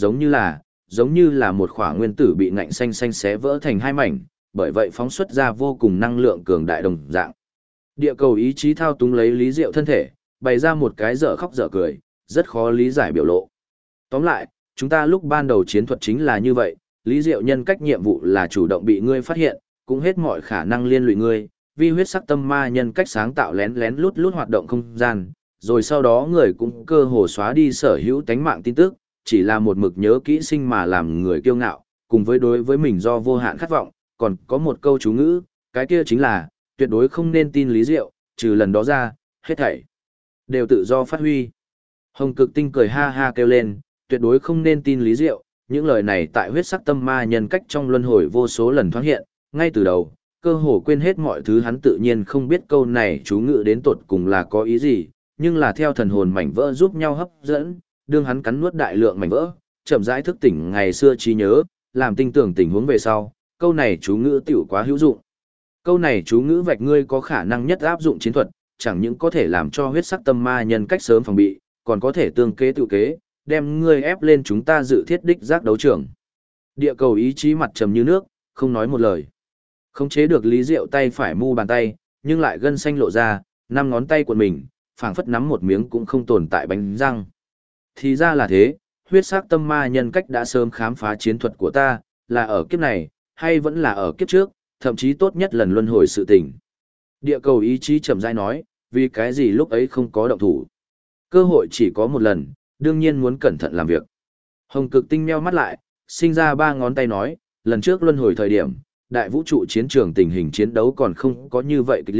giống như là một khỏa nguyên tử bị ngạnh xanh xanh xé vỡ thành hai mảnh, bởi vậy phóng xuất ra vô cùng năng lượng cường đại đồng dạng. Địa cầu ý chí thao túng lấy Lý Diệu thân thể, bày ra một cái dở khóc dở cười, rất khó lý giải biểu lộ. Tóm lại, chúng ta lúc ban đầu chiến thuật chính là như vậy, Lý Diệu nhân cách nhiệm vụ là chủ động bị ngươi phát hiện, cũng hết mọi khả năng liên lụy ngươi, vi huyết sắc tâm ma nhân cách sáng tạo lén lén lút lút hoạt động không gian, rồi sau đó người cũng cơ hồ xóa đi sở hữu tánh mạng tin tức, chỉ là một mực nhớ kỹ sinh mà làm người kiêu ngạo, cùng với đối với mình do vô hạn khát vọng, còn có một câu chú ngữ, cái kia chính là, tuyệt đối không nên tin Lý Diệu, trừ lần đó ra, hết thảy đều tự do phát huy. Hồng Cực Tinh cười ha ha kêu lên, tuyệt đối không nên tin Lý Diệu, những lời này tại huyết sắc tâm ma nhân cách trong luân hồi vô số lần thoáng hiện, ngay từ đầu, cơ hồ quên hết mọi thứ hắn tự nhiên không biết câu này chú ngữ đến tột cùng là có ý gì, nhưng là theo thần hồn mảnh vỡ giúp nhau hấp dẫn, đương hắn cắn nuốt đại lượng mảnh vỡ, chậm rãi thức tỉnh ngày xưa trí nhớ, làm tinh tưởng tình huống về sau, câu này chú ngữ tiểu quá hữu dụng. Câu này chú ngữ vạch ngươi có khả năng nhất áp dụng chiến thuật, chẳng những có thể làm cho huyết sắc tâm ma nhân cách sớm phòng bị, còn có thể tương kế tự kế, đem ngươi ép lên chúng ta dự thiết đích giác đấu trường. Địa cầu ý chí mặt trầm như nước, không nói một lời. Khống chế được Lý Diệu tay phải mu bàn tay, nhưng lại gân xanh lộ ra, năm ngón tay của mình, phảng phất nắm một miếng cũng không tồn tại bánh răng. Thì ra là thế, huyết sắc tâm ma nhân cách đã sớm khám phá chiến thuật của ta, là ở kiếp này, hay vẫn là ở kiếp trước, thậm chí tốt nhất lần luân hồi sự tình. Địa cầu ý chí chậm rãi nói, vì cái gì lúc ấy không có động thủ. Cơ hội chỉ có một lần, đương nhiên muốn cẩn thận làm việc. Hồng Cực Tinh meo mắt lại, sinh ra ba ngón tay nói, lần trước luân hồi thời điểm, đại vũ trụ chiến trường tình hình chiến đấu còn không có như vậy kịch liệt,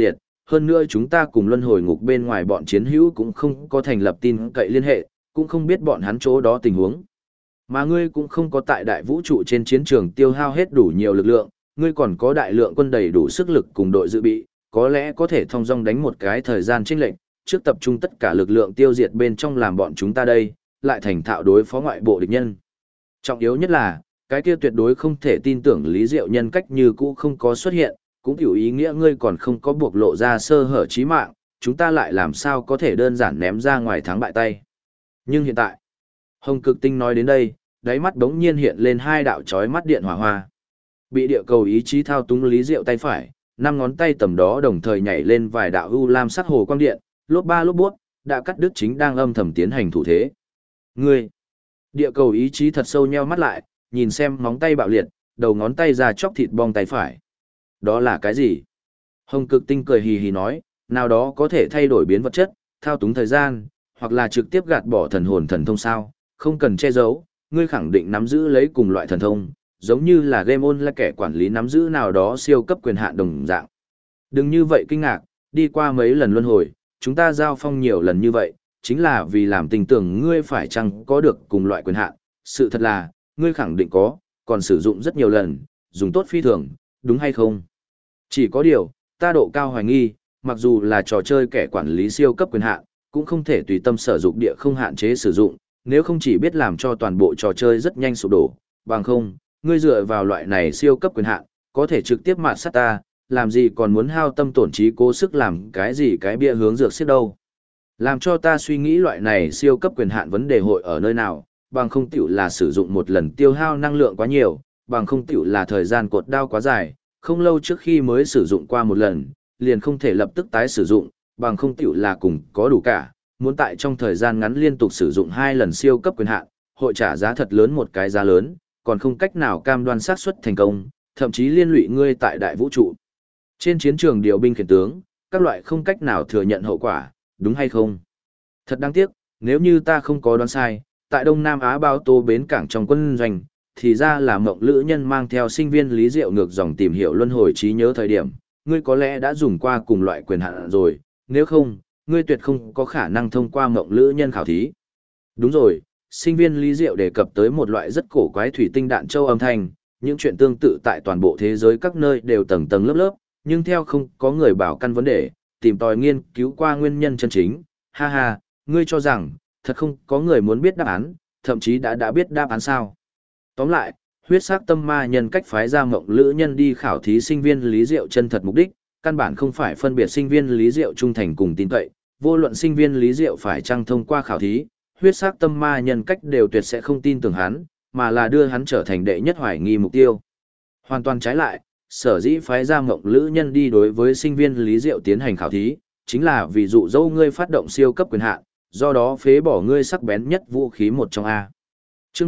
hơn nữa chúng ta cùng luân hồi ngục bên ngoài bọn chiến hữu cũng không có thành lập tin cậy liên hệ, cũng không biết bọn hắn chỗ đó tình huống. Mà ngươi cũng không có tại đại vũ trụ trên chiến trường tiêu hao hết đủ nhiều lực lượng, ngươi còn có đại lượng quân đầy đủ sức lực cùng đội dự bị, có lẽ có thể thong dong đánh một cái thời gian chênh lệch, trước tập trung tất cả lực lượng tiêu diệt bên trong làm bọn chúng ta đây, lại thành thạo đối phó ngoại bộ địch nhân. Trọng yếu nhất là, cái kia tuyệt đối không thể tin tưởng Lý Diệu nhân cách như cũ không có xuất hiện, cũng hiểu ý nghĩa ngươi còn không có buộc lộ ra sơ hở chí mạng, chúng ta lại làm sao có thể đơn giản ném ra ngoài thắng bại tay. Nhưng hiện tại, Hồng Cực Tinh nói đến đây, đáy mắt đống nhiên hiện lên hai đạo chói mắt điện hỏa hoa. Bị địa cầu ý chí thao túng Lý Diệu tay phải, năm ngón tay tầm đó đồng thời nhảy lên vài đạo u lam sắc hồ quang điện, lốp ba lốp buốt, đã cắt đứt chính đang âm thầm tiến hành thủ thế. Ngươi, địa cầu ý chí thật sâu nheo mắt lại, nhìn xem móng tay bạo liệt, đầu ngón tay ra chóc thịt bong tay phải. Đó là cái gì? Hồng Cực Tinh cười hì hì nói, nào đó có thể thay đổi biến vật chất, thao túng thời gian, hoặc là trực tiếp gạt bỏ thần hồn thần thông sao, không cần che giấu, ngươi khẳng định nắm giữ lấy cùng loại thần thông, giống như là Game On là kẻ quản lý nắm giữ nào đó siêu cấp quyền hạn đồng dạng. Đừng như vậy kinh ngạc, đi qua mấy lần luân hồi, chúng ta giao phong nhiều lần như vậy, chính là vì làm tình tưởng ngươi phải chăng có được cùng loại quyền hạn. Sự thật là, ngươi khẳng định có, còn sử dụng rất nhiều lần, dùng tốt phi thường, đúng hay không? Chỉ có điều, ta độ cao hoài nghi, mặc dù là trò chơi kẻ quản lý siêu cấp quyền hạn, cũng không thể tùy tâm sở dụng địa không hạn chế sử dụng, nếu không chỉ biết làm cho toàn bộ trò chơi rất nhanh sụp đổ, bằng không, ngươi dựa vào loại này siêu cấp quyền hạn, có thể trực tiếp mạt sát ta, làm gì còn muốn hao tâm tổn trí cố sức làm cái gì cái bia hướng dược xiết đâu. Làm cho ta suy nghĩ loại này siêu cấp quyền hạn vấn đề hội ở nơi nào, bằng không tiểu là sử dụng một lần tiêu hao năng lượng quá nhiều, bằng không tiểu là thời gian cột đao quá dài, không lâu trước khi mới sử dụng qua một lần, liền không thể lập tức tái sử dụng, bằng không tiểu là cùng có đủ cả, muốn tại trong thời gian ngắn liên tục sử dụng 2 lần siêu cấp quyền hạn, hội trả giá thật lớn một cái giá lớn, còn không cách nào cam đoan xác suất thành công, thậm chí liên lụy ngươi tại đại vũ trụ. Trên chiến trường điều binh khiển tướng, các loại không cách nào thừa nhận hậu quả, đúng hay không? Thật đáng tiếc, nếu như ta không có đoán sai, tại Đông Nam Á bao tô bến cảng trong quân doanh, thì ra là mộng lữ nhân mang theo sinh viên Lý Diệu ngược dòng tìm hiểu luân hồi trí nhớ thời điểm, ngươi có lẽ đã dùng qua cùng loại quyền hạn rồi, nếu không, ngươi tuyệt không có khả năng thông qua mộng lữ nhân khảo thí. Đúng rồi, sinh viên Lý Diệu đề cập tới một loại rất cổ quái thủy tinh đạn châu âm thanh, những chuyện tương tự tại toàn bộ thế giới các nơi đều tầng tầng lớp lớp, nhưng theo không có người bảo căn vấn đề, tìm tòi nghiên cứu qua nguyên nhân chân chính, ha ha, ngươi cho rằng, thật không có người muốn biết đáp án, thậm chí đã biết đáp án sao. Tóm lại, huyết sắc tâm ma nhân cách phái ra mộng lữ nhân đi khảo thí sinh viên Lý Diệu chân thật mục đích, căn bản không phải phân biệt sinh viên Lý Diệu trung thành cùng tin cậy, vô luận sinh viên Lý Diệu phải chăng thông qua khảo thí, huyết sắc tâm ma nhân cách đều tuyệt sẽ không tin tưởng hắn, mà là đưa hắn trở thành đệ nhất hoài nghi mục tiêu. Hoàn toàn trái lại, sở dĩ phái ra mộng lữ nhân đi đối với sinh viên Lý Diệu tiến hành khảo thí, chính là vì dụ dỗ ngươi phát động siêu cấp quyền hạn, do đó phế bỏ ngươi sắc bén nhất vũ khí một trong A. Chương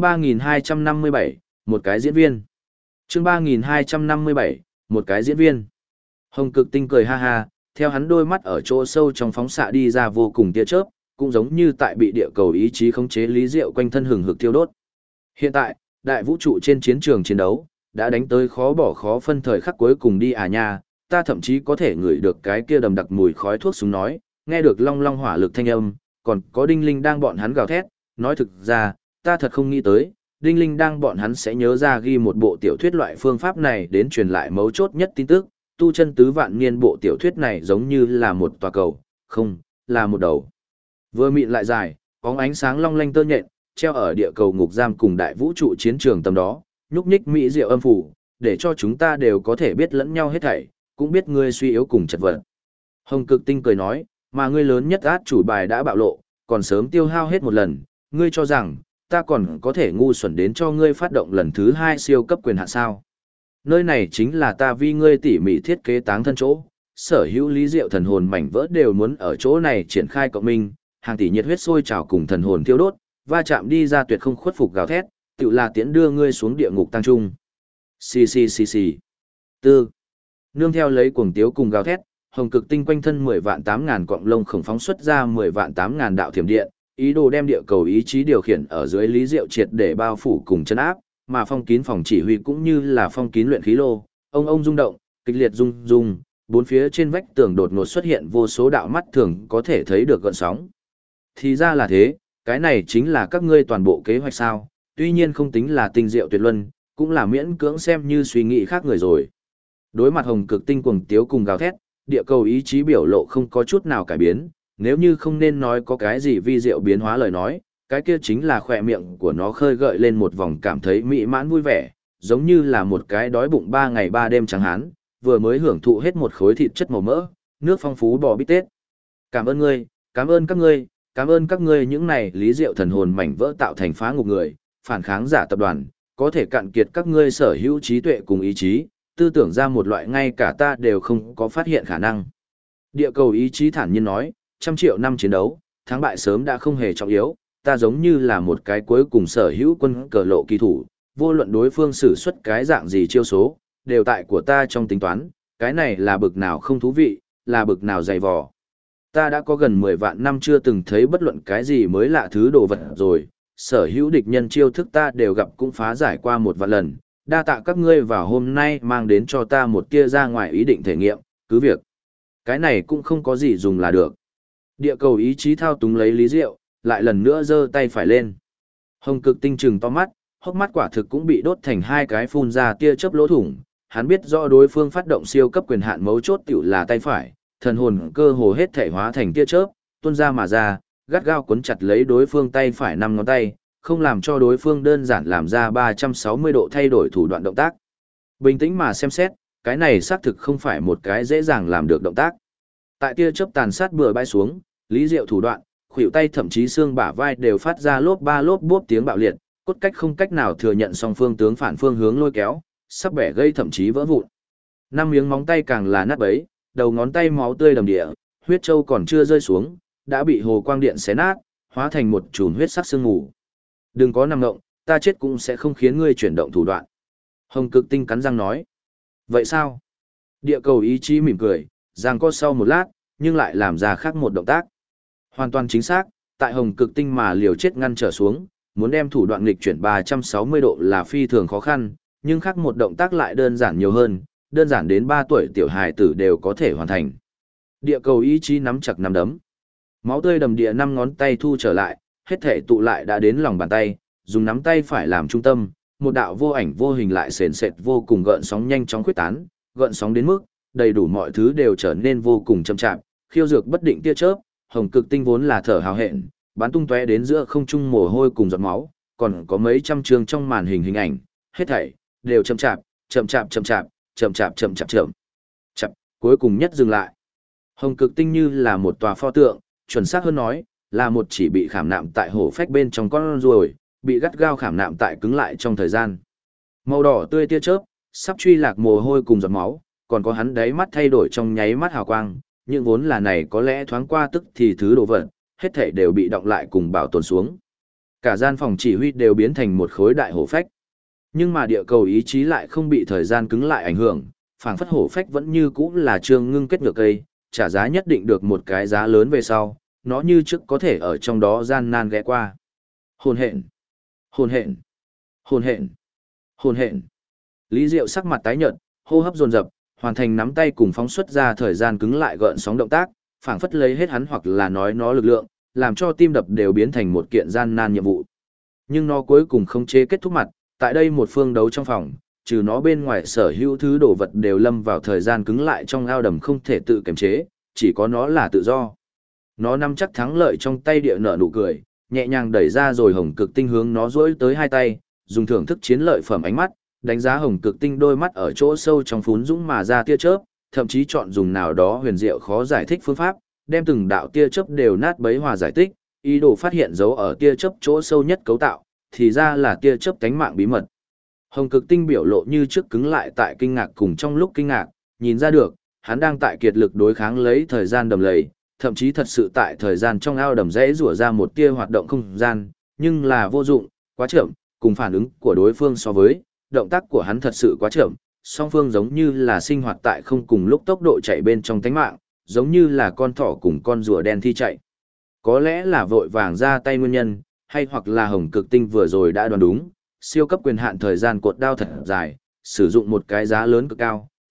3257, một cái diễn viên. Chương 3257, một cái diễn viên. Hồng Cực Tinh cười ha ha, theo hắn đôi mắt ở chỗ sâu trong phóng xạ đi ra vô cùng tia chớp, cũng giống như tại bị địa cầu ý chí khống chế Lý Diệu quanh thân hừng hực thiêu đốt. Hiện tại, đại vũ trụ trên chiến trường chiến đấu, đã đánh tới khó bỏ khó phân thời khắc cuối cùng đi à nha, ta thậm chí có thể ngửi được cái kia đầm đặc mùi khói thuốc súng nói, nghe được long long hỏa lực thanh âm, còn có Đinh Linh đang bọn hắn gào thét, nói thực ra, ta thật không nghĩ tới, Đinh Linh đang bọn hắn sẽ nhớ ra ghi một bộ tiểu thuyết loại phương pháp này đến truyền lại mấu chốt nhất tin tức, tu chân tứ vạn niên bộ tiểu thuyết này giống như là một tòa cầu, không, là một đầu. Vừa mịn lại dài, bóng ánh sáng long lanh tơ nhện, treo ở địa cầu ngục giam cùng đại vũ trụ chiến trường tầm đó, nhúc nhích mỹ diệu âm phủ, để cho chúng ta đều có thể biết lẫn nhau hết thảy, cũng biết ngươi suy yếu cùng chật vật. Hồng Cực Tinh cười nói, mà ngươi lớn nhất át chủ bài đã bạo lộ, còn sớm tiêu hao hết một lần, ngươi cho rằng, ta còn có thể ngu xuẩn đến cho ngươi phát động lần thứ 2 siêu cấp quyền hạn sao. Nơi này chính là ta vì ngươi tỉ mỉ thiết kế táng thân chỗ, sở hữu lý diệu thần hồn mảnh vỡ đều muốn ở chỗ này triển khai cộng minh, hàng tỷ nhiệt huyết sôi trào cùng thần hồn thiêu đốt, va chạm đi ra tuyệt không khuất phục gào thét, tự là tiễn đưa ngươi xuống địa ngục tăng trung. Xì xì xì xì. Tư. Nương theo lấy cuồng tiếu cùng gào thét, Hồng Cực Tinh quanh thân 10 vạn 8 ngàn cọng lông khổng phóng xuất ra 10 vạn 8 ngàn đạo thiểm điện, ý đồ đem địa cầu ý chí điều khiển ở dưới lý diệu triệt để bao phủ cùng chân áp, mà phong kín phòng chỉ huy cũng như là phong kín luyện khí lô, ông rung động, kịch liệt rung rung, bốn phía trên vách tường đột ngột xuất hiện vô số đạo mắt thường có thể thấy được gợn sóng. Thì ra là thế, cái này chính là các ngươi toàn bộ kế hoạch sao, tuy nhiên không tính là tinh diệu tuyệt luân, cũng là miễn cưỡng xem như suy nghĩ khác người rồi. Đối mặt Hồng Cực Tinh cuồng tiếu cùng gào thét, địa cầu ý chí biểu lộ không có chút nào cải biến, nếu như không nên nói có cái gì vi diệu biến hóa lời nói, cái kia chính là khỏe miệng của nó khơi gợi lên một vòng cảm thấy mỹ mãn vui vẻ, giống như là một cái đói bụng 3 ngày 3 đêm trắng hán, vừa mới hưởng thụ hết một khối thịt chất màu mỡ, nước phong phú bò bít tết. Cảm ơn ngươi, cảm ơn các ngươi, cảm ơn các ngươi những này lý diệu thần hồn mảnh vỡ tạo thành phá ngục người, phản kháng giả tập đoàn, có thể cạn kiệt các ngươi sở hữu trí tuệ cùng ý chí, tư tưởng ra một loại ngay cả ta đều không có phát hiện khả năng. Địa cầu ý chí thản nhiên nói, 100 triệu năm chiến đấu, thắng bại sớm đã không hề trọng yếu, ta giống như là một cái cuối cùng sở hữu quân cờ lộ kỳ thủ, vô luận đối phương sử xuất cái dạng gì chiêu số, đều tại của ta trong tính toán, cái này là bực nào không thú vị, là bực nào dày vò. Ta đã có gần 10 vạn năm chưa từng thấy bất luận cái gì mới lạ thứ đồ vật rồi, sở hữu địch nhân chiêu thức ta đều gặp cũng phá giải qua một vạn lần, đa tạ các ngươi vào hôm nay mang đến cho ta một tia ra ngoài ý định thể nghiệm, cứ việc. Cái này cũng không có gì dùng là được. Địa cầu ý chí thao túng lấy lý diệu, lại lần nữa giơ tay phải lên. Hồng Cực Tinh trừng to mắt, hốc mắt quả thực cũng bị đốt thành hai cái phun ra tia chớp lỗ thủng. Hắn biết rõ đối phương phát động siêu cấp quyền hạn mấu chốt tiểu là tay phải, thần hồn cơ hồ hết thể hóa thành tia chớp, tuôn ra mà ra, gắt gao cuốn chặt lấy đối phương tay phải 5 ngón tay, không làm cho đối phương đơn giản làm ra 360 độ thay đổi thủ đoạn động tác. Bình tĩnh mà xem xét, cái này xác thực không phải một cái dễ dàng làm được động tác. Tại tia chớp tàn sát bừa bãi xuống, lý diệu thủ đoạn, khuỷu tay thậm chí xương bả vai đều phát ra lốp ba lốp bốp tiếng bạo liệt, cốt cách không cách nào thừa nhận song phương tướng phản phương hướng lôi kéo, sắp bẻ gây thậm chí vỡ vụn. 5 miếng móng tay càng là nát bấy, đầu ngón tay máu tươi đầm địa, huyết châu còn chưa rơi xuống, đã bị hồ quang điện xé nát, hóa thành một chùm huyết sắc sương mù. Đừng có nằm ngộng, ta chết cũng sẽ không khiến ngươi chuyển động thủ đoạn. Hồng Cực Tinh cắn răng nói. Vậy sao? Địa cầu ý chí mỉm cười, giằng co sau một lát, nhưng lại làm ra khác một động tác. Hoàn toàn chính xác, tại Hồng Cực Tinh mà liều chết ngăn trở xuống, muốn đem thủ đoạn nghịch chuyển 360 độ là phi thường khó khăn, nhưng khác một động tác lại đơn giản nhiều hơn, đơn giản đến 3 tuổi tiểu hài tử đều có thể hoàn thành. Địa cầu ý chí nắm chặt nắm đấm. Máu tươi đầm địa 5 ngón tay thu trở lại, hết thể tụ lại đã đến lòng bàn tay, dùng nắm tay phải làm trung tâm, một đạo vô ảnh vô hình lại sền sệt vô cùng gợn sóng nhanh chóng khuyết tán, gợn sóng đến mức đầy đủ mọi thứ đều trở nên vô cùng chậm chạp, khiêu dược bất định tia chớp, Hồng Cực Tinh vốn là thở hào hẹn, bắn tung tóe đến giữa không trung mồ hôi cùng giọt máu, còn có mấy trăm chương trong màn hình hình ảnh, hết thảy đều chậm chạp, chậm chạp chậm chạp, chậm chạp chậm chạp chậm. Chậm, cuối cùng nhất dừng lại. Hồng Cực Tinh như là một tòa pho tượng, chuẩn xác hơn nói, là một chỉ bị khảm nạm tại hổ phách bên trong con ruồi, bị gắt gao khảm nạm tại cứng lại trong thời gian. Màu đỏ tươi tia chớp, sắp truy lạc mồ hôi cùng giọt máu, còn có hắn đáy mắt thay đổi trong nháy mắt hào quang, nhưng vốn là này có lẽ thoáng qua tức thì thứ đồ vật, hết thảy đều bị động lại cùng bảo tồn xuống. Cả gian phòng chỉ huy đều biến thành một khối đại hổ phách. Nhưng mà địa cầu ý chí lại không bị thời gian cứng lại ảnh hưởng, phảng phất hổ phách vẫn như cũ là trương ngưng kết ngược cây, trả giá nhất định được một cái giá lớn về sau, nó như trước có thể ở trong đó gian nan ghé qua. Hồn hện, hồn hện, hồn hện, hồn hện. Lý Diệu sắc mặt tái nhợt, hô hấp dồn dập, hoàn thành nắm tay cùng phóng xuất ra thời gian cứng lại gợn sóng động tác, phảng phất lấy hết hắn hoặc là nói nó lực lượng, làm cho tim đập đều biến thành một kiện gian nan nhiệm vụ. Nhưng nó cuối cùng không chế kết thúc mặt, tại đây một phương đấu trong phòng, trừ nó bên ngoài sở hữu thứ đồ vật đều lâm vào thời gian cứng lại trong ao đầm không thể tự kiềm chế, chỉ có nó là tự do. Nó nắm chắc thắng lợi trong tay địa nở nụ cười, nhẹ nhàng đẩy ra rồi Hồng Cực Tinh hướng nó duỗi tới hai tay, dùng thưởng thức chiến lợi phẩm ánh mắt, đánh giá Hồng Cực Tinh đôi mắt ở chỗ sâu trong phún dũng mà ra tia chớp, thậm chí chọn dùng nào đó huyền diệu khó giải thích phương pháp, đem từng đạo tia chớp đều nát bấy hòa giải tích, ý đồ phát hiện dấu ở tia chớp chỗ sâu nhất cấu tạo, thì ra là tia chớp cánh mạng bí mật. Hồng Cực Tinh biểu lộ như trước cứng lại tại kinh ngạc cùng trong lúc kinh ngạc, nhìn ra được, hắn đang tại kiệt lực đối kháng lấy thời gian đầm lầy, thậm chí thật sự tại thời gian trong ao đầm rẽ rủa ra một tia hoạt động không gian, nhưng là vô dụng, quá chậm, cùng phản ứng của đối phương so với, động tác của hắn thật sự quá chậm, song phương giống như là sinh hoạt tại không cùng lúc tốc độ chạy bên trong tánh mạng, giống như là con thỏ cùng con rùa đen thi chạy. Có lẽ là vội vàng ra tay nguyên nhân, hay hoặc là Hồng Cực Tinh vừa rồi đã đoán đúng, siêu cấp quyền hạn thời gian cột đao thật dài, sử dụng một cái giá lớn cực cao,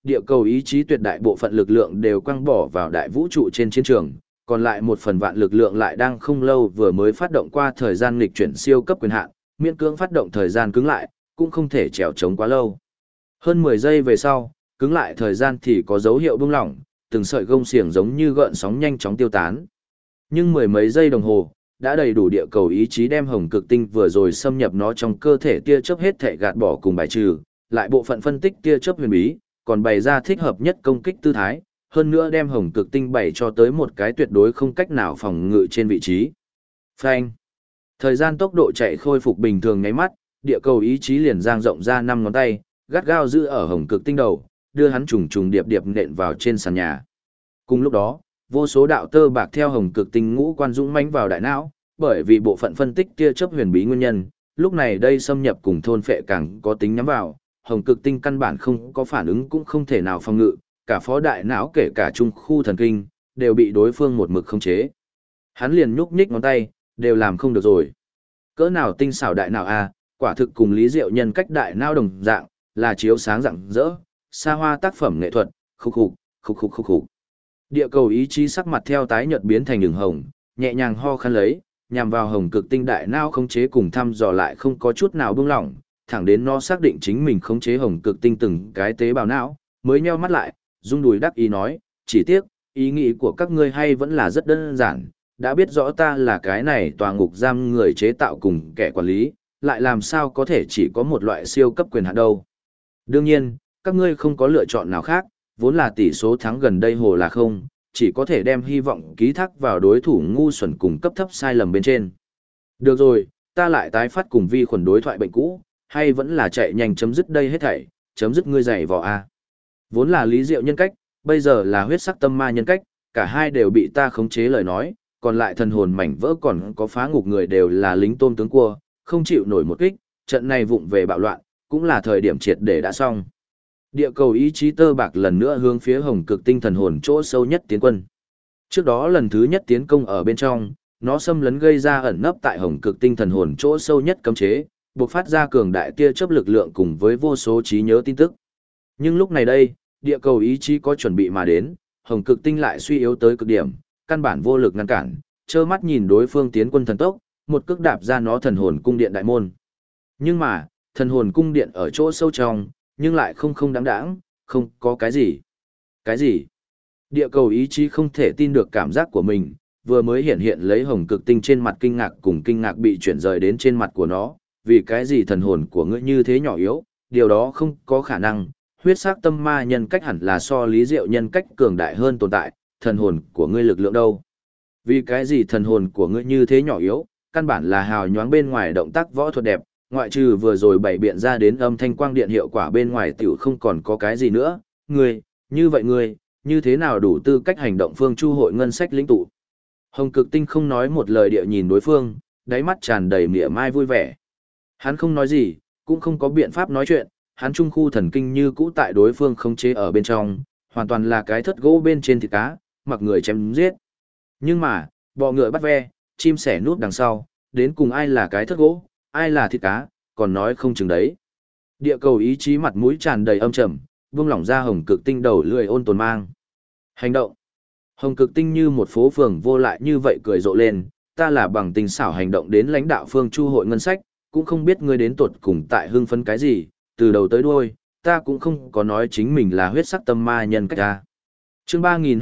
địa cầu ý chí tuyệt đại bộ phận lực lượng đều quăng bỏ vào đại vũ trụ trên chiến trường, còn lại 1/1000 lực lượng lại đang không lâu vừa mới phát động qua thời gian nghịch chuyển siêu cấp quyền hạn, miễn cưỡng phát động thời gian cứng lại, cũng không thể trèo trống quá lâu. Hơn 10 giây về sau, cứng lại thời gian thì có dấu hiệu bung lỏng, từng sợi gông xiềng giống như gợn sóng nhanh chóng tiêu tán. Nhưng mười mấy giây đồng hồ, đã đầy đủ địa cầu ý chí đem hồng cực tinh vừa rồi xâm nhập nó trong cơ thể tia chớp hết thể gạt bỏ cùng bài trừ, lại bộ phận phân tích tia chớp huyền bí, còn bày ra thích hợp nhất công kích tư thái, hơn nữa đem hồng cực tinh bày cho tới một cái tuyệt đối không cách nào phòng ngự trên vị trí. Phanh. Thời gian tốc độ chạy khôi phục bình thường nháy mắt, địa cầu ý chí liền dang rộng ra 5 ngón tay, gắt gao giữ ở hồng cực tinh đầu, đưa hắn trùng trùng điệp điệp nện vào trên sàn nhà. Cùng lúc đó, vô số đạo tơ bạc theo hồng cực tinh ngũ quan dũng mãnh vào đại não, bởi vì bộ phận phân tích tia chớp huyền bí nguyên nhân, lúc này đây xâm nhập cùng thôn phệ càng có tính nhắm vào, hồng cực tinh căn bản không có phản ứng cũng không thể nào phòng ngự, cả phó đại não kể cả trung khu thần kinh, đều bị đối phương một mực khống chế. Hắn liền nhúc nhích ngón tay, đều làm không được rồi. Cỡ nào tinh xảo đại não a, quả thực cùng Lý Diệu Nhân cách đại não đồng dạng, là chiếu sáng rạng rỡ, xa hoa tác phẩm nghệ thuật, khục khục, khục khục khục khục. Địa cầu ý chí sắc mặt theo tái nhợt biến thành đường hồng, nhẹ nhàng ho khăn lấy, nhằm vào hồng cực tinh đại não khống chế cùng thăm dò lại không có chút nào buông lỏng, thẳng đến nó xác định chính mình khống chế hồng cực tinh từng cái tế bào não, mới nheo mắt lại, rung đùi đắc ý nói, chỉ tiếc, ý nghĩ của các ngươi hay vẫn là rất đơn giản, đã biết rõ ta là cái này tòa ngục giam người chế tạo cùng kẻ quản lý, lại làm sao có thể chỉ có một loại siêu cấp quyền hạn đâu. Đương nhiên, các ngươi không có lựa chọn nào khác, vốn là tỷ số thắng gần đây hồ là không, chỉ có thể đem hy vọng ký thác vào đối thủ ngu xuẩn cùng cấp thấp sai lầm bên trên. Được rồi, ta lại tái phát cùng vi khuẩn đối thoại bệnh cũ, hay vẫn là chạy nhanh chấm dứt đây hết thảy, chấm dứt ngươi giày vò a. Vốn là Lý Diệu nhân cách, bây giờ là huyết sắc tâm ma nhân cách, cả hai đều bị ta khống chế lời nói, còn lại thần hồn mảnh vỡ còn có phá ngục người đều là lính tôm tướng cua, không chịu nổi một kích, trận này vụng về bạo loạn, cũng là thời điểm triệt để đã xong. Địa cầu ý chí tơ bạc lần nữa hướng phía hồng cực tinh thần hồn chỗ sâu nhất tiến quân. Trước đó lần thứ nhất tiến công ở bên trong, nó xâm lấn gây ra ẩn nấp tại hồng cực tinh thần hồn chỗ sâu nhất cấm chế, buộc phát ra cường đại tia chớp lực lượng cùng với vô số trí nhớ tin tức. Nhưng lúc này đây, địa cầu ý chí có chuẩn bị mà đến, hồng cực tinh lại suy yếu tới cực điểm, căn bản vô lực ngăn cản, trơ mắt nhìn đối phương tiến quân thần tốc, một cước đạp ra nó thần hồn cung điện đại môn. Nhưng mà, thần hồn cung điện ở chỗ sâu trong, nhưng lại không đáng đáng, không có cái gì. Cái gì? Địa cầu ý chí không thể tin được cảm giác của mình, vừa mới hiện hiện lấy hồng cực tinh trên mặt kinh ngạc cùng kinh ngạc bị chuyển rời đến trên mặt của nó, vì cái gì thần hồn của ngươi như thế nhỏ yếu, điều đó không có khả năng, huyết sắc tâm ma nhân cách hẳn là so Lý Diệu nhân cách cường đại hơn tồn tại, thần hồn của ngươi lực lượng đâu? Vì cái gì thần hồn của ngươi như thế nhỏ yếu, căn bản là hào nhoáng bên ngoài động tác võ thuật đẹp, ngoại trừ vừa rồi bày biện ra đến âm thanh quang điện hiệu quả bên ngoài tiểu không còn có cái gì nữa, ngươi, như vậy ngươi, như thế nào đủ tư cách hành động phương chu hội ngân sách lĩnh tụ? Hồng cực tinh không nói một lời địa nhìn đối phương, đáy mắt tràn đầy mỉa mai vui vẻ. Hắn không nói gì, cũng không có biện pháp nói chuyện, hắn trung khu thần kinh như cũ tại đối phương khống chế ở bên trong, hoàn toàn là cái thất gỗ bên trên thịt cá, mặc người chém giết. Nhưng mà, bọ ngựa bắt ve, chim sẻ núp đằng sau, đến cùng ai là cái thất gỗ, ai là thịt cá, còn nói không chừng đấy. Địa cầu ý chí mặt mũi tràn đầy âm trầm, buông lỏng ra hồng cực tinh đầu lười ôn tồn mang. Hành động. Hồng cực tinh như một phố phường vô lại như vậy cười rộ lên, ta là bằng tình xảo hành động đến lãnh đạo phương chu hội ngân sách, cũng không biết ngươi đến tuột cùng tại hưng phấn cái gì, từ đầu tới đuôi, ta cũng không có nói chính mình là huyết sắc tâm ma nhân cách ta. Chương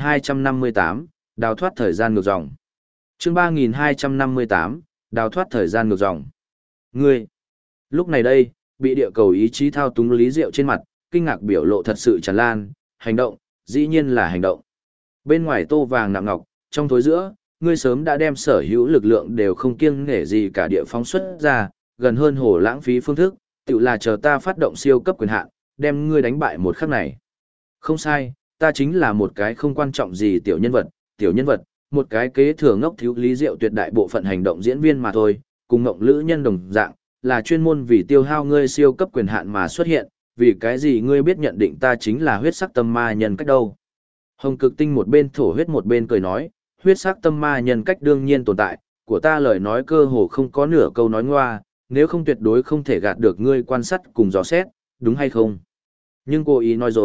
3258, đào thoát thời gian ngược dòng. Chương 3258, đào thoát thời gian ngược dòng. Ngươi. Lúc này đây, bị địa cầu ý chí thao túng Lý Diệu trên mặt, kinh ngạc biểu lộ thật sự tràn lan, hành động, dĩ nhiên là hành động. Bên ngoài tô vàng nặng ngọc, trong thối giữa, ngươi sớm đã đem sở hữu lực lượng đều không kiêng nể gì cả địa phóng xuất ra, gần hơn hồ lãng phí phương thức, tự là chờ ta phát động siêu cấp quyền hạn, đem ngươi đánh bại một khắc này. Không sai, ta chính là một cái không quan trọng gì tiểu nhân vật, một cái kế thừa ngốc thiếu Lý Diệu tuyệt đại bộ phận hành động diễn viên mà thôi, cùng ngộng lữ nhân đồng dạng, là chuyên môn vì tiêu hao ngươi siêu cấp quyền hạn mà xuất hiện, vì cái gì ngươi biết nhận định ta chính là huyết sắc tâm ma nhân cách đâu. Hồng cực tinh một bên thổ huyết một bên cười nói, huyết sắc tâm ma nhân cách đương nhiên tồn tại, của ta lời nói cơ hồ không có nửa câu nói ngoa, nếu không tuyệt đối không thể gạt được ngươi quan sát cùng dò xét, đúng hay không? Nhưng cố ý nói dối,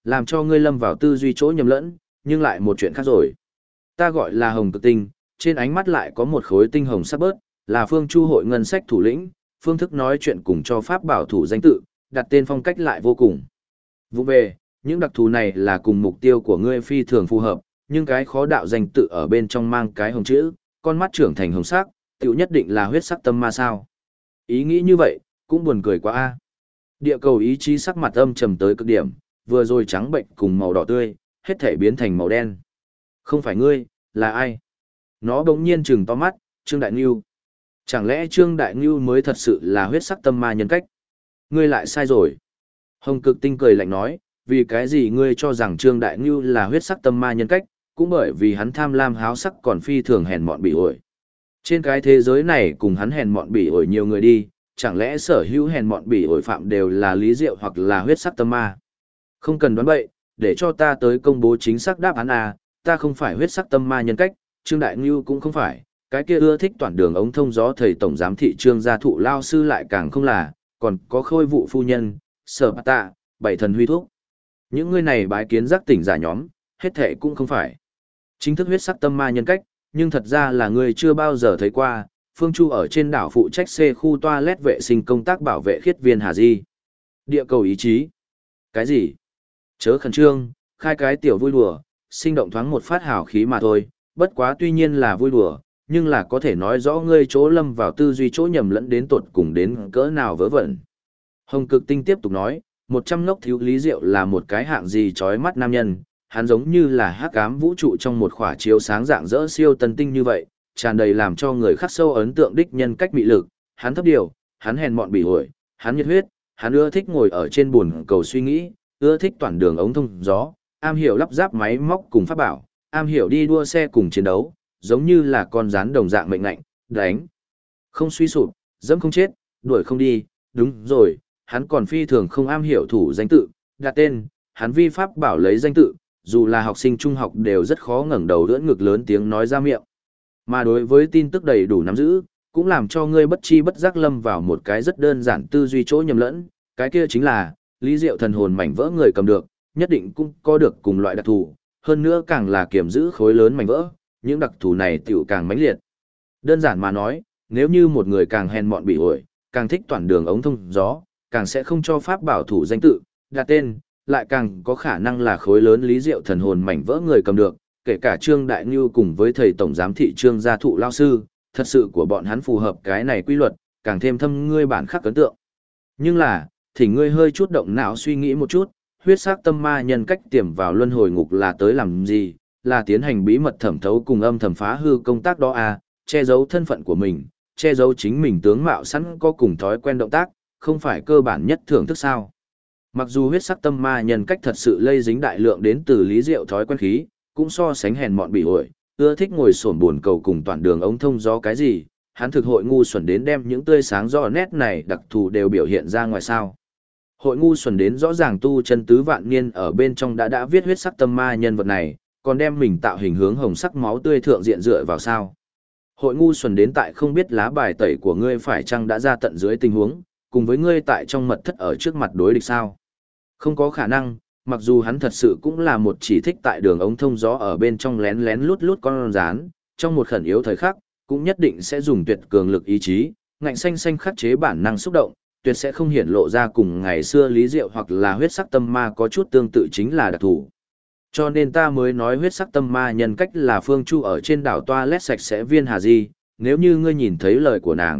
làm cho ngươi lâm vào tư duy chỗ nhầm lẫn, nhưng lại một chuyện khác rồi. Ta gọi là Hồng Cực Tinh, trên ánh mắt lại có một khối tinh hồng sắc bớt, là Phương Chu hội ngân sách thủ lĩnh, phương thức nói chuyện cùng cho pháp bảo thủ danh tự, đặt tên phong cách lại vô cùng. Vụ về, những đặc thù này là cùng mục tiêu của ngươi phi thường phù hợp, nhưng cái khó đạo danh tự ở bên trong mang cái hồng chữ, con mắt trưởng thành hồng sắc, tiểu nhất định là huyết sắc tâm ma sao. Ý nghĩ như vậy, cũng buồn cười quá a. Địa cầu ý chí sắc mặt âm trầm tới cực điểm, vừa rồi trắng bệnh cùng màu đỏ tươi, hết thể biến thành màu đen. Không phải ngươi, là ai? Nó bỗng nhiên trừng to mắt, Trương Đại Ngưu. Chẳng lẽ Trương Đại Ngưu mới thật sự là huyết sắc tâm ma nhân cách? Ngươi lại sai rồi. Hồng Cực Tinh cười lạnh nói, vì cái gì ngươi cho rằng Trương Đại Ngưu là huyết sắc tâm ma nhân cách, cũng bởi vì hắn tham lam háo sắc còn phi thường hèn mọn bị ổi. Trên cái thế giới này cùng hắn hèn mọn bị ổi nhiều người đi, chẳng lẽ sở hữu hèn mọn bị ổi phạm đều là Lý Diệu hoặc là huyết sắc tâm ma? Không cần đoán bậy, để cho ta tới công bố chính xác đáp án à, ta không phải huyết sắc tâm ma nhân cách, Trương Đại Ngưu cũng không phải, cái kia ưa thích toàn đường ống thông gió thầy tổng giám thị Trương gia thụ lao sư lại càng không là, còn có Khôi vụ phu nhân, Sở Bạt Tạ, bảy thần huy thuốc. Những người này bái kiến giác tỉnh giả nhóm, hết thệ cũng không phải chính thức huyết sắc tâm ma nhân cách, nhưng thật ra là người chưa bao giờ thấy qua. Phương Chu ở trên đảo phụ trách C khu toilet vệ sinh công tác bảo vệ khiết viên Hà Di. Địa cầu ý chí. Cái gì? Chớ khẩn trương, khai cái tiểu vui đùa, sinh động thoáng một phát hào khí mà thôi, bất quá tuy nhiên là vui đùa, nhưng là có thể nói rõ ngươi chỗ lâm vào tư duy chỗ nhầm lẫn đến tột cùng đến cỡ nào vớ vẩn. Hồng Cực Tinh tiếp tục nói, 100 ngốc thiếu Lý Diệu là một cái hạng gì chói mắt nam nhân, hắn giống như là hắc ám vũ trụ trong một khỏa chiếu sáng dạng dỡ siêu tân tinh như vậy, tràn đầy làm cho người khắc sâu ấn tượng đích nhân cách mị lực, hắn thấp điều, hắn hèn mọn bỉ ổi, hắn nhiệt huyết, hắn ưa thích ngồi ở trên buồn cầu suy nghĩ, ưa thích toàn đường ống thông gió, am hiểu lắp ráp máy móc cùng pháp bảo, am hiểu đi đua xe cùng chiến đấu, giống như là con rắn đồng dạng mệnh lạnh, đánh không suy sụp, dẫm không chết, đuổi không đi, đúng rồi, hắn còn phi thường không am hiểu thủ danh tự, đặt tên, hắn vi pháp bảo lấy danh tự, dù là học sinh trung học đều rất khó ngẩng đầu đỡ ngực lớn tiếng nói ra miệng. Mà đối với tin tức đầy đủ nắm giữ, cũng làm cho ngươi bất chi bất giác lâm vào một cái rất đơn giản tư duy chỗ nhầm lẫn, cái kia chính là, Lý Diệu thần hồn mảnh vỡ người cầm được, nhất định cũng có được cùng loại đặc thù, hơn nữa càng là kiểm giữ khối lớn mảnh vỡ, những đặc thù này tiểu càng mãnh liệt. Đơn giản mà nói, nếu như một người càng hèn mọn bị ổi, càng thích toàn đường ống thông gió, càng sẽ không cho pháp bảo thủ danh tự, đặt tên, lại càng có khả năng là khối lớn Lý Diệu thần hồn mảnh vỡ người cầm được, kể cả Trương Đại Ngưu cùng với thầy tổng giám thị Trương gia thụ lao sư, thật sự của bọn hắn phù hợp cái này quy luật, càng thêm thâm ngươi bản khắc ấn tượng. Nhưng là, thì ngươi hơi chút động não suy nghĩ một chút, huyết sắc tâm ma nhân cách tiềm vào luân hồi ngục là tới làm gì, là tiến hành bí mật thẩm thấu cùng âm thầm phá hư công tác đó à, che giấu thân phận của mình, che giấu chính mình tướng mạo sẵn có cùng thói quen động tác, không phải cơ bản nhất thưởng thức sao. Mặc dù huyết sắc tâm ma nhân cách thật sự lây dính đại lượng đến từ Lý Diệu thói quen khí, cũng so sánh hèn mọn bị ổi, ưa thích ngồi xổm buồn cầu cùng toàn đường ống thông gió cái gì, hắn thực hội ngu xuẩn đến đem những tươi sáng rõ nét này đặc thù đều biểu hiện ra ngoài sao. Hội ngu xuẩn đến rõ ràng tu chân tứ vạn niên ở bên trong đã viết huyết sắc tâm ma nhân vật này, còn đem mình tạo hình hướng hồng sắc máu tươi thượng diện dựa vào sao. Hội ngu xuẩn đến tại không biết lá bài tẩy của ngươi phải chăng đã ra tận dưới tình huống, cùng với ngươi tại trong mật thất ở trước mặt đối địch sao. Không có khả năng, mặc dù hắn thật sự cũng là một chỉ thích tại đường ống thông gió ở bên trong lén lén lút lút con rán, trong một khẩn yếu thời khắc, cũng nhất định sẽ dùng tuyệt cường lực ý chí, ngạnh xanh xanh khắc chế bản năng xúc động, tuyệt sẽ không hiển lộ ra cùng ngày xưa Lý Diệu hoặc là huyết sắc tâm ma có chút tương tự chính là đặc thủ. Cho nên ta mới nói huyết sắc tâm ma nhân cách là Phương Chu ở trên đảo toilet sạch sẽ viên Hà Di, nếu như ngươi nhìn thấy lời của nàng,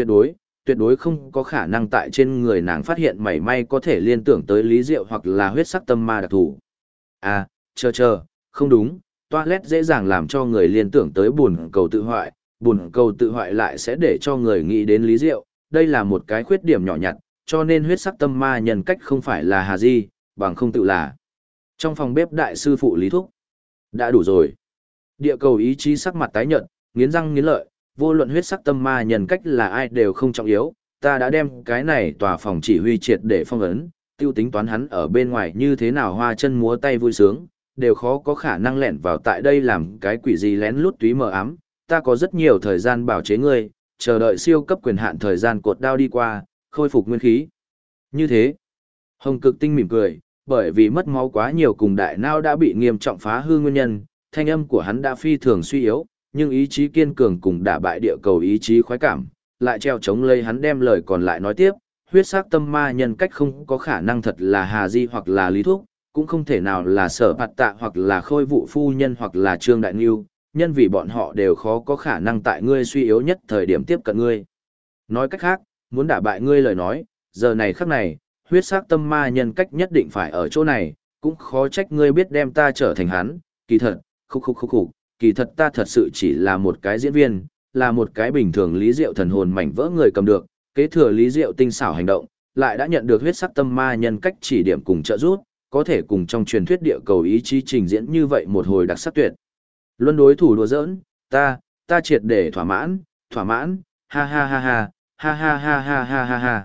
tuyệt đối không có khả năng tại trên người nàng phát hiện mảy may có thể liên tưởng tới Lý Diệu hoặc là huyết sắc tâm ma đặc thủ. À, không đúng, toilet dễ dàng làm cho người liên tưởng tới buồn cầu tự hoại lại sẽ để cho người nghĩ đến Lý Diệu, đây là một cái khuyết điểm nhỏ nhặt, cho nên huyết sắc tâm ma nhân cách không phải là Hà Di, bằng không tự là. Trong phòng bếp đại sư phụ Lý Thúc, đã đủ rồi. Địa cầu ý chí sắc mặt tái nhợt, nghiến răng nghiến lợi, vô luận huyết sắc tâm ma nhân cách là ai đều không trọng yếu, ta đã đem cái này tòa phòng chỉ huy triệt để phong ấn, tiêu tính toán hắn ở bên ngoài như thế nào hoa chân múa tay vui sướng, đều khó có khả năng lẻn vào tại đây làm cái quỷ gì lén lút túy mờ ám, ta có rất nhiều thời gian bảo chế ngươi, chờ đợi siêu cấp quyền hạn thời gian cột đao đi qua, khôi phục nguyên khí. Như thế, Hồng Cực Tinh mỉm cười, bởi vì mất máu quá nhiều cùng đại não đã bị nghiêm trọng phá hư nguyên nhân, thanh âm của hắn đã phi thường suy yếu, nhưng ý chí kiên cường cùng đả bại địa cầu ý chí khoái cảm, lại treo chống lấy hắn đem lời còn lại nói tiếp, huyết sắc tâm ma nhân cách không có khả năng thật là Hà Di hoặc là Lý Thúc, cũng không thể nào là Sở Bạt Tạ hoặc là Khôi Vụ Phu Nhân hoặc là Trương Đại Nưu, nhân vì bọn họ đều khó có khả năng tại ngươi suy yếu nhất thời điểm tiếp cận ngươi. Nói cách khác, muốn đả bại ngươi lời nói, giờ này khắc này, huyết sắc tâm ma nhân cách nhất định phải ở chỗ này, cũng khó trách ngươi biết đem ta trở thành hắn, kỳ thật, khúc, kỳ thật ta thật sự chỉ là một cái diễn viên, là một cái bình thường lý diệu thần hồn mảnh vỡ người cầm được, kế thừa lý diệu tinh xảo hành động, lại đã nhận được huyết sắc tâm ma nhân cách chỉ điểm cùng trợ giúp, có thể cùng trong truyền thuyết địa cầu ý chí trình diễn như vậy một hồi đặc sắc tuyệt. Luân đối thủ đùa giỡn, ta triệt để thỏa mãn, ha ha ha ha, ha ha ha ha ha ha ha.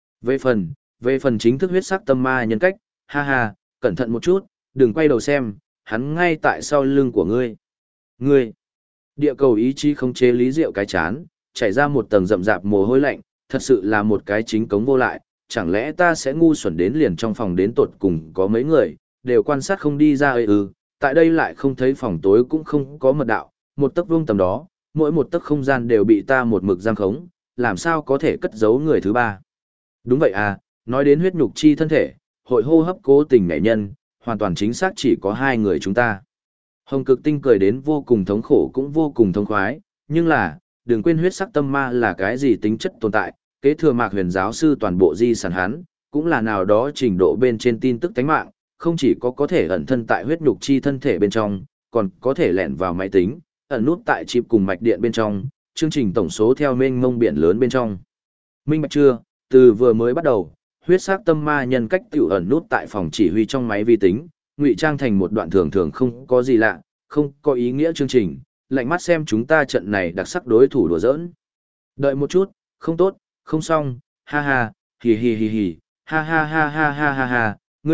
Về phần chính thức huyết sắc tâm ma nhân cách, ha ha, cẩn thận một chút, đừng quay đầu xem, hắn ngay tại sau lưng của ngươi. Ngươi, địa cầu ý chí không chế lý diệu cái chán, chảy ra một tầng rậm rạp mồ hôi lạnh, thật sự là một cái chính cống vô lại, chẳng lẽ ta sẽ ngu xuẩn đến liền trong phòng đến tột cùng có mấy người, đều quan sát không đi ra tại đây lại không thấy phòng tối cũng không có mật đạo, một tấc vuông tầm đó, mỗi một tấc không gian đều bị ta một mực giam khống, làm sao có thể cất giấu người thứ ba. Đúng vậy à, nói đến huyết nhục chi thân thể, hội hô hấp cố tình nhảy nhân, hoàn toàn chính xác chỉ có hai người chúng ta. Hồng Cực Tinh cười đến vô cùng thống khổ cũng vô cùng thống khoái, nhưng là, đừng quên huyết sắc tâm ma là cái gì tính chất tồn tại, kế thừa Mạc Huyền giáo sư toàn bộ di sản hắn, cũng là nào đó trình độ bên trên tin tức tánh mạng, không chỉ có thể ẩn thân tại huyết nhục chi thân thể bên trong, còn có thể lẻn vào máy tính, ẩn nút tại chip cùng mạch điện bên trong, chương trình tổng số theo mênh mông biển lớn bên trong. Minh bạch chưa, từ vừa mới bắt đầu, huyết sắc tâm ma nhân cách tiểu ẩn nút tại phòng chỉ huy trong máy vi tính, ngụy trang thành một đoạn thường thường không có gì lạ, không có ý nghĩa chương trình, lạnh mắt xem chúng ta trận này đặc sắc đối thủ đùa giỡn. Đợi một chút, không tốt, không xong, ha ha, hì hì hì hì, ha ha ha ha ha ha ha, ngươi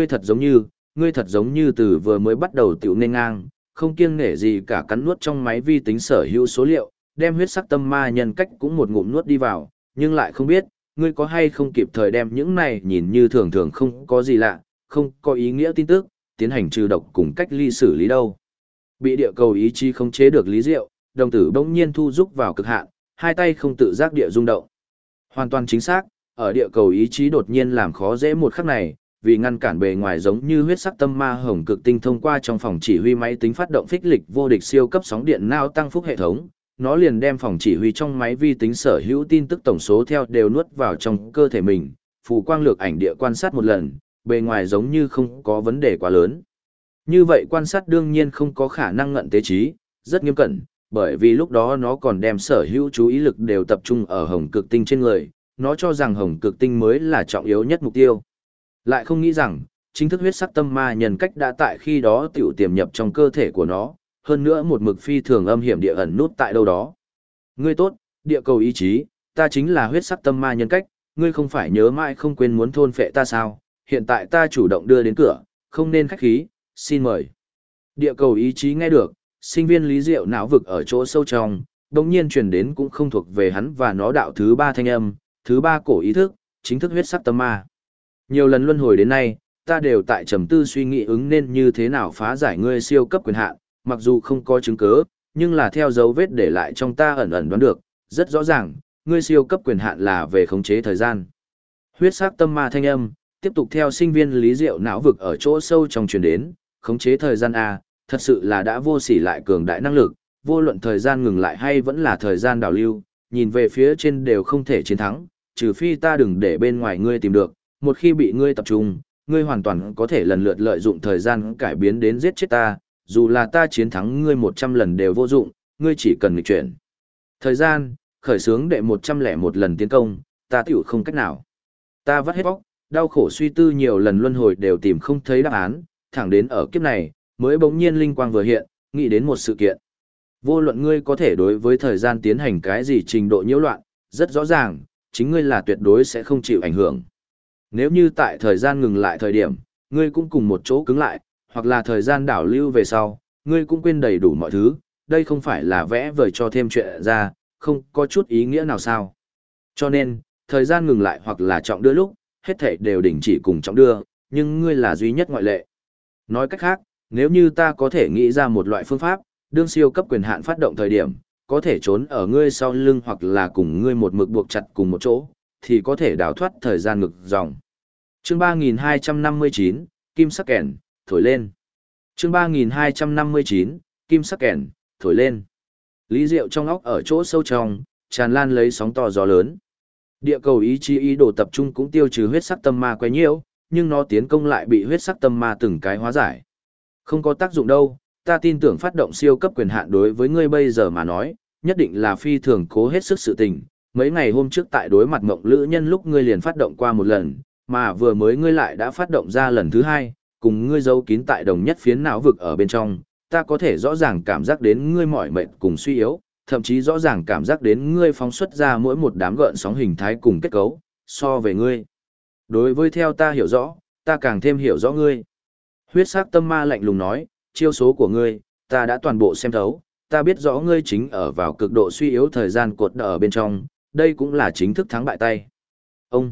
thật giống như từ vừa mới bắt đầu tiểu nên ngang, không kiêng nể gì cả cắn nuốt trong máy vi tính sở hữu số liệu, đem huyết sắc tâm ma nhân cách cũng một ngụm nuốt đi vào, nhưng lại không biết, ngươi có hay không kịp thời đem những này nhìn như thường thường không có gì lạ, không có ý nghĩa tin tức, tiến hành trừ độc cùng cách ly xử lý đâu. Bị địa cầu ý chí không chế được lý diệu, đồng tử bỗng nhiên thu rúc vào cực hạn, hai tay không tự giác địa rung động. Hoàn toàn chính xác, ở địa cầu ý chí đột nhiên làm khó dễ một khắc này, vì ngăn cản bề ngoài giống như huyết sắc tâm ma Hồng Cực Tinh thông qua trong phòng chỉ huy máy tính phát động phích lịch vô địch siêu cấp sóng điện não tăng phúc hệ thống, nó liền đem phòng chỉ huy trong máy vi tính sở hữu tin tức tổng số theo đều nuốt vào trong cơ thể mình, phù quang lược ảnh địa quan sát một lần, bề ngoài giống như không có vấn đề quá lớn. Như vậy quan sát đương nhiên không có khả năng ngận tế trí, rất nghiêm cẩn, bởi vì lúc đó nó còn đem sở hữu chú ý lực đều tập trung ở Hồng Cực Tinh trên người, nó cho rằng Hồng Cực Tinh mới là trọng yếu nhất mục tiêu. Lại không nghĩ rằng, chính thức huyết sắc tâm ma nhân cách đã tại khi đó tiểu tiềm nhập trong cơ thể của nó, hơn nữa một mực phi thường âm hiểm địa ẩn nút tại đâu đó. Ngươi tốt, địa cầu ý chí, ta chính là huyết sắc tâm ma nhân cách, ngươi không phải nhớ mãi không quên muốn thôn phệ ta sao, hiện tại ta chủ động đưa đến cửa, không nên khách khí, xin mời. Địa cầu ý chí nghe được, sinh viên lý diệu não vực ở chỗ sâu trong, đồng nhiên truyền đến cũng không thuộc về hắn và nó đạo thứ ba thanh âm, thứ ba cổ ý thức, chính thức huyết sắc tâm ma. Nhiều lần luân hồi đến nay, ta đều tại trầm tư suy nghĩ ứng nên như thế nào phá giải ngươi siêu cấp quyền hạn, mặc dù không có chứng cứ, nhưng là theo dấu vết để lại trong ta ẩn ẩn đoán được, rất rõ ràng, ngươi siêu cấp quyền hạn là về khống chế thời gian. Huyết sắc tâm ma thanh âm, tiếp tục theo sinh viên lý diệu não vực ở chỗ sâu trong truyền đến, khống chế thời gian A, thật sự là đã vô sỉ lại cường đại năng lực, vô luận thời gian ngừng lại hay vẫn là thời gian đảo lưu, nhìn về phía trên đều không thể chiến thắng, trừ phi ta đừng để bên ngoài ngươi tìm được, một khi bị ngươi tập trung, ngươi hoàn toàn có thể lần lượt lợi dụng thời gian cải biến đến giết chết ta, dù là ta chiến thắng ngươi 100 lần đều vô dụng, ngươi chỉ cần nghịch chuyển. Thời gian, khởi xướng đệ 101 lần tiến công, ta tiểu không cách nào. Ta vắt hết bóc, đau khổ suy tư nhiều lần luân hồi đều tìm không thấy đáp án, thẳng đến ở kiếp này, mới bỗng nhiên linh quang vừa hiện, nghĩ đến một sự kiện. Vô luận ngươi có thể đối với thời gian tiến hành cái gì trình độ nhiễu loạn, rất rõ ràng, chính ngươi là tuyệt đối sẽ không chịu ảnh hưởng. Nếu như tại thời gian ngừng lại thời điểm, ngươi cũng cùng một chỗ cứng lại, hoặc là thời gian đảo lưu về sau, ngươi cũng quên đầy đủ mọi thứ, đây không phải là vẽ vời cho thêm chuyện ra, không có chút ý nghĩa nào sao. Cho nên, thời gian ngừng lại hoặc là trọng đưa lúc, hết thảy đều đình chỉ cùng trọng đưa, nhưng ngươi là duy nhất ngoại lệ. Nói cách khác, nếu như ta có thể nghĩ ra một loại phương pháp, đương siêu cấp quyền hạn phát động thời điểm, có thể trốn ở ngươi sau lưng hoặc là cùng ngươi một mực buộc chặt cùng một chỗ, thì có thể đào thoát thời gian ngược dòng. Chương 3259, Kim sắc kèn, thổi lên. Chương 3259, Kim sắc kèn, thổi lên. Lý Diệu trong óc ở chỗ sâu trong, tràn lan lấy sóng to gió lớn. Địa cầu ý chí ý đồ tập trung cũng tiêu trừ huyết sắc tâm ma quấy nhiễu, nhưng nó tiến công lại bị huyết sắc tâm ma từng cái hóa giải. Không có tác dụng đâu, ta tin tưởng phát động siêu cấp quyền hạn đối với ngươi bây giờ mà nói, nhất định là phi thường cố hết sức sự tình. Mấy ngày hôm trước tại đối mặt Mộng Lữ Nhân lúc ngươi liền phát động qua một lần, mà vừa mới ngươi lại đã phát động ra lần thứ hai, cùng ngươi giấu kín tại đồng nhất phiến não vực ở bên trong, ta có thể rõ ràng cảm giác đến ngươi mỏi mệt cùng suy yếu, thậm chí rõ ràng cảm giác đến ngươi phóng xuất ra mỗi một đám gợn sóng hình thái cùng kết cấu, so về ngươi. Đối với theo ta hiểu rõ, ta càng thêm hiểu rõ ngươi. Huyết sắc tâm ma lạnh lùng nói, chiêu số của ngươi, ta đã toàn bộ xem thấu, ta biết rõ ngươi chính ở vào cực độ suy yếu thời gian cột ở bên trong, đây cũng là chính thức thắng bại tay. Ông.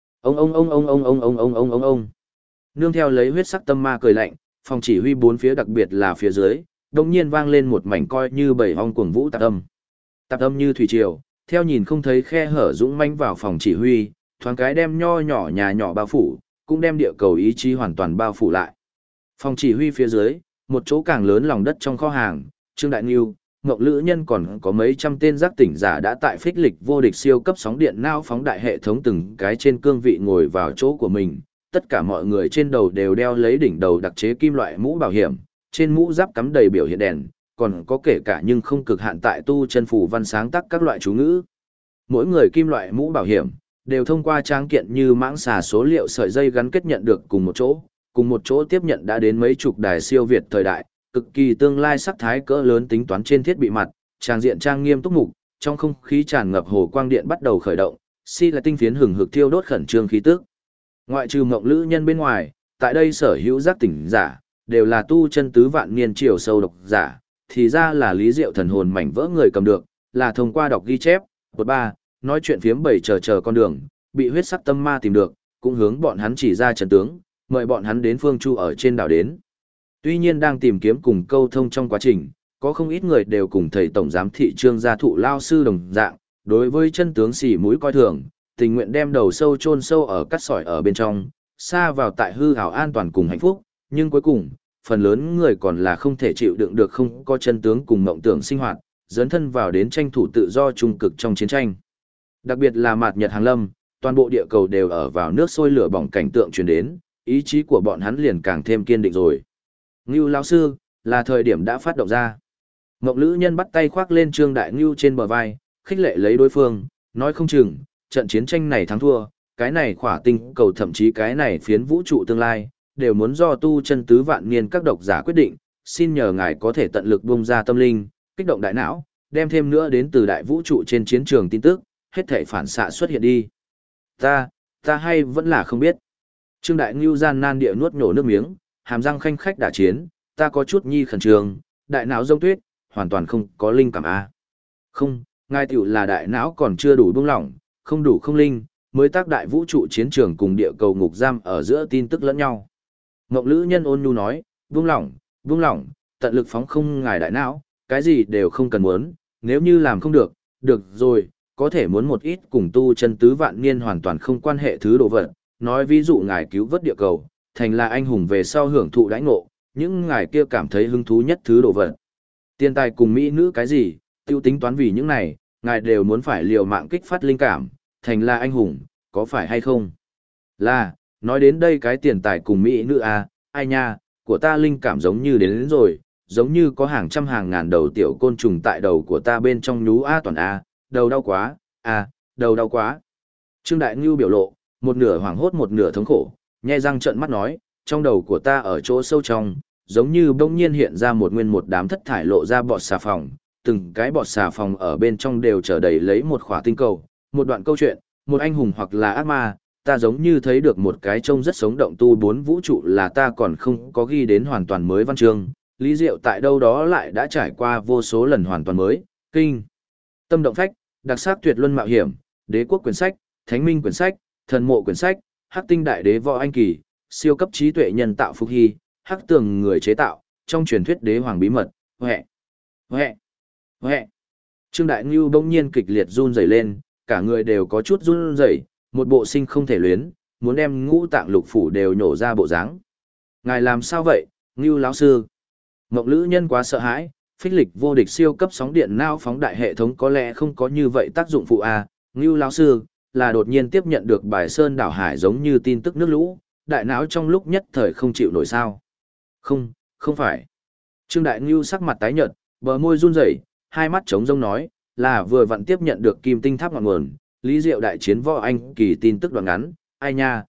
Nương theo lấy huyết sắc tâm ma cười lạnh, phòng chỉ huy bốn phía đặc biệt là phía dưới, đột nhiên vang lên một mảnh coi như bầy ong cuồng vũ tạp âm. Tạp âm như thủy triều, theo nhìn không thấy khe hở dũng manh vào phòng chỉ huy, thoáng cái đem nho nhỏ nhà nhỏ bao phủ, cũng đem địa cầu ý chí hoàn toàn bao phủ lại. Phòng chỉ huy phía dưới, một chỗ càng lớn lòng đất trong kho hàng, Trương Đại Nưu, Ngộng Lữ Nhân còn có mấy trăm tên giác tỉnh giả đã tại phích lịch vô địch siêu cấp sóng điện não phóng đại hệ thống từng cái trên cương vị ngồi vào chỗ của mình. Tất cả mọi người trên đầu đều đeo lấy đỉnh đầu đặc chế kim loại mũ bảo hiểm, trên mũ giáp cắm đầy biểu hiện đèn, còn có kể cả nhưng không cực hạn tại tu chân phù văn sáng tác các loại chú ngữ. Mỗi người kim loại mũ bảo hiểm đều thông qua trang kiện như mãng xà số liệu sợi dây gắn kết nhận được cùng một chỗ tiếp nhận đã đến mấy chục đài siêu việt thời đại, cực kỳ tương lai sắc thái cỡ lớn tính toán trên thiết bị mặt, trang diện trang nghiêm túc mục, trong không khí tràn ngập hồ quang điện bắt đầu khởi động, là tinh phiến hừng hực thiêu đốt khẩn trương khí tức. Ngoại trừ Ngộng Lữ Nhân bên ngoài, tại đây sở hữu giác tỉnh giả, đều là tu chân tứ vạn niên chiều sâu độc giả, thì ra là Lý Diệu thần hồn mảnh vỡ người cầm được, là thông qua đọc ghi chép, nói chuyện phiếm bầy chờ con đường, bị huyết sắc tâm ma tìm được, cũng hướng bọn hắn chỉ ra trận tướng, mời bọn hắn đến phương chu ở trên đảo đến. Tuy nhiên đang tìm kiếm cùng câu thông trong quá trình, có không ít người đều cùng thầy tổng giám thị Trương gia thụ lao sư đồng dạng, đối với chân tướng xỉ mũi coi thường, tình nguyện đem đầu sâu chôn sâu ở cắt sỏi ở bên trong, xa vào tại hư ảo an toàn cùng hạnh phúc, nhưng cuối cùng, phần lớn người còn là không thể chịu đựng được không có chân tướng cùng mộng tưởng sinh hoạt, dấn thân vào đến tranh thủ tự do trung cực trong chiến tranh. Đặc biệt là mạt nhật hàng lâm, toàn bộ địa cầu đều ở vào nước sôi lửa bỏng cảnh tượng truyền đến, ý chí của bọn hắn liền càng thêm kiên định rồi. Ngưu lão sư, là thời điểm đã phát động ra. Ngộng Lữ Nhân bắt tay khoác lên Trương Đại Ngưu trên bờ vai, khích lệ lấy đối phương, nói không chừng, trận chiến tranh này thắng thua, cái này khỏa tinh cầu thậm chí cái này phiến vũ trụ tương lai, đều muốn do tu chân tứ vạn niên các độc giả quyết định, xin nhờ ngài có thể tận lực bung ra tâm linh, kích động đại não, đem thêm nữa đến từ đại vũ trụ trên chiến trường tin tức, hết thảy phản xạ xuất hiện đi. Ta hay vẫn là không biết. Trương Đại Ngưu gian nan địa nuốt nhổ nước miếng, hàm răng khanh khách đả chiến, ta có chút nhi khẩn trương, đại não rông tuyết, hoàn toàn không có linh cảm a. Không, ngài tiểu là đại não còn chưa đủ buông lỏng, không đủ không linh, mới tác đại vũ trụ chiến trường cùng địa cầu ngục giam ở giữa tin tức lẫn nhau. Ngộng Lữ Nhân ôn nhu nói, buông lỏng, tận lực phóng không ngài đại não, cái gì đều không cần muốn, nếu như làm không được, được rồi, có thể muốn một ít cùng tu chân tứ vạn niên hoàn toàn không quan hệ thứ đồ vật, nói ví dụ ngài cứu vớt địa cầu, thành là anh hùng về sau hưởng thụ đãi ngộ, những ngài kia cảm thấy hứng thú nhất thứ đồ vật. Tiền tài cùng mỹ nữ cái gì, tiêu tính toán vì những này, ngài đều muốn phải liều mạng kích phát linh cảm, thành là anh hùng, có phải hay không? Là, nói đến đây cái tiền tài cùng mỹ nữ à, ai nha, của ta linh cảm giống như đến rồi, giống như có hàng trăm hàng ngàn đầu tiểu côn trùng tại đầu của ta bên trong nhú a toàn a, đầu đau quá, đầu đau quá. Trương Đại Ngưu biểu lộ, một nửa hoảng hốt một nửa thống khổ, nhe răng trợn mắt nói, trong đầu của ta ở chỗ sâu trong, giống như bỗng nhiên hiện ra một nguyên một đám thất thải lộ ra bọt xà phòng, từng cái bọt xà phòng ở bên trong đều trở đầy lấy một khỏa tinh cầu, một đoạn câu chuyện, một anh hùng hoặc là ác ma, ta giống như thấy được một cái trông rất sống động tu bốn vũ trụ là ta còn không có ghi đến hoàn toàn mới văn chương, Lý Diệu tại đâu đó lại đã trải qua vô số lần hoàn toàn mới, kinh, tâm động phách, đặc sắc tuyệt luân mạo hiểm, đế quốc quyển sách, thánh minh quyển sách, thần mộ quyển sách, hắc tinh đại đế võ anh kỳ, siêu cấp trí tuệ nhân tạo Phục Hy, hắc tường người chế tạo, trong truyền thuyết đế hoàng bí mật, huệ, huệ, huệ. Trương Đại Ngưu bỗng nhiên kịch liệt run rẩy lên, cả người đều có chút run rẩy, một bộ sinh không thể luyến, muốn đem ngũ tạng lục phủ đều nhổ ra bộ dáng. Ngài làm sao vậy, Ngưu lão sư? Mộng Lữ Nhân quá sợ hãi, phích lịch vô địch siêu cấp sóng điện não phóng đại hệ thống có lẽ không có như vậy tác dụng phụ à, Ngưu lão sư, là đột nhiên tiếp nhận được bài sơn đảo hải giống như tin tức nước lũ, đại não trong lúc nhất thời không chịu nổi sao. Không, không phải. Trương Đại Ngưu sắc mặt tái nhợt, bờ môi run rẩy, hai mắt trống rỗng nói, là vừa vặn tiếp nhận được kim tinh tháp ngọn nguồn, Lý Diệu đại chiến võ anh kỳ tin tức đoạn ngắn, ai nha,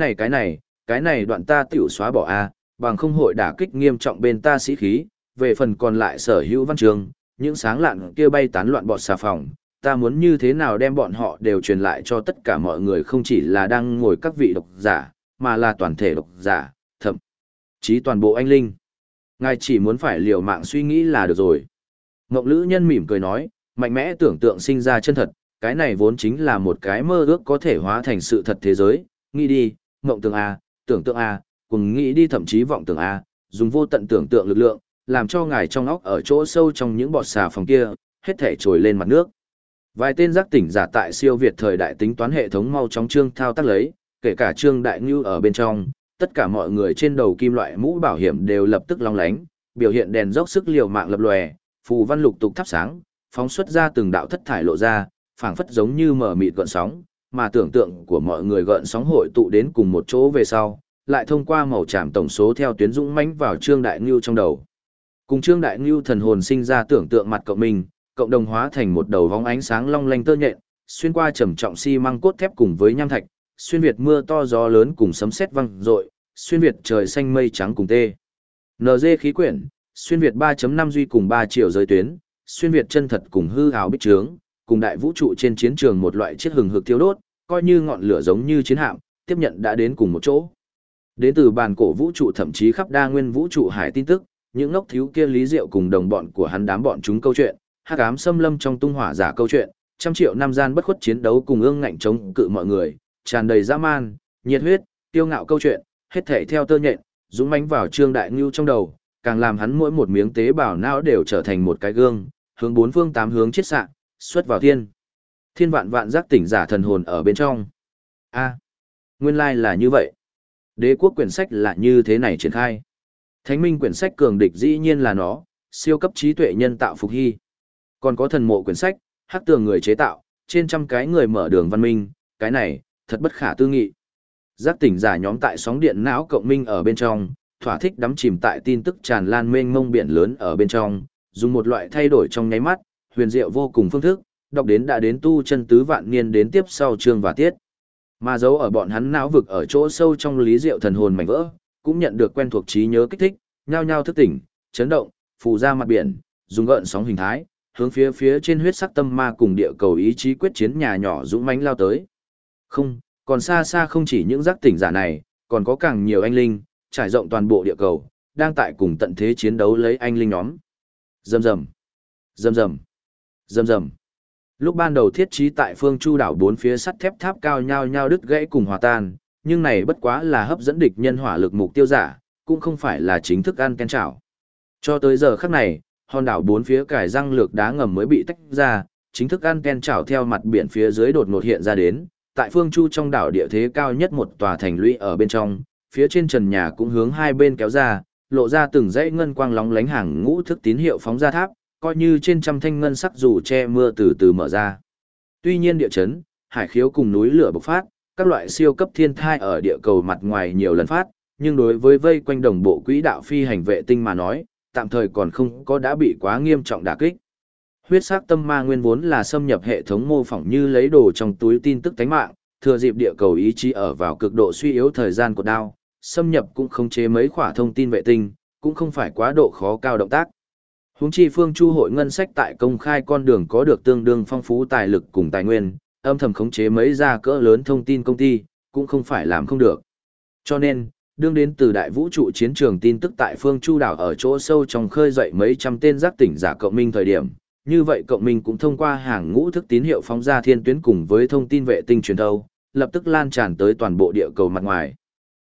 cái này đoạn ta tiểu xóa bỏ a, bằng không hội đả kích nghiêm trọng bên ta sĩ khí, về phần còn lại sở hữu văn trường, những sáng lạn kia bay tán loạn bọt xà phòng, ta muốn như thế nào đem bọn họ đều truyền lại cho tất cả mọi người, không chỉ là đang ngồi các vị độc giả, mà là toàn thể độc giả, thậm chí toàn bộ anh linh. Ngài chỉ muốn phải liều mạng suy nghĩ là được rồi. Ngộng Lữ Nhân mỉm cười nói, mạnh mẽ tưởng tượng sinh ra chân thật, cái này vốn chính là một cái mơ ước có thể hóa thành sự thật thế giới, nghĩ đi, mộng tưởng A, tưởng tượng A, cùng nghĩ đi thậm chí vọng tưởng A, dùng vô tận tưởng tượng lực lượng, làm cho ngài trong óc ở chỗ sâu trong những bọt xà phòng kia, hết thể trồi lên mặt nước. Vài tên giác tỉnh giả tại siêu việt thời đại tính toán hệ thống mau chóng trương thao tác lấy, kể cả Trương Đại Ngưu ở bên trong, tất cả mọi người trên đầu kim loại mũ bảo hiểm đều lập tức long lánh, biểu hiện đèn dốc sức liều mạng lập lòe, phù văn lục tục thắp sáng, phóng xuất ra từng đạo thất thải lộ ra, phảng phất giống như mở mịt gợn sóng, mà tưởng tượng của mọi người gợn sóng hội tụ đến cùng một chỗ về sau, lại thông qua màu tràm tổng số theo tuyến dũng mãnh vào Trương Đại Ngưu trong đầu. Cùng Trương Đại Ngưu thần hồn sinh ra tưởng tượng mặt cộng mình, cộng đồng hóa thành một đầu vóng ánh sáng long lanh tơ nhện, xuyên qua trầm trọng xi măng cốt thép cùng với nham thạch, xuyên việt mưa to gió lớn cùng sấm sét vang dội, xuyên việt trời xanh mây trắng cùng tê. NG khí quyển, xuyên việt 3.5 duy cùng 3 chiều giới tuyến, xuyên việt chân thật cùng hư ảo bích trướng, cùng đại vũ trụ trên chiến trường một loại chiếc hừng hực thiêu đốt, coi như ngọn lửa giống như chiến hạm, tiếp nhận đã đến cùng một chỗ. Đến từ bàn cổ vũ trụ thậm chí khắp đa nguyên vũ trụ hải tin tức, những ngốc thiếu kia Lý Diệu cùng đồng bọn của hắn đám bọn chúng câu chuyện, hắc ám xâm lâm trong tung hỏa giả câu chuyện, trăm triệu năm gian bất khuất chiến đấu cùng ương ngạnh chống cự mọi người, tràn đầy dã man, nhiệt huyết, tiêu ngạo câu chuyện, hết thảy theo tơ nhện, dũng mãnh vào Trương Đại Ngưu trong đầu, càng làm hắn mỗi một miếng tế bào não đều trở thành một cái gương, hướng bốn phương tám hướng chiết xạ, xuất vào thiên. Thiên vạn vạn giác tỉnh giả thần hồn ở bên trong. A, nguyên lai là như vậy. Đế quốc quyển sách là như thế này triển khai. Thánh minh quyển sách cường địch dĩ nhiên là nó, siêu cấp trí tuệ nhân tạo Phục Hy. Còn có thần mộ quyển sách, hắc tường người chế tạo, trên trăm cái người mở đường văn minh, cái này, thật bất khả tư nghị. Giác tỉnh giả nhóm tại sóng điện não cộng minh ở bên trong, thỏa thích đắm chìm tại tin tức tràn lan mênh mông biển lớn ở bên trong, dùng một loại thay đổi trong nháy mắt, huyền diệu vô cùng phương thức, đọc đến đã đến tu chân tứ vạn niên đến tiếp sau chương và tiết. Mà dấu ở bọn hắn não vực ở chỗ sâu trong Lý Diệu thần hồn mảnh vỡ, cũng nhận được quen thuộc trí nhớ kích thích, nhao nhao thức tỉnh, chấn động, phù ra mặt biển, dùng gợn sóng hình thái, hướng phía trên huyết sắc tâm ma cùng địa cầu ý chí quyết chiến nhà nhỏ dũng mãnh lao tới. Không, còn xa xa không chỉ những giác tỉnh giả này, còn có càng nhiều anh linh, trải rộng toàn bộ địa cầu, đang tại cùng tận thế chiến đấu lấy anh linh nhóm. Rầm rầm, rầm rầm, rầm rầm. Lúc ban đầu thiết trí tại phương Chu đảo bốn phía sắt thép tháp cao nhao nhao đứt gãy cùng hòa tan, nhưng này bất quá là hấp dẫn địch nhân hỏa lực mục tiêu giả, cũng không phải là chính thức ăn ken chảo. Cho tới giờ khắc này, hòn đảo bốn phía cải răng lược đá ngầm mới bị tách ra, chính thức ăn ken chảo theo mặt biển phía dưới đột ngột hiện ra đến, tại phương Chu trong đảo địa thế cao nhất một tòa thành lũy ở bên trong, phía trên trần nhà cũng hướng hai bên kéo ra, lộ ra từng dãy ngân quang lóng lánh hàng ngũ thức tín hiệu phóng ra tháp, coi như trên trăm thanh ngân sắc dù che mưa từ từ mở ra. Tuy nhiên địa chấn, hải khiếu cùng núi lửa bộc phát, các loại siêu cấp thiên thai ở địa cầu mặt ngoài nhiều lần phát, nhưng đối với vây quanh đồng bộ quỹ đạo phi hành vệ tinh mà nói, tạm thời còn không có đã bị quá nghiêm trọng đả kích. Huyết sắc tâm ma nguyên vốn là xâm nhập hệ thống mô phỏng như lấy đồ trong túi tin tức tánh mạng, thừa dịp địa cầu ý chí ở vào cực độ suy yếu thời gian của đao, xâm nhập cũng không chế mấy khỏa thông tin vệ tinh, cũng không phải quá độ khó cao động tác. Huống chi phương Chu hội ngân sách tại công khai con đường có được tương đương phong phú tài lực cùng tài nguyên, âm thầm khống chế mấy gia cỡ lớn thông tin công ty, cũng không phải làm không được. Cho nên, đương đến từ đại vũ trụ chiến trường tin tức tại phương Chu đảo ở chỗ sâu trong khơi dậy mấy trăm tên giác tỉnh giả cộng minh thời điểm, như vậy cộng minh cũng thông qua hàng ngũ thức tín hiệu phóng ra thiên tuyến cùng với thông tin vệ tinh truyền thâu, lập tức lan tràn tới toàn bộ địa cầu mặt ngoài.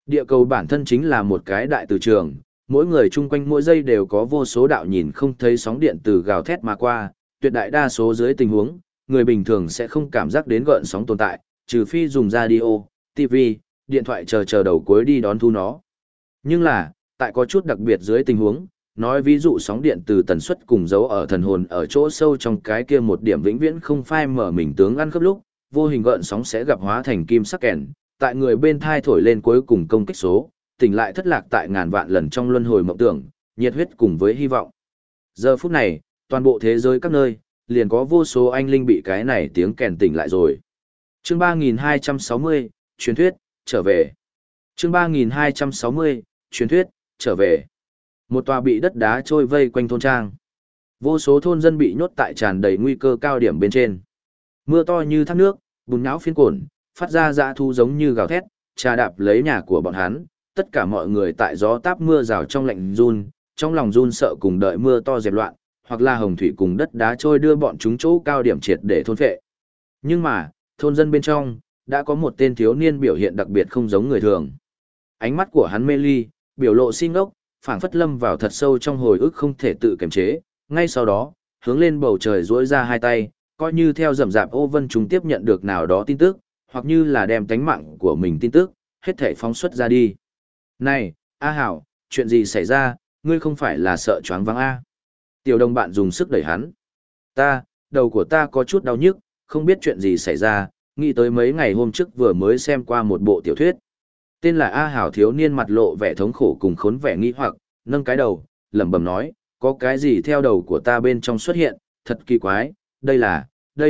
Địa cầu bản thân chính là một cái đại từ trường, mỗi người chung quanh mỗi giây đều có vô số đạo nhìn không thấy sóng điện từ gào thét mà qua, tuyệt đại đa số dưới tình huống, người bình thường sẽ không cảm giác đến gợn sóng tồn tại, trừ phi dùng radio, TV, điện thoại chờ đầu cuối đi đón thu nó. Nhưng là, tại có chút đặc biệt dưới tình huống, nói ví dụ sóng điện từ tần suất cùng dấu ở thần hồn ở chỗ sâu trong cái kia một điểm vĩnh viễn không phai mở mình tướng ăn khớp lúc, vô hình gợn sóng sẽ gặp hóa thành kim sắc kèn, tại người bên thai thổi lên cuối cùng công kích số, tỉnh lại thất lạc tại ngàn vạn lần trong luân hồi mộng tưởng, nhiệt huyết cùng với hy vọng. Giờ phút này, toàn bộ thế giới các nơi, liền có vô số anh linh bị cái này tiếng kèn tỉnh lại rồi. Chương 3260, truyền thuyết, trở về. Chương 3260, truyền thuyết, trở về. Một tòa bị đất đá trôi vây quanh thôn trang. Vô số thôn dân bị nhốt tại tràn đầy nguy cơ cao điểm bên trên. Mưa to như thác nước, bùn nhão phiến cồn, phát ra dã thu giống như gào thét, trà đạp lấy nhà của bọn hắn. Tất cả mọi người tại gió táp mưa rào trong lạnh run, trong lòng run sợ cùng đợi mưa to dẹp loạn, hoặc là hồng thủy cùng đất đá trôi đưa bọn chúng chỗ cao điểm triệt để thôn phệ. Nhưng mà, thôn dân bên trong, đã có một tên thiếu niên biểu hiện đặc biệt không giống người thường. Ánh mắt của hắn mê ly, biểu lộ si ngốc, phảng phất lâm vào thật sâu trong hồi ức không thể tự kiềm chế, ngay sau đó, hướng lên bầu trời duỗi ra hai tay, coi như theo rầm rạp ô vân chúng tiếp nhận được nào đó tin tức, hoặc như là đem tánh mạng của mình tin tức, hết thể phóng xuất ra đi. Này, A Hảo, chuyện gì xảy ra, ngươi không phải là sợ choáng váng A. Tiểu đồng bạn dùng sức đẩy hắn. Đầu của ta có chút đau nhức, không biết chuyện gì xảy ra, nghĩ tới mấy ngày hôm trước vừa mới xem qua một bộ tiểu thuyết. Tên là A Hảo thiếu niên mặt lộ vẻ thống khổ cùng khốn vẻ nghi hoặc, nâng cái đầu, lẩm bẩm nói, có cái gì theo đầu của ta bên trong xuất hiện, thật kỳ quái, đây là.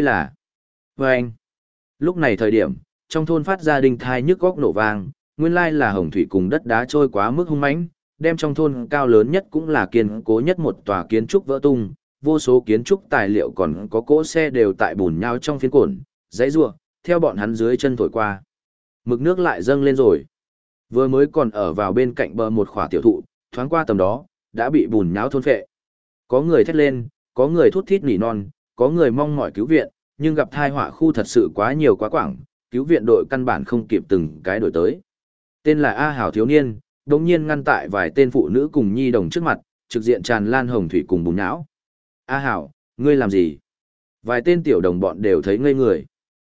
Và anh, lúc này thời điểm, trong thôn phát ra đinh thai nhức góc nổ vang, nguyên lai là hồng thủy cùng đất đá trôi quá mức hung mãnh, đem trong thôn cao lớn nhất cũng là kiên cố nhất một tòa kiến trúc vỡ tung, vô số kiến trúc tài liệu còn có cỗ xe đều tại bùn nhau trong phiến cồn, dãy rủa, theo bọn hắn dưới chân thổi qua. Mực nước lại dâng lên rồi. Vừa mới còn ở vào bên cạnh bờ một khỏa tiểu thụ, thoáng qua tầm đó, đã bị bùn nhão thôn phệ. Có người thét lên, có người thút thít nỉ non, có người mong mỏi cứu viện, nhưng gặp thai họa khu thật sự quá nhiều quá quảng, cứu viện đội căn bản không kịp từng cái đổi tới. Tên là A Hảo thiếu niên, đột nhiên ngăn tại vài tên phụ nữ cùng nhi đồng trước mặt, trực diện tràn lan hồng thủy cùng bùn nhão. A Hảo, ngươi làm gì? Vài tên tiểu đồng bọn đều thấy ngây người.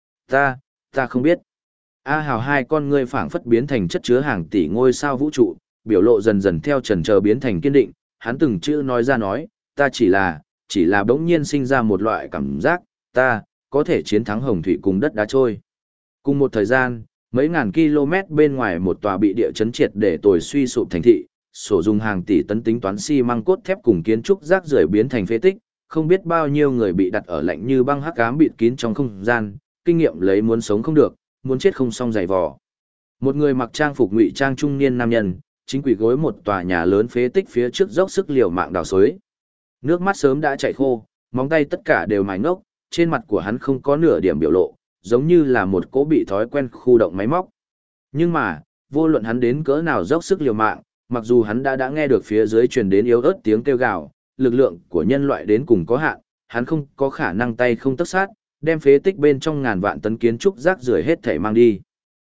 Ta không biết. A Hảo hai con ngươi phảng phất biến thành chất chứa hàng tỷ ngôi sao vũ trụ, biểu lộ dần dần theo trần chờ biến thành kiên định, hắn từng chữ nói ra nói, ta chỉ là bỗng nhiên sinh ra một loại cảm giác, ta có thể chiến thắng hồng thủy cùng đất đá trôi. Cùng một thời gian, mấy ngàn km bên ngoài một tòa bị địa chấn triệt để tồi suy sụp thành thị, sổ dùng hàng tỷ tấn tính toán xi măng cốt thép cùng kiến trúc rác rưởi biến thành phế tích, không biết bao nhiêu người bị đặt ở lạnh như băng hắc ám bịt kín trong không gian, kinh nghiệm lấy muốn sống không được, muốn chết không xong dày vò. Một người mặc trang phục ngụy trang trung niên nam nhân, chính quỷ gối một tòa nhà lớn phế tích phía trước dốc sức liều mạng đào xới. Nước mắt sớm đã chảy khô, móng tay tất cả đều mài ngốc, trên mặt của hắn không có nửa điểm biểu lộ, giống như là một cỗ bị thói quen khu động máy móc. Nhưng mà, vô luận hắn đến cỡ nào dốc sức liều mạng, mặc dù hắn đã nghe được phía dưới truyền đến yếu ớt tiếng kêu gào, lực lượng của nhân loại đến cùng có hạn, hắn không có khả năng tay không tất sát, đem phế tích bên trong ngàn vạn tấn kiến trúc rác rưởi hết thảy mang đi.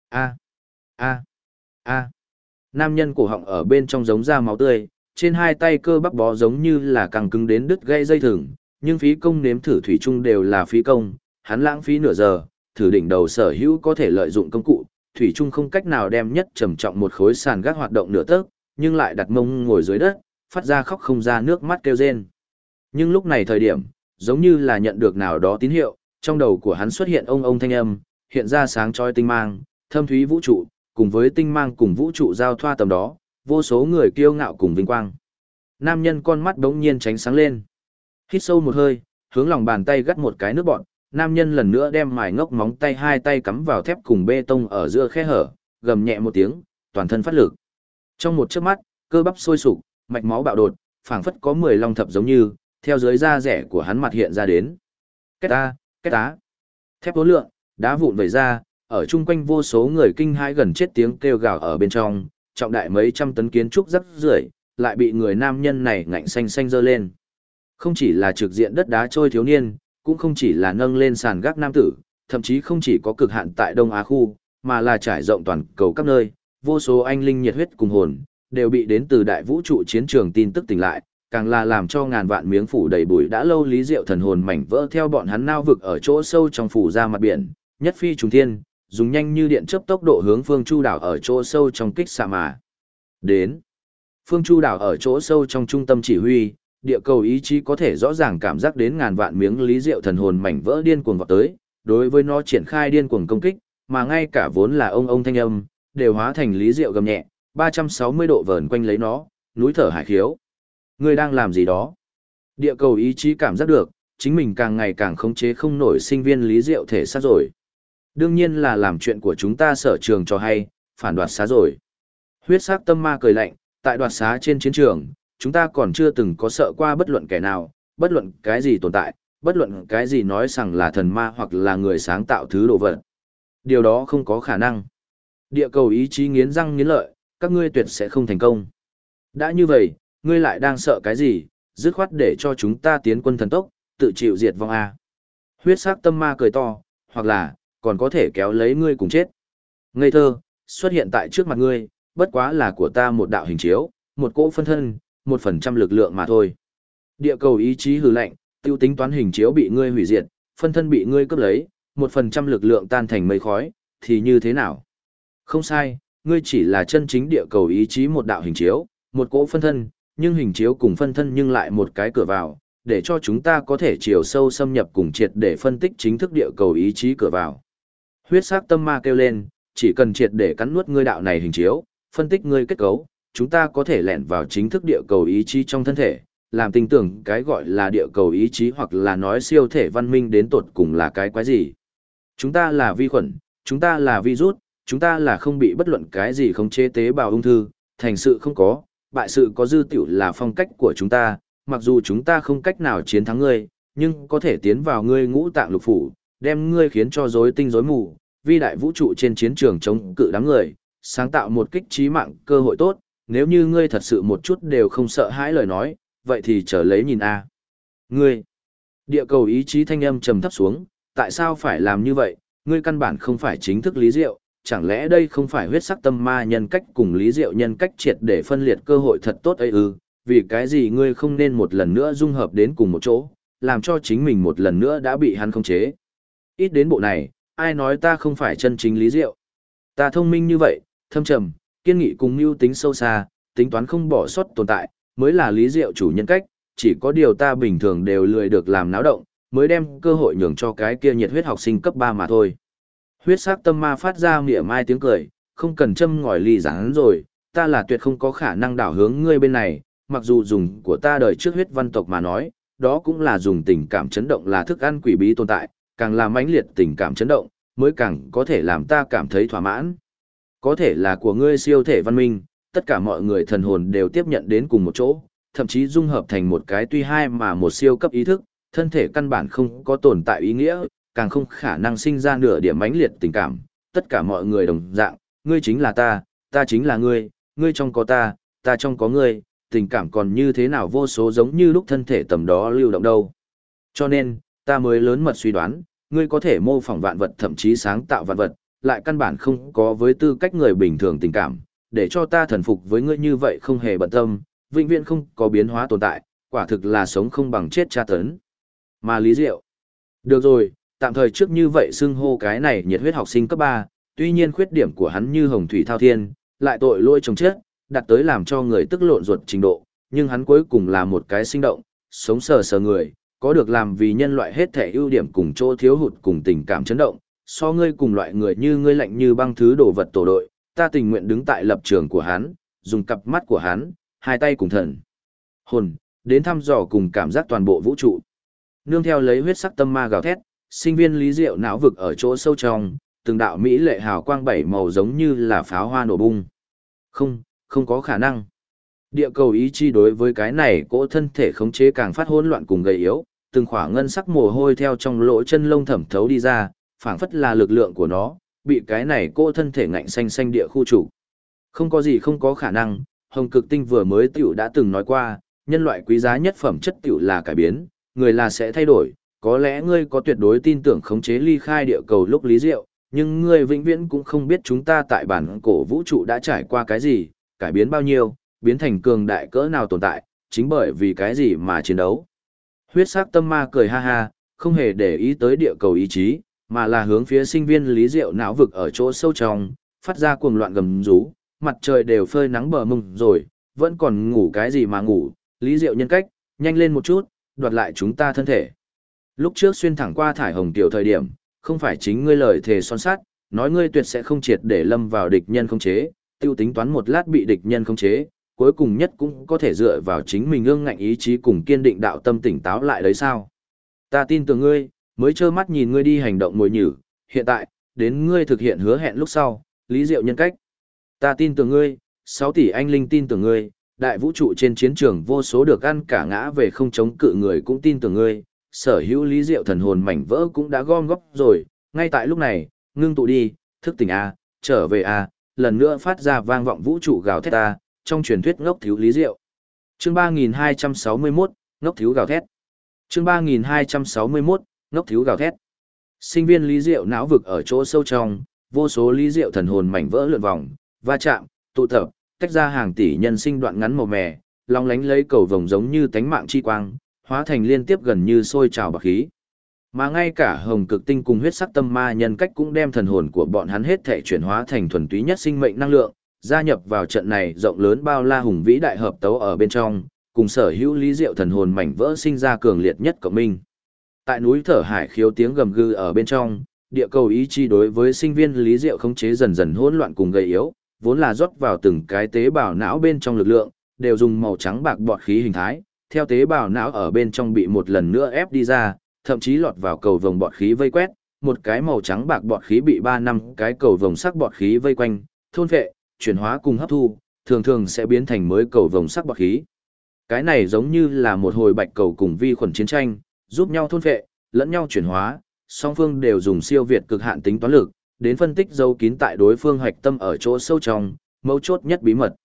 A. Nam nhân cổ họng ở bên trong giống ra máu tươi, trên hai tay cơ bắp bó giống như là căng cứng đến đứt gãy dây thừng, nhưng phí công nếm thử thủy chung đều là phí công, hắn lãng phí nửa giờ, thử đỉnh đầu sở hữu có thể lợi dụng công cụ, thủy chung không cách nào đem nhất trầm trọng một khối sàn gác hoạt động nửa tấc, nhưng lại đặt mông ngồi dưới đất, phát ra khóc không ra nước mắt kêu rên. Nhưng lúc này thời điểm, giống như là nhận được nào đó tín hiệu, trong đầu của hắn xuất hiện ông thanh âm, hiện ra sáng chói tinh mang, thâm thúy vũ trụ, cùng với tinh mang cùng vũ trụ giao thoa tầm đó, vô số người kiêu ngạo cùng vinh quang. Nam nhân con mắt đống nhiên tránh sáng lên. Hít sâu một hơi, hướng lòng bàn tay gắt một cái nước bọt, nam nhân lần nữa đem mài ngốc móng tay hai tay cắm vào thép cùng bê tông ở giữa khe hở, gầm nhẹ một tiếng, toàn thân phát lực. Trong một chớp mắt, cơ bắp sôi sục, mạch máu bạo đột, phảng phất có 10 long thập giống như, theo dưới da rẻ của hắn mặt hiện ra đến. Két tá. Thép hối lượng, đá vụn vẩy ra, ở chung quanh vô số người kinh hãi gần chết tiếng kêu gào ở bên trong, trọng đại mấy trăm tấn kiến trúc rắc rưởi, lại bị người nam nhân này ngạnh xanh xanh giơ lên. Không chỉ là trực diện đất đá trôi thiếu niên, cũng không chỉ là nâng lên sàn gác nam tử, thậm chí không chỉ có cực hạn tại Đông Á khu, mà là trải rộng toàn cầu các nơi, vô số anh linh nhiệt huyết cùng hồn, đều bị đến từ đại vũ trụ chiến trường tin tức tỉnh lại, càng là làm cho ngàn vạn miếng phủ đầy bụi đã lâu Lý Diệu thần hồn mảnh vỡ theo bọn hắn nao vực ở chỗ sâu trong phủ ra mặt biển, nhất phi trùng thiên, dùng nhanh như điện chớp tốc độ hướng Phương Chu đảo ở chỗ sâu trong kích xạ mà. Đến. Phương Chu đảo ở chỗ sâu trong trung tâm chỉ huy, địa cầu ý chí có thể rõ ràng cảm giác đến ngàn vạn miếng Lý Diệu thần hồn mảnh vỡ điên cuồng vọt tới, đối với nó triển khai điên cuồng công kích, mà ngay cả vốn là ông thanh âm, đều hóa thành Lý Diệu gầm nhẹ, 360 độ vờn quanh lấy nó, núi thở hải khiếu. Ngươi đang làm gì đó? Địa cầu ý chí cảm giác được, chính mình càng ngày càng khống chế không nổi sinh viên Lý Diệu thể xác rồi. Đương nhiên là làm chuyện của chúng ta sở trường cho hay, phản đoạt xá rồi. Huyết sắc tâm ma cười lạnh, tại đoạt xá trên chiến trường, chúng ta còn chưa từng có sợ qua bất luận kẻ nào, bất luận cái gì tồn tại, bất luận cái gì nói rằng là thần ma hoặc là người sáng tạo thứ đồ vật. Điều đó không có khả năng. Địa cầu ý chí nghiến răng nghiến lợi, các ngươi tuyệt sẽ không thành công. Đã như vậy, ngươi lại đang sợ cái gì, dứt khoát để cho chúng ta tiến quân thần tốc, tự chịu diệt vong A. Huyết sắc tâm ma cười to, hoặc là, còn có thể kéo lấy ngươi cùng chết. Ngây thơ, xuất hiện tại trước mặt ngươi, bất quá là của ta một đạo hình chiếu, một cỗ phân thân, 1% lực lượng mà thôi. Địa cầu ý chí hừ lạnh, tiêu tính toán hình chiếu bị ngươi hủy diệt, phân thân bị ngươi cướp lấy, 1% lực lượng tan thành mây khói, thì như thế nào? Không sai, ngươi chỉ là chân chính địa cầu ý chí một đạo hình chiếu, một cỗ phân thân, nhưng hình chiếu cùng phân thân nhưng lại một cái cửa vào, để cho chúng ta có thể chiều sâu xâm nhập cùng triệt để phân tích chính thức địa cầu ý chí cửa vào. Huyết sắc tâm ma kêu lên, chỉ cần triệt để cắn nuốt ngươi đạo này hình chiếu, phân tích ngươi kết cấu, chúng ta có thể lẻn vào chính thức địa cầu ý chí trong thân thể, làm tin tưởng cái gọi là địa cầu ý chí hoặc là nói siêu thể văn minh đến tột cùng là cái quái gì. Chúng ta là vi khuẩn, chúng ta là virus, chúng ta là không bị bất luận cái gì khống chế tế bào ung thư, thành sự không có, bại sự có dư tiểu là phong cách của chúng ta, mặc dù chúng ta không cách nào chiến thắng ngươi, nhưng có thể tiến vào ngươi ngũ tạng lục phủ, đem ngươi khiến cho rối tinh rối mù, vi đại vũ trụ trên chiến trường chống cự đám người, sáng tạo một kích trí mạng cơ hội tốt, nếu như ngươi thật sự một chút đều không sợ hãi lời nói, vậy thì chờ lấy nhìn a. Ngươi, địa cầu ý chí thanh âm trầm thấp xuống, tại sao phải làm như vậy, ngươi căn bản không phải chính thức Lý Diệu, chẳng lẽ đây không phải huyết sắc tâm ma nhân cách cùng Lý Diệu nhân cách triệt để phân liệt cơ hội thật tốt ấy ư, vì cái gì ngươi không nên một lần nữa dung hợp đến cùng một chỗ, làm cho chính mình một lần nữa đã bị hắn khống chế. Ít đến bộ này, ai nói ta không phải chân chính Lý Diệu. Ta thông minh như vậy, thâm trầm, kiên nghị cùng mưu tính sâu xa, tính toán không bỏ sót tồn tại, mới là Lý Diệu chủ nhân cách, chỉ có điều ta bình thường đều lười được làm náo động, mới đem cơ hội nhường cho cái kia nhiệt huyết học sinh cấp 3 mà thôi. Huyết sắc tâm ma phát ra mỉa mai tiếng cười, không cần châm ngòi ly giảng rồi, ta là tuyệt không có khả năng đảo hướng ngươi bên này, mặc dù dùng của ta đời trước huyết văn tộc mà nói, đó cũng là dùng tình cảm chấn động là thức ăn quỷ bí tồn tại, càng là mãnh liệt tình cảm chấn động, mới càng có thể làm ta cảm thấy thỏa mãn. Có thể là của ngươi siêu thể văn minh, tất cả mọi người thần hồn đều tiếp nhận đến cùng một chỗ, thậm chí dung hợp thành một cái tuy hai mà một siêu cấp ý thức, thân thể căn bản không có tồn tại ý nghĩa, càng không khả năng sinh ra nửa điểm mãnh liệt tình cảm. Tất cả mọi người đồng dạng, ngươi chính là ta chính là ngươi, ngươi trong có ta trong có ngươi, tình cảm còn như thế nào vô số giống như lúc thân thể tầm đó lưu động đâu. Cho nên, ta mới lớn mật suy đoán, ngươi có thể mô phỏng vạn vật thậm chí sáng tạo vạn vật, lại căn bản không có với tư cách người bình thường tình cảm, để cho ta thần phục với ngươi như vậy không hề bận tâm, vĩnh viễn không có biến hóa tồn tại, quả thực là sống không bằng chết tra tấn. Mà Lý Diệu. Được rồi, tạm thời trước như vậy xưng hô cái này nhiệt huyết học sinh cấp 3, tuy nhiên khuyết điểm của hắn như hồng thủy thao thiên, lại tội lỗi chồng chết, đặt tới làm cho người tức lộn ruột trình độ, nhưng hắn cuối cùng là một cái sinh động, sống sờ sờ người, có được làm vì nhân loại hết thể ưu điểm cùng chỗ thiếu hụt cùng tình cảm chấn động, so ngươi cùng loại người như ngươi lạnh như băng thứ đồ vật tổ đội, ta tình nguyện đứng tại lập trường của hắn, dùng cặp mắt của hắn, hai tay cùng thần hồn, đến thăm dò cùng cảm giác toàn bộ vũ trụ. Nương theo lấy huyết sắc tâm ma gào thét, sinh viên Lý Diệu não vực ở chỗ sâu trong, từng đạo mỹ lệ hào quang bảy màu giống như là pháo hoa nổ bung. Không có khả năng. Địa cầu ý chi đối với cái này cỗ thân thể khống chế càng phát hỗn loạn cùng gầy yếu, từng khỏa ngân sắc mồ hôi theo trong lỗ chân lông thẩm thấu đi ra, phảng phất là lực lượng của nó, bị cái này cỗ thân thể ngạnh xanh xanh địa khu chủ. Không có gì không có khả năng, Hồng Cực Tinh vừa mới tiểu đã từng nói qua, nhân loại quý giá nhất phẩm chất tiểu là cải biến, người là sẽ thay đổi, có lẽ ngươi có tuyệt đối tin tưởng khống chế ly khai địa cầu lúc Lý Diệu, nhưng ngươi vĩnh viễn cũng không biết chúng ta tại bản cổ vũ trụ đã trải qua cái gì, cải biến bao nhiêu, biến thành cường đại cỡ nào tồn tại, chính bởi vì cái gì mà chiến đấu. Huyết sắc tâm ma cười ha ha, không hề để ý tới địa cầu ý chí, mà là hướng phía sinh viên Lý Diệu não vực ở chỗ sâu trong, phát ra cuồng loạn gầm rú, mặt trời đều phơi nắng bờ mông rồi, vẫn còn ngủ cái gì mà ngủ, Lý Diệu nhân cách, nhanh lên một chút, đoạt lại chúng ta thân thể. Lúc trước xuyên thẳng qua thải hồng tiểu thời điểm, không phải chính ngươi lời thề son sắt, nói ngươi tuyệt sẽ không triệt để lâm vào địch nhân khống chế, tiêu tính toán một lát bị địch nhân khống chế, cuối cùng nhất cũng có thể dựa vào chính mình ương ngạnh ý chí cùng kiên định đạo tâm tỉnh táo lại đấy sao. Ta tin tưởng ngươi, mới trơ mắt nhìn ngươi đi hành động mồi nhử, hiện tại, đến ngươi thực hiện hứa hẹn lúc sau, Lý Diệu nhân cách. Ta tin tưởng ngươi, 6 tỷ anh linh tin tưởng ngươi, đại vũ trụ trên chiến trường vô số được ăn cả ngã về không chống cự người cũng tin tưởng ngươi, sở hữu Lý Diệu thần hồn mảnh vỡ cũng đã gom góp rồi, ngay tại lúc này, ngưng tụ đi, thức tỉnh A, trở về A, lần nữa phát ra vang vọng vũ trụ gào thét A, trong truyền thuyết ngốc thiếu Lý Diệu. Chương 3261, ngốc thiếu gào thét. Chương 3261, ngốc thiếu gào thét. Sinh viên Lý Diệu não vực ở chỗ sâu trong, vô số Lý Diệu thần hồn mảnh vỡ lượn vòng, va chạm, tụ tập, tách ra hàng tỷ nhân sinh đoạn ngắn màu mè, long lánh lấy cầu vồng giống như tánh mạng chi quang, hóa thành liên tiếp gần như sôi trào bạc khí. Mà ngay cả hồng cực tinh cùng huyết sắc tâm ma nhân cách cũng đem thần hồn của bọn hắn hết thể chuyển hóa thành thuần túy nhất sinh mệnh năng lượng, gia nhập vào trận này rộng lớn bao la hùng vĩ đại hợp tấu ở bên trong, cùng sở hữu Lý Diệu thần hồn mảnh vỡ sinh ra cường liệt nhất cộng minh. Tại núi thở hải khiếu tiếng gầm gừ ở bên trong, địa cầu ý chí đối với sinh viên Lý Diệu khống chế dần dần hỗn loạn cùng gầy yếu, vốn là rót vào từng cái tế bào não bên trong lực lượng, đều dùng màu trắng bạc bọt khí hình thái, theo tế bào não ở bên trong bị một lần nữa ép đi ra, thậm chí lọt vào cầu vồng bọt khí vây quét, một cái màu trắng bạc bọt khí bị 3 năm cái cầu vồng sắc bọt khí vây quanh, thôn phệ, chuyển hóa cùng hấp thu, thường thường sẽ biến thành mới cầu vồng sắc bọt khí. Cái này giống như là một hồi bạch cầu cùng vi khuẩn chiến tranh, giúp nhau thôn phệ, lẫn nhau chuyển hóa, song phương đều dùng siêu việt cực hạn tính toán lực, đến phân tích dấu kín tại đối phương hoạch tâm ở chỗ sâu trong, mấu chốt nhất bí mật.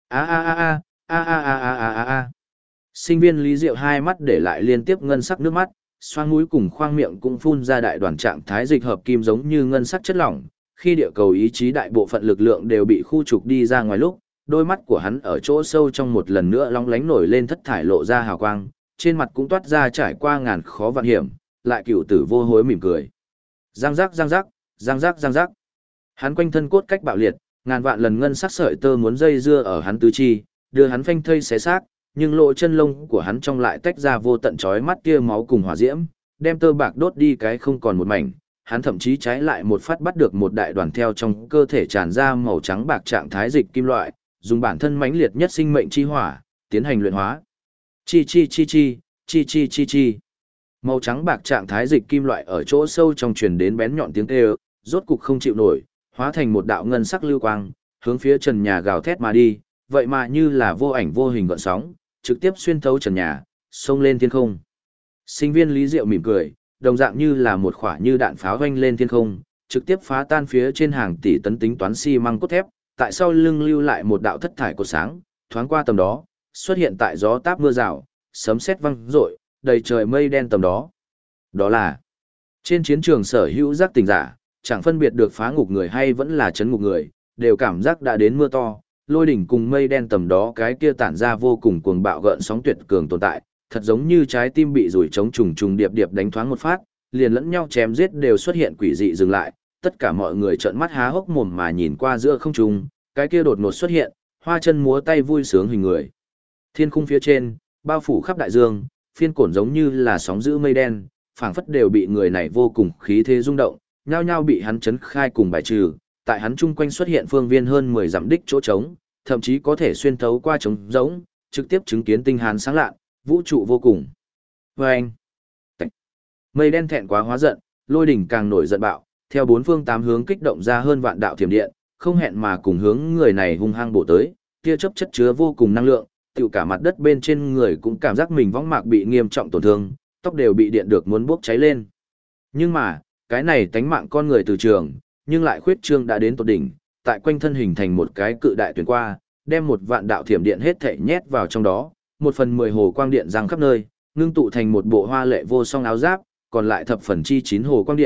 Sinh viên Lý Diệu hai mắt để lại liên tiếp ngân sắc nước mắt, xoang mũi cùng khoang miệng cũng phun ra đại đoàn trạng thái dịch hợp kim giống như ngân sắc chất lỏng, khi địa cầu ý chí đại bộ phận lực lượng đều bị khu trục đi ra ngoài lúc, đôi mắt của hắn ở chỗ sâu trong một lần nữa long lánh nổi lên thất thải lộ ra hào quang, trên mặt cũng toát ra trải qua ngàn khó vạn hiểm, lại cựu tử vô hối mỉm cười. Giang giác giang giác, giang giác giang giác. Hắn quanh thân cốt cách bạo liệt, ngàn vạn lần ngân sắc sợi tơ muốn dây dưa ở hắn tứ chi, đưa hắn phanh thây xé xác, nhưng lỗ chân lông của hắn trong lại tách ra vô tận chói mắt tia máu cùng hỏa diễm, đem tơ bạc đốt đi cái không còn một mảnh. Hắn thậm chí trái lại một phát bắt được một đại đoàn theo trong cơ thể tràn ra màu trắng bạc trạng thái dịch kim loại, dùng bản thân mãnh liệt nhất sinh mệnh chi hỏa, tiến hành luyện hóa. Chi chi chi chi, chi chi chi chi. Màu trắng bạc trạng thái dịch kim loại ở chỗ sâu trong truyền đến bén nhọn tiếng kêu, rốt cục không chịu nổi, hóa thành một đạo ngân sắc lưu quang, hướng phía trần nhà gào thét mà đi, vậy mà như là vô ảnh vô hình gợn sóng, trực tiếp xuyên thấu trần nhà, xông lên thiên không. Sinh viên Lý Diệu mỉm cười, đồng dạng như là một quả như đạn pháo hoanh lên thiên không, trực tiếp phá tan phía trên hàng tỷ tấn tính toán xi măng cốt thép, tại sau lưng lưu lại một đạo thất thải cột sáng, thoáng qua tầm đó, xuất hiện tại gió táp mưa rào, sấm sét vang rội, đầy trời mây đen tầm đó. Đó là trên chiến trường sở hữu giác tỉnh giả, chẳng phân biệt được phá ngục người hay vẫn là chấn ngục người, đều cảm giác đã đến mưa to, lôi đỉnh cùng mây đen tầm đó cái kia tản ra vô cùng cuồng bạo gợn sóng tuyệt cường tồn tại, thật giống như trái tim bị rủi trống trùng trùng điệp điệp đánh thoáng một phát, liền lẫn nhau chém giết đều xuất hiện quỷ dị dừng lại, tất cả mọi người trợn mắt há hốc mồm mà nhìn qua giữa không trung, cái kia đột ngột xuất hiện, hoa chân múa tay vui sướng hình người. Thiên khung phía trên, bao phủ khắp đại dương, phiên cổn giống như là sóng dữ mây đen, phảng phất đều bị người này vô cùng khí thế rung động, nhao nhao bị hắn chấn khai cùng bài trừ, tại hắn chung quanh xuất hiện phương viên hơn 10 dặm đích chỗ trống, thậm chí có thể xuyên thấu qua trống rỗng, trực tiếp chứng kiến tinh hàn sáng lạ, vũ trụ vô cùng. Vâng! Mây đen thẹn quá hóa giận, lôi đỉnh càng nổi giận bạo, theo bốn phương tám hướng kích động ra hơn vạn đạo thiểm điện, không hẹn mà cùng hướng người này hung hăng bổ tới, tia chớp chất chứa vô cùng năng lượng, tiểu cả mặt đất bên trên người cũng cảm giác mình võng mạc bị nghiêm trọng tổn thương, tóc đều bị điện được muốn bốc cháy lên. Nhưng mà, cái này tánh mạng con người từ trường, nhưng lại khuyết trương đã đến tột đỉnh, tại quanh thân hình thành một cái cự đại tuyển qua, đem một vạn đạo thiểm điện hết thảy nhét vào trong đó, 1/10 hồ quang điện giăng khắp nơi, ngưng tụ thành một bộ hoa lệ vô song áo giáp, còn lại thập phần chi 9 hồ quang điện,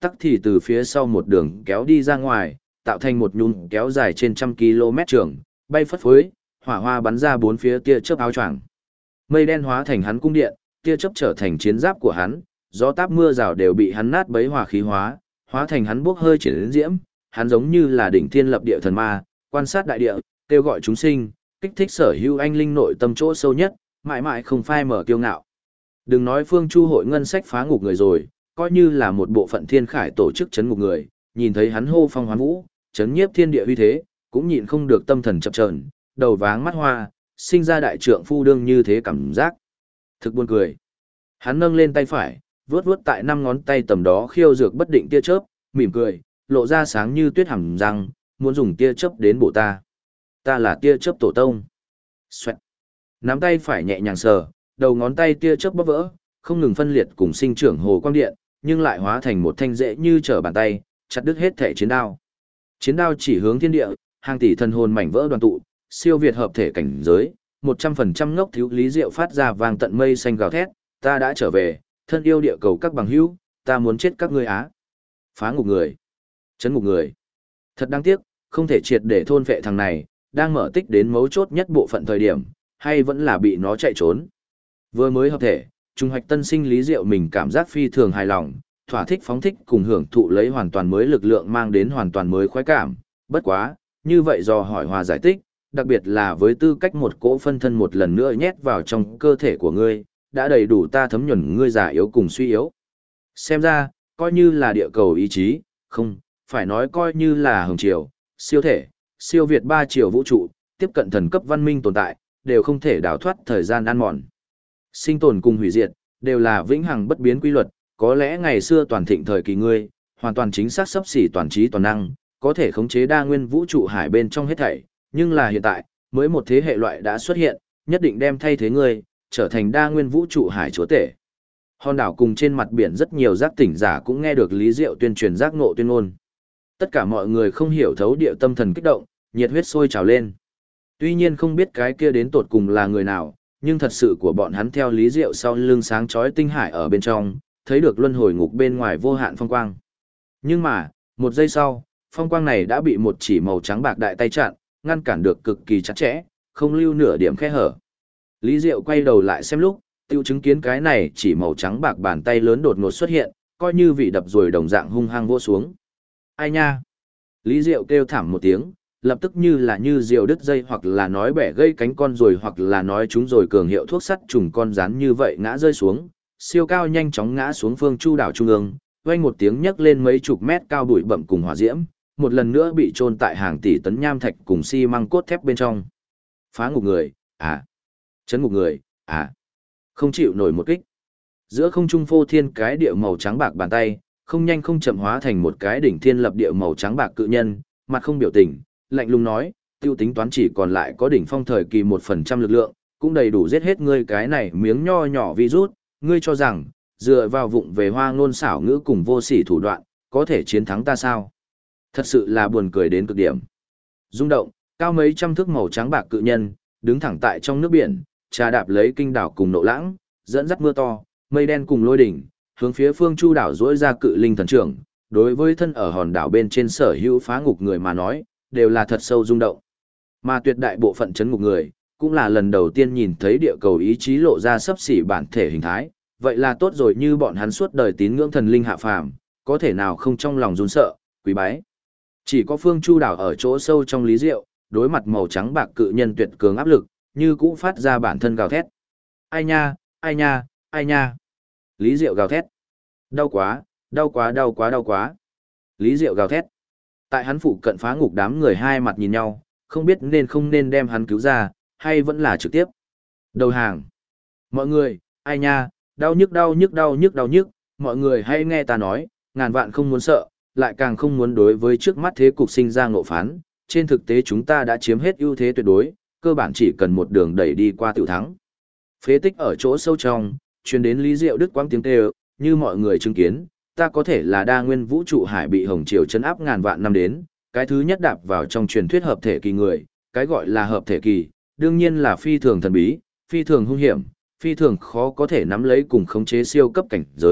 tắc thì từ phía sau một đường kéo đi ra ngoài, tạo thành một nhún kéo dài trên trăm km trường, bay phất phới, hỏa hoa bắn ra bốn phía tia chớp áo choàng. Mây đen hóa thành hắn cung điện, tia chớp trở thành chiến giáp của hắn, gió táp mưa rào đều bị hắn nát bấy hỏa khí hóa, hóa thành hắn bốc hơi triển diễm, hắn giống như là đỉnh thiên lập địa thần ma, quan sát đại địa, kêu gọi chúng sinh, kích thích sở hữu anh linh nội tâm chỗ sâu nhất, mãi mãi không phai mở kiêu ngạo. Đừng nói Phương Chu hội ngân sách phá ngục người rồi, coi như là một bộ phận thiên khải tổ chức chấn ngục người, nhìn thấy hắn hô phong hoán vũ, chấn nhiếp thiên địa uy thế, cũng nhịn không được tâm thần chập chờn, đầu váng mắt hoa, sinh ra đại trượng phu đương như thế cảm giác. Thực buồn cười. Hắn nâng lên tay phải, vuốt vuốt tại 5 ngón tay tầm đó khiêu dược bất định tia chớp, mỉm cười, lộ ra sáng như tuyết hàm răng, muốn dùng tia chớp đến bổ ta. Ta là tia chớp tổ tông. Xoẹt. Nắm tay phải nhẹ nhàng sờ, đầu ngón tay tia chớp bóp vỡ, không ngừng phân liệt cùng sinh trưởng hồ quang điện, nhưng lại hóa thành một thanh dễ như trở bàn tay, chặt đứt hết thể chiến đao. Chiến đao chỉ hướng thiên địa, hàng tỷ thần hồn mảnh vỡ đoàn tụ, siêu việt hợp thể cảnh giới, 100% ngốc thiếu Lý Diệu phát ra vang tận mây xanh gào thét, ta đã trở về, thân yêu địa cầu các bằng hữu, ta muốn chết các ngươi á. Phá ngục người, chấn ngục người. Thật đáng tiếc, không thể triệt để thôn vệ thằng này, đang mở tích đến mấu chốt nhất bộ phận thời điểm, hay vẫn là bị nó chạy trốn. Vừa mới hợp thể, trùng hoạch tân sinh Lý Diệu mình cảm giác phi thường hài lòng, thỏa thích phóng thích cùng hưởng thụ lấy hoàn toàn mới lực lượng mang đến hoàn toàn mới khoái cảm. Bất quá, như vậy do hỏi hòa giải thích, đặc biệt là với tư cách một cỗ phân thân một lần nữa nhét vào trong cơ thể của ngươi, đã đầy đủ ta thấm nhuần ngươi già yếu cùng suy yếu. Xem ra, coi như là địa cầu ý chí, không, phải nói coi như là hồng triều, siêu thể, siêu việt 3 triều vũ trụ, tiếp cận thần cấp văn minh tồn tại, đều không thể đào thoát thời gian ăn mòn. Sinh tồn cùng hủy diệt, đều là vĩnh hằng bất biến quy luật, có lẽ ngày xưa toàn thịnh thời kỳ ngươi, hoàn toàn chính xác xấp xỉ toàn trí toàn năng, có thể khống chế đa nguyên vũ trụ hải bên trong hết thảy, nhưng là hiện tại, mới một thế hệ loại đã xuất hiện, nhất định đem thay thế ngươi, trở thành đa nguyên vũ trụ hải chúa tể. Hòn đảo cùng trên mặt biển rất nhiều giác tỉnh giả cũng nghe được Lý Diệu tuyên truyền giác ngộ tuyên ngôn. Tất cả mọi người không hiểu thấu địa tâm thần kích động, nhiệt huyết sôi trào lên. Tuy nhiên không biết cái kia đến tột cùng là người nào, nhưng thật sự của bọn hắn theo Lý Diệu sau lưng sáng chói tinh hải ở bên trong, thấy được luân hồi ngục bên ngoài vô hạn phong quang. Nhưng mà, một giây sau, phong quang này đã bị một chỉ màu trắng bạc đại tay chặn, ngăn cản được cực kỳ chặt chẽ, không lưu nửa điểm khe hở. Lý Diệu quay đầu lại xem lúc, tiêu chứng kiến cái này chỉ màu trắng bạc bàn tay lớn đột ngột xuất hiện, coi như vị đập rồi đồng dạng hung hăng vỗ xuống. Ai nha? Lý Diệu kêu thảm một tiếng, lập tức như là như diều đứt dây hoặc là nói bẻ gây cánh con rồi hoặc là nói chúng rồi cường hiệu thuốc sắt trùng con rắn như vậy ngã rơi xuống, siêu cao nhanh chóng ngã xuống phương Chu đảo trung ương, vang một tiếng nhấc lên mấy chục mét cao bụi bậm cùng hỏa diễm, một lần nữa bị chôn tại hàng tỷ tấn nham thạch cùng xi măng cốt thép bên trong. Phá ngục người, à. Chấn ngục người, à. Không chịu nổi một kích. Giữa không trung phô thiên cái địa màu trắng bạc bàn tay, không nhanh không chậm hóa thành một cái đỉnh thiên lập địa màu trắng bạc cự nhân, mặt không biểu tình, lạnh lùng nói, tiêu tính toán chỉ còn lại có đỉnh phong thời kỳ 1% lực lượng, cũng đầy đủ giết hết ngươi cái này miếng nho nhỏ virus, ngươi cho rằng, dựa vào vụng về hoa ngôn xảo ngữ cùng vô sỉ thủ đoạn, có thể chiến thắng ta sao? Thật sự là buồn cười đến cực điểm. Rung động, cao mấy trăm thước màu trắng bạc cự nhân, đứng thẳng tại trong nước biển, trà đạp lấy kinh đảo cùng nộ lãng, dẫn dắt mưa to, mây đen cùng lôi đỉnh, hướng phía phương Chu đảo dỗi ra cự linh thần trưởng, đối với thân ở hòn đảo bên trên sở hữu phá ngục người mà nói, đều là thật sâu rung động. Mà tuyệt đại bộ phận chấn ngục người, cũng là lần đầu tiên nhìn thấy địa cầu ý chí lộ ra sấp xỉ bản thể hình thái, vậy là tốt rồi, như bọn hắn suốt đời tín ngưỡng thần linh hạ phàm, có thể nào không trong lòng run sợ, quý bái. Chỉ có phương Chu đảo ở chỗ sâu trong Lý Diệu, đối mặt màu trắng bạc cự nhân tuyệt cường áp lực, như cũ phát ra bản thân gào thét. Ai nha, ai nha, ai nha. Lý Diệu gào thét. Đau quá, đau quá, đau quá, đau quá. Lý Diệu gào thét. Tại hắn phụ cận phá ngục đám người hai mặt nhìn nhau, không biết nên không nên đem hắn cứu ra, hay vẫn là trực tiếp đầu hàng. Mọi người, ai nha, đau nhức đau nhức đau nhức đau nhức, mọi người hãy nghe ta nói, ngàn vạn không muốn sợ, lại càng không muốn đối với trước mắt thế cục sinh ra ngộ phán, trên thực tế chúng ta đã chiếm hết ưu thế tuyệt đối, cơ bản chỉ cần một đường đẩy đi qua tiểu thắng. Phế tích ở chỗ sâu trong, truyền đến Lý Diệu đứt quãng tiếng kêu, như mọi người chứng kiến, ta có thể là đa nguyên vũ trụ hải bị hồng triều chấn áp ngàn vạn năm đến, cái thứ nhất đạp vào trong truyền thuyết hợp thể kỳ người, cái gọi là hợp thể kỳ, đương nhiên là phi thường thần bí, phi thường hung hiểm, phi thường khó có thể nắm lấy cùng khống chế siêu cấp cảnh giới,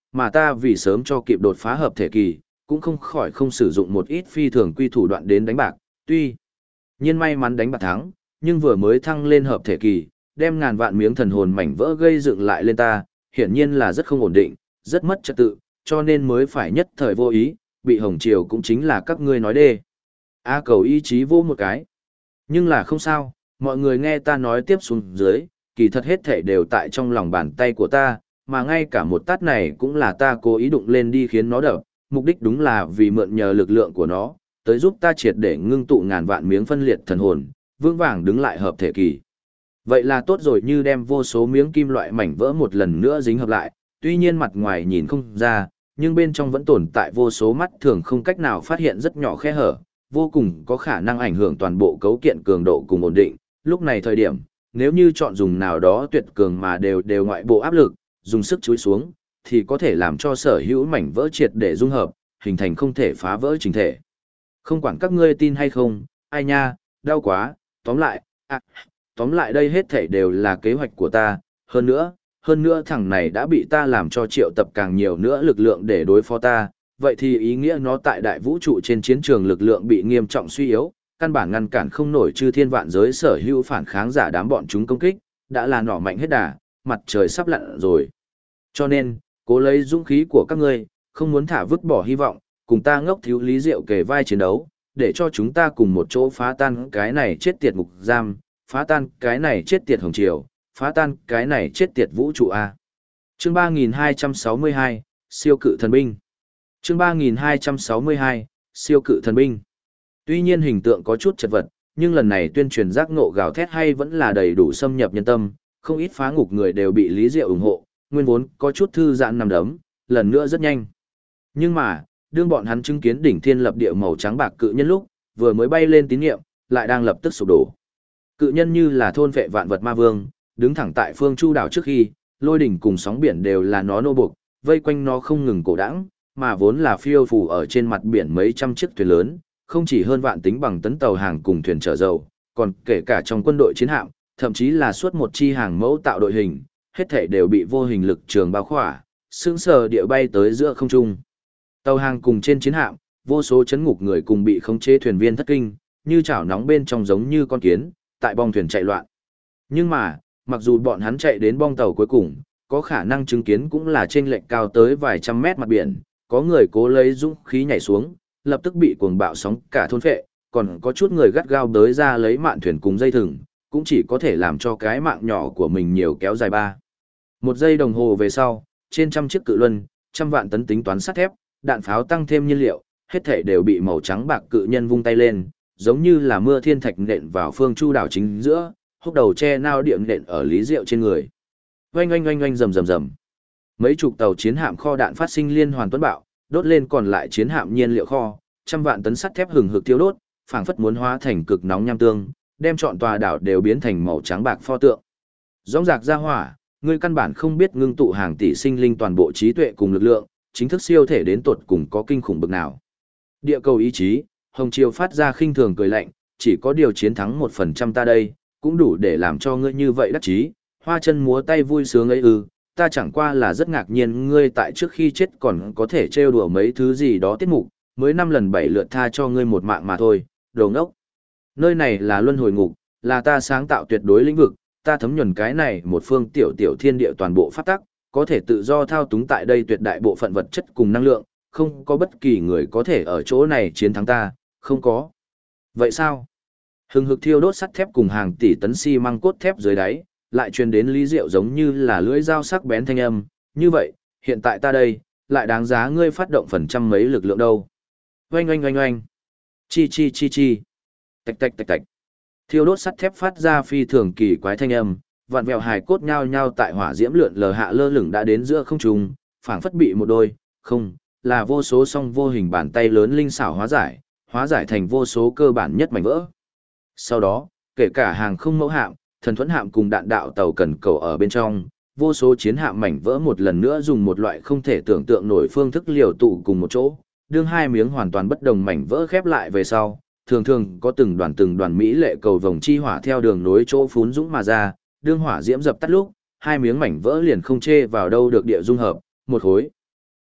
mà ta vì sớm cho kịp đột phá hợp thể kỳ, cũng không khỏi không sử dụng một ít phi thường quy thủ đoạn đến đánh bạc, tuy nhiên may mắn đánh bạc thắng, nhưng vừa mới thăng lên hợp thể kỳ, đem ngàn vạn miếng thần hồn mảnh vỡ gây dựng lại lên ta, hiển nhiên là rất không ổn định, rất mất trật tự, cho nên mới phải nhất thời vô ý, bị Hồng Triều cũng chính là các ngươi nói đê. A Cầu ý chí vô một cái. Nhưng là không sao, mọi người nghe ta nói tiếp xuống dưới, kỳ thật hết thể đều tại trong lòng bàn tay của ta, mà ngay cả một tát này cũng là ta cố ý đụng lên đi khiến nó đập, mục đích đúng là vì mượn nhờ lực lượng của nó, tới giúp ta triệt để ngưng tụ ngàn vạn miếng phân liệt thần hồn, vững vàng đứng lại hợp thể kỳ. Vậy là tốt rồi, như đem vô số miếng kim loại mảnh vỡ một lần nữa dính hợp lại, tuy nhiên mặt ngoài nhìn không ra, nhưng bên trong vẫn tồn tại vô số mắt thường không cách nào phát hiện rất nhỏ khe hở, vô cùng có khả năng ảnh hưởng toàn bộ cấu kiện cường độ cùng ổn định. Lúc này thời điểm, nếu như chọn dùng nào đó tuyệt cường mà đều ngoại bộ áp lực, dùng sức chúi xuống, thì có thể làm cho sở hữu mảnh vỡ triệt để dung hợp, hình thành không thể phá vỡ trình thể. Không quản các ngươi tin hay không, ai nha, đau quá, tóm lại đây hết thảy đều là kế hoạch của ta, hơn nữa thằng này đã bị ta làm cho triệu tập càng nhiều nữa lực lượng để đối phó ta, vậy thì ý nghĩa nó tại đại vũ trụ trên chiến trường lực lượng bị nghiêm trọng suy yếu, căn bản ngăn cản không nổi chư thiên vạn giới sở hữu phản kháng giả đám bọn chúng công kích, đã là nỏ mạnh hết đà, mặt trời sắp lặn rồi. Cho nên, cố lấy dũng khí của các ngươi, không muốn thả vứt bỏ hy vọng, cùng ta ngốc thiếu lý diệu kề vai chiến đấu, để cho chúng ta cùng một chỗ phá tan cái này chết tiệt ngục giam, phá tan cái này chết tiệt hồng triều, phá tan cái này chết tiệt vũ trụ A. Chương 3262, siêu cự thần binh. Chương 3262, siêu cự thần binh. Tuy nhiên hình tượng có chút chật vật, nhưng lần này tuyên truyền giác ngộ gào thét hay vẫn là đầy đủ xâm nhập nhân tâm, không ít phá ngục người đều bị Lý Diệu ủng hộ, nguyên vốn có chút thư giãn nằm đấm, lần nữa rất nhanh. Nhưng mà, đương bọn hắn chứng kiến đỉnh thiên lập địa màu trắng bạc cự nhân lúc, vừa mới bay lên tín niệm, lại đang lập tức sụp đổ. Cự nhân như là thôn vệ vạn vật ma vương, đứng thẳng tại phương Chu đảo trước khi, lôi đỉnh cùng sóng biển đều là nó nô buộc, vây quanh nó không ngừng cổ đãng, mà vốn là phiêu phù ở trên mặt biển mấy trăm chiếc thuyền lớn, không chỉ hơn vạn tính bằng tấn tàu hàng cùng thuyền chở dầu, còn kể cả trong quân đội chiến hạm, thậm chí là suốt một chi hàng mẫu tạo đội hình, hết thảy đều bị vô hình lực trường bao khỏa, sững sờ địa bay tới giữa không trung. Tàu hàng cùng trên chiến hạm, vô số chấn ngục người cùng bị khống chế thuyền viên thất kinh, như chảo nóng bên trong giống như con kiến, tại bong thuyền chạy loạn. Nhưng mà, mặc dù bọn hắn chạy đến bong tàu cuối cùng, có khả năng chứng kiến cũng là chênh lệch cao tới vài trăm mét mặt biển, có người cố lấy dũng khí nhảy xuống, lập tức bị cuồng bạo sóng cả thôn phệ, còn có chút người gắt gao đới ra lấy mạn thuyền cùng dây thừng, cũng chỉ có thể làm cho cái mạng nhỏ của mình nhiều kéo dài 1 giây đồng hồ về sau, trên trăm chiếc cự luân, trăm vạn tấn tính toán sắt thép, đạn pháo tăng thêm nhiên liệu, hết thảy đều bị màu trắng bạc cự nhân vung tay lên, giống như là mưa thiên thạch nện vào phương Chu đảo chính giữa, húc đầu che nao điện nện ở Lý Diệu trên người. Oanh oanh oanh oanh rầm rầm rầm. Mấy chục tàu chiến hạm kho đạn phát sinh liên hoàn tuấn bạo, đốt lên còn lại chiến hạm nhiên liệu kho, trăm vạn tấn sắt thép hừng hực thiêu đốt, phảng phất muốn hóa thành cực nóng nham tương, đem trọn tòa đảo đều biến thành màu trắng bạc pho tượng. Rõng rạc ra hỏa, ngươi căn bản không biết ngưng tụ hàng tỷ sinh linh toàn bộ trí tuệ cùng lực lượng, chính thức siêu thể đến tột cùng có kinh khủng bực nào. Địa cầu ý chí, Hồng Triều phát ra khinh thường cười lạnh, chỉ có điều chiến thắng 1% ta đây, cũng đủ để làm cho ngươi như vậy đắc chí, hoa chân múa tay vui sướng ấy ư, ta chẳng qua là rất ngạc nhiên ngươi tại trước khi chết còn có thể trêu đùa mấy thứ gì đó tiết mục, mới 5 lần 7 lượt tha cho ngươi một mạng mà thôi, đồ ngốc. Nơi này là luân hồi ngục, là ta sáng tạo tuyệt đối lĩnh vực, ta thấm nhuần cái này một phương tiểu tiểu thiên địa toàn bộ pháp tắc, có thể tự do thao túng tại đây tuyệt đại bộ phận vật chất cùng năng lượng, không có bất kỳ người có thể ở chỗ này chiến thắng ta, không có. Vậy sao? Hừng hực thiêu đốt sắt thép cùng hàng tỷ tấn xi măng cốt thép dưới đáy, lại truyền đến Lý Diệu giống như là lưỡi dao sắc bén thanh âm, như vậy, hiện tại ta đây, lại đáng giá ngươi phát động phần trăm mấy lực lượng đâu. Oanh oanh oanh oanh. Chi chi chi chi. Tạch tạch tạch tạch. Thiêu đốt sắt thép phát ra phi thường kỳ quái thanh âm, vạn vẹo hài cốt nhao nhao tại hỏa diễm lượn lờ hạ lơ lửng đã đến giữa không trung, phảng phất bị một đôi, không, là vô số song vô hình bàn tay lớn linh xảo hóa giải thành vô số cơ bản nhất mảnh vỡ. Sau đó, kể cả hàng không mẫu hạm, thần thuẫn hạm cùng đạn đạo tàu cần cầu ở bên trong, vô số chiến hạm mảnh vỡ một lần nữa dùng một loại không thể tưởng tượng nổi phương thức liều tụ cùng một chỗ, đương hai miếng hoàn toàn bất đồng mảnh vỡ khép lại về sau, thường thường có từng đoàn mỹ lệ cầu vồng chi hỏa theo đường nối chỗ phún dũng mà ra, đương hỏa diễm dập tắt lúc, hai miếng mảnh vỡ liền không chê vào đâu được địa dung hợp, một khối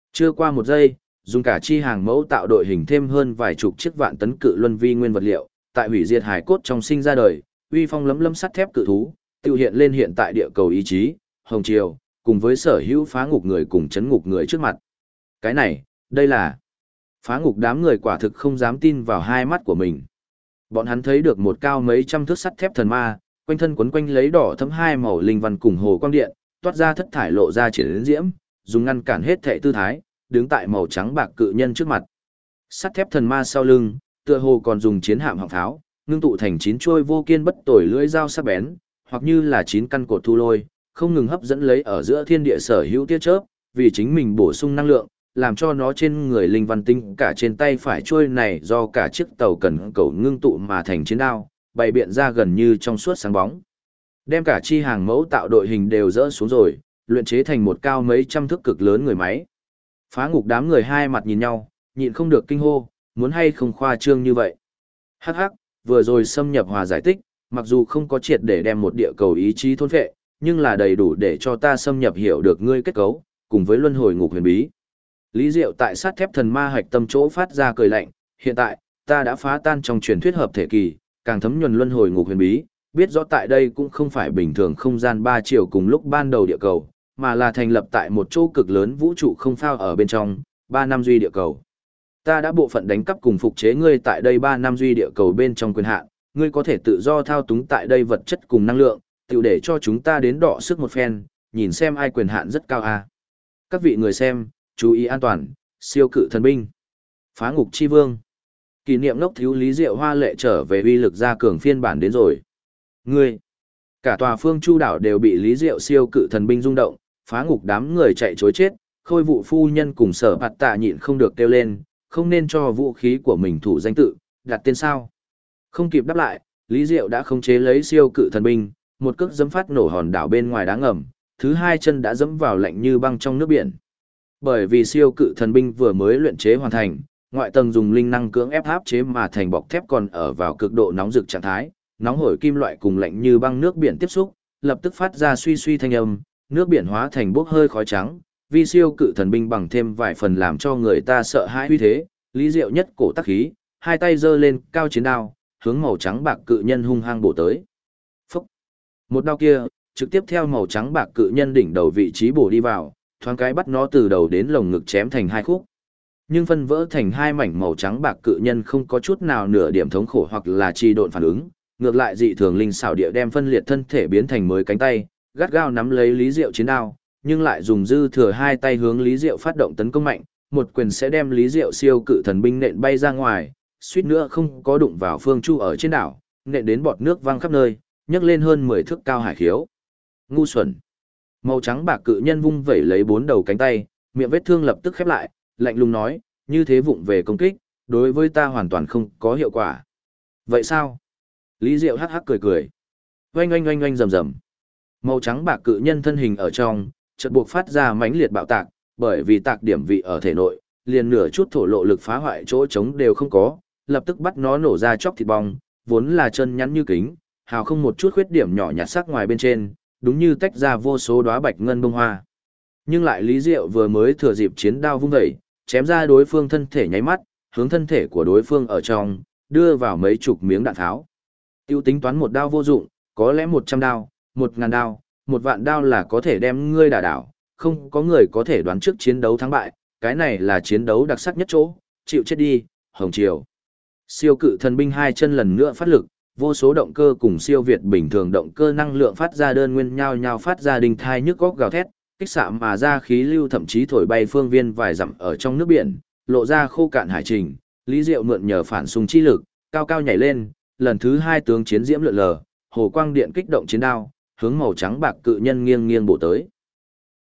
Chưa qua một giây, dùng cả chi hàng mẫu tạo đội hình thêm hơn vài chục chiếc vạn tấn cự luân vi nguyên vật liệu, tại hủy diệt hải cốt trong sinh ra đời, uy phong lấm lấm sắt thép cự thú, tiêu hiện lên hiện tại địa cầu ý chí, hồng triều, cùng với sở hữu phá ngục người cùng chấn ngục người trước mặt. Cái này, đây là phá ngục đám người quả thực không dám tin vào hai mắt của mình. Bọn hắn thấy được một cao mấy trăm thước sắt thép thần ma, quanh thân quấn quanh lấy đỏ thấm hai màu linh văn cùng hồ quang điện, toát ra thất thải lộ ra triển diễm, dùng ngăn cản hết thệ tư thái, đứng tại màu trắng bạc cự nhân trước mặt. Sắt thép thần ma sau lưng, tựa hồ còn dùng chiến hạm họng pháo, ngưng tụ thành 9 trôi vô kiên bất tồi lưỡi dao sắc bén, hoặc như là 9 căn cột thu lôi, không ngừng hấp dẫn lấy ở giữa thiên địa sở hữu tia chớp, vì chính mình bổ sung năng lượng, làm cho nó trên người linh văn tinh cả trên tay phải trôi này do cả chiếc tàu cần cầu ngưng tụ mà thành chiến đao, bày biện ra gần như trong suốt sáng bóng. Đem cả chi hàng mẫu tạo đội hình đều dỡ xuống rồi, luyện chế thành một cao mấy trăm thước cực lớn người máy. Phá ngục đám người hai mặt nhìn nhau, nhịn không được kinh hô, muốn hay không khoa trương như vậy. Hắc hắc, vừa rồi xâm nhập hòa giải tích, mặc dù không có triệt để đem một địa cầu ý chí thôn phệ, nhưng là đầy đủ để cho ta xâm nhập hiểu được ngươi kết cấu, cùng với luân hồi ngục huyền bí. Lý Diệu tại sắt thép thần ma hạch tâm chỗ phát ra cười lạnh, hiện tại, ta đã phá tan trong truyền thuyết hợp thể kỳ, càng thấm nhuần luân hồi ngục huyền bí, biết rõ tại đây cũng không phải bình thường không gian 3 chiều cùng lúc ban đầu địa cầu, mà là thành lập tại một chỗ cực lớn vũ trụ không phao ở bên trong, 3 năm duy địa cầu. Ta đã bộ phận đánh cắp cùng phục chế ngươi tại đây 3 năm duy địa cầu bên trong quyền hạn, ngươi có thể tự do thao túng tại đây vật chất cùng năng lượng, tiểu để cho chúng ta đến đọ sức một phen, nhìn xem ai quyền hạn rất cao a. Các vị người xem, chú ý an toàn, siêu cự thần binh. Phá ngục chi vương. Kỷ niệm ngốc thiếu Lý Diệu hoa lệ trở về uy lực gia cường phiên bản đến rồi. Ngươi, cả tòa phương chu đảo đều bị Lý Diệu siêu cự thần binh rung động, phá ngục đám người chạy chối chết, khôi vụ phu nhân cùng sở bạt tạ nhịn không được kêu lên, không nên cho vũ khí của mình thủ danh tự, đặt tên sao. Không kịp đáp lại, Lý Diệu đã khống chế lấy siêu cự thần binh, một cước dẫm phát nổ hòn đảo bên ngoài đá ngầm, thứ hai chân đã dẫm vào lạnh như băng trong nước biển. Bởi vì siêu cự thần binh vừa mới luyện chế hoàn thành, ngoại tầng dùng linh năng cưỡng ép áp chế mà thành bọc thép còn ở vào cực độ nóng rực trạng thái, nóng hổi kim loại cùng lạnh như băng nước biển tiếp xúc, lập tức phát ra suy suy thanh âm, nước biển hóa thành bốc hơi khói trắng, vì siêu cự thần binh bằng thêm vài phần làm cho người ta sợ hãi uy thế, Lý Diệu nhất cổ tắc khí, hai tay giơ lên cao chiến đao, hướng màu trắng bạc cự nhân hung hăng bổ tới. Phúc! Một đao kia, trực tiếp theo màu trắng bạc cự nhân đỉnh đầu vị trí bổ đi vào, thoáng cái bắt nó từ đầu đến lồng ngực chém thành hai khúc. Nhưng phân vỡ thành hai mảnh màu trắng bạc cự nhân không có chút nào nửa điểm thống khổ hoặc là trì độn phản ứng, ngược lại dị thường linh xảo địa đem phân liệt thân thể biến thành mới cánh tay, gắt gao nắm lấy Lý Diệu chiến đao, nhưng lại dùng dư thừa hai tay hướng Lý Diệu phát động tấn công mạnh, một quyền sẽ đem Lý Diệu siêu cự thần binh nện bay ra ngoài, suýt nữa không có đụng vào phương chu ở trên đảo, nện đến bọt nước văng khắp nơi, nhấc lên hơn 10 thước cao hải khiếu. Ngu xuẩn. Màu trắng bạc cự nhân vung vẩy lấy 4 đầu cánh tay, miệng vết thương lập tức khép lại, lạnh lùng nói, như thế vụng về công kích, đối với ta hoàn toàn không có hiệu quả. Vậy sao? Lý Diệu hắc hắc cười cười. Oanh oanh oanh oanh rầm rầm. Màu trắng bạc cự nhân thân hình ở trong, chợt buộc phát ra mãnh liệt bạo tạc, bởi vì tạc điểm vị ở thể nội, liền nửa chút thổ lộ lực phá hoại chỗ trống đều không có, lập tức bắt nó nổ ra chóc thịt bong, vốn là chân nhắn như kính, hào không một chút khuyết điểm nhỏ nhặt sắc ngoài bên trên, đúng như tách ra vô số đóa bạch ngân bông hoa. Nhưng lại Lý Diệu vừa mới thừa dịp chiến đao vung dậy, chém ra đối phương thân thể nháy mắt, hướng thân thể của đối phương ở trong, đưa vào mấy chục miếng đạn tháo. Tiêu tính toán một đao vô dụng, có lẽ 100 đao, 1000 đao, 1 vạn đao là có thể đem ngươi đả đảo, không có người có thể đoán trước chiến đấu thắng bại, cái này là chiến đấu đặc sắc nhất chỗ, chịu chết đi, Hồng Triều. Siêu cự thần binh hai chân lần nữa phát lực, vô số động cơ cùng siêu việt bình thường động cơ năng lượng phát ra đơn nguyên nhau nhau phát ra đình thai nhức góc gào thét, kích xạ mà ra khí lưu thậm chí thổi bay phương viên vài dặm ở trong nước biển, lộ ra khô cạn hải trình. Lý Diệu mượn nhờ phản xung chi lực, cao cao nhảy lên, lần thứ hai tướng chiến diễm lượn lờ, hồ quang điện kích động chiến đao, hướng màu trắng bạc cự nhân nghiêng nghiêng bổ tới.